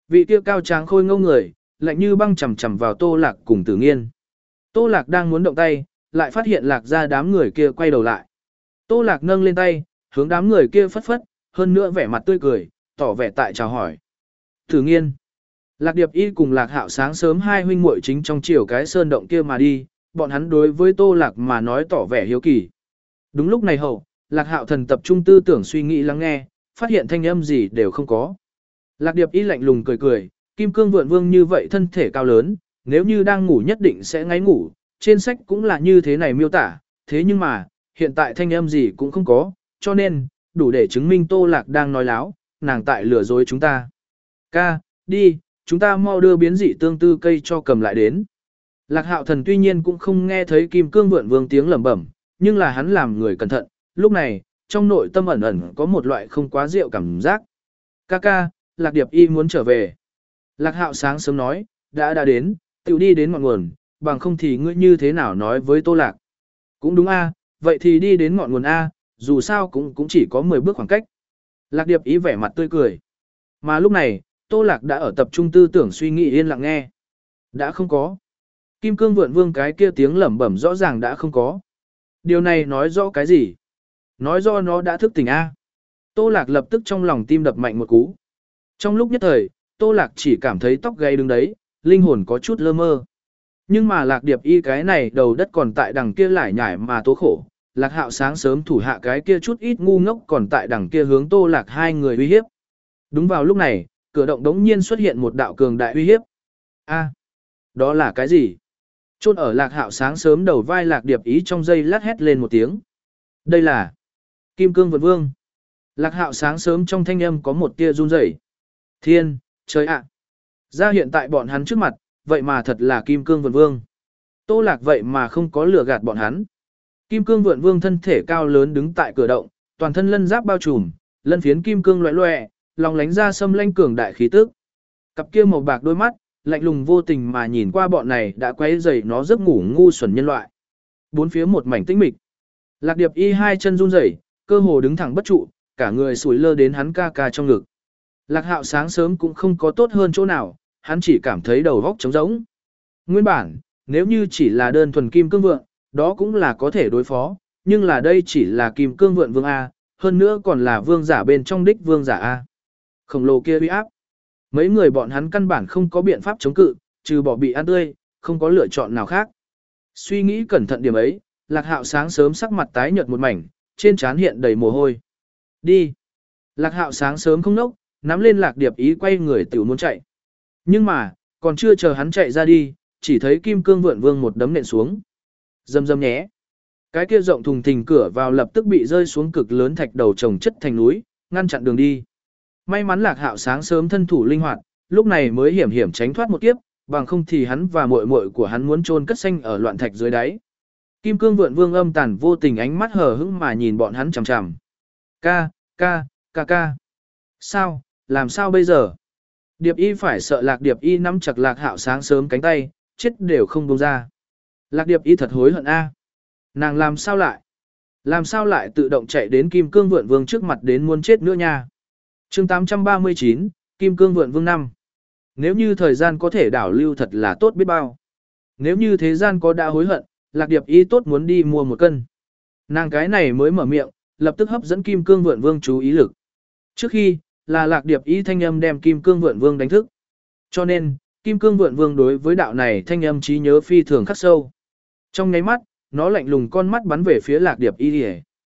vị kia cao tráng khôi ngâu người, lạnh như băng chầm chầm vào Tô Lạc cùng Tử Nghiên. Tô Lạc đang muốn động tay, lại phát hiện Lạc ra đám người kia quay đầu lại. Tô Lạc nâng lên tay, hướng đám người kia phất phất, hơn nữa vẻ mặt tươi cười, tỏ vẻ tại chào hỏi. Tử Nghiên. Lạc Điệp Y cùng Lạc Hạo sáng sớm hai huynh muội chính trong chiều cái sơn động kia mà đi, bọn hắn đối với Tô Lạc mà nói tỏ vẻ hiếu kỳ. Đúng lúc này hậu, Lạc Hạo thần tập trung tư tưởng suy nghĩ lắng nghe, phát hiện thanh âm gì đều không có. Lạc Điệp Y lạnh lùng cười cười, Kim Cương Vượn Vương như vậy thân thể cao lớn, nếu như đang ngủ nhất định sẽ ngáy ngủ, trên sách cũng là như thế này miêu tả, thế nhưng mà, hiện tại thanh âm gì cũng không có, cho nên, đủ để chứng minh Tô Lạc đang nói láo, nàng tại lừa dối chúng ta. Ca, đi, chúng ta mau đưa biến dị tương tư cây cho cầm lại đến. Lạc Hạo thần tuy nhiên cũng không nghe thấy Kim Cương Vượn Vương tiếng lẩm bẩm, nhưng là hắn làm người cẩn thận, lúc này, trong nội tâm ẩn ẩn có một loại không quá rượu cảm giác. Ca ca, Lạc Điệp Y muốn trở về. Lạc Hạo sáng sớm nói, đã đã đến, tự đi đến ngọn nguồn, bằng không thì ngươi như thế nào nói với Tô Lạc. Cũng đúng a, vậy thì đi đến ngọn nguồn a, dù sao cũng cũng chỉ có mười bước khoảng cách. Lạc Điệp Y vẻ mặt tươi cười. Mà lúc này, Tô Lạc đã ở tập trung tư tưởng suy nghĩ yên lặng nghe. Đã không có. Kim Cương Vượn Vương cái kia tiếng lẩm bẩm rõ ràng đã không có. Điều này nói rõ cái gì? Nói rõ nó đã thức tỉnh a. Tô Lạc lập tức trong lòng tim đập mạnh một cú. Trong lúc nhất thời, Tô Lạc chỉ cảm thấy tóc gáy đứng đấy, linh hồn có chút lơ mơ. Nhưng mà Lạc Điệp Y cái này đầu đất còn tại đằng kia lải nhải mà tố khổ. Lạc Hạo sáng sớm thủ hạ cái kia chút ít ngu ngốc còn tại đằng kia hướng Tô Lạc hai người uy hiếp. Đúng vào lúc này, cửa động đống nhiên xuất hiện một đạo cường đại uy hiếp. A, đó là cái gì? Chôn ở Lạc Hạo sáng sớm đầu vai Lạc Điệp Y trong giây lát hét lên một tiếng. Đây là Kim Cương Vượn Vương. Lạc Hạo sáng sớm trong thanh âm có một tia run rẩy. Thiên, trời ạ. Ra hiện tại bọn hắn trước mặt, vậy mà thật là Kim Cương Vượn Vương. Tô Lạc vậy mà không có lừa gạt bọn hắn. Kim Cương Vượn Vương thân thể cao lớn đứng tại cửa động, toàn thân lân giáp bao trùm, lân phiến kim cương loẹt loẹt, lòng lánh ra xâm lanh cường đại khí tức. Cặp kia màu bạc đôi mắt, lạnh lùng vô tình mà nhìn qua bọn này đã quấy rầy nó giấc ngủ ngu xuẩn nhân loại. Bốn phía một mảnh tĩnh mịch. Lạc Điệp Y hai chân run rẩy, cơ hồ đứng thẳng bất trụ, cả người sủi lơ đến hắn ca ca trong ngực. Lạc Hạo sáng sớm cũng không có tốt hơn chỗ nào, hắn chỉ cảm thấy đầu óc trống rỗng. Nguyên bản, nếu như chỉ là đơn thuần kim cương vượng, đó cũng là có thể đối phó, nhưng là đây chỉ là kim cương vượng vương A, hơn nữa còn là vương giả bên trong đích vương giả A. Khổng lồ kia uy áp. Mấy người bọn hắn căn bản không có biện pháp chống cự, trừ bỏ bị ăn tươi, không có lựa chọn nào khác. Suy nghĩ cẩn thận điểm ấy, Lạc Hạo sáng sớm sắc mặt tái nhợt một mảnh, trên trán hiện đầy mồ hôi. Đi. Lạc Hạo sáng sớm không nốc, nắm lên Lạc Điệp Y quay người tiểu muốn chạy. Nhưng mà, còn chưa chờ hắn chạy ra đi, chỉ thấy Kim Cương Vượn Vương một đấm nện xuống. Rầm rầm nhé. Cái kia rộng thùng thình cửa vào lập tức bị rơi xuống cực lớn thạch đầu chồng chất thành núi, ngăn chặn đường đi. May mắn Lạc Hạo sáng sớm thân thủ linh hoạt, lúc này mới hiểm hiểm tránh thoát một kiếp, bằng không thì hắn và muội muội của hắn muốn chôn cất xanh ở loạn thạch dưới đáy. Kim Cương Vượn Vương âm tàn vô tình ánh mắt hờ hững mà nhìn bọn hắn chằm chằm. Ca, ca, ca ca. Sao, làm sao bây giờ? Điệp Y phải sợ Lạc Điệp Y nắm chặt Lạc Hạo sáng sớm cánh tay, chết đều không buông ra. Lạc Điệp Y thật hối hận a. Nàng làm sao lại? Làm sao lại tự động chạy đến Kim Cương Vượn Vương trước mặt đến muốn chết nữa nha? Chương tám trăm ba mươi chín, Kim Cương Vượn Vương năm. Nếu như thời gian có thể đảo lưu thật là tốt biết bao. Nếu như thế gian có đã hối hận, Lạc Điệp Y tốt muốn đi mua một cân. Nàng cái này mới mở miệng, lập tức hấp dẫn Kim Cương Vượn Vương chú ý lực. Trước khi, là Lạc Điệp Y thanh âm đem Kim Cương Vượn Vương đánh thức. Cho nên, Kim Cương Vượn Vương đối với đạo này thanh âm trí nhớ phi thường khắc sâu. Trong nháy mắt, nó lạnh lùng con mắt bắn về phía Lạc Điệp Y.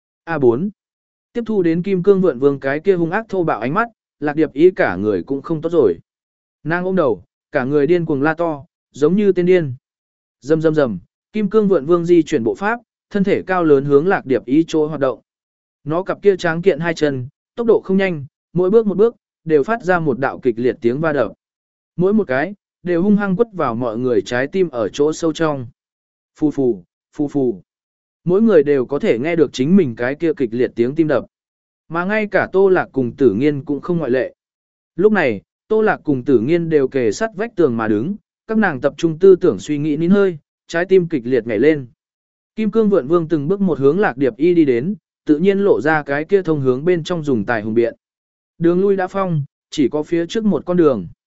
A bốn. Tiếp thu đến Kim Cương Vượn Vương cái kia hung ác thô bạo ánh mắt, Lạc Điệp Y cả người cũng không tốt rồi. Nàng ôm đầu, cả người điên cuồng la to, giống như tên điên. Rầm rầm rầm, Kim Cương Vượn Vương di chuyển bộ pháp, thân thể cao lớn hướng Lạc Điệp Y chỗ hoạt động. Nó cặp kia tráng kiện hai chân, tốc độ không nhanh, mỗi bước một bước đều phát ra một đạo kịch liệt tiếng va đập. Mỗi một cái đều hung hăng quất vào mọi người trái tim ở chỗ sâu trong. Phù phù, phù phù. Mỗi người đều có thể nghe được chính mình cái kia kịch liệt tiếng tim đập. Mà ngay cả Tô Lạc cùng Tử Nghiên cũng không ngoại lệ. Lúc này, Tô Lạc cùng Tử Nghiên đều kề sát vách tường mà đứng, các nàng tập trung tư tưởng suy nghĩ nín hơi, trái tim kịch liệt nhảy lên. Kim Cương Vượn Vương từng bước một hướng Lạc Điệp Y đi đến, tự nhiên lộ ra cái kia thông hướng bên trong dùng tài hùng biện. Đường lui đã phong, chỉ có phía trước một con đường.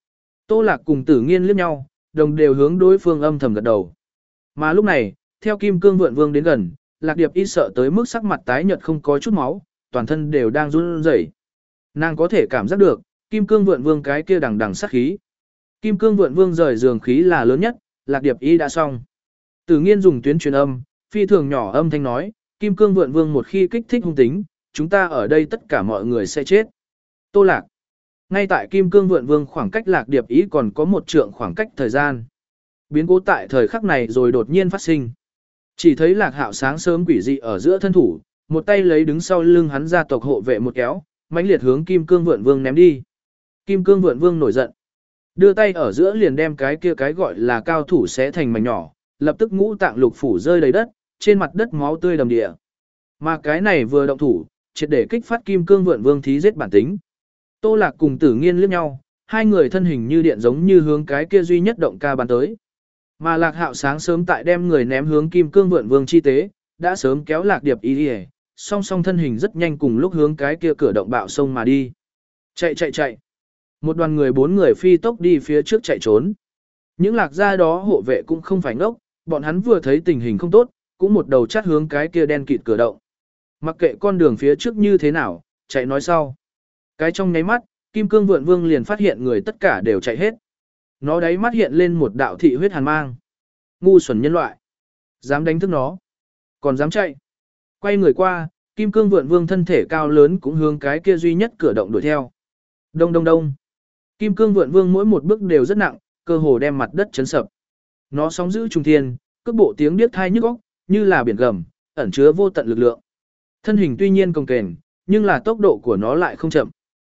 Tô Lạc cùng Tử Nghiên liếc nhau, đồng đều hướng đối phương âm thầm gật đầu. Mà lúc này, theo Kim Cương Vượn Vương đến gần, Lạc Điệp Y sợ tới mức sắc mặt tái nhợt không có chút máu, toàn thân đều đang run rẩy. Nàng có thể cảm giác được, Kim Cương Vượn Vương cái kia đằng đằng sát khí. Kim Cương Vượn Vương rời giường khí là lớn nhất, Lạc Điệp Y đã xong. Tử Nghiên dùng tuyến truyền âm, phi thường nhỏ âm thanh nói, Kim Cương Vượn Vương một khi kích thích hung tính, chúng ta ở đây tất cả mọi người sẽ chết. Tô Lạc. Ngay tại Kim Cương Vượn Vương khoảng cách Lạc Điệp Y còn có một trượng khoảng cách thời gian. Biến cố tại thời khắc này rồi đột nhiên phát sinh. Chỉ thấy Lạc Hạo sáng sớm quỷ dị ở giữa thân thủ, một tay lấy đứng sau lưng hắn gia tộc hộ vệ một kéo, mãnh liệt hướng Kim Cương Vượn Vương ném đi. Kim Cương Vượn Vương nổi giận, đưa tay ở giữa liền đem cái kia cái gọi là cao thủ xé thành mảnh nhỏ, lập tức ngũ tạng lục phủ rơi đầy đất, trên mặt đất máu tươi đầm địa. Mà cái này vừa động thủ, triệt để kích phát Kim Cương Vượn Vương thí giết bản tính. Tô Lạc cùng Tử Nghiên liếc nhau, hai người thân hình như điện giống như hướng cái kia duy nhất động ca bắn tới. Mà Lạc Hạo sáng sớm tại đem người ném hướng Kim Cương Vượn Vương chi tế, đã sớm kéo Lạc Điệp Y đi, song song thân hình rất nhanh cùng lúc hướng cái kia cửa động bạo sông mà đi. Chạy chạy chạy. Một đoàn người bốn người phi tốc đi phía trước chạy trốn. Những lạc gia đó hộ vệ cũng không phải ngốc, bọn hắn vừa thấy tình hình không tốt, cũng một đầu chát hướng cái kia đen kịt cửa động. Mặc kệ con đường phía trước như thế nào, chạy nói sau. Cái trong nháy mắt, Kim Cương Vượn Vương liền phát hiện người tất cả đều chạy hết. Nó đáy mắt hiện lên một đạo thị huyết hàn mang. Ngu xuẩn nhân loại. Dám đánh thức nó. Còn dám chạy. Quay người qua, Kim Cương Vượn Vương thân thể cao lớn cũng hướng cái kia duy nhất cửa động đuổi theo. Đông đông đông. Kim Cương Vượn Vương mỗi một bước đều rất nặng, cơ hồ đem mặt đất chấn sập. Nó sóng giữ trùng thiên, cước bộ tiếng điếc tai nhức óc, như là biển gầm, ẩn chứa vô tận lực lượng. Thân hình tuy nhiên cồng kềnh, nhưng là tốc độ của nó lại không chậm.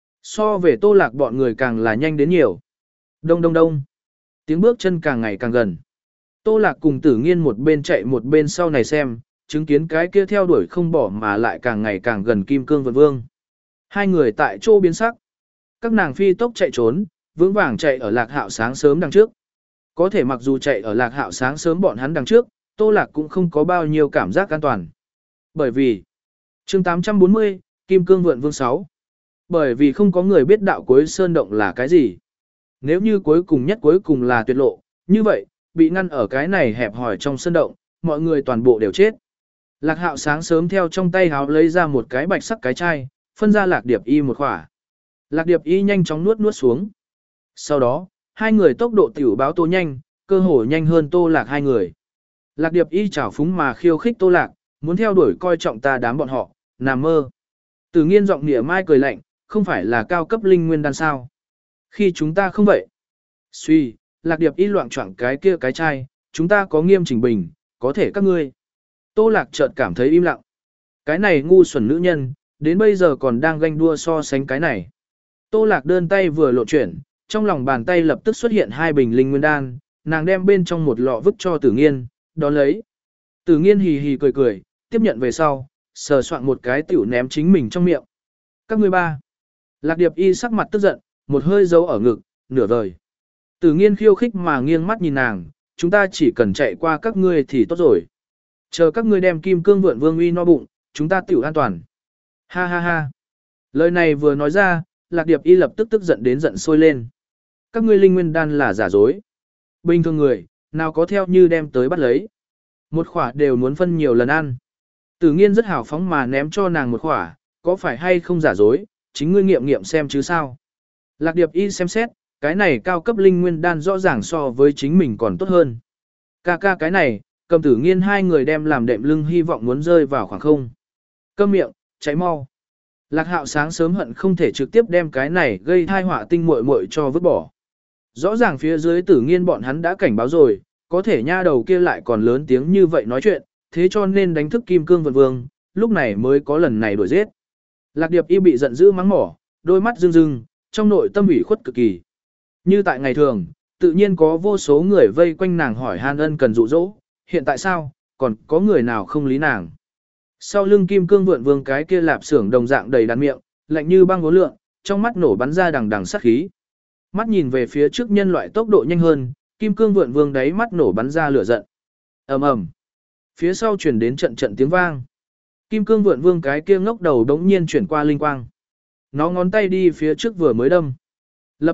So về Tô Lạc bọn người càng là nhanh đến nhiều. Đông đông đông. Tiếng bước chân càng ngày càng gần. Tô Lạc cùng Tử Nghiên một bên chạy một bên sau này xem, chứng kiến cái kia theo đuổi không bỏ mà lại càng ngày càng gần Kim Cương Vượn Vương. Hai người tại chỗ biến sắc. Các nàng phi tốc chạy trốn, vững vàng chạy ở Lạc Hạo sáng sớm đằng trước. Có thể mặc dù chạy ở Lạc Hạo sáng sớm bọn hắn đằng trước, Tô Lạc cũng không có bao nhiêu cảm giác an toàn. Bởi vì chương tám trăm bốn mươi, Kim Cương Vượn Vương sáu. Bởi vì không có người biết đạo cuối sơn động là cái gì. Nếu như cuối cùng nhất cuối cùng là tuyệt lộ, như vậy, bị ngăn ở cái này hẹp hòi trong sơn động, mọi người toàn bộ đều chết. Lạc Hạo sáng sớm theo trong tay háo lấy ra một cái bạch sắc cái chai, phân ra Lạc Điệp Y một khỏa. Lạc Điệp Y nhanh chóng nuốt nuốt xuống. Sau đó, hai người tốc độ tiểu báo Tô nhanh, cơ hồ nhanh hơn Tô Lạc hai người. Lạc Điệp Y chảo phúng mà khiêu khích Tô Lạc, muốn theo đuổi coi trọng ta đám bọn họ, nằm mơ. Tử Nghiên giọng nịa mai cười lạnh, không phải là cao cấp linh nguyên đan sao? Khi chúng ta không vậy. Suy, Lạc Điệp Y loạn choạng cái kia cái chai, chúng ta có nghiêm chỉnh bình, có thể các ngươi. Tô Lạc chợt cảm thấy im lặng. Cái này ngu xuẩn nữ nhân, đến bây giờ còn đang ganh đua so sánh cái này. Tô Lạc đơn tay vừa lộ chuyển, trong lòng bàn tay lập tức xuất hiện hai bình linh nguyên đan, nàng đem bên trong một lọ vứt cho Tử Nghiên, đón lấy. Tử Nghiên hì hì cười cười, tiếp nhận về sau, sờ soạn một cái tiểu ném chính mình trong miệng. Các ngươi ba. Lạc Điệp Y sắc mặt tức giận, một hơi giấu ở ngực, nửa vời. Tử Nghiên khiêu khích mà nghiêng mắt nhìn nàng, chúng ta chỉ cần chạy qua các ngươi thì tốt rồi. Chờ các ngươi đem Kim Cương Vượn Vương uy no bụng, chúng ta tiểu an toàn. Ha ha ha. Lời này vừa nói ra, Lạc Điệp Y lập tức tức giận đến giận sôi lên. Các ngươi linh nguyên đan là giả dối. Bình thường người, nào có theo như đem tới bắt lấy. Một khỏa đều muốn phân nhiều lần ăn. Tử Nghiên rất hào phóng mà ném cho nàng một khỏa, có phải hay không giả dối, chính ngươi nghiệm nghiệm xem chứ sao. Lạc Điệp Y xem xét, cái này cao cấp linh nguyên đan rõ ràng so với chính mình còn tốt hơn. Ca ca cái này, Cầm Tử Nghiên hai người đem làm đệm lưng hy vọng muốn rơi vào khoảng không. Câm miệng, cháy mau. Lạc Hạo sáng sớm hận không thể trực tiếp đem cái này gây thai họa tinh muội muội cho vứt bỏ. Rõ ràng phía dưới Tử Nghiên bọn hắn đã cảnh báo rồi, có thể nha đầu kia lại còn lớn tiếng như vậy nói chuyện, thế cho nên đánh thức Kim Cương Vượn Vương, lúc này mới có lần này đuổi giết. Lạc Điệp Y bị giận dữ mắng mỏ, đôi mắt rưng rưng, trong nội tâm ủy khuất cực kỳ. Như tại ngày thường, tự nhiên có vô số người vây quanh nàng hỏi han ân cần dụ dỗ, hiện tại sao, còn có người nào không lý nàng. Sau lưng Kim Cương Vượn Vương cái kia lạp xưởng đồng dạng đầy đàn miệng, lạnh như băng ngố lượng, trong mắt nổ bắn ra đằng đằng sát khí. Mắt nhìn về phía trước nhân loại tốc độ nhanh hơn, Kim Cương Vượn Vương đáy mắt nổ bắn ra lửa giận. Ầm ầm. Phía sau truyền đến trận trận tiếng vang. Kim Cương Vượn Vương cái kia ngốc đầu đống nhiên chuyển qua linh quang. Nó ngón tay đi phía trước vừa mới đâm. Lập tức,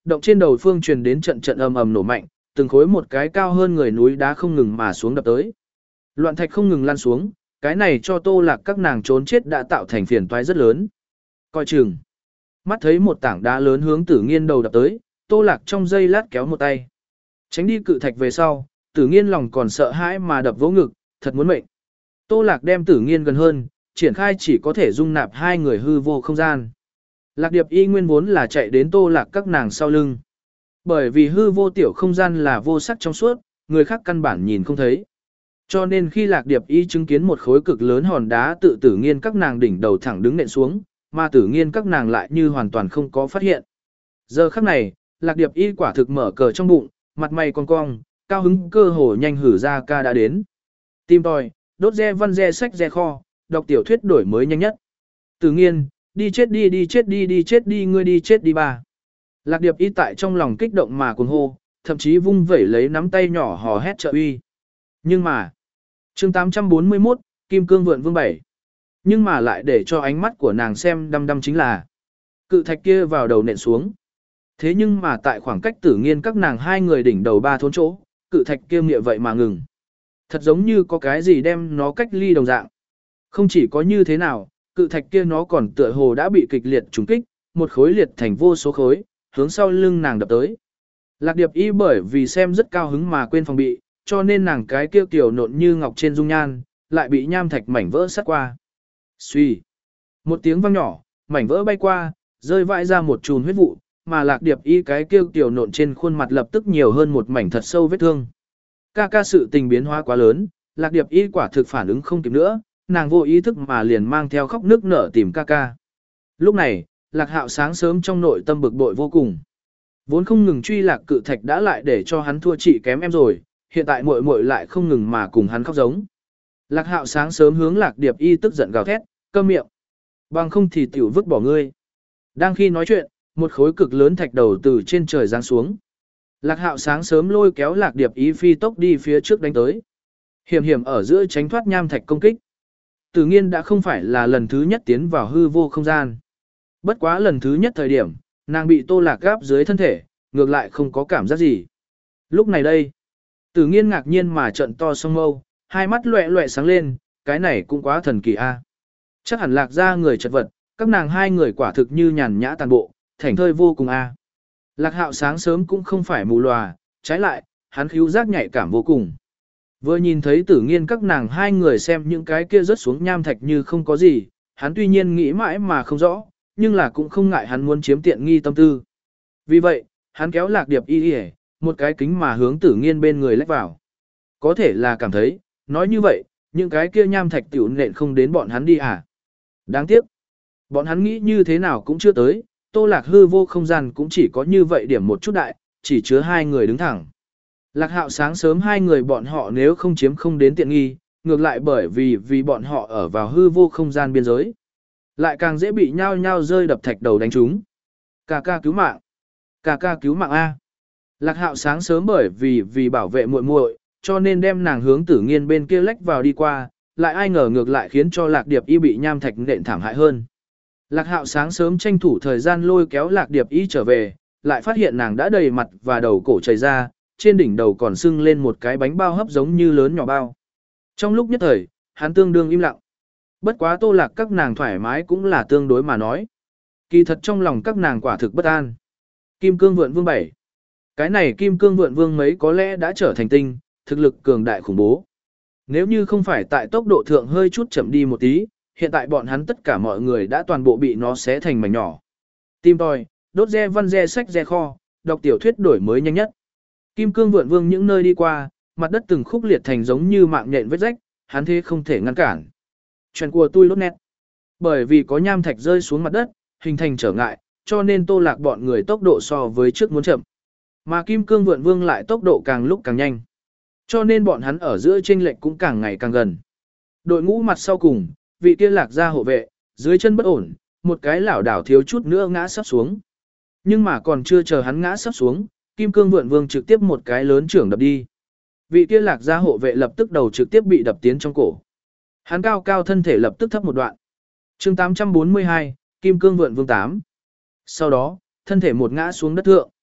động trên đầu phương truyền đến trận trận ầm ầm nổ mạnh, từng khối một cái cao hơn người núi đá không ngừng mà xuống đập tới. Loạn thạch không ngừng lan xuống, cái này cho Tô Lạc các nàng trốn chết đã tạo thành phiền toái rất lớn. Coi chừng. Mắt thấy một tảng đá lớn hướng Tử Nghiên đầu đập tới, Tô Lạc trong giây lát kéo một tay. Tránh đi cự thạch về sau, Tử Nghiên lòng còn sợ hãi mà đập vỗ ngực, thật muốn mệnh. Tô Lạc đem Tử Nghiên gần hơn, triển khai chỉ có thể dung nạp hai người hư vô không gian. Lạc Điệp Y nguyên vốn là chạy đến Tô Lạc các nàng sau lưng. Bởi vì hư vô tiểu không gian là vô sắc trong suốt, người khác căn bản nhìn không thấy. Cho nên khi Lạc Điệp Y chứng kiến một khối cực lớn hòn đá tự Tử Nghiên các nàng đỉnh đầu thẳng đứng nện xuống, mà Tử Nghiên các nàng lại như hoàn toàn không có phát hiện. Giờ khắc này, Lạc Điệp Y quả thực mở cờ trong bụng, mặt mày cong cong, cao hứng cơ hồ nhanh hử ra ca đã đến. Tim tòi, đốt re văn re sách re kho, đọc tiểu thuyết đổi mới nhanh nhất. Tử Nghiên, đi chết đi đi chết đi đi chết đi ngươi đi chết đi ba. Lạc Điệp Y tại trong lòng kích động mà cuồng hô, thậm chí vung vẩy lấy nắm tay nhỏ hò hét trợ uy. Nhưng mà, chương tám trăm bốn mươi mốt, Kim Cương Vượn Vương bảy. Nhưng mà lại để cho ánh mắt của nàng xem đăm đăm chính là cự thạch kia vào đầu nện xuống. Thế nhưng mà tại khoảng cách Tử Nghiên các nàng hai người đỉnh đầu ba thốn chỗ, cự thạch kia nghĩa vậy mà ngừng. Thật giống như có cái gì đem nó cách ly đồng dạng. Không chỉ có như thế nào, cự thạch kia nó còn tựa hồ đã bị kịch liệt trùng kích, một khối liệt thành vô số khối, hướng sau lưng nàng đập tới. Lạc Điệp Y bởi vì xem rất cao hứng mà quên phòng bị, cho nên nàng cái kia tiểu nộn như ngọc trên dung nhan, lại bị nham thạch mảnh vỡ sát qua. Xuy. Một tiếng vang nhỏ, mảnh vỡ bay qua, rơi vãi ra một chùm huyết vụ, mà Lạc Điệp Y cái kia tiểu nộn trên khuôn mặt lập tức nhiều hơn một mảnh thật sâu vết thương. Ca ca sự tình biến hóa quá lớn, Lạc Điệp Y quả thực phản ứng không kịp nữa, nàng vô ý thức mà liền mang theo khóc nức nở tìm ca ca. Lúc này, Lạc Hạo sáng sớm trong nội tâm bực bội vô cùng. Vốn không ngừng truy lạc cự thạch đã lại để cho hắn thua chị kém em rồi, hiện tại muội muội lại không ngừng mà cùng hắn khóc giống. Lạc Hạo sáng sớm hướng Lạc Điệp Y tức giận gào thét, câm miệng. Bằng không thì tiểu vứt bỏ ngươi. Đang khi nói chuyện, một khối cực lớn thạch đầu từ trên trời giáng xuống. Lạc Hạo sáng sớm lôi kéo Lạc Điệp Y phi tốc đi phía trước đánh tới. Hiểm hiểm ở giữa tránh thoát nham thạch công kích. Tử Nghiên đã không phải là lần thứ nhất tiến vào hư vô không gian. Bất quá lần thứ nhất thời điểm, nàng bị Tô Lạc gáp dưới thân thể, ngược lại không có cảm giác gì. Lúc này đây, Tử Nghiên ngạc nhiên mà trợn to song mâu, hai mắt loẹ loẹ sáng lên, cái này cũng quá thần kỳ a. Chắc hẳn Lạc ra người chật vật, các nàng hai người quả thực như nhàn nhã tàn bộ, thảnh thơi vô cùng a. Lạc Hạo sáng sớm cũng không phải mù lòa, trái lại, hắn khứu giác nhạy cảm vô cùng. Vừa nhìn thấy Tử Nghiên các nàng hai người xem những cái kia rớt xuống nham thạch như không có gì, hắn tuy nhiên nghĩ mãi mà không rõ, nhưng là cũng không ngại hắn muốn chiếm tiện nghi tâm tư. Vì vậy, hắn kéo Lạc Điệp Y Y, một cái kính mà hướng Tử Nghiên bên người lách vào. Có thể là cảm thấy, nói như vậy, những cái kia nham thạch tiểu nện không đến bọn hắn đi à. Đáng tiếc, bọn hắn nghĩ như thế nào cũng chưa tới, Tô Lạc hư vô không gian cũng chỉ có như vậy điểm một chút đại, chỉ chứa hai người đứng thẳng. Lạc Hạo sáng sớm hai người bọn họ nếu không chiếm không đến tiện nghi, ngược lại bởi vì vì bọn họ ở vào hư vô không gian biên giới. Lại càng dễ bị nhao nhao rơi đập thạch đầu đánh chúng. Ca ca cứu mạng. Ca ca cứu mạng A. Lạc Hạo sáng sớm bởi vì vì bảo vệ muội muội, cho nên đem nàng hướng Tử Nghiên bên kia lách vào đi qua, lại ai ngờ ngược lại khiến cho Lạc Điệp Y bị nham thạch nện thảm hại hơn. Lạc Hạo sáng sớm tranh thủ thời gian lôi kéo Lạc Điệp Y trở về, lại phát hiện nàng đã đầy mặt và đầu cổ chảy ra, trên đỉnh đầu còn sưng lên một cái bánh bao hấp giống như lớn nhỏ bao. Trong lúc nhất thời, hắn tương đương im lặng. Bất quá Tô Lạc các nàng thoải mái cũng là tương đối mà nói. Kỳ thật trong lòng các nàng quả thực bất an. Kim Cương Vượn Vương bảy. Cái này Kim Cương Vượn Vương mấy có lẽ đã trở thành tinh, thực lực cường đại khủng bố. Nếu như không phải tại tốc độ thượng hơi chút chậm đi một tí, hiện tại bọn hắn tất cả mọi người đã toàn bộ bị nó xé thành mảnh nhỏ. Tim tòi, đốt re văn re sách re kho, đọc tiểu thuyết đổi mới nhanh nhất. Kim Cương Vượn Vương những nơi đi qua, mặt đất từng khúc liệt thành giống như mạng nhện vết rách, hắn thế không thể ngăn cản. Chuyện của tôi lốt nét. Bởi vì có nham thạch rơi xuống mặt đất, hình thành trở ngại, cho nên Tô Lạc bọn người tốc độ so với trước muốn chậm. Mà Kim Cương Vượn Vương lại tốc độ càng lúc càng nhanh. Cho nên bọn hắn ở giữa chênh lệch cũng càng ngày càng gần. Đội ngũ mặt sau cùng, vị kia Lạc gia hộ vệ, dưới chân bất ổn, một cái lảo đảo thiếu chút nữa ngã sắp xuống. Nhưng mà còn chưa chờ hắn ngã sắp xuống, Kim Cương Vượn Vương trực tiếp một cái lớn trưởng đập đi. Vị kia Lạc gia hộ vệ lập tức đầu trực tiếp bị đập tiến trong cổ. Hắn cao cao thân thể lập tức thấp một đoạn. Chương tám trăm bốn mươi hai, Kim Cương Vượn Vương tám. Sau đó, thân thể một ngã xuống đất thượng.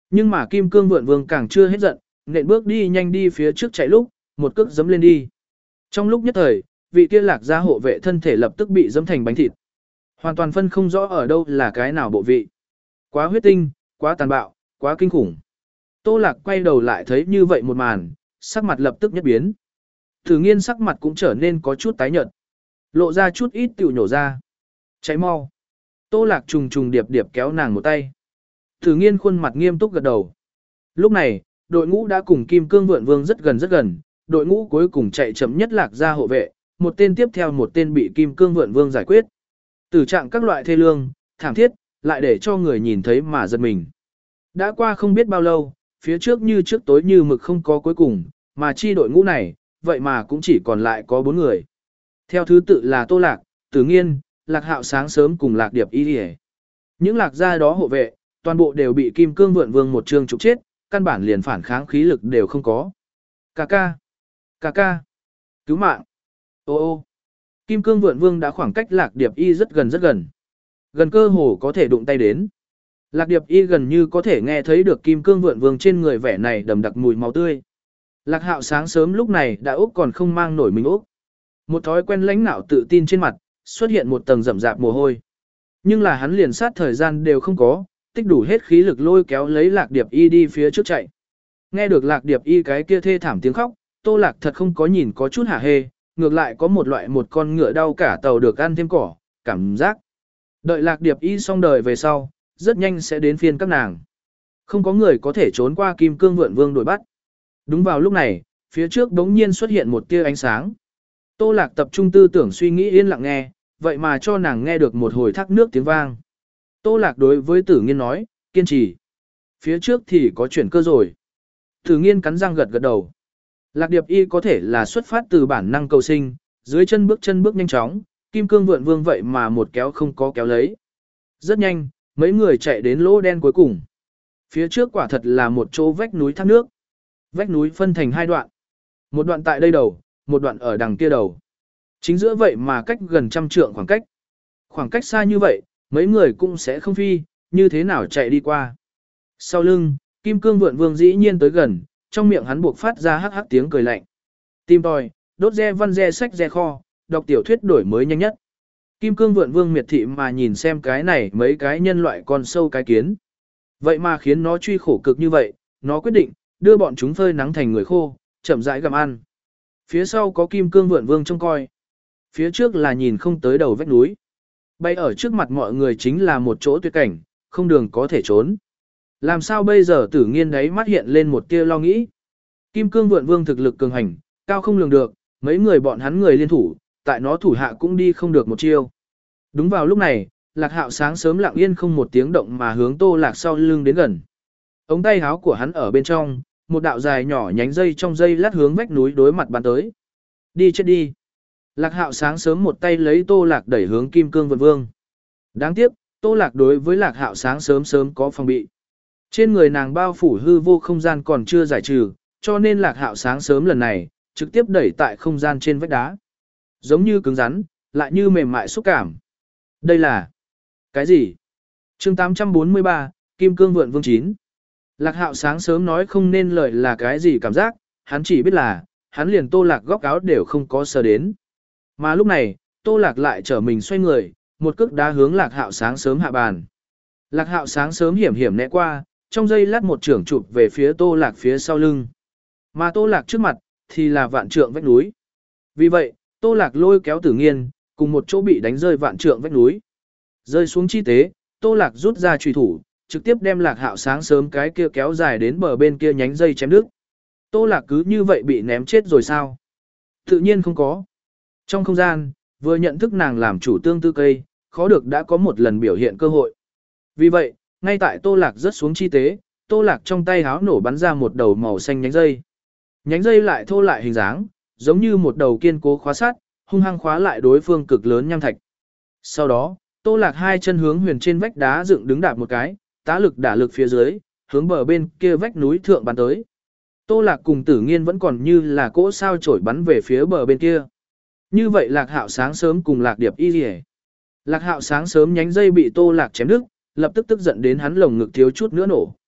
Nhưng mà Kim Cương Vượn Vương càng chưa hết giận, nện bước đi nhanh đi phía trước chạy lúc, một cước giẫm lên đi. Trong lúc nhất thời, vị kia Lạc gia hộ vệ thân thể lập tức bị giẫm thành bánh thịt. Hoàn toàn phân không rõ ở đâu là cái nào bộ vị. Quá huyết tinh, quá tàn bạo, quá kinh khủng. Tô Lạc quay đầu lại thấy như vậy một màn, sắc mặt lập tức nhất biến. Tử Nghiên sắc mặt cũng trở nên có chút tái nhợt, lộ ra chút ít tiểu nhổ ra. Cháy mau. Tô Lạc trùng trùng điệp điệp kéo nàng một tay. Tử Nghiên khuôn mặt nghiêm túc gật đầu. Lúc này, đội ngũ đã cùng Kim Cương Vượn Vương rất gần rất gần, đội ngũ cuối cùng chạy chậm nhất Lạc gia hộ vệ, một tên tiếp theo một tên bị Kim Cương Vượn Vương giải quyết. Tử trạng các loại thê lương, thảm thiết, lại để cho người nhìn thấy mà giật mình. Đã qua không biết bao lâu, phía trước như trước tối như mực không có cuối cùng, mà chi đội ngũ này, vậy mà cũng chỉ còn lại có bốn người. Theo thứ tự là Tô Lạc, Tử Nghiên, Lạc Hạo sáng sớm cùng Lạc Điệp Y Điề. Những lạc gia đó hộ vệ, toàn bộ đều bị Kim Cương Vượn Vương một trường trục chết, căn bản liền phản kháng khí lực đều không có. Cà ca, cà ca, cứu mạng. Ô ô. Kim Cương Vượn Vương đã khoảng cách Lạc Điệp Y rất gần rất gần. Gần cơ hồ có thể đụng tay đến. Lạc Điệp Y gần như có thể nghe thấy được Kim Cương Vượn Vương trên người vẻ này đầm đặc mùi máu tươi. Lạc Hạo sáng sớm lúc này đã úp còn không mang nổi mình úp. Một thói quen lãnh nạo tự tin trên mặt, xuất hiện một tầng rậm rạp mồ hôi. Nhưng là hắn liền sát thời gian đều không có, tích đủ hết khí lực lôi kéo lấy Lạc Điệp Y đi phía trước chạy. Nghe được Lạc Điệp Y cái kia thê thảm tiếng khóc, Tô Lạc thật không có nhìn có chút hả hê, ngược lại có một loại một con ngựa đau cả tàu được ăn thêm cỏ, cảm giác. Đợi Lạc Điệp Y xong đời về sau, rất nhanh sẽ đến phiên các nàng. Không có người có thể trốn qua Kim Cương Vượn Vương đuổi bắt. Đúng vào lúc này, phía trước đống nhiên xuất hiện một tia ánh sáng. Tô Lạc tập trung tư tưởng suy nghĩ yên lặng nghe, vậy mà cho nàng nghe được một hồi thác nước tiếng vang. Tô Lạc đối với Tử Nghiên nói, kiên trì. Phía trước thì có chuyển cơ rồi. Tử Nghiên cắn răng gật gật đầu. Lạc Điệp Y có thể là xuất phát từ bản năng cầu sinh, dưới chân bước chân bước nhanh chóng, Kim Cương Vượn Vương vậy mà một kéo không có kéo lấy. Rất nhanh, mấy người chạy đến lỗ đen cuối cùng. Phía trước quả thật là một chỗ vách núi thác nước. Vách núi phân thành hai đoạn. Một đoạn tại đây đầu, một đoạn ở đằng kia đầu. Chính giữa vậy mà cách gần trăm trượng khoảng cách. Khoảng cách xa như vậy, mấy người cũng sẽ không phi, như thế nào chạy đi qua. Sau lưng, Kim Cương Vượn Vương dĩ nhiên tới gần, trong miệng hắn buộc phát ra hắc hắc tiếng cười lạnh. Tim tòi, đốt re văn re sách re kho, đọc tiểu thuyết đổi mới nhanh nhất. Kim Cương Vượn Vương miệt thị mà nhìn xem cái này mấy cái nhân loại con sâu cái kiến. Vậy mà khiến nó truy khổ cực như vậy, nó quyết định, đưa bọn chúng phơi nắng thành người khô, chậm rãi gặm ăn. Phía sau có Kim Cương Vượn Vương trông coi. Phía trước là nhìn không tới đầu vách núi. Bay ở trước mặt mọi người chính là một chỗ tuyệt cảnh, không đường có thể trốn. Làm sao bây giờ Tử Nghiên đấy mắt hiện lên một tia lo nghĩ. Kim Cương Vượn Vương thực lực cường hành, cao không lường được, mấy người bọn hắn người liên thủ, tại nó thủ hạ cũng đi không được một chiêu. Đúng vào lúc này, Lạc Hạo sáng sớm lặng yên không một tiếng động mà hướng Tô Lạc sau lưng đến gần. Ống tay áo của hắn ở bên trong, một đạo dài nhỏ nhánh dây trong dây lát hướng vách núi đối mặt bắn tới. Đi chết đi. Lạc Hạo sáng sớm một tay lấy Tô Lạc đẩy hướng Kim Cương Vượn Vương. Đáng tiếc, Tô Lạc đối với Lạc Hạo sáng sớm sớm có phòng bị. Trên người nàng bao phủ hư vô không gian còn chưa giải trừ, cho nên Lạc Hạo sáng sớm lần này, trực tiếp đẩy tại không gian trên vách đá. Giống như cứng rắn, lại như mềm mại xúc cảm. Đây là... cái gì? chương tám trăm bốn mươi ba, Kim Cương Vượn Vương chín. Lạc Hạo sáng sớm nói không nên lời là cái gì cảm giác, hắn chỉ biết là, hắn liền Tô Lạc góc áo đều không có sờ đến. Mà lúc này, Tô Lạc lại trở mình xoay người, một cước đá hướng Lạc Hạo sáng sớm hạ bàn. Lạc Hạo sáng sớm hiểm hiểm né qua, trong giây lát một trưởng chụp về phía Tô Lạc phía sau lưng. Mà Tô Lạc trước mặt, thì là vạn trượng vách núi. Vì vậy, Tô Lạc lôi kéo Tử Nghiên, cùng một chỗ bị đánh rơi vạn trượng vách núi. Rơi xuống chi tế, Tô Lạc rút ra chùy thủ, trực tiếp đem Lạc Hạo sáng sớm cái kia kéo dài đến bờ bên kia nhánh dây chém đứt. Tô Lạc cứ như vậy bị ném chết rồi sao? Tự nhiên không có. Trong không gian, vừa nhận thức nàng làm chủ tương tư cây, khó được đã có một lần biểu hiện cơ hội. Vì vậy, ngay tại Tô Lạc rớt xuống chi tế, Tô Lạc trong tay háo nổ bắn ra một đầu màu xanh nhánh dây. Nhánh dây lại thô lại hình dáng, giống như một đầu kiên cố khóa sắt, hung hăng khóa lại đối phương cực lớn nham thạch. Sau đó, Tô Lạc hai chân hướng huyền trên vách đá dựng đứng đạp một cái, tá lực đả lực phía dưới, hướng bờ bên kia vách núi thượng bắn tới. Tô Lạc cùng Tử Nghiên vẫn còn như là cỗ sao chổi bắn về phía bờ bên kia. Như vậy Lạc Hạo sáng sớm cùng Lạc Điệp Y Liễu. Lạc Hạo sáng sớm nhánh dây bị Tô Lạc chém đứt, lập tức tức giận đến hắn lồng ngực thiếu chút nữa nổ.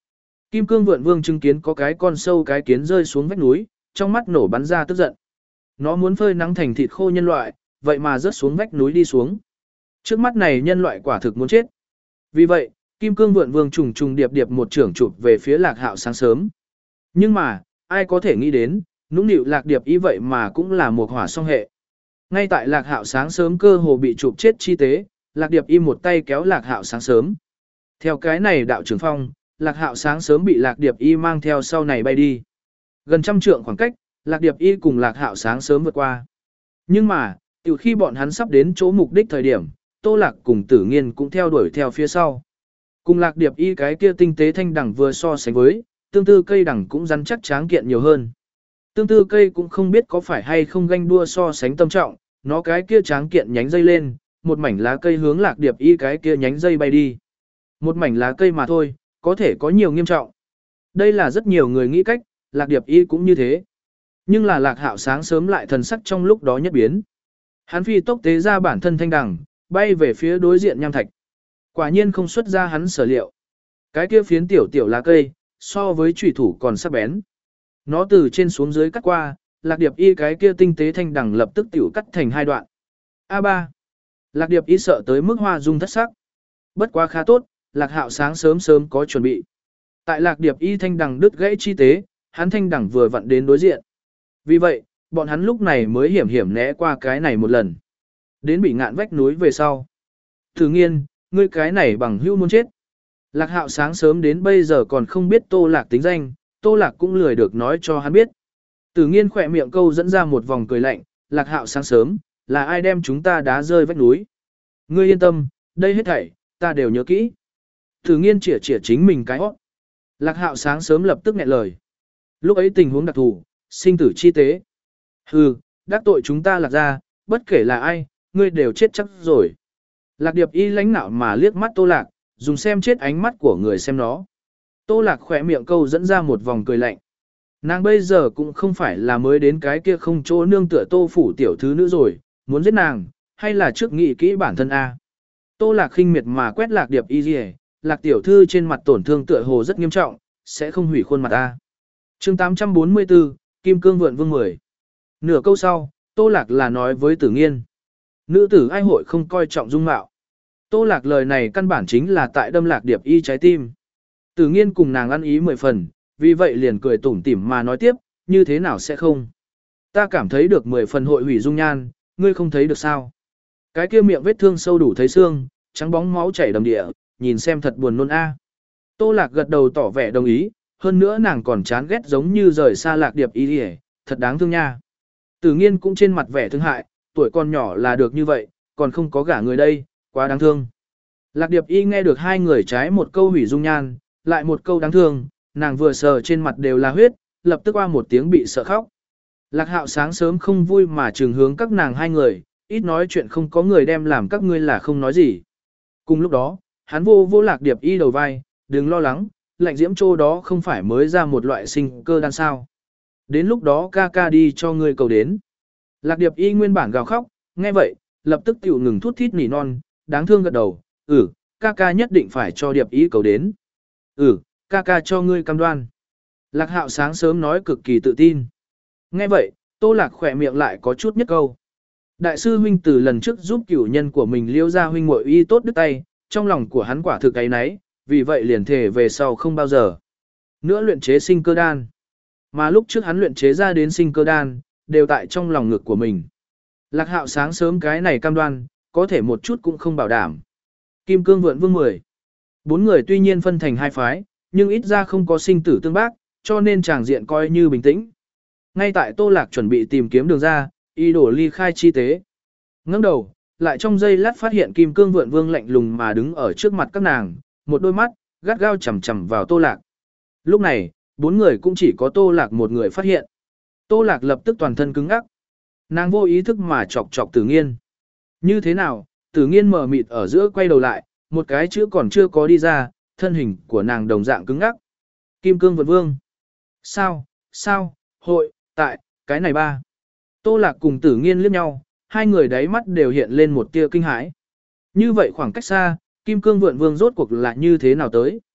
Kim Cương Vượn Vương chứng kiến có cái con sâu cái kiến rơi xuống vách núi, trong mắt nổ bắn ra tức giận. Nó muốn phơi nắng thành thịt khô nhân loại, vậy mà rớt xuống vách núi đi xuống. Trước mắt này nhân loại quả thực muốn chết. Vì vậy, Kim Cương Vượn Vương trùng trùng điệp điệp một trưởng chụp về phía Lạc Hạo sáng sớm. Nhưng mà, ai có thể nghĩ đến, nũng nịu Lạc Điệp y vậy mà cũng là một hỏa song hệ. Ngay tại Lạc Hạo sáng sớm cơ hồ bị chụp chết chi tế, Lạc Điệp y một tay kéo Lạc Hạo sáng sớm. Theo cái này đạo trưởng phong, Lạc Hạo sáng sớm bị Lạc Điệp y mang theo sau này bay đi. Gần trăm trượng khoảng cách, Lạc Điệp y cùng Lạc Hạo sáng sớm vượt qua. Nhưng mà, từ khi bọn hắn sắp đến chỗ mục đích thời điểm, Tô Lạc cùng Tử Nghiên cũng theo đuổi theo phía sau. Cùng Lạc Điệp y cái kia tinh tế thanh đẳng vừa so sánh với, tương tư cây đẳng cũng rắn chắc tráng kiện nhiều hơn. Tương tư cây cũng không biết có phải hay không ganh đua so sánh tâm trọng, nó cái kia tráng kiện nhánh dây lên, một mảnh lá cây hướng Lạc Điệp y cái kia nhánh dây bay đi. Một mảnh lá cây mà thôi, có thể có nhiều nghiêm trọng. Đây là rất nhiều người nghĩ cách, Lạc Điệp y cũng như thế. Nhưng là Lạc Hạo sáng sớm lại thần sắc trong lúc đó nhất biến. Hắn phi tốc tế ra bản thân thanh đằng, bay về phía đối diện nham thạch. Quả nhiên không xuất ra hắn sở liệu. Cái kia phiến tiểu tiểu lá cây, so với chủy thủ còn sắc bén. Nó từ trên xuống dưới cắt qua, Lạc Điệp y cái kia tinh tế thanh đằng lập tức tiểu cắt thành hai đoạn. a ba. Lạc Điệp y sợ tới mức hoa dung thất sắc. Bất quá khá tốt, Lạc Hạo sáng sớm sớm có chuẩn bị. Tại Lạc Điệp y thanh đằng đứt gãy chi tế, hắn thanh đằng vừa vặn đến đối diện. Vì vậy, bọn hắn lúc này mới hiểm hiểm né qua cái này một lần. Đến bị ngạn vách núi về sau. Thử Nghiên, ngươi cái này bằng hữu muốn chết. Lạc Hạo sáng sớm đến bây giờ còn không biết Tô Lạc tính danh, Tô Lạc cũng lười được nói cho hắn biết. Tử Nghiên khỏe miệng câu dẫn ra một vòng cười lạnh, Lạc Hạo sáng sớm, là ai đem chúng ta đá rơi vách núi. Ngươi yên tâm, đây hết thảy, ta đều nhớ kỹ. Tử Nghiên chĩa chĩa chính mình cái hót. Lạc Hạo sáng sớm lập tức nghẹn lời. Lúc ấy tình huống đặc thù, sinh tử chi tế. Hừ, đắc tội chúng ta Lạc ra, bất kể là ai, ngươi đều chết chắc rồi. Lạc Điệp y lãnh nạo mà liếc mắt Tô Lạc, dùng xem chết ánh mắt của người xem nó. Tô Lạc khỏe miệng câu dẫn ra một vòng cười lạnh. Nàng bây giờ cũng không phải là mới đến cái kia không chỗ nương tựa Tô phủ tiểu thứ nữ rồi, muốn giết nàng, hay là trước nghĩ kỹ bản thân A. Tô Lạc khinh miệt mà quét Lạc Điệp y gì, Lạc tiểu thư trên mặt tổn thương tựa hồ rất nghiêm trọng, sẽ không hủy khuôn mặt A. chương tám trăm bốn mươi tư, Kim Cương Vượn Vương mười. Nửa câu sau, Tô Lạc là nói với Tử Nghiên. Nữ tử ai hội không coi trọng dung mạo. Tô Lạc lời này căn bản chính là tại đâm Lạc Điệp y trái tim. Tử Nghiên cùng nàng ăn ý mười phần, vì vậy liền cười tủm tỉm mà nói tiếp, như thế nào sẽ không. Ta cảm thấy được mười phần hội hủy dung nhan, ngươi không thấy được sao. Cái kia miệng vết thương sâu đủ thấy xương, trắng bóng máu chảy đầm địa, nhìn xem thật buồn nôn a. Tô Lạc gật đầu tỏ vẻ đồng ý, hơn nữa nàng còn chán ghét giống như rời xa Lạc Điệp y hề, thật đáng thương nha. Tử Nghiên cũng trên mặt vẻ thương hại, tuổi còn nhỏ là được như vậy, còn không có gả người đây, quá đáng thương. Lạc Điệp y nghe được hai người trái một câu hủy dung nhan, lại một câu đáng thương, nàng vừa sờ trên mặt đều là huyết, lập tức qua một tiếng bị sợ khóc. Lạc Hạo sáng sớm không vui mà trừng hướng các nàng hai người, ít nói chuyện không có người đem làm các ngươi là không nói gì. Cùng lúc đó, hắn vô vô Lạc Điệp y đầu vai, đừng lo lắng, lạnh diễm châu đó không phải mới ra một loại sinh cơ đan sao. Đến lúc đó ca ca đi cho ngươi cầu đến. Lạc Điệp y nguyên bản gào khóc, nghe vậy, lập tức tiểu ngừng thút thít nỉ non, đáng thương gật đầu, ừ, ca ca nhất định phải cho Điệp y cầu đến. Ừ, ca ca cho ngươi cam đoan. Lạc Hạo sáng sớm nói cực kỳ tự tin. Nghe vậy, Tô Lạc khỏe miệng lại có chút nhất câu. Đại sư huynh từ lần trước giúp cửu nhân của mình liêu ra huynh muội y tốt đứt tay, trong lòng của hắn quả thực ấy nấy, vì vậy liền thể về sau không bao giờ nữa luyện chế sinh cơ đan. Mà lúc trước hắn luyện chế ra đến sinh cơ đan, đều tại trong lòng ngực của mình. Lạc Hạo sáng sớm cái này cam đoan, có thể một chút cũng không bảo đảm. Kim Cương Vượn Vương mười. Bốn người tuy nhiên phân thành hai phái, nhưng ít ra không có sinh tử tương bác, cho nên tràng diện coi như bình tĩnh. Ngay tại Tô Lạc chuẩn bị tìm kiếm đường ra, y đổ ly khai chi tế. Ngẩng đầu, lại trong giây lát phát hiện Kim Cương Vượn Vương lạnh lùng mà đứng ở trước mặt các nàng, một đôi mắt gắt gao chằm chằm vào Tô Lạc. Lúc này, bốn người cũng chỉ có Tô Lạc một người phát hiện. Tô Lạc lập tức toàn thân cứng ngắc. Nàng vô ý thức mà chọc chọc Tử Nghiên. Như thế nào? Tử Nghiên mờ mịt ở giữa quay đầu lại, một cái chữ còn chưa có đi ra, thân hình của nàng đồng dạng cứng ngắc. Kim Cương Vượn Vương. Sao, sao, hội, tại, cái này ba. Tô Lạc cùng Tử Nghiên liếc nhau, hai người đáy mắt đều hiện lên một tia kinh hãi. Như vậy khoảng cách xa, Kim Cương Vượn Vương rốt cuộc là như thế nào tới?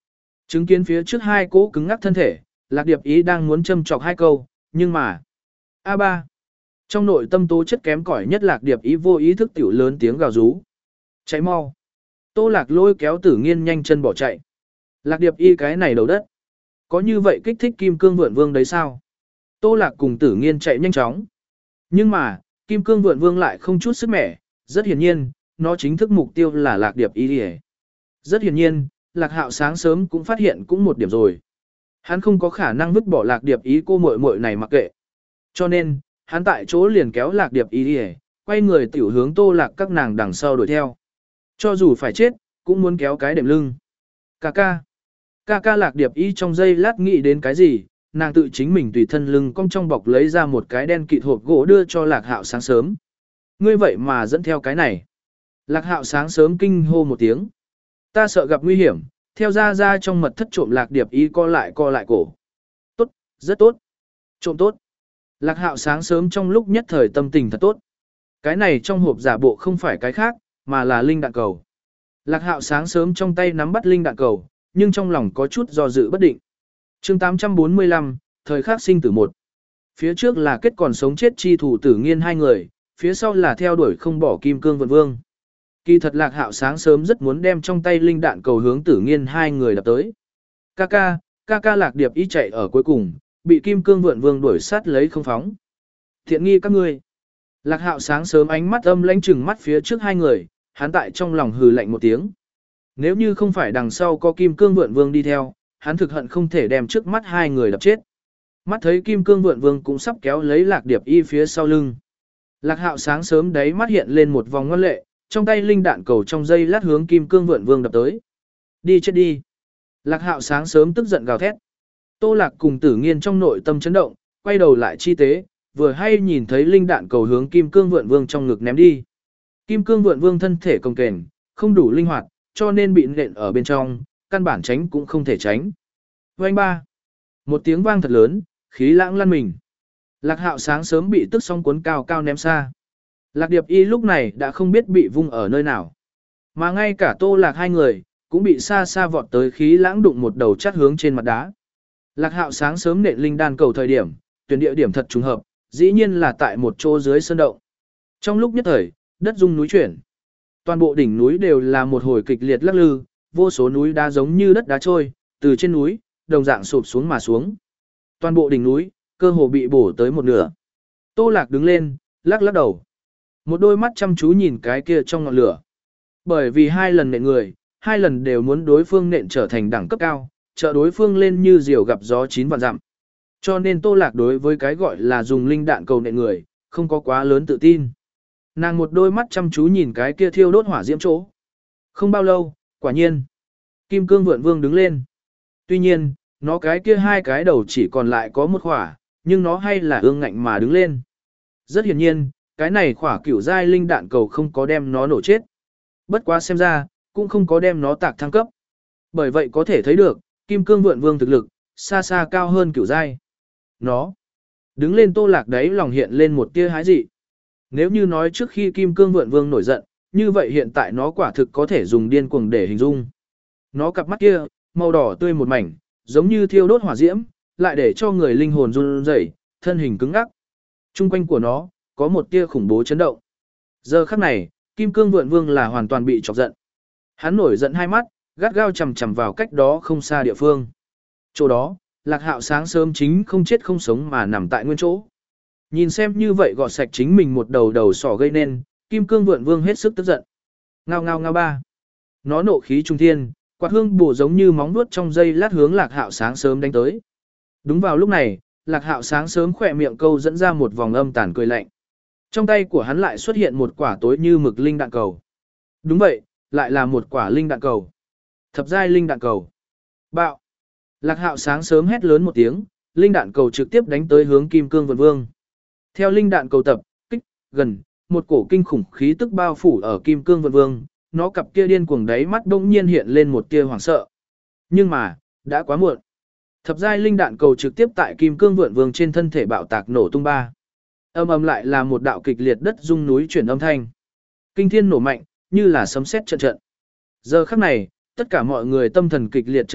Chứng kiến phía trước hai cỗ cứng ngắc thân thể, Lạc Điệp Ý đang muốn châm chọc hai câu, nhưng mà... a ba. Trong nội tâm tố chất kém cỏi nhất Lạc Điệp Ý vô ý thức tiểu lớn tiếng gào rú. Chạy mau. Tô Lạc lôi kéo Tử Nghiên nhanh chân bỏ chạy. Lạc Điệp Y cái này đầu đất. Có như vậy kích thích Kim Cương Vượn Vương đấy sao? Tô Lạc cùng Tử Nghiên chạy nhanh chóng. Nhưng mà, Kim Cương Vượn Vương lại không chút sức mẻ, rất hiển nhiên, nó chính thức mục tiêu là Lạc Điệp Y. Rất hiển nhiên, Lạc Hạo sáng sớm cũng phát hiện cũng một điểm rồi. Hắn không có khả năng vứt bỏ Lạc Điệp Ý cô muội muội này mặc kệ. Cho nên, hắn tại chỗ liền kéo Lạc Điệp Y, quay người tiểu hướng Tô Lạc các nàng đằng sau đuổi theo. Cho dù phải chết, cũng muốn kéo cái đệm lưng. Ca ca. Ca ca Lạc Điệp Y trong giây lát nghĩ đến cái gì, nàng tự chính mình tùy thân lưng cong trong bọc lấy ra một cái đen kịt hộp gỗ đưa cho Lạc Hạo sáng sớm. Ngươi vậy mà dẫn theo cái này. Lạc Hạo sáng sớm kinh hô một tiếng. Ta sợ gặp nguy hiểm, theo ra ra trong mật thất trộm Lạc Điệp Y co lại co lại cổ. Tốt, rất tốt. Trộm tốt. Lạc Hạo sáng sớm trong lúc nhất thời tâm tình thật tốt. Cái này trong hộp giả bộ không phải cái khác, mà là linh đạn cầu. Lạc Hạo sáng sớm trong tay nắm bắt linh đạn cầu, nhưng trong lòng có chút do dự bất định. Chương tám trăm bốn mươi lăm, thời khắc sinh tử một. Phía trước là kết còn sống chết chi thủ Tử Nghiên hai người, phía sau là theo đuổi không bỏ Kim Cương Vượn Vương. Kỳ thật Lạc Hạo sáng sớm rất muốn đem trong tay linh đạn cầu hướng Tử Nghiên hai người đập tới. Kaka, Kaka Lạc Điệp Y chạy ở cuối cùng, bị Kim Cương Vượn Vương đuổi sát lấy không phóng. Thiện nghi các ngươi. Lạc Hạo sáng sớm ánh mắt âm lãnh trừng mắt phía trước hai người, hắn tại trong lòng hừ lạnh một tiếng. Nếu như không phải đằng sau có Kim Cương Vượn Vương đi theo, hắn thực hận không thể đem trước mắt hai người đập chết. Mắt thấy Kim Cương Vượn Vương cũng sắp kéo lấy Lạc Điệp Y phía sau lưng. Lạc Hạo sáng sớm đấy mắt hiện lên một vòng ngoan lệ, trong tay linh đạn cầu trong dây lát hướng Kim Cương Vượn Vương đập tới. Đi chết đi. Lạc Hạo sáng sớm tức giận gào thét. Tô Lạc cùng Tử Nghiên trong nội tâm chấn động, quay đầu lại chi tế, vừa hay nhìn thấy linh đạn cầu hướng Kim Cương Vượn Vương trong ngực ném đi. Kim Cương Vượn Vương thân thể cồng kềnh, không đủ linh hoạt, cho nên bị nện ở bên trong, căn bản tránh cũng không thể tránh. Vành ba. Một tiếng vang thật lớn, khí lãng lăn mình. Lạc Hạo sáng sớm bị tức song cuốn cao cao ném xa. Lạc Điệp Y lúc này đã không biết bị vung ở nơi nào. Mà ngay cả Tô Lạc hai người, cũng bị xa xa vọt tới khí lãng đụng một đầu chát hướng trên mặt đá. Lạc Hạo sáng sớm nện linh đan cầu thời điểm, tuyển địa điểm thật trùng hợp, dĩ nhiên là tại một chỗ dưới sơn động. Trong lúc nhất thời, đất rung núi chuyển. Toàn bộ đỉnh núi đều là một hồi kịch liệt lắc lư, vô số núi đá giống như đất đá trôi, từ trên núi, đồng dạng sụp xuống mà xuống. Toàn bộ đỉnh núi, cơ hồ bị bổ tới một nửa. Tô Lạc đứng lên, lắc lắc đầu. Một đôi mắt chăm chú nhìn cái kia trong ngọn lửa. Bởi vì hai lần nện người, hai lần đều muốn đối phương nện trở thành đẳng cấp cao, trợ đối phương lên như diều gặp gió chín vạn dặm. Cho nên Tô Lạc đối với cái gọi là dùng linh đạn cầu nện người, không có quá lớn tự tin. Nàng một đôi mắt chăm chú nhìn cái kia thiêu đốt hỏa diễm chỗ. Không bao lâu, quả nhiên, Kim Cương Vượn Vương đứng lên. Tuy nhiên, nó cái kia hai cái đầu chỉ còn lại có một khỏa, nhưng nó hay là ương ngạnh mà đứng lên. Rất hiển nhiên, cái này khỏa cửu giai linh đạn cầu không có đem nó nổ chết. Bất quá xem ra, cũng không có đem nó tạc thăng cấp. Bởi vậy có thể thấy được, Kim Cương Vượn Vương thực lực, xa xa cao hơn cửu giai. Nó đứng lên Tô Lạc đấy lòng hiện lên một tia hái dị. Nếu như nói trước khi Kim Cương Vượn Vương nổi giận, như vậy hiện tại nó quả thực có thể dùng điên cuồng để hình dung. Nó cặp mắt kia, màu đỏ tươi một mảnh, giống như thiêu đốt hỏa diễm, lại để cho người linh hồn run rẩy, thân hình cứng ngắc. Trung quanh của nó, có một tia khủng bố chấn động. Giờ khắc này, Kim Cương Vượn Vương là hoàn toàn bị chọc giận. Hắn nổi giận hai mắt, gắt gao chằm chằm vào cách đó không xa địa phương. Chỗ đó, Lạc Hạo sáng sớm chính không chết không sống mà nằm tại nguyên chỗ. Nhìn xem như vậy gọt sạch chính mình một đầu đầu sỏ gây nên, Kim Cương Vượn Vương hết sức tức giận. Ngao ngao ngao ba. Nó nộ khí trung thiên, quạt hương bổ giống như móng vuốt trong dây lát hướng Lạc Hạo sáng sớm đánh tới. Đúng vào lúc này, Lạc Hạo sáng sớm khỏe miệng câu dẫn ra một vòng âm tàn cười lạnh. Trong tay của hắn lại xuất hiện một quả tối như mực linh đạn cầu. Đúng vậy, lại là một quả linh đạn cầu. Thập giai linh đạn cầu. Bạo. Lạc Hạo sáng sớm hét lớn một tiếng, linh đạn cầu trực tiếp đánh tới hướng Kim Cương Vượn Vương. Theo linh đạn cầu tập, kích, gần, một cổ kinh khủng khí tức bao phủ ở Kim Cương Vượn Vương, nó cặp kia điên cuồng đáy mắt bỗng nhiên hiện lên một tia hoảng sợ. Nhưng mà, đã quá muộn. Thập giai linh đạn cầu trực tiếp tại Kim Cương Vượn Vương trên thân thể bạo tạc nổ tung ba. Âm ầm lại là một đạo kịch liệt đất rung núi chuyển âm thanh. Kinh thiên nổ mạnh, như là sấm sét trận trận. Giờ khắc này, tất cả mọi người tâm thần kịch liệt chấn động,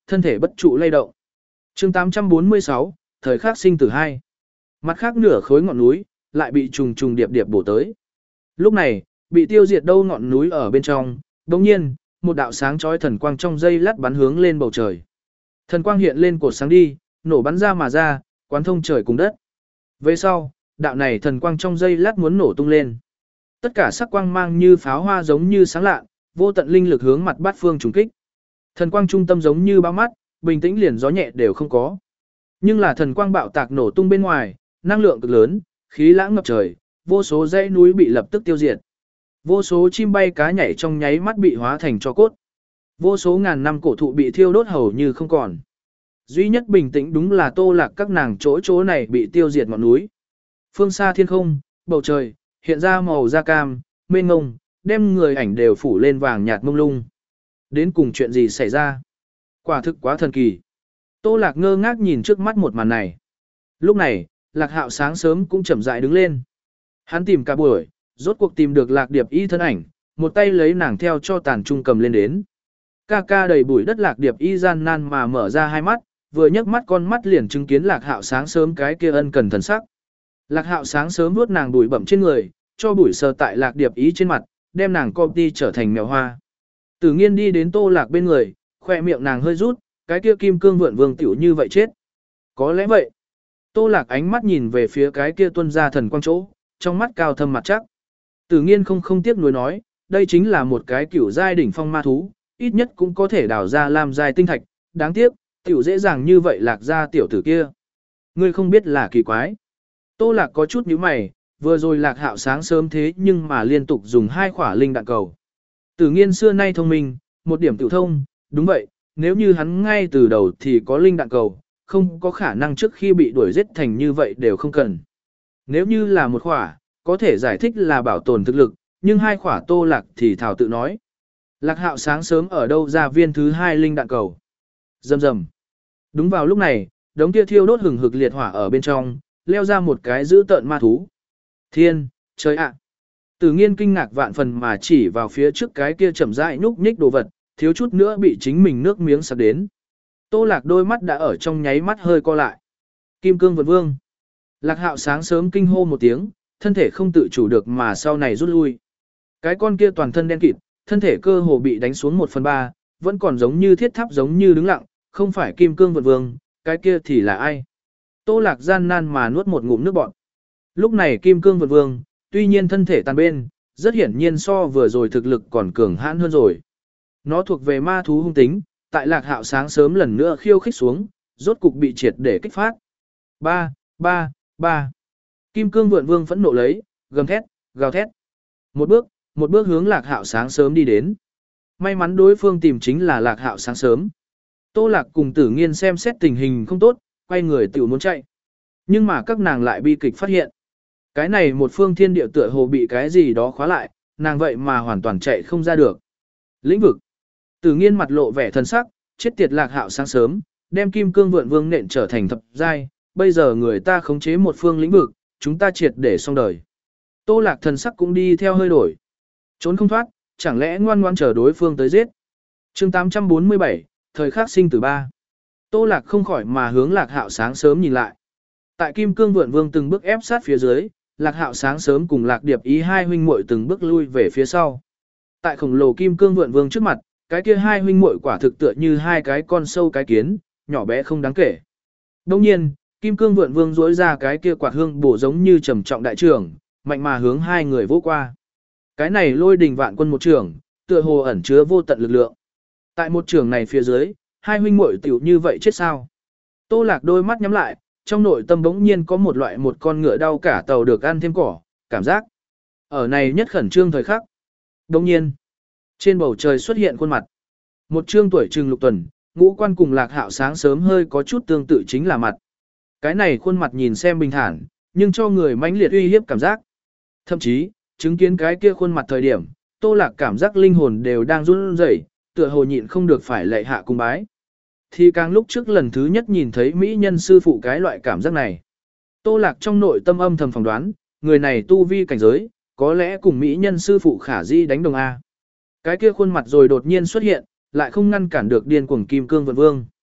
thân thể bất trụ lay động. chương tám trăm bốn mươi sáu, thời khắc sinh tử hai. Mặt khác nửa khối ngọn núi, lại bị trùng trùng điệp điệp bổ tới. Lúc này, bị tiêu diệt đâu ngọn núi ở bên trong, đồng nhiên, một đạo sáng chói thần quang trong dây lát bắn hướng lên bầu trời. Thần quang hiện lên cột sáng đi, nổ bắn ra mà ra, quán thông trời cùng đất. Về sau, đạo này thần quang trong dây lát muốn nổ tung lên. Tất cả sắc quang mang như pháo hoa giống như sáng lạ, vô tận linh lực hướng mặt bát phương trùng kích. Thần quang trung tâm giống như bao mắt, bình tĩnh liền gió nhẹ đều không có. Nhưng là thần quang bạo tạc nổ tung bên ngoài, năng lượng cực lớn, khí lãng ngập trời, vô số dãy núi bị lập tức tiêu diệt. Vô số chim bay cá nhảy trong nháy mắt bị hóa thành tro cốt. Vô số ngàn năm cổ thụ bị thiêu đốt hầu như không còn. Duy nhất bình tĩnh đúng là Tô Lạc các nàng chỗ chỗ này bị tiêu diệt ngọn núi. Phương xa thiên không, bầu trời, hiện ra màu da cam, mênh ngông, đem người ảnh đều phủ lên vàng nhạt mông lung. Đến cùng chuyện gì xảy ra? Quả thực quá thần kỳ. Tô Lạc ngơ ngác nhìn trước mắt một màn này. Lúc này, Lạc Hạo sáng sớm cũng chậm rãi đứng lên. Hắn tìm cả buổi, rốt cuộc tìm được Lạc Điệp Y thân ảnh, một tay lấy nàng theo cho tàn trung cầm lên đến. Ca ca đầy bụi đất Lạc Điệp Y gian nan mà mở ra hai mắt, vừa nhấc mắt con mắt liền chứng kiến Lạc Hạo sáng sớm cái kia ân cần thần sắc. Lạc Hạo sáng sớm vuốt nàng bụi bẩm trên người, cho bụi sờ tại Lạc Điệp Y trên mặt, đem nàng copy trở thành mèo hoa. Tử Nghiên đi đến Tô Lạc bên người, khoe miệng nàng hơi rút, cái kia kim cương vượn vương tiểu như vậy chết. Có lẽ vậy. Tô Lạc ánh mắt nhìn về phía cái kia tuân ra thần quang chỗ, trong mắt cao thâm mặt chắc. Tử Nghiên không không tiếc nuối nói, đây chính là một cái kiểu giai đỉnh phong ma thú, ít nhất cũng có thể đào ra làm giai tinh thạch, đáng tiếc, tiểu dễ dàng như vậy Lạc ra tiểu tử kia. Ngươi không biết là kỳ quái. Tô Lạc có chút nhíu mày, vừa rồi Lạc Hạo sáng sớm thế nhưng mà liên tục dùng hai khỏa linh đạn cầu. Tử Nghiên xưa nay thông minh, một điểm tiểu thông, đúng vậy, nếu như hắn ngay từ đầu thì có linh đạn cầu, không có khả năng trước khi bị đuổi giết thành như vậy đều không cần. Nếu như là một khỏa, có thể giải thích là bảo tồn thực lực, nhưng hai khỏa Tô Lạc thì thảo tự nói. Lạc Hạo sáng sớm ở đâu ra viên thứ hai linh đạn cầu. Rầm rầm. Đúng vào lúc này, đống kia thiêu đốt hừng hực liệt hỏa ở bên trong, leo ra một cái dữ tợn ma thú. Thiên, trời ạ. Tử Nghiên kinh ngạc vạn phần mà chỉ vào phía trước cái kia chậm rãi nhúc nhích đồ vật, thiếu chút nữa bị chính mình nước miếng sặc đến. Tô Lạc đôi mắt đã ở trong nháy mắt hơi co lại. Kim cương vượn vương. Lạc Hạo sáng sớm kinh hô một tiếng, thân thể không tự chủ được mà sau này rút lui. Cái con kia toàn thân đen kịt, thân thể cơ hồ bị đánh xuống một phần ba, vẫn còn giống như thiết tháp giống như đứng lặng, không phải kim cương vượn vương, cái kia thì là ai? Tô Lạc gian nan mà nuốt một ngụm nước bọt. Lúc này kim cương vượn vương, tuy nhiên thân thể tàn bên, rất hiển nhiên so vừa rồi thực lực còn cường hãn hơn rồi. Nó thuộc về ma thú hung tính, tại Lạc Hạo sáng sớm lần nữa khiêu khích xuống, rốt cục bị triệt để kích phát. Ba, ba, ba. Kim cương vượn vương phẫn nộ lấy, gầm thét, gào thét. Một bước, một bước hướng Lạc Hạo sáng sớm đi đến. May mắn đối phương tìm chính là Lạc Hạo sáng sớm. Tô Lạc cùng Tử Nghiên xem xét tình hình không tốt, quay người tiểu muốn chạy. Nhưng mà các nàng lại bi kịch phát hiện. Cái này một phương thiên địa tựa hồ bị cái gì đó khóa lại, nàng vậy mà hoàn toàn chạy không ra được. Lĩnh vực. Tử Nghiên mặt lộ vẻ thân sắc, chết tiệt Lạc Hạo sáng sớm, đem kim cương vượn vương nện trở thành thập giai, bây giờ người ta khống chế một phương lĩnh vực, chúng ta triệt để xong đời. Tô Lạc thần sắc cũng đi theo hơi đổi. Trốn không thoát, chẳng lẽ ngoan ngoan chờ đối phương tới giết. chương tám trăm bốn mươi bảy, thời khắc sinh tử ba. Tô Lạc không khỏi mà hướng Lạc Hạo sáng sớm nhìn lại. Tại kim cương vượn vương từng bước ép sát phía dưới, Lạc Hạo sáng sớm cùng Lạc Điệp Y hai huynh muội từng bước lui về phía sau. Tại khổng lồ kim cương vượn vương trước mặt, cái kia hai huynh muội quả thực tựa như hai cái con sâu cái kiến, nhỏ bé không đáng kể. Đồng nhiên, kim cương vượn vương duỗi ra cái kia quạt hương bổ giống như trầm trọng đại trưởng, mạnh mà hướng hai người vỗ qua. Cái này lôi đình vạn quân một trưởng, tựa hồ ẩn chứa vô tận lực lượng. Tại một trưởng này phía dưới, hai huynh muội tiểu như vậy chết sao? Tô Lạc đôi mắt nhắm lại, trong nội tâm bỗng nhiên có một loại một con ngựa đau cả tàu được ăn thêm cỏ, cảm giác. Ở này nhất khẩn trương thời khắc. Đồng nhiên, trên bầu trời xuất hiện khuôn mặt. Một trương tuổi trừng lục tuần, ngũ quan cùng Lạc Hạo sáng sớm hơi có chút tương tự chính là mặt. Cái này khuôn mặt nhìn xem bình thản, nhưng cho người mãnh liệt uy hiếp cảm giác. Thậm chí, chứng kiến cái kia khuôn mặt thời điểm, Tô Lạc cảm giác linh hồn đều đang run rẩy, tựa hồ nhịn không được phải lạy hạ cung bái. Thì càng lúc trước lần thứ nhất nhìn thấy mỹ nhân sư phụ cái loại cảm giác này. Tô Lạc trong nội tâm âm thầm phỏng đoán, người này tu vi cảnh giới, có lẽ cùng mỹ nhân sư phụ khả di đánh đồng A. Cái kia khuôn mặt rồi đột nhiên xuất hiện, lại không ngăn cản được điên cuồng kim cương vượn vương.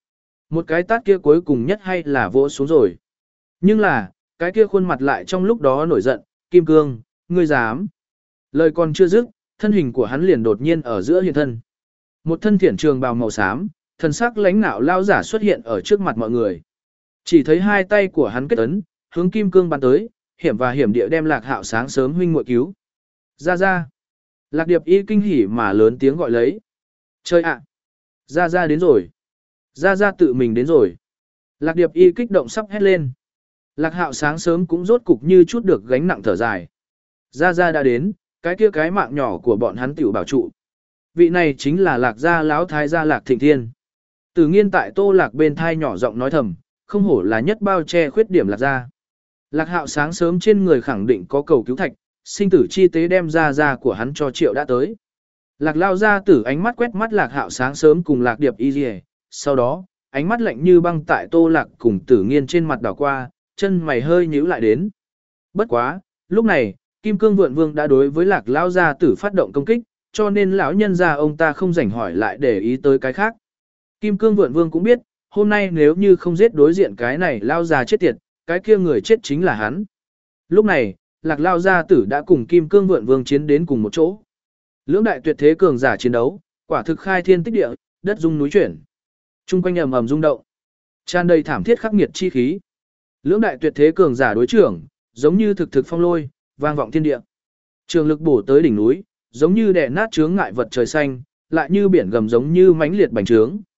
Một cái tát kia cuối cùng nhất hay là vỗ xuống rồi. Nhưng là, cái kia khuôn mặt lại trong lúc đó nổi giận, Kim Cương, ngươi dám. Lời còn chưa dứt, thân hình của hắn liền đột nhiên ở giữa hiện thân. Một thân thiển trường bào màu xám, thần sắc lãnh nạo lao giả xuất hiện ở trước mặt mọi người. Chỉ thấy hai tay của hắn kết ấn, hướng Kim Cương bắn tới, hiểm và hiểm địa đem Lạc Hạo sáng sớm huynh muội cứu. Ra ra. Lạc Điệp Y kinh hỉ mà lớn tiếng gọi lấy. Chơi ạ. Ra ra đến rồi. Ra ra tự mình đến rồi. Lạc Điệp Y kích động sắp hét lên. Lạc Hạo sáng sớm cũng rốt cục như chút được gánh nặng thở dài. Ra ra đã đến, cái kia cái mạng nhỏ của bọn hắn tiểu bảo trụ. Vị này chính là Lạc gia lão thái gia Lạc Thịnh Thiên. Tử Nghiên tại Tô Lạc bên thai nhỏ giọng nói thầm, không hổ là nhất bao che khuyết điểm Lạc gia. Lạc Hạo sáng sớm trên người khẳng định có cầu cứu thạch, sinh tử chi tế đem ra ra của hắn cho Triệu đã tới. Lạc lao ra tử ánh mắt quét mắt Lạc Hạo sáng sớm cùng Lạc Điệp Y Liễu, sau đó, ánh mắt lạnh như băng tại Tô Lạc cùng Tử Nghiên trên mặt đảo qua, chân mày hơi nhíu lại đến. Bất quá, lúc này, Kim Cương Vượn Vương đã đối với Lạc lao gia tử phát động công kích, cho nên lão nhân gia ông ta không rảnh hỏi lại để ý tới cái khác. Kim Cương Vượn Vương cũng biết, hôm nay nếu như không giết đối diện cái này lao già chết tiệt, cái kia người chết chính là hắn. Lúc này, Lạc lao gia tử đã cùng Kim Cương Vượn Vương chiến đến cùng một chỗ. Lưỡng đại tuyệt thế cường giả chiến đấu, quả thực khai thiên tích địa, đất rung núi chuyển. Trung quanh ầm ầm rung động, tràn đầy thảm thiết khắc nghiệt chi khí. Lưỡng đại tuyệt thế cường giả đối trưởng, giống như thực thực phong lôi, vang vọng thiên địa. Trường lực bổ tới đỉnh núi, giống như đè nát chướng ngại vật trời xanh, lại như biển gầm giống như mãnh liệt bành trướng.